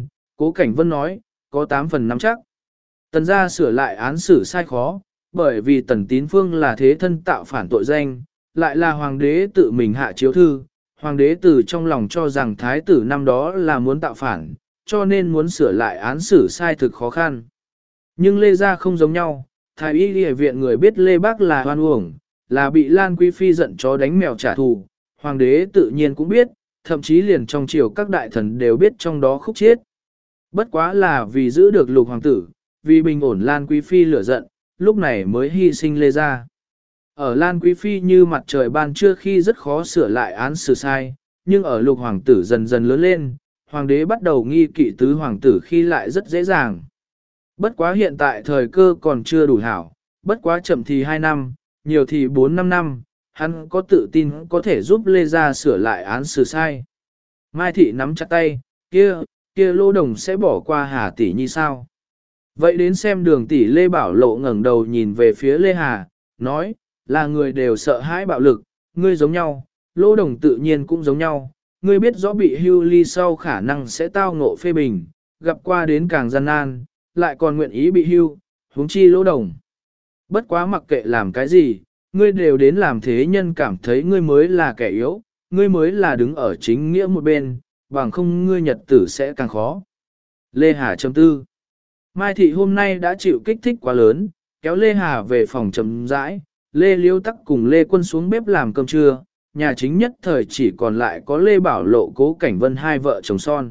Cảnh Vân nói, có 8 phần 5 chắc. Tần gia sửa lại án xử sai khó, bởi vì Tần Tín Phương là thế thân tạo phản tội danh, lại là hoàng đế tự mình hạ chiếu thư, hoàng đế từ trong lòng cho rằng thái tử năm đó là muốn tạo phản, cho nên muốn sửa lại án xử sai thực khó khăn. Nhưng Lê gia không giống nhau, thái y y viện người biết Lê Bác là hoan uổng, là bị Lan Quý Phi giận chó đánh mèo trả thù, hoàng đế tự nhiên cũng biết, thậm chí liền trong triều các đại thần đều biết trong đó khúc chiết. Bất quá là vì giữ được lục hoàng tử, vì bình ổn Lan Quý Phi lửa giận, lúc này mới hy sinh Lê Gia. Ở Lan Quý Phi như mặt trời ban trưa khi rất khó sửa lại án xử sai, nhưng ở lục hoàng tử dần dần lớn lên, hoàng đế bắt đầu nghi kỵ tứ hoàng tử khi lại rất dễ dàng. Bất quá hiện tại thời cơ còn chưa đủ hảo, bất quá chậm thì 2 năm, nhiều thì 4-5 năm, hắn có tự tin có thể giúp Lê Gia sửa lại án xử sai. Mai Thị nắm chặt tay, kia Lô Đồng sẽ bỏ qua Hà tỷ nhi sao? Vậy đến xem Đường tỷ. Lê Bảo Lộ ngẩng đầu nhìn về phía Lê Hà, nói, là người đều sợ hãi bạo lực, ngươi giống nhau, Lô Đồng tự nhiên cũng giống nhau, ngươi biết rõ bị hưu ly sau khả năng sẽ tao ngộ phê bình, gặp qua đến càng gian nan, lại còn nguyện ý bị hưu, huống chi Lô Đồng. Bất quá mặc kệ làm cái gì, ngươi đều đến làm thế nhân cảm thấy ngươi mới là kẻ yếu, ngươi mới là đứng ở chính nghĩa một bên, bằng không ngươi nhật tử sẽ càng khó. Lê Hà chấm tư. Mai Thị hôm nay đã chịu kích thích quá lớn, kéo Lê Hà về phòng chấm rãi, Lê Liêu Tắc cùng Lê Quân xuống bếp làm cơm trưa, nhà chính nhất thời chỉ còn lại có Lê Bảo Lộ Cố Cảnh Vân hai vợ chồng son.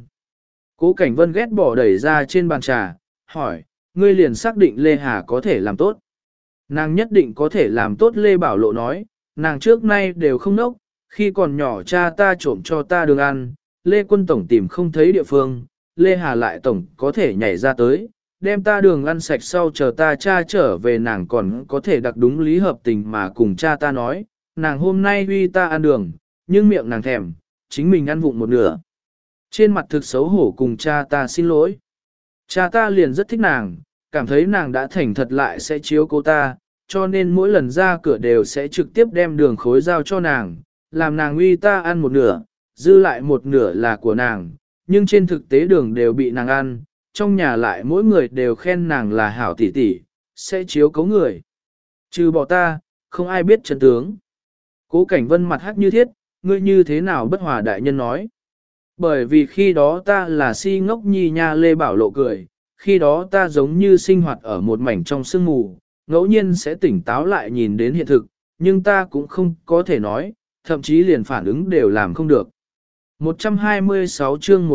Cố Cảnh Vân ghét bỏ đẩy ra trên bàn trà, hỏi, ngươi liền xác định Lê Hà có thể làm tốt. Nàng nhất định có thể làm tốt. Lê Bảo Lộ nói, nàng trước nay đều không nốc, khi còn nhỏ cha ta trộm cho ta đường ăn, Lê Quân Tổng tìm không thấy địa phương, Lê Hà lại Tổng có thể nhảy ra tới, đem ta đường ăn sạch sau chờ ta cha trở về, nàng còn có thể đặc đúng lý hợp tình mà cùng cha ta nói, nàng hôm nay huy ta ăn đường, nhưng miệng nàng thèm, chính mình ăn vụng một nửa. Trên mặt thực xấu hổ cùng cha ta xin lỗi. Cha ta liền rất thích nàng, cảm thấy nàng đã thành thật lại sẽ chiếu cố ta, cho nên mỗi lần ra cửa đều sẽ trực tiếp đem đường khối giao cho nàng, làm nàng uy ta ăn một nửa, dư lại một nửa là của nàng, nhưng trên thực tế đường đều bị nàng ăn, trong nhà lại mỗi người đều khen nàng là hảo tỷ tỷ, sẽ chiếu cố người. Trừ bỏ ta, không ai biết chân tướng. Cố Cảnh Vân mặt hắc như thiết, ngươi như thế nào bất hòa đại nhân nói. Bởi vì khi đó ta là si ngốc nhi nha. Lê Bảo Lộ cười, khi đó ta giống như sinh hoạt ở một mảnh trong sương mù, ngẫu nhiên sẽ tỉnh táo lại nhìn đến hiện thực, nhưng ta cũng không có thể nói, thậm chí liền phản ứng đều làm không được. 126 chương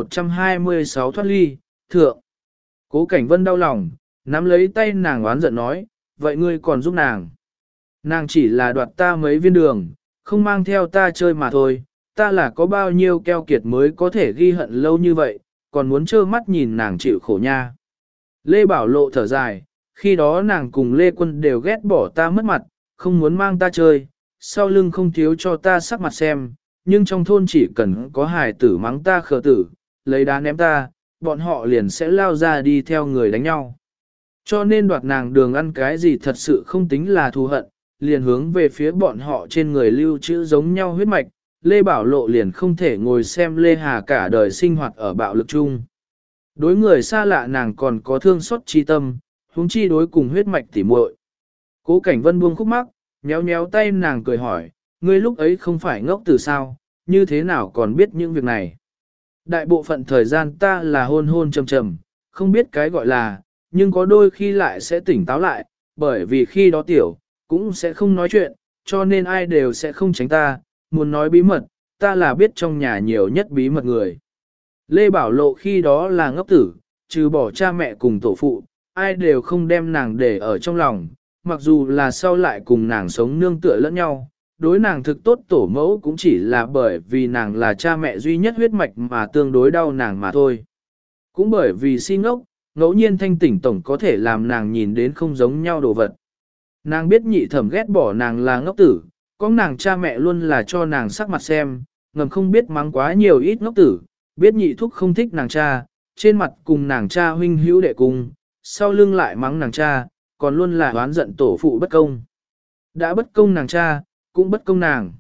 126 thoát ly, thượng. Cố Cảnh Vân đau lòng, nắm lấy tay nàng oán giận nói, vậy ngươi còn giúp nàng. Nàng chỉ là đoạt ta mấy viên đường, không mang theo ta chơi mà thôi, ta là có bao nhiêu keo kiệt mới có thể ghi hận lâu như vậy, còn muốn trơ mắt nhìn nàng chịu khổ nha. Lê Bảo Lộ thở dài, khi đó nàng cùng Lê Quân đều ghét bỏ ta mất mặt, không muốn mang ta chơi, sau lưng không thiếu cho ta sắc mặt xem, nhưng trong thôn chỉ cần có hài tử mắng ta khờ tử, lấy đá ném ta, bọn họ liền sẽ lao ra đi theo người đánh nhau. Cho nên đoạt nàng đường ăn cái gì thật sự không tính là thù hận, liền hướng về phía bọn họ trên người lưu trữ giống nhau huyết mạch, Lê Bảo Lộ liền không thể ngồi xem Lê Hà cả đời sinh hoạt ở bạo lực chung. Đối người xa lạ nàng còn có thương xót chi tâm, huống chi đối cùng huyết mạch tỉ muội. Cố Cảnh Vân buông khúc mắc, nhéo nhéo tay nàng cười hỏi, ngươi lúc ấy không phải ngốc từ sao, như thế nào còn biết những việc này. Đại bộ phận thời gian ta là hôn hôn trầm trầm, không biết cái gọi là, nhưng có đôi khi lại sẽ tỉnh táo lại, bởi vì khi đó tiểu, cũng sẽ không nói chuyện, cho nên ai đều sẽ không tránh ta, muốn nói bí mật, ta là biết trong nhà nhiều nhất bí mật người. Lê Bảo Lộ khi đó là ngốc tử, trừ bỏ cha mẹ cùng tổ phụ, ai đều không đem nàng để ở trong lòng, mặc dù là sau lại cùng nàng sống nương tựa lẫn nhau, đối nàng thực tốt tổ mẫu cũng chỉ là bởi vì nàng là cha mẹ duy nhất huyết mạch mà tương đối đau nàng mà thôi. Cũng bởi vì si ngốc, ngẫu nhiên thanh tỉnh tổng có thể làm nàng nhìn đến không giống nhau đồ vật. Nàng biết nhị thẩm ghét bỏ nàng là ngốc tử, có nàng cha mẹ luôn là cho nàng sắc mặt xem, ngầm không biết mắng quá nhiều ít ngốc tử, biết nhị thúc không thích nàng cha, trên mặt cùng nàng cha huynh hữu đệ cùng, sau lưng lại mắng nàng cha, còn luôn là oán giận tổ phụ bất công. Đã bất công nàng cha, cũng bất công nàng.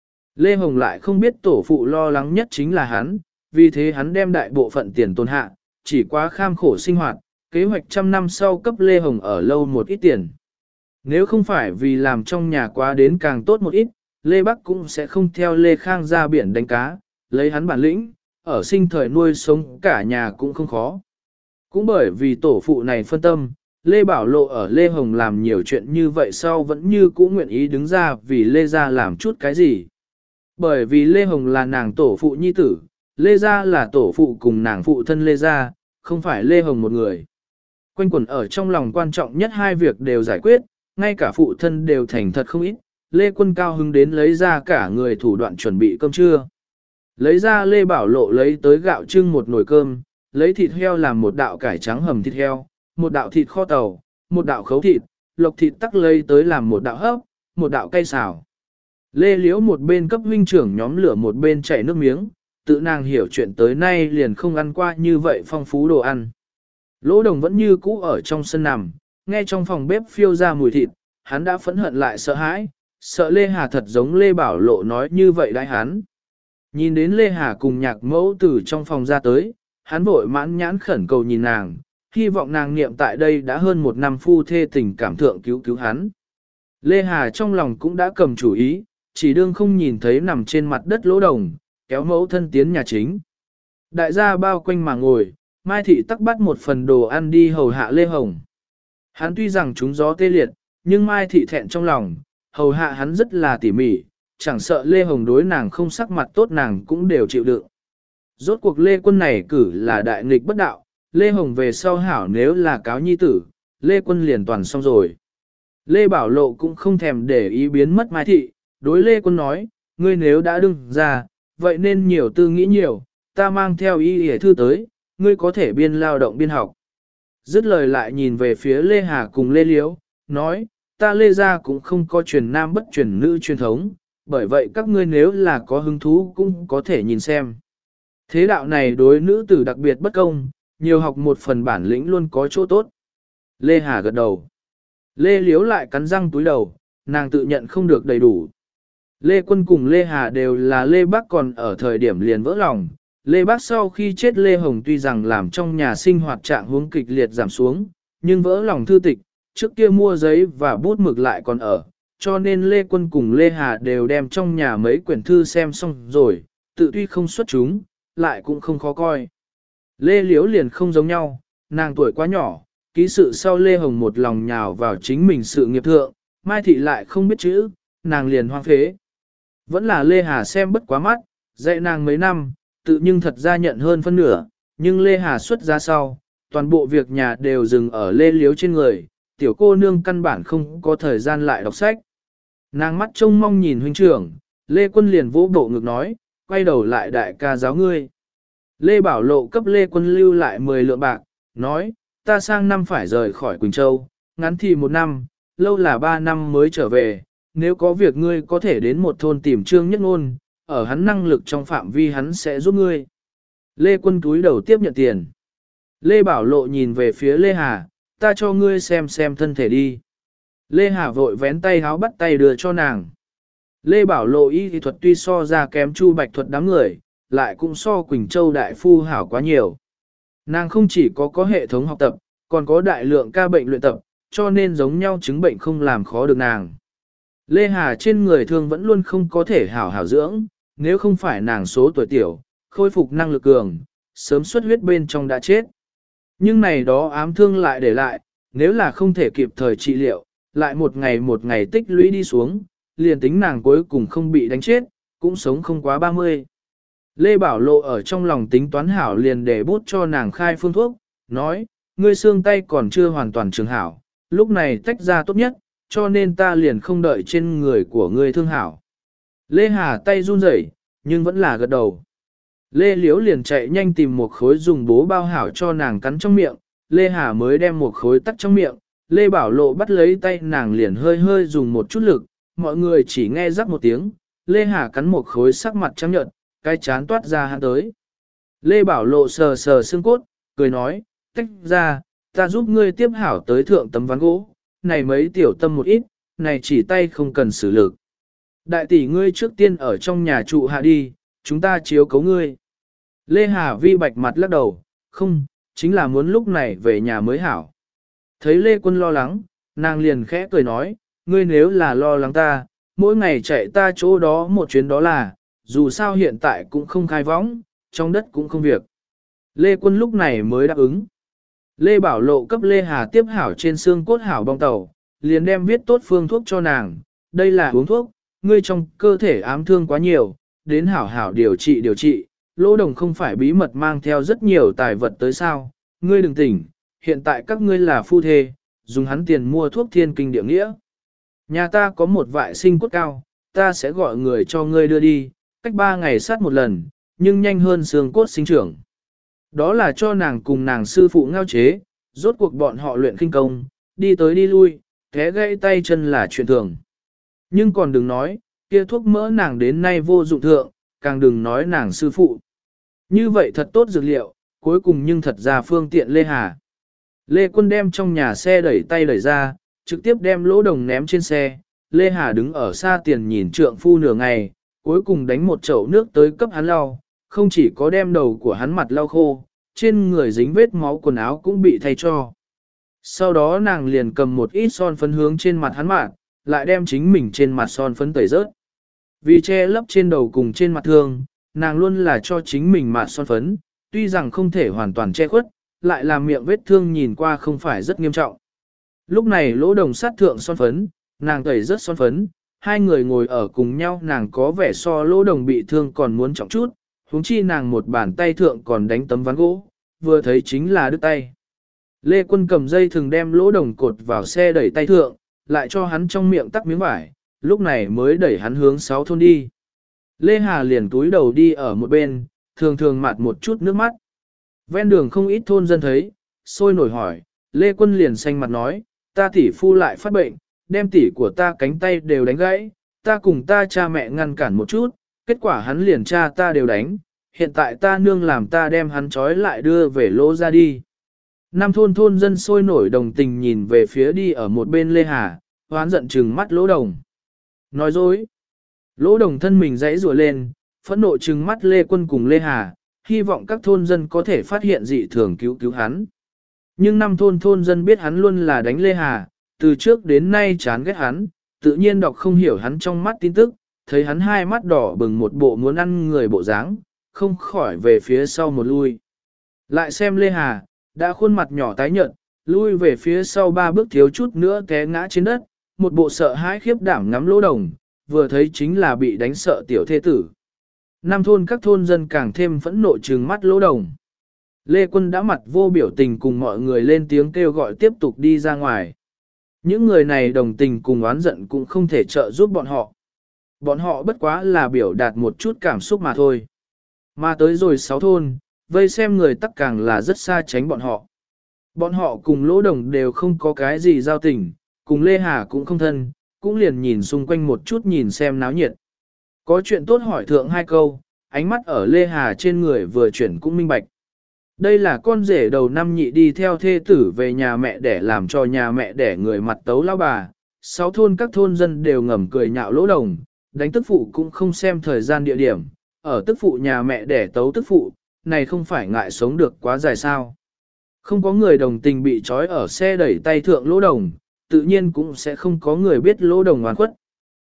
Lê Hồng lại không biết tổ phụ lo lắng nhất chính là hắn, vì thế hắn đem đại bộ phận tiền tồn hạ, chỉ quá kham khổ sinh hoạt, kế hoạch trăm năm sau cấp Lê Hồng ở lâu một ít tiền. Nếu không phải vì làm trong nhà quá đến càng tốt một ít, Lê Bắc cũng sẽ không theo Lê Khang ra biển đánh cá, lấy hắn bản lĩnh, ở sinh thời nuôi sống cả nhà cũng không khó. Cũng bởi vì tổ phụ này phân tâm, Lê Bảo Lộ ở Lê Hồng làm nhiều chuyện như vậy sau vẫn như cũ nguyện ý đứng ra vì Lê gia làm chút cái gì. Bởi vì Lê Hồng là nàng tổ phụ nhi tử, Lê Gia là tổ phụ cùng nàng phụ thân Lê Gia, không phải Lê Hồng một người. Quanh quẩn ở trong lòng quan trọng nhất hai việc đều giải quyết, ngay cả phụ thân đều thành thật không ít, Lê Quân cao hứng đến lấy ra cả người thủ đoạn chuẩn bị cơm trưa. Lấy ra Lê Bảo Lộ lấy tới gạo trưng một nồi cơm, lấy thịt heo làm một đạo cải trắng hầm thịt heo, một đạo thịt kho tàu, một đạo khấu thịt, lộc thịt tắc lấy tới làm một đạo hấp, một đạo cay xào. Lê Liễu một bên cấp huynh trưởng nhóm lửa một bên chảy nước miếng, tự nàng hiểu chuyện tới nay liền không ăn qua như vậy phong phú đồ ăn. Lỗ Đồng vẫn như cũ ở trong sân nằm, nghe trong phòng bếp phiêu ra mùi thịt, hắn đã phẫn hận lại sợ hãi, sợ Lê Hà thật giống Lê Bảo Lộ nói như vậy đãi hắn. Nhìn đến Lê Hà cùng nhạc mẫu từ trong phòng ra tới, hắn vội mãn nhãn khẩn cầu nhìn nàng, hy vọng nàng niệm tại đây đã hơn một năm phu thê tình cảm thượng cứu cứu hắn. Lê Hà trong lòng cũng đã cầm chủ ý, chỉ đương không nhìn thấy nằm trên mặt đất Lỗ Đồng, kéo mẫu thân tiến nhà chính. Đại gia bao quanh mà ngồi, Mai Thị tắc bắt một phần đồ ăn đi hầu hạ Lê Hồng. Hắn tuy rằng chúng gió tê liệt, nhưng Mai Thị thẹn trong lòng, hầu hạ hắn rất là tỉ mỉ, chẳng sợ Lê Hồng đối nàng không sắc mặt tốt nàng cũng đều chịu đựng. Rốt cuộc Lê Quân này cử là đại nghịch bất đạo, Lê Hồng về sau hảo nếu là cáo nhi tử, Lê Quân liền toàn xong rồi. Lê Bảo Lộ cũng không thèm để ý biến mất Mai Thị, đối Lê Quân nói, ngươi nếu đã đừng ra, vậy nên nhiều tư nghĩ nhiều, ta mang theo y hề thư tới, ngươi có thể biên lao động biên học. Dứt lời lại nhìn về phía Lê Hà cùng Lê Liễu, nói, ta Lê gia cũng không có truyền nam bất truyền nữ truyền thống, bởi vậy các ngươi nếu là có hứng thú cũng có thể nhìn xem. Thế đạo này đối nữ tử đặc biệt bất công, nhiều học một phần bản lĩnh luôn có chỗ tốt. Lê Hà gật đầu. Lê Liễu lại cắn răng túi đầu, nàng tự nhận không được đầy đủ. Lê Quân cùng Lê Hà đều là Lê Bác còn ở thời điểm liền vỡ lòng. Lê Bác sau khi chết Lê Hồng tuy rằng làm trong nhà sinh hoạt trạng huống kịch liệt giảm xuống, nhưng vỡ lòng thư tịch, trước kia mua giấy và bút mực lại còn ở, cho nên Lê Quân cùng Lê Hà đều đem trong nhà mấy quyển thư xem xong rồi, tự tuy không xuất chúng, lại cũng không khó coi. Lê Liễu liền không giống nhau, nàng tuổi quá nhỏ, ký sự sau Lê Hồng một lòng nhào vào chính mình sự nghiệp thượng, Mai Thị lại không biết chữ, nàng liền hoang phế. Vẫn là Lê Hà xem bất quá mắt, dạy nàng mấy năm, tự nhưng thật ra nhận hơn phân nửa, nhưng Lê Hà xuất ra sau, toàn bộ việc nhà đều dừng ở Lê Liễu trên người, tiểu cô nương căn bản không có thời gian lại đọc sách. Nàng mắt trông mong nhìn huynh trưởng, Lê Quân liền vỗ bộ ngực nói, quay đầu lại đại ca giáo ngươi. Lê Bảo Lộ cấp Lê Quân lưu lại 10 lượng bạc, nói, ta sang năm phải rời khỏi Quỳnh Châu, ngắn thì 1 năm, lâu là 3 năm mới trở về, nếu có việc ngươi có thể đến một thôn tìm Trương Nhất Ngôn, ở hắn năng lực trong phạm vi hắn sẽ giúp ngươi. Lê Quân túi đầu tiếp nhận tiền. Lê Bảo Lộ nhìn về phía Lê Hà, ta cho ngươi xem thân thể đi. Lê Hà vội vén tay háo bắt tay đưa cho nàng. Lê Bảo Lộ y thì thuật tuy so ra kém Chu Bạch thuật đám người, lại cũng so Quỳnh Châu đại phu hảo quá nhiều. Nàng không chỉ có hệ thống học tập, còn có đại lượng ca bệnh luyện tập, cho nên giống nhau chứng bệnh không làm khó được nàng. Lê Hà trên người thương vẫn luôn không có thể hảo hảo dưỡng, nếu không phải nàng số tuổi tiểu, khôi phục năng lực cường, sớm xuất huyết bên trong đã chết. Nhưng này đó ám thương lại để lại, nếu là không thể kịp thời trị liệu, lại một ngày tích lũy đi xuống, liền tính nàng cuối cùng không bị đánh chết, cũng sống không quá 30. Lê Bảo Lộ ở trong lòng tính toán hảo liền để bút cho nàng khai phương thuốc, nói, ngươi xương tay còn chưa hoàn toàn trường hảo, lúc này tách ra tốt nhất, cho nên ta liền không đợi trên người của ngươi thương hảo. Lê Hà tay run rẩy, nhưng vẫn là gật đầu. Lê Liễu liền chạy nhanh tìm một khối dùng bố bao hảo cho nàng cắn trong miệng, Lê Hà mới đem một khối tắt trong miệng, Lê Bảo Lộ bắt lấy tay nàng liền hơi hơi dùng một chút lực, mọi người chỉ nghe rắc một tiếng, Lê Hà cắn một khối sắc mặt trắng nhợt, cái chán toát ra hắn tới. Lê Bảo Lộ sờ sờ xương cốt, cười nói, tách ra, ta giúp ngươi tiếp hảo tới thượng tấm ván gỗ, này mấy tiểu tâm một ít, này chỉ tay không cần xử lực. Đại tỷ ngươi trước tiên ở trong nhà trụ hạ đi, chúng ta chiếu cấu ngươi. Lê Hà Vi bạch mặt lắc đầu, không, chính là muốn lúc này về nhà mới hảo. Thấy Lê Quân lo lắng, nàng liền khẽ cười nói, ngươi nếu là lo lắng ta, mỗi ngày chạy ta chỗ đó một chuyến đó là, dù sao hiện tại cũng không khai võng, trong đất cũng không việc. Lê Quân lúc này mới đáp ứng. Lê Bảo Lộ cấp Lê Hà tiếp hảo trên xương cốt hảo bong tàu, liền đem viết tốt phương thuốc cho nàng, đây là uống thuốc, ngươi trong cơ thể ám thương quá nhiều, đến hảo hảo điều trị điều trị, Lỗ Đồng không phải bí mật mang theo rất nhiều tài vật tới sao, ngươi đừng tỉnh, hiện tại các ngươi là phu thê, dùng hắn tiền mua thuốc thiên kinh địa nghĩa. Nhà ta có một vại sinh cốt cao, ta sẽ gọi người cho ngươi đưa đi, cách 3 ngày sát một lần, nhưng nhanh hơn xương cốt sinh trưởng. Đó là cho nàng cùng nàng sư phụ ngao chế, rốt cuộc bọn họ luyện kinh công, đi tới đi lui, té gãy tay chân là chuyện thường. Nhưng còn đừng nói, kia thuốc mỡ nàng đến nay vô dụng thượng, càng đừng nói nàng sư phụ. Như vậy thật tốt dược liệu, cuối cùng nhưng thật ra phương tiện Lê Hà. Lê Quân đem trong nhà xe đẩy tay đẩy ra, trực tiếp đem Lỗ Đồng ném trên xe. Lê Hà đứng ở xa tiền nhìn trượng phu nửa ngày, cuối cùng đánh một chậu nước tới cấp hắn lau, không chỉ có đem đầu của hắn mặt lau khô, trên người dính vết máu quần áo cũng bị thay cho. Sau đó nàng liền cầm một ít son phấn hướng trên mặt hắn mạn, lại đem chính mình trên mặt son phấn tẩy rớt. Vì che lấp trên đầu cùng trên mặt thương, nàng luôn là cho chính mình mạn son phấn, tuy rằng không thể hoàn toàn che khuất, lại làm miệng vết thương nhìn qua không phải rất nghiêm trọng. Lúc này Lỗ Đồng sát thượng son phấn, nàng tẩy rớt son phấn, hai người ngồi ở cùng nhau, nàng có vẻ so Lỗ Đồng bị thương còn muốn trọng chút, huống chi nàng một bàn tay thượng còn đánh tấm ván gỗ, vừa thấy chính là đứt tay. Lê Quân cầm dây thường đem Lỗ Đồng cột vào xe đẩy tay thượng, lại cho hắn trong miệng tắc miếng vải, lúc này mới đẩy hắn hướng 6 thôn đi. Lê Hà liền túi đầu đi ở một bên, thường thường mạt một chút nước mắt. Ven đường không ít thôn dân thấy, sôi nổi hỏi, Lê Quân liền xanh mặt nói, ta tỷ phu lại phát bệnh, đem tỷ của ta cánh tay đều đánh gãy, ta cùng ta cha mẹ ngăn cản một chút, kết quả hắn liền cha ta đều đánh, hiện tại ta nương làm ta đem hắn trói lại đưa về Lỗ ra đi. Năm thôn dân sôi nổi đồng tình nhìn về phía đi ở một bên Lê Hà, hoán giận trừng mắt Lỗ Đồng. Nói dối. Lỗ Đồng thân mình dãy rủa lên, phẫn nộ trừng mắt Lê Quân cùng Lê Hà, hy vọng các thôn dân có thể phát hiện dị thường cứu hắn. Nhưng năm thôn dân biết hắn luôn là đánh Lê Hà, từ trước đến nay chán ghét hắn, tự nhiên đọc không hiểu hắn trong mắt tin tức, thấy hắn hai mắt đỏ bừng một bộ muốn ăn người bộ dáng, không khỏi về phía sau một lui. Lại xem Lê Hà, đã khuôn mặt nhỏ tái nhợt, lui về phía sau 3 bước thiếu chút nữa té ngã trên đất, một bộ sợ hãi khiếp đảm ngắm Lỗ Đồng, vừa thấy chính là bị đánh sợ tiểu thê tử. Năm thôn các thôn dân càng thêm phẫn nộ trừng mắt Lỗ Đồng. Lê Quân đã mặt vô biểu tình cùng mọi người lên tiếng kêu gọi tiếp tục đi ra ngoài. Những người này đồng tình cùng oán giận cũng không thể trợ giúp bọn họ. Bọn họ bất quá là biểu đạt một chút cảm xúc mà thôi. Mà tới rồi 6 thôn, vây xem người tắc càng là rất xa tránh bọn họ. Bọn họ cùng Lỗ Đồng đều không có cái gì giao tình, cùng Lê Hà cũng không thân, cũng liền nhìn xung quanh một chút nhìn xem náo nhiệt. Có chuyện tốt hỏi thượng 2 câu, ánh mắt ở Lê Hà trên người vừa chuyển cũng minh bạch. Đây là con rể đầu năm nhị đi theo thê tử về nhà mẹ để làm cho nhà mẹ để người mặt tấu lão bà. 6 thôn các thôn dân đều ngầm cười nhạo Lỗ Đồng, đánh tức phụ cũng không xem thời gian địa điểm, ở tức phụ nhà mẹ để tấu tức phụ, này không phải ngại sống được quá dài sao. Không có người đồng tình bị trói ở xe đẩy tay thượng Lỗ Đồng, tự nhiên cũng sẽ không có người biết Lỗ Đồng oan khuất.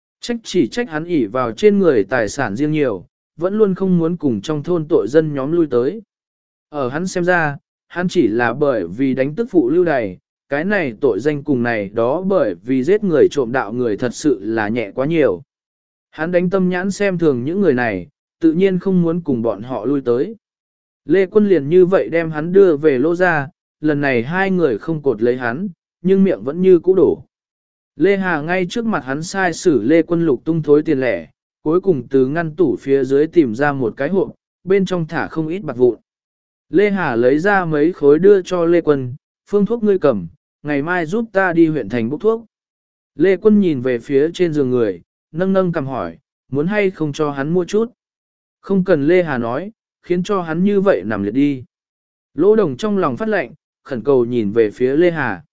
Chỉ trách hắn ỉ vào trên người tài sản riêng nhiều, vẫn luôn không muốn cùng trong thôn tội dân nhóm lui tới. Ở hắn xem ra, hắn chỉ là bởi vì đánh tức phụ lưu đày, cái này tội danh cùng này đó bởi vì giết người trộm đạo người thật sự là nhẹ quá nhiều. Hắn đánh tâm nhãn xem thường những người này, tự nhiên không muốn cùng bọn họ lui tới. Lê Quân liền như vậy đem hắn đưa về Lỗ ra, lần này 2 người không cột lấy hắn, nhưng miệng vẫn như cũ đổ. Lê Hà ngay trước mặt hắn sai xử Lê Quân lục tung thối tiền lẻ, cuối cùng từ ngăn tủ phía dưới tìm ra một cái hộp, bên trong thả không ít bạc vụn. Lê Hà lấy ra mấy khối đưa cho Lê Quân, phương thuốc ngươi cầm, ngày mai giúp ta đi huyện thành bốc thuốc. Lê Quân nhìn về phía trên giường người, nâng cầm hỏi, muốn hay không cho hắn mua chút. Không cần Lê Hà nói, khiến cho hắn như vậy nằm liệt đi. Lỗ Đồng trong lòng phát lệnh, khẩn cầu nhìn về phía Lê Hà.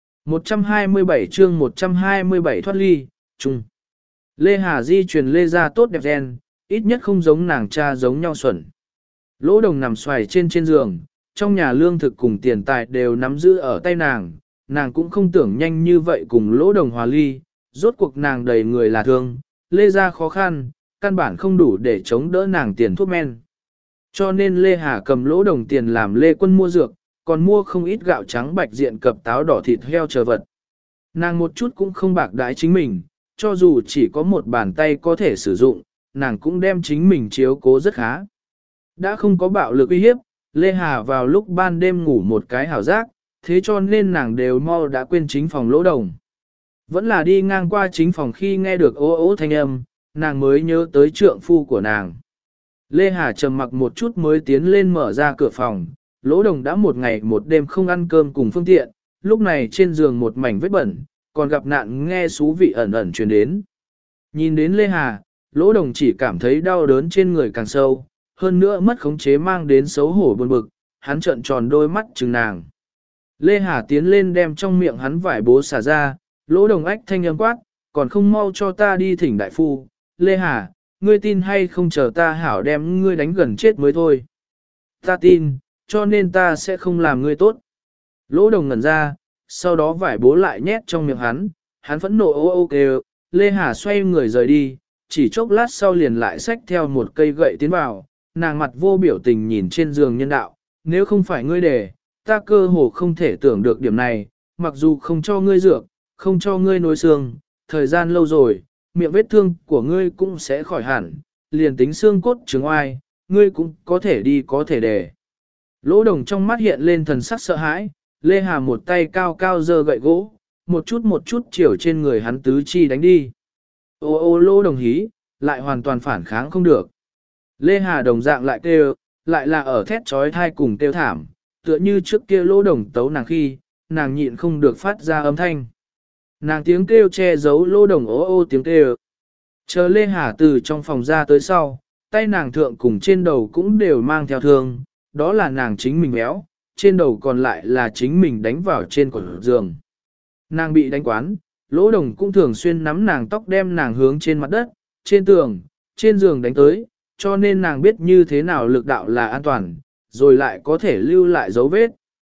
127 chương 127 thoát ly, chung. Lê Hà di truyền Lê ra tốt đẹp gen, ít nhất không giống nàng cha giống nhau xuẩn. Lỗ Đồng nằm xoài trên giường, trong nhà lương thực cùng tiền tài đều nắm giữ ở tay nàng cũng không tưởng nhanh như vậy cùng Lỗ Đồng hòa ly, rốt cuộc nàng đầy người là thương, Lê ra khó khăn, căn bản không đủ để chống đỡ nàng tiền thuốc men. Cho nên Lê Hà cầm Lỗ Đồng tiền làm Lê Quân mua dược, còn mua không ít gạo trắng bạch diện cập táo đỏ thịt heo chờ vật. Nàng một chút cũng không bạc đái chính mình, cho dù chỉ có một bàn tay có thể sử dụng, nàng cũng đem chính mình chiếu cố rất khá. Đã không có bạo lực uy hiếp, Lê Hà vào lúc ban đêm ngủ một cái hảo giác, thế cho nên nàng đều mau đã quên chính phòng Lỗ Đồng. Vẫn là đi ngang qua chính phòng khi nghe được ố ố thanh âm, nàng mới nhớ tới trượng phu của nàng. Lê Hà trầm mặc một chút mới tiến lên mở ra cửa phòng, Lỗ Đồng đã một ngày một đêm không ăn cơm cùng phương tiện, lúc này trên giường một mảnh vết bẩn, còn gặp nạn nghe xú vị ẩn ẩn truyền đến. Nhìn đến Lê Hà, Lỗ Đồng chỉ cảm thấy đau đớn trên người càng sâu, hơn nữa mất khống chế mang đến xấu hổ buồn bực, hắn trợn tròn đôi mắt chừng nàng. Lê Hà tiến lên đem trong miệng hắn vải bố xả ra, Lỗ Đồng ách thanh âm quát, còn không mau cho ta đi thỉnh đại phu. Lê Hà, ngươi tin hay không chờ ta hảo đem ngươi đánh gần chết mới thôi. Ta tin, cho nên ta sẽ không làm ngươi tốt. Lỗ Đồng ngẩn ra, sau đó vải bố lại nhét trong miệng hắn phẫn nộ ô ô kêu, Lê Hà xoay người rời đi, chỉ chốc lát sau liền lại xách theo một cây gậy tiến vào, nàng mặt vô biểu tình nhìn trên giường nhân đạo, nếu không phải ngươi để, ta cơ hồ không thể tưởng được điểm này, mặc dù không cho ngươi dược, không cho ngươi nối xương, thời gian lâu rồi, miệng vết thương của ngươi cũng sẽ khỏi hẳn, liền tính xương cốt chứng oai, ngươi cũng có thể đi có thể để. Lỗ Đồng trong mắt hiện lên thần sắc sợ hãi, Lê Hà một tay cao cao giơ gậy gỗ, một chút chiều trên người hắn tứ chi đánh đi. Ô ô Lỗ Đồng hí, lại hoàn toàn phản kháng không được. Lê Hà đồng dạng lại kêu, lại là ở thét trói thai cùng kêu thảm, tựa như trước kia Lỗ Đồng tấu nàng khi, nàng nhịn không được phát ra âm thanh. Nàng tiếng kêu che giấu Lỗ Đồng ô ô tiếng kêu. Chờ Lê Hà từ trong phòng ra tới sau, tay nàng thượng cùng trên đầu cũng đều mang theo thương, đó là nàng chính mình béo, trên đầu còn lại là chính mình đánh vào trên cột giường. Nàng bị đánh quán, Lỗ Đồng cũng thường xuyên nắm nàng tóc đem nàng hướng trên mặt đất, trên tường, trên giường đánh tới, cho nên nàng biết như thế nào lực đạo là an toàn, rồi lại có thể lưu lại dấu vết.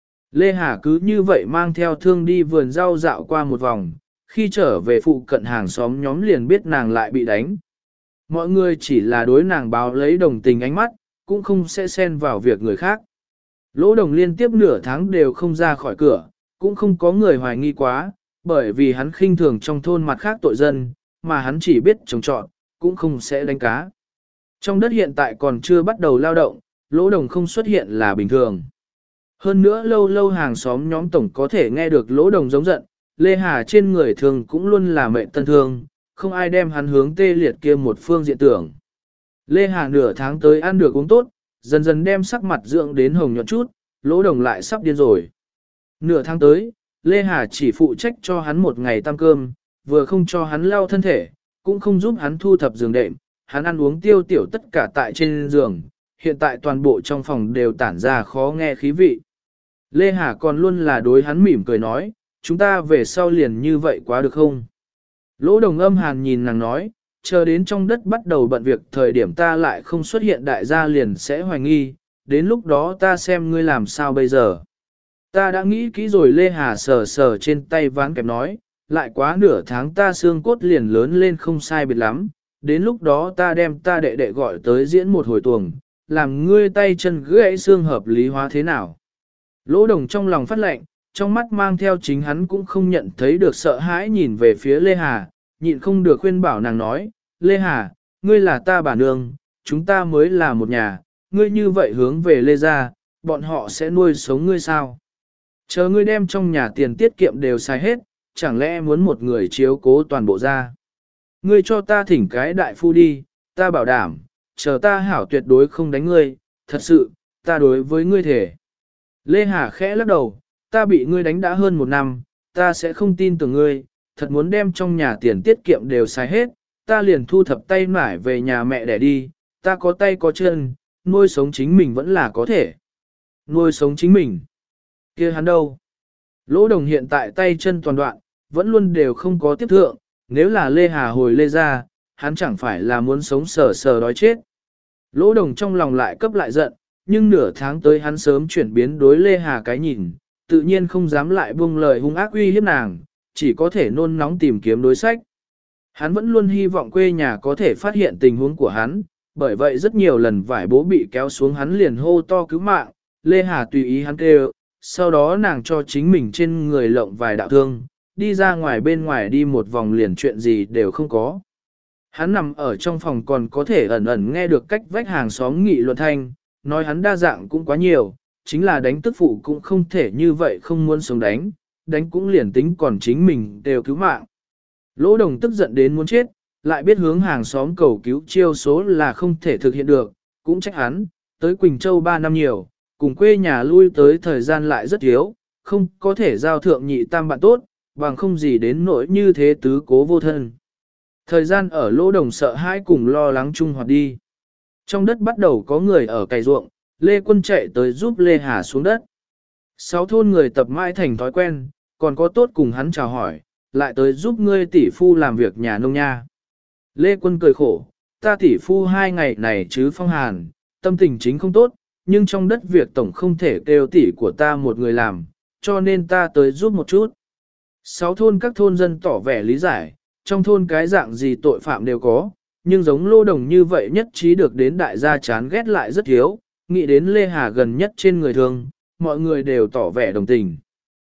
Lê Hà cứ như vậy mang theo thương đi vườn rau dạo qua một vòng, khi trở về phụ cận hàng xóm nhóm liền biết nàng lại bị đánh. Mọi người chỉ là đối nàng báo lấy đồng tình ánh mắt, cũng không sẽ xen vào việc người khác. Lỗ Đồng liên tiếp nửa tháng đều không ra khỏi cửa, cũng không có người hoài nghi quá, bởi vì hắn khinh thường trong thôn mặt khác tội dân, mà hắn chỉ biết trồng trọt, cũng không sẽ đánh cá. Trong đất hiện tại còn chưa bắt đầu lao động, Lỗ Đồng không xuất hiện là bình thường. Hơn nữa lâu lâu hàng xóm nhóm tổng có thể nghe được Lỗ Đồng giống giận, Lê Hà trên người thường cũng luôn là mệnh tân thương, không ai đem hắn hướng tê liệt kia một phương diện tưởng. Lê Hà nửa tháng tới ăn được uống tốt, dần dần đem sắc mặt dưỡng đến hồng nhuận chút, Lỗ Đồng lại sắp điên rồi. Nửa tháng tới, Lê Hà chỉ phụ trách cho hắn một ngày tam cơm, vừa không cho hắn lau thân thể, cũng không giúp hắn thu thập giường đệm, hắn ăn uống tiêu tiểu tất cả tại trên giường, hiện tại toàn bộ trong phòng đều tản ra khó nghe khí vị. Lê Hà còn luôn là đối hắn mỉm cười nói, chúng ta về sau liền như vậy quá được không? Lỗ Đồng âm hàn nhìn nàng nói, chờ đến trong đất bắt đầu bận việc thời điểm ta lại không xuất hiện đại gia liền sẽ hoài nghi, đến lúc đó ta xem ngươi làm sao bây giờ. Ta đã nghĩ kỹ rồi. Lê Hà sờ sờ trên tay ván kẹp nói, lại quá nửa tháng ta xương cốt liền lớn lên không sai biệt lắm, đến lúc đó ta đem ta đệ đệ gọi tới diễn một hồi tuồng, làm ngươi tay chân gãy xương hợp lý hóa thế nào. Lỗ Đồng trong lòng phát lệnh, trong mắt mang theo chính hắn cũng không nhận thấy được sợ hãi nhìn về phía Lê Hà, nhịn không được khuyên bảo nàng nói, Lê Hà, ngươi là ta bà nương, chúng ta mới là một nhà, ngươi như vậy hướng về Lê gia, bọn họ sẽ nuôi sống ngươi sao? Chờ ngươi đem trong nhà tiền tiết kiệm đều xài hết, chẳng lẽ muốn một người chiếu cố toàn bộ gia? Ngươi cho ta thỉnh cái đại phu đi, ta bảo đảm, chờ ta hảo tuyệt đối không đánh ngươi, thật sự, ta đối với ngươi thể. Lê Hà khẽ lắc đầu, ta bị ngươi đánh đã hơn 1 năm, ta sẽ không tin tưởng ngươi, thật muốn đem trong nhà tiền tiết kiệm đều xài hết, ta liền thu thập tay mải về nhà mẹ để đi, ta có tay có chân, nuôi sống chính mình vẫn là có thể. Nuôi sống chính mình? Kia hắn đâu? Lỗ Đồng hiện tại tay chân toàn đoạn, vẫn luôn đều không có tiếp thượng, nếu là Lê Hà hồi Lê ra, hắn chẳng phải là muốn sống sờ sờ đói chết. Lỗ Đồng trong lòng lại cấp lại giận, nhưng nửa tháng tới hắn sớm chuyển biến đối Lê Hà cái nhìn, tự nhiên không dám lại buông lời hung ác uy hiếp nàng, chỉ có thể nôn nóng tìm kiếm đối sách. Hắn vẫn luôn hy vọng quê nhà có thể phát hiện tình huống của hắn, bởi vậy rất nhiều lần vải bố bị kéo xuống hắn liền hô to cứu mạng, Lê Hà tùy ý hắn kêu, sau đó nàng cho chính mình trên người lộng vài đạo thương, đi ra ngoài bên ngoài đi một vòng liền chuyện gì đều không có. Hắn nằm ở trong phòng còn có thể ẩn ẩn nghe được cách vách hàng xóm nghị luận thanh, nói hắn đa dạng cũng quá nhiều, chính là đánh tức phụ cũng không thể như vậy không muốn sống đánh cũng liền tính còn chính mình đều cứu mạng. Lỗ Đồng tức giận đến muốn chết, lại biết hướng hàng xóm cầu cứu chiêu số là không thể thực hiện được, cũng trách hắn, tới Quỳnh Châu 3 năm nhiều, cùng quê nhà lui tới thời gian lại rất thiếu, không có thể giao thượng nhị tam bạn tốt, bằng không gì đến nỗi như thế tứ cố vô thân. Thời gian ở Lỗ Đồng sợ hãi cùng lo lắng chung hoạt đi. Trong đất bắt đầu có người ở cày ruộng, Lê Quân chạy tới giúp Lê Hà xuống đất. 6 thôn người tập mãi thành thói quen, còn có tốt cùng hắn chào hỏi, lại tới giúp ngươi tỷ phu làm việc nhà nông nha. Lê Quân cười khổ, ta tỷ phu 2 ngày này chứ phong hàn, tâm tình chính không tốt, nhưng trong đất việc tổng không thể kêu tỷ của ta một người làm, cho nên ta tới giúp một chút. 6 thôn các thôn dân tỏ vẻ lý giải, trong thôn cái dạng gì tội phạm đều có, nhưng giống Lô Đồng như vậy nhất trí được đến đại gia chán ghét lại rất thiếu, nghĩ đến Lê Hà gần nhất trên người thường, mọi người đều tỏ vẻ đồng tình.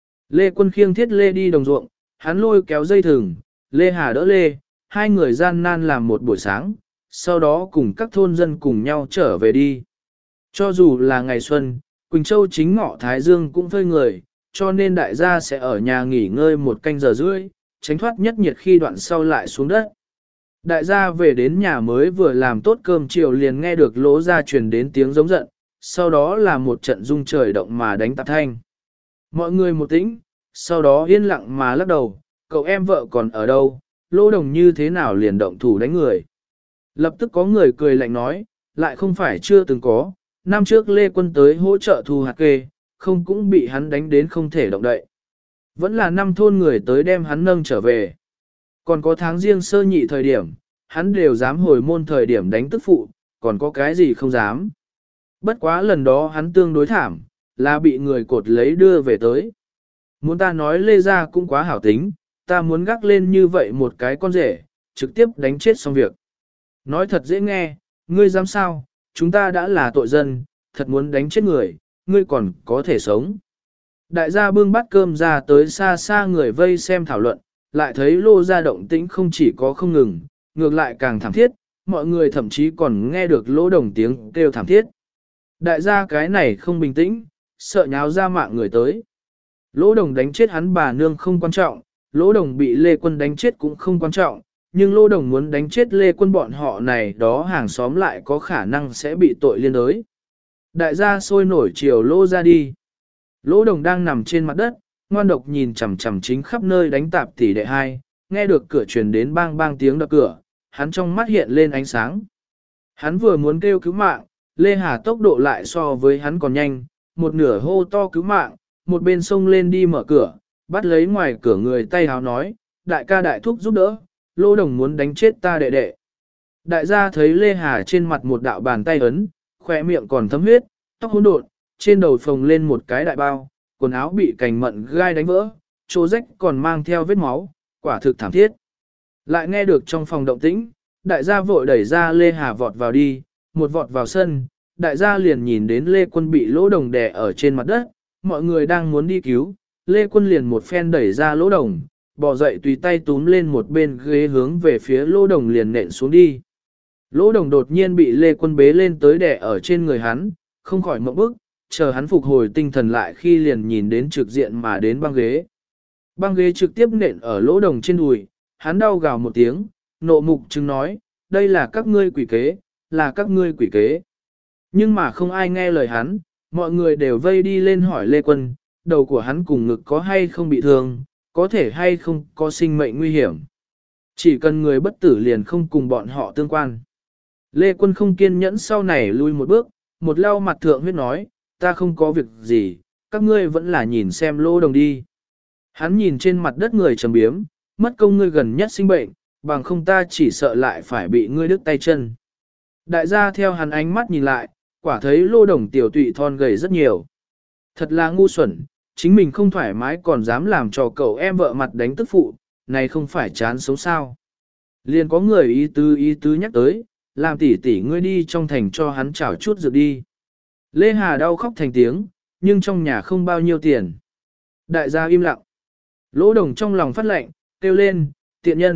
Lê Quân khiêng thiết Lê đi đồng ruộng, hắn lôi kéo dây thừng, Lê Hà đỡ Lê, hai người gian nan làm một buổi sáng, sau đó cùng các thôn dân cùng nhau trở về đi. Cho dù là ngày xuân, Quỳnh Châu chính ngọ Thái Dương cũng phơi người, cho nên đại gia sẽ ở nhà nghỉ ngơi 1 canh giờ rưỡi, tránh thoát nhất nhiệt khi đoạn sau lại xuống đất. Đại gia về đến nhà mới vừa làm tốt cơm chiều liền nghe được Lỗ ra truyền đến tiếng giống giận, sau đó là một trận rung trời động mà đánh tạp thanh. Mọi người một tĩnh, sau đó yên lặng mà lắc đầu, cậu em vợ còn ở đâu, Lỗ Đồng như thế nào liền động thủ đánh người. Lập tức có người cười lạnh nói, lại không phải chưa từng có, năm trước Lê Quân tới hỗ trợ thu hạt kê, không cũng bị hắn đánh đến không thể động đậy. Vẫn là 5 thôn người tới đem hắn nâng trở về. Còn có tháng riêng sơ nhị thời điểm, hắn đều dám hồi môn thời điểm đánh tức phụ, còn có cái gì không dám. Bất quá lần đó hắn tương đối thảm, là bị người cột lấy đưa về tới. Muốn ta nói Lê Gia cũng quá hảo tính, ta muốn gác lên như vậy một cái con rể, trực tiếp đánh chết xong việc. Nói thật dễ nghe, ngươi dám sao, chúng ta đã là tội dân, thật muốn đánh chết người, ngươi còn có thể sống. Đại gia bưng bát cơm ra tới xa xa người vây xem thảo luận, lại thấy Lô Gia động tĩnh không chỉ có không ngừng, ngược lại càng thảm thiết, mọi người thậm chí còn nghe được Lỗ Đồng tiếng kêu thảm thiết. Đại gia cái này không bình tĩnh, sợ nháo ra mạng người tới. Lỗ Đồng đánh chết hắn bà nương không quan trọng, Lỗ Đồng bị Lê Quân đánh chết cũng không quan trọng, nhưng Lỗ Đồng muốn đánh chết Lê Quân bọn họ này đó hàng xóm lại có khả năng sẽ bị tội liên đới. Đại gia sôi nổi chiều Lô ra đi. Lỗ Đồng đang nằm trên mặt đất, ngoan độc nhìn chằm chằm chính khắp nơi đánh tạp tỷ đệ hai, nghe được cửa truyền đến bang bang tiếng đập cửa, hắn trong mắt hiện lên ánh sáng. Hắn vừa muốn kêu cứu mạng, Lê Hà tốc độ lại so với hắn còn nhanh, một nửa hô to cứu mạng, một bên xông lên đi mở cửa, bắt lấy ngoài cửa người tay háo nói, đại ca đại thúc giúp đỡ, Lỗ Đồng muốn đánh chết ta đệ đệ. Đại gia thấy Lê Hà trên mặt một đạo bàn tay ấn, khỏe miệng còn thấm huyết, tóc hỗn độn, trên đầu phồng lên một cái đại bao, quần áo bị cành mận gai đánh vỡ, chỗ rách còn mang theo vết máu, quả thực thảm thiết. Lại nghe được trong phòng động tĩnh, đại gia vội đẩy ra Lê Hà vọt vào đi, một vọt vào sân, đại gia liền nhìn đến Lê Quân bị Lỗ Đồng đè ở trên mặt đất, mọi người đang muốn đi cứu, Lê Quân liền một phen đẩy ra Lỗ Đồng, bò dậy tùy tay túm lên một bên ghế hướng về phía Lỗ Đồng liền nện xuống đi. Lỗ Đồng đột nhiên bị Lê Quân bế lên tới đè ở trên người hắn, không khỏi mộng bức, chờ hắn phục hồi tinh thần lại khi liền nhìn đến trực diện mà đến băng ghế. Băng ghế trực tiếp nện ở Lỗ Đồng trên đùi, hắn đau gào một tiếng, nộ mục chứng nói, đây là các ngươi quỷ kế, là các ngươi quỷ kế. Nhưng mà không ai nghe lời hắn, mọi người đều vây đi lên hỏi Lê Quân, đầu của hắn cùng ngực có hay không bị thương, có thể hay không có sinh mệnh nguy hiểm. Chỉ cần người bất tử liền không cùng bọn họ tương quan. Lê Quân không kiên nhẫn sau này lui một bước, một lau mặt thượng huyết nói, ta không có việc gì, các ngươi vẫn là nhìn xem Lỗ Đồng đi. Hắn nhìn trên mặt đất người trầm biếm, mất công ngươi gần nhất sinh bệnh, bằng không ta chỉ sợ lại phải bị ngươi đứt tay chân. Đại gia theo hắn ánh mắt nhìn lại, quả thấy Lỗ Đồng tiểu tụy thon gầy rất nhiều. Thật là ngu xuẩn, chính mình không thoải mái còn dám làm cho cậu em vợ mặt đánh tức phụ, này không phải chán sống sao. Liền có người ý tứ nhắc tới, làm tỷ tỷ ngươi đi trong thành cho hắn chảo chút dược đi. Lê Hà đau khóc thành tiếng, nhưng trong nhà không bao nhiêu tiền. Đại gia im lặng. Lỗ Đồng trong lòng phát lệnh, kêu lên, tiện nhân,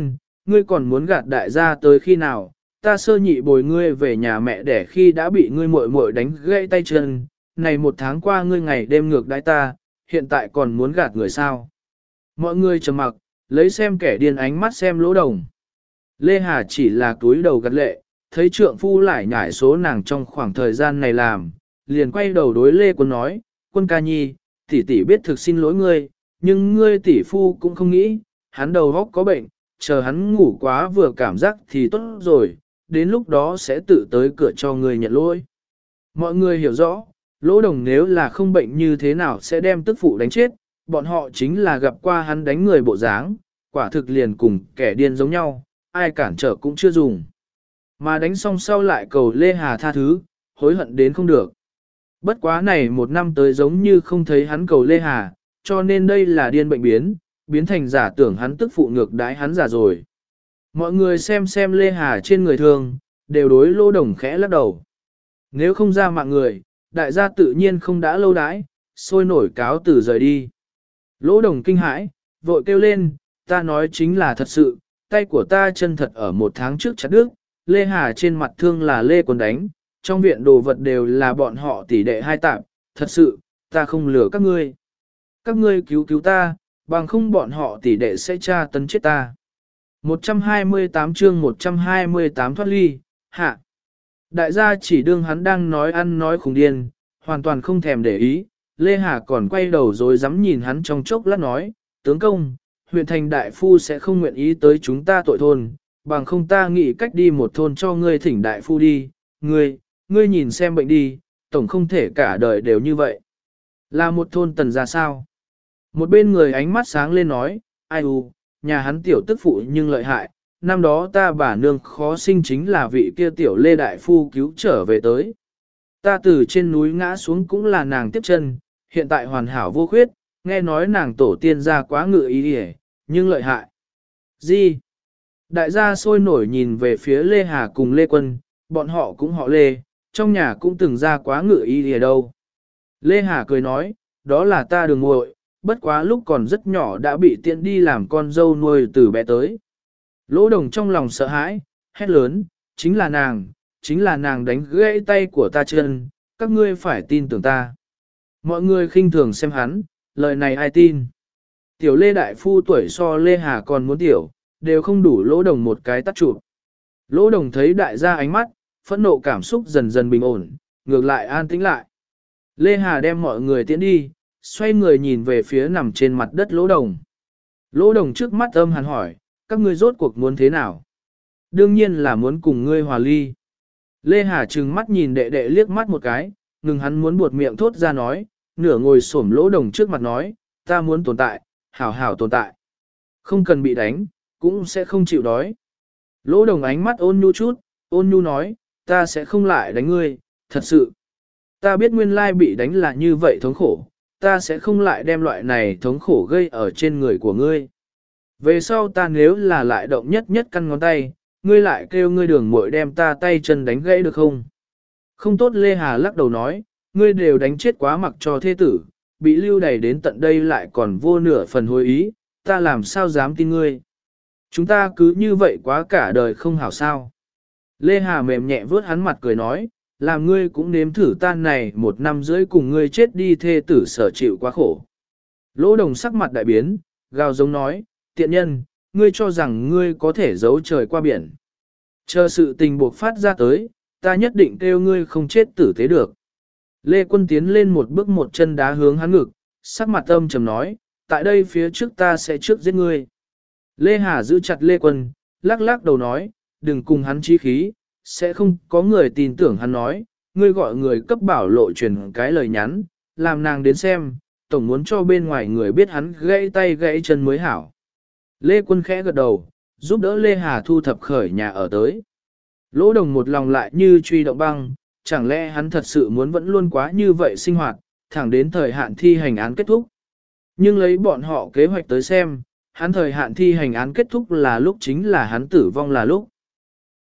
ngươi còn muốn gạt đại gia tới khi nào, ta sơ nhị bồi ngươi về nhà mẹ đẻ khi đã bị ngươi muội muội đánh gãy tay chân, này 1 tháng qua ngươi ngày đêm ngược đãi ta, hiện tại còn muốn gạt người sao. Mọi người trầm mặc, lấy xem kẻ điên ánh mắt xem Lỗ Đồng. Lê Hà chỉ là túi đầu gật lệ, thấy trượng phu lại nhảy số nàng trong khoảng thời gian này làm, liền quay đầu đối Lê Quân nói, Quân ca nhi, tỷ tỷ biết thực xin lỗi ngươi, nhưng ngươi tỷ phu cũng không nghĩ, hắn đầu óc có bệnh, chờ hắn ngủ quá vừa cảm giác thì tốt rồi, đến lúc đó sẽ tự tới cửa cho ngươi nhận lỗi. Mọi người hiểu rõ, Lỗ Đồng nếu là không bệnh như thế nào sẽ đem tức phụ đánh chết, bọn họ chính là gặp qua hắn đánh người bộ dáng, quả thực liền cùng kẻ điên giống nhau, ai cản trở cũng chưa dùng. Mà đánh xong sau lại cầu Lê Hà tha thứ, hối hận đến không được. Bất quá này 1 năm tới giống như không thấy hắn cầu Lê Hà, cho nên đây là điên bệnh biến thành giả tưởng hắn tức phụ ngược đãi hắn giả rồi. Mọi người xem Lê Hà trên người thường, đều đối Lỗ Đồng khẽ lắc đầu. Nếu không ra mạng người, đại gia tự nhiên không đã lâu đãi, sôi nổi cáo từ rời đi. Lỗ Đồng kinh hãi, vội kêu lên, ta nói chính là thật sự, tay của ta chân thật ở 1 tháng trước chặt đứt, Lê Hà trên mặt thương là Lê Quân đánh, trong viện đồ vật đều là bọn họ tỷ đệ hai tạm, thật sự, ta không lừa các ngươi. Các ngươi cứu ta, bằng không bọn họ tỷ đệ sẽ tra tấn chết ta. 128 chương 128 thoát ly, hạ. Đại gia chỉ đương hắn đang nói ăn nói khùng điên, hoàn toàn không thèm để ý, Lê Hà còn quay đầu rồi dám nhìn hắn trong chốc lát nói, tướng công, huyện thành đại phu sẽ không nguyện ý tới chúng ta tội thôn, bằng không ta nghĩ cách đi một thôn cho ngươi thỉnh đại phu đi, ngươi nhìn xem bệnh đi, tổng không thể cả đời đều như vậy. Là một thôn tần ra sao? Một bên người ánh mắt sáng lên nói, ai nhà hắn tiểu tức phụ nhưng lợi hại, năm đó ta bà nương khó sinh chính là vị kia tiểu Lê đại phu cứu trở về tới. Ta từ trên núi ngã xuống cũng là nàng tiếp chân, hiện tại hoàn hảo vô khuyết, nghe nói nàng tổ tiên ra quá ngự ý đi nhưng lợi hại. Gì? Đại gia sôi nổi nhìn về phía Lê Hà cùng Lê Quân, bọn họ cũng họ Lê, trong nhà cũng từng ra quá ngự ý đi đâu. Lê Hà cười nói, đó là ta đường muội, bất quá lúc còn rất nhỏ đã bị tiện đi làm con dâu nuôi từ bé tới. Lỗ Đồng trong lòng sợ hãi, hét lớn, chính là nàng đánh gãy tay của ta chân, các ngươi phải tin tưởng ta. Mọi người khinh thường xem hắn, lời này ai tin. Tiểu Lê đại phu tuổi so Lê Hà còn muốn tiểu, đều không đủ Lỗ Đồng một cái tắt chụp. Lỗ Đồng thấy đại gia ánh mắt, phẫn nộ cảm xúc dần dần bình ổn, ngược lại an tĩnh lại. Lê Hà đem mọi người tiễn đi, xoay người nhìn về phía nằm trên mặt đất Lỗ Đồng. Lỗ Đồng trước mắt âm hàn hỏi, các ngươi rốt cuộc muốn thế nào? Đương nhiên là muốn cùng ngươi hòa ly. Lê Hà trừng mắt nhìn đệ đệ liếc mắt một cái, ngừng hắn muốn buột miệng thốt ra nói, nửa ngồi xổm Lỗ Đồng trước mặt nói, ta muốn tồn tại, hảo hảo tồn tại. Không cần bị đánh, cũng sẽ không chịu đói. Lỗ Đồng ánh mắt ôn nhu chút, ôn nhu nói, ta sẽ không lại đánh ngươi, thật sự. Ta biết nguyên lai bị đánh là như vậy thống khổ, ta sẽ không lại đem loại này thống khổ gây ở trên người của ngươi. Về sau ta nếu là lại động nhất căn ngón tay, ngươi lại kêu ngươi đường muội đem ta tay chân đánh gãy được không? Không tốt. Lê Hà lắc đầu nói, ngươi đều đánh chết quá mặc cho thế tử, bị lưu đày đến tận đây lại còn vô nửa phần hối ý, ta làm sao dám tin ngươi? Chúng ta cứ như vậy quá cả đời không hảo sao? Lê Hà mềm nhẹ vớt hắn mặt cười nói, làm ngươi cũng nếm thử tan này 1 năm rưỡi cùng ngươi chết đi thê tử sở chịu quá khổ. Lỗ Đồng sắc mặt đại biến, gào giống nói, tiện nhân, ngươi cho rằng ngươi có thể giấu trời qua biển. Chờ sự tình buộc phát ra tới, ta nhất định kêu ngươi không chết tử thế được. Lê Quân tiến lên một bước một chân đá hướng hắn ngực, sắc mặt âm trầm nói, tại đây phía trước ta sẽ trước giết ngươi. Lê Hà giữ chặt Lê Quân, lắc lắc đầu nói, đừng cùng hắn chí khí, sẽ không có người tin tưởng hắn nói, ngươi gọi người cấp bảo lộ truyền cái lời nhắn, làm nàng đến xem, tổng muốn cho bên ngoài người biết hắn gãy tay gãy chân mới hảo. Lê Quân khẽ gật đầu, giúp đỡ Lê Hà thu thập khởi nhà ở tới. Lỗ Đồng một lòng lại như truy động băng, chẳng lẽ hắn thật sự muốn vẫn luôn quá như vậy sinh hoạt, thẳng đến thời hạn thi hành án kết thúc. Nhưng lấy bọn họ kế hoạch tới xem, hắn thời hạn thi hành án kết thúc là lúc chính là hắn tử vong là lúc.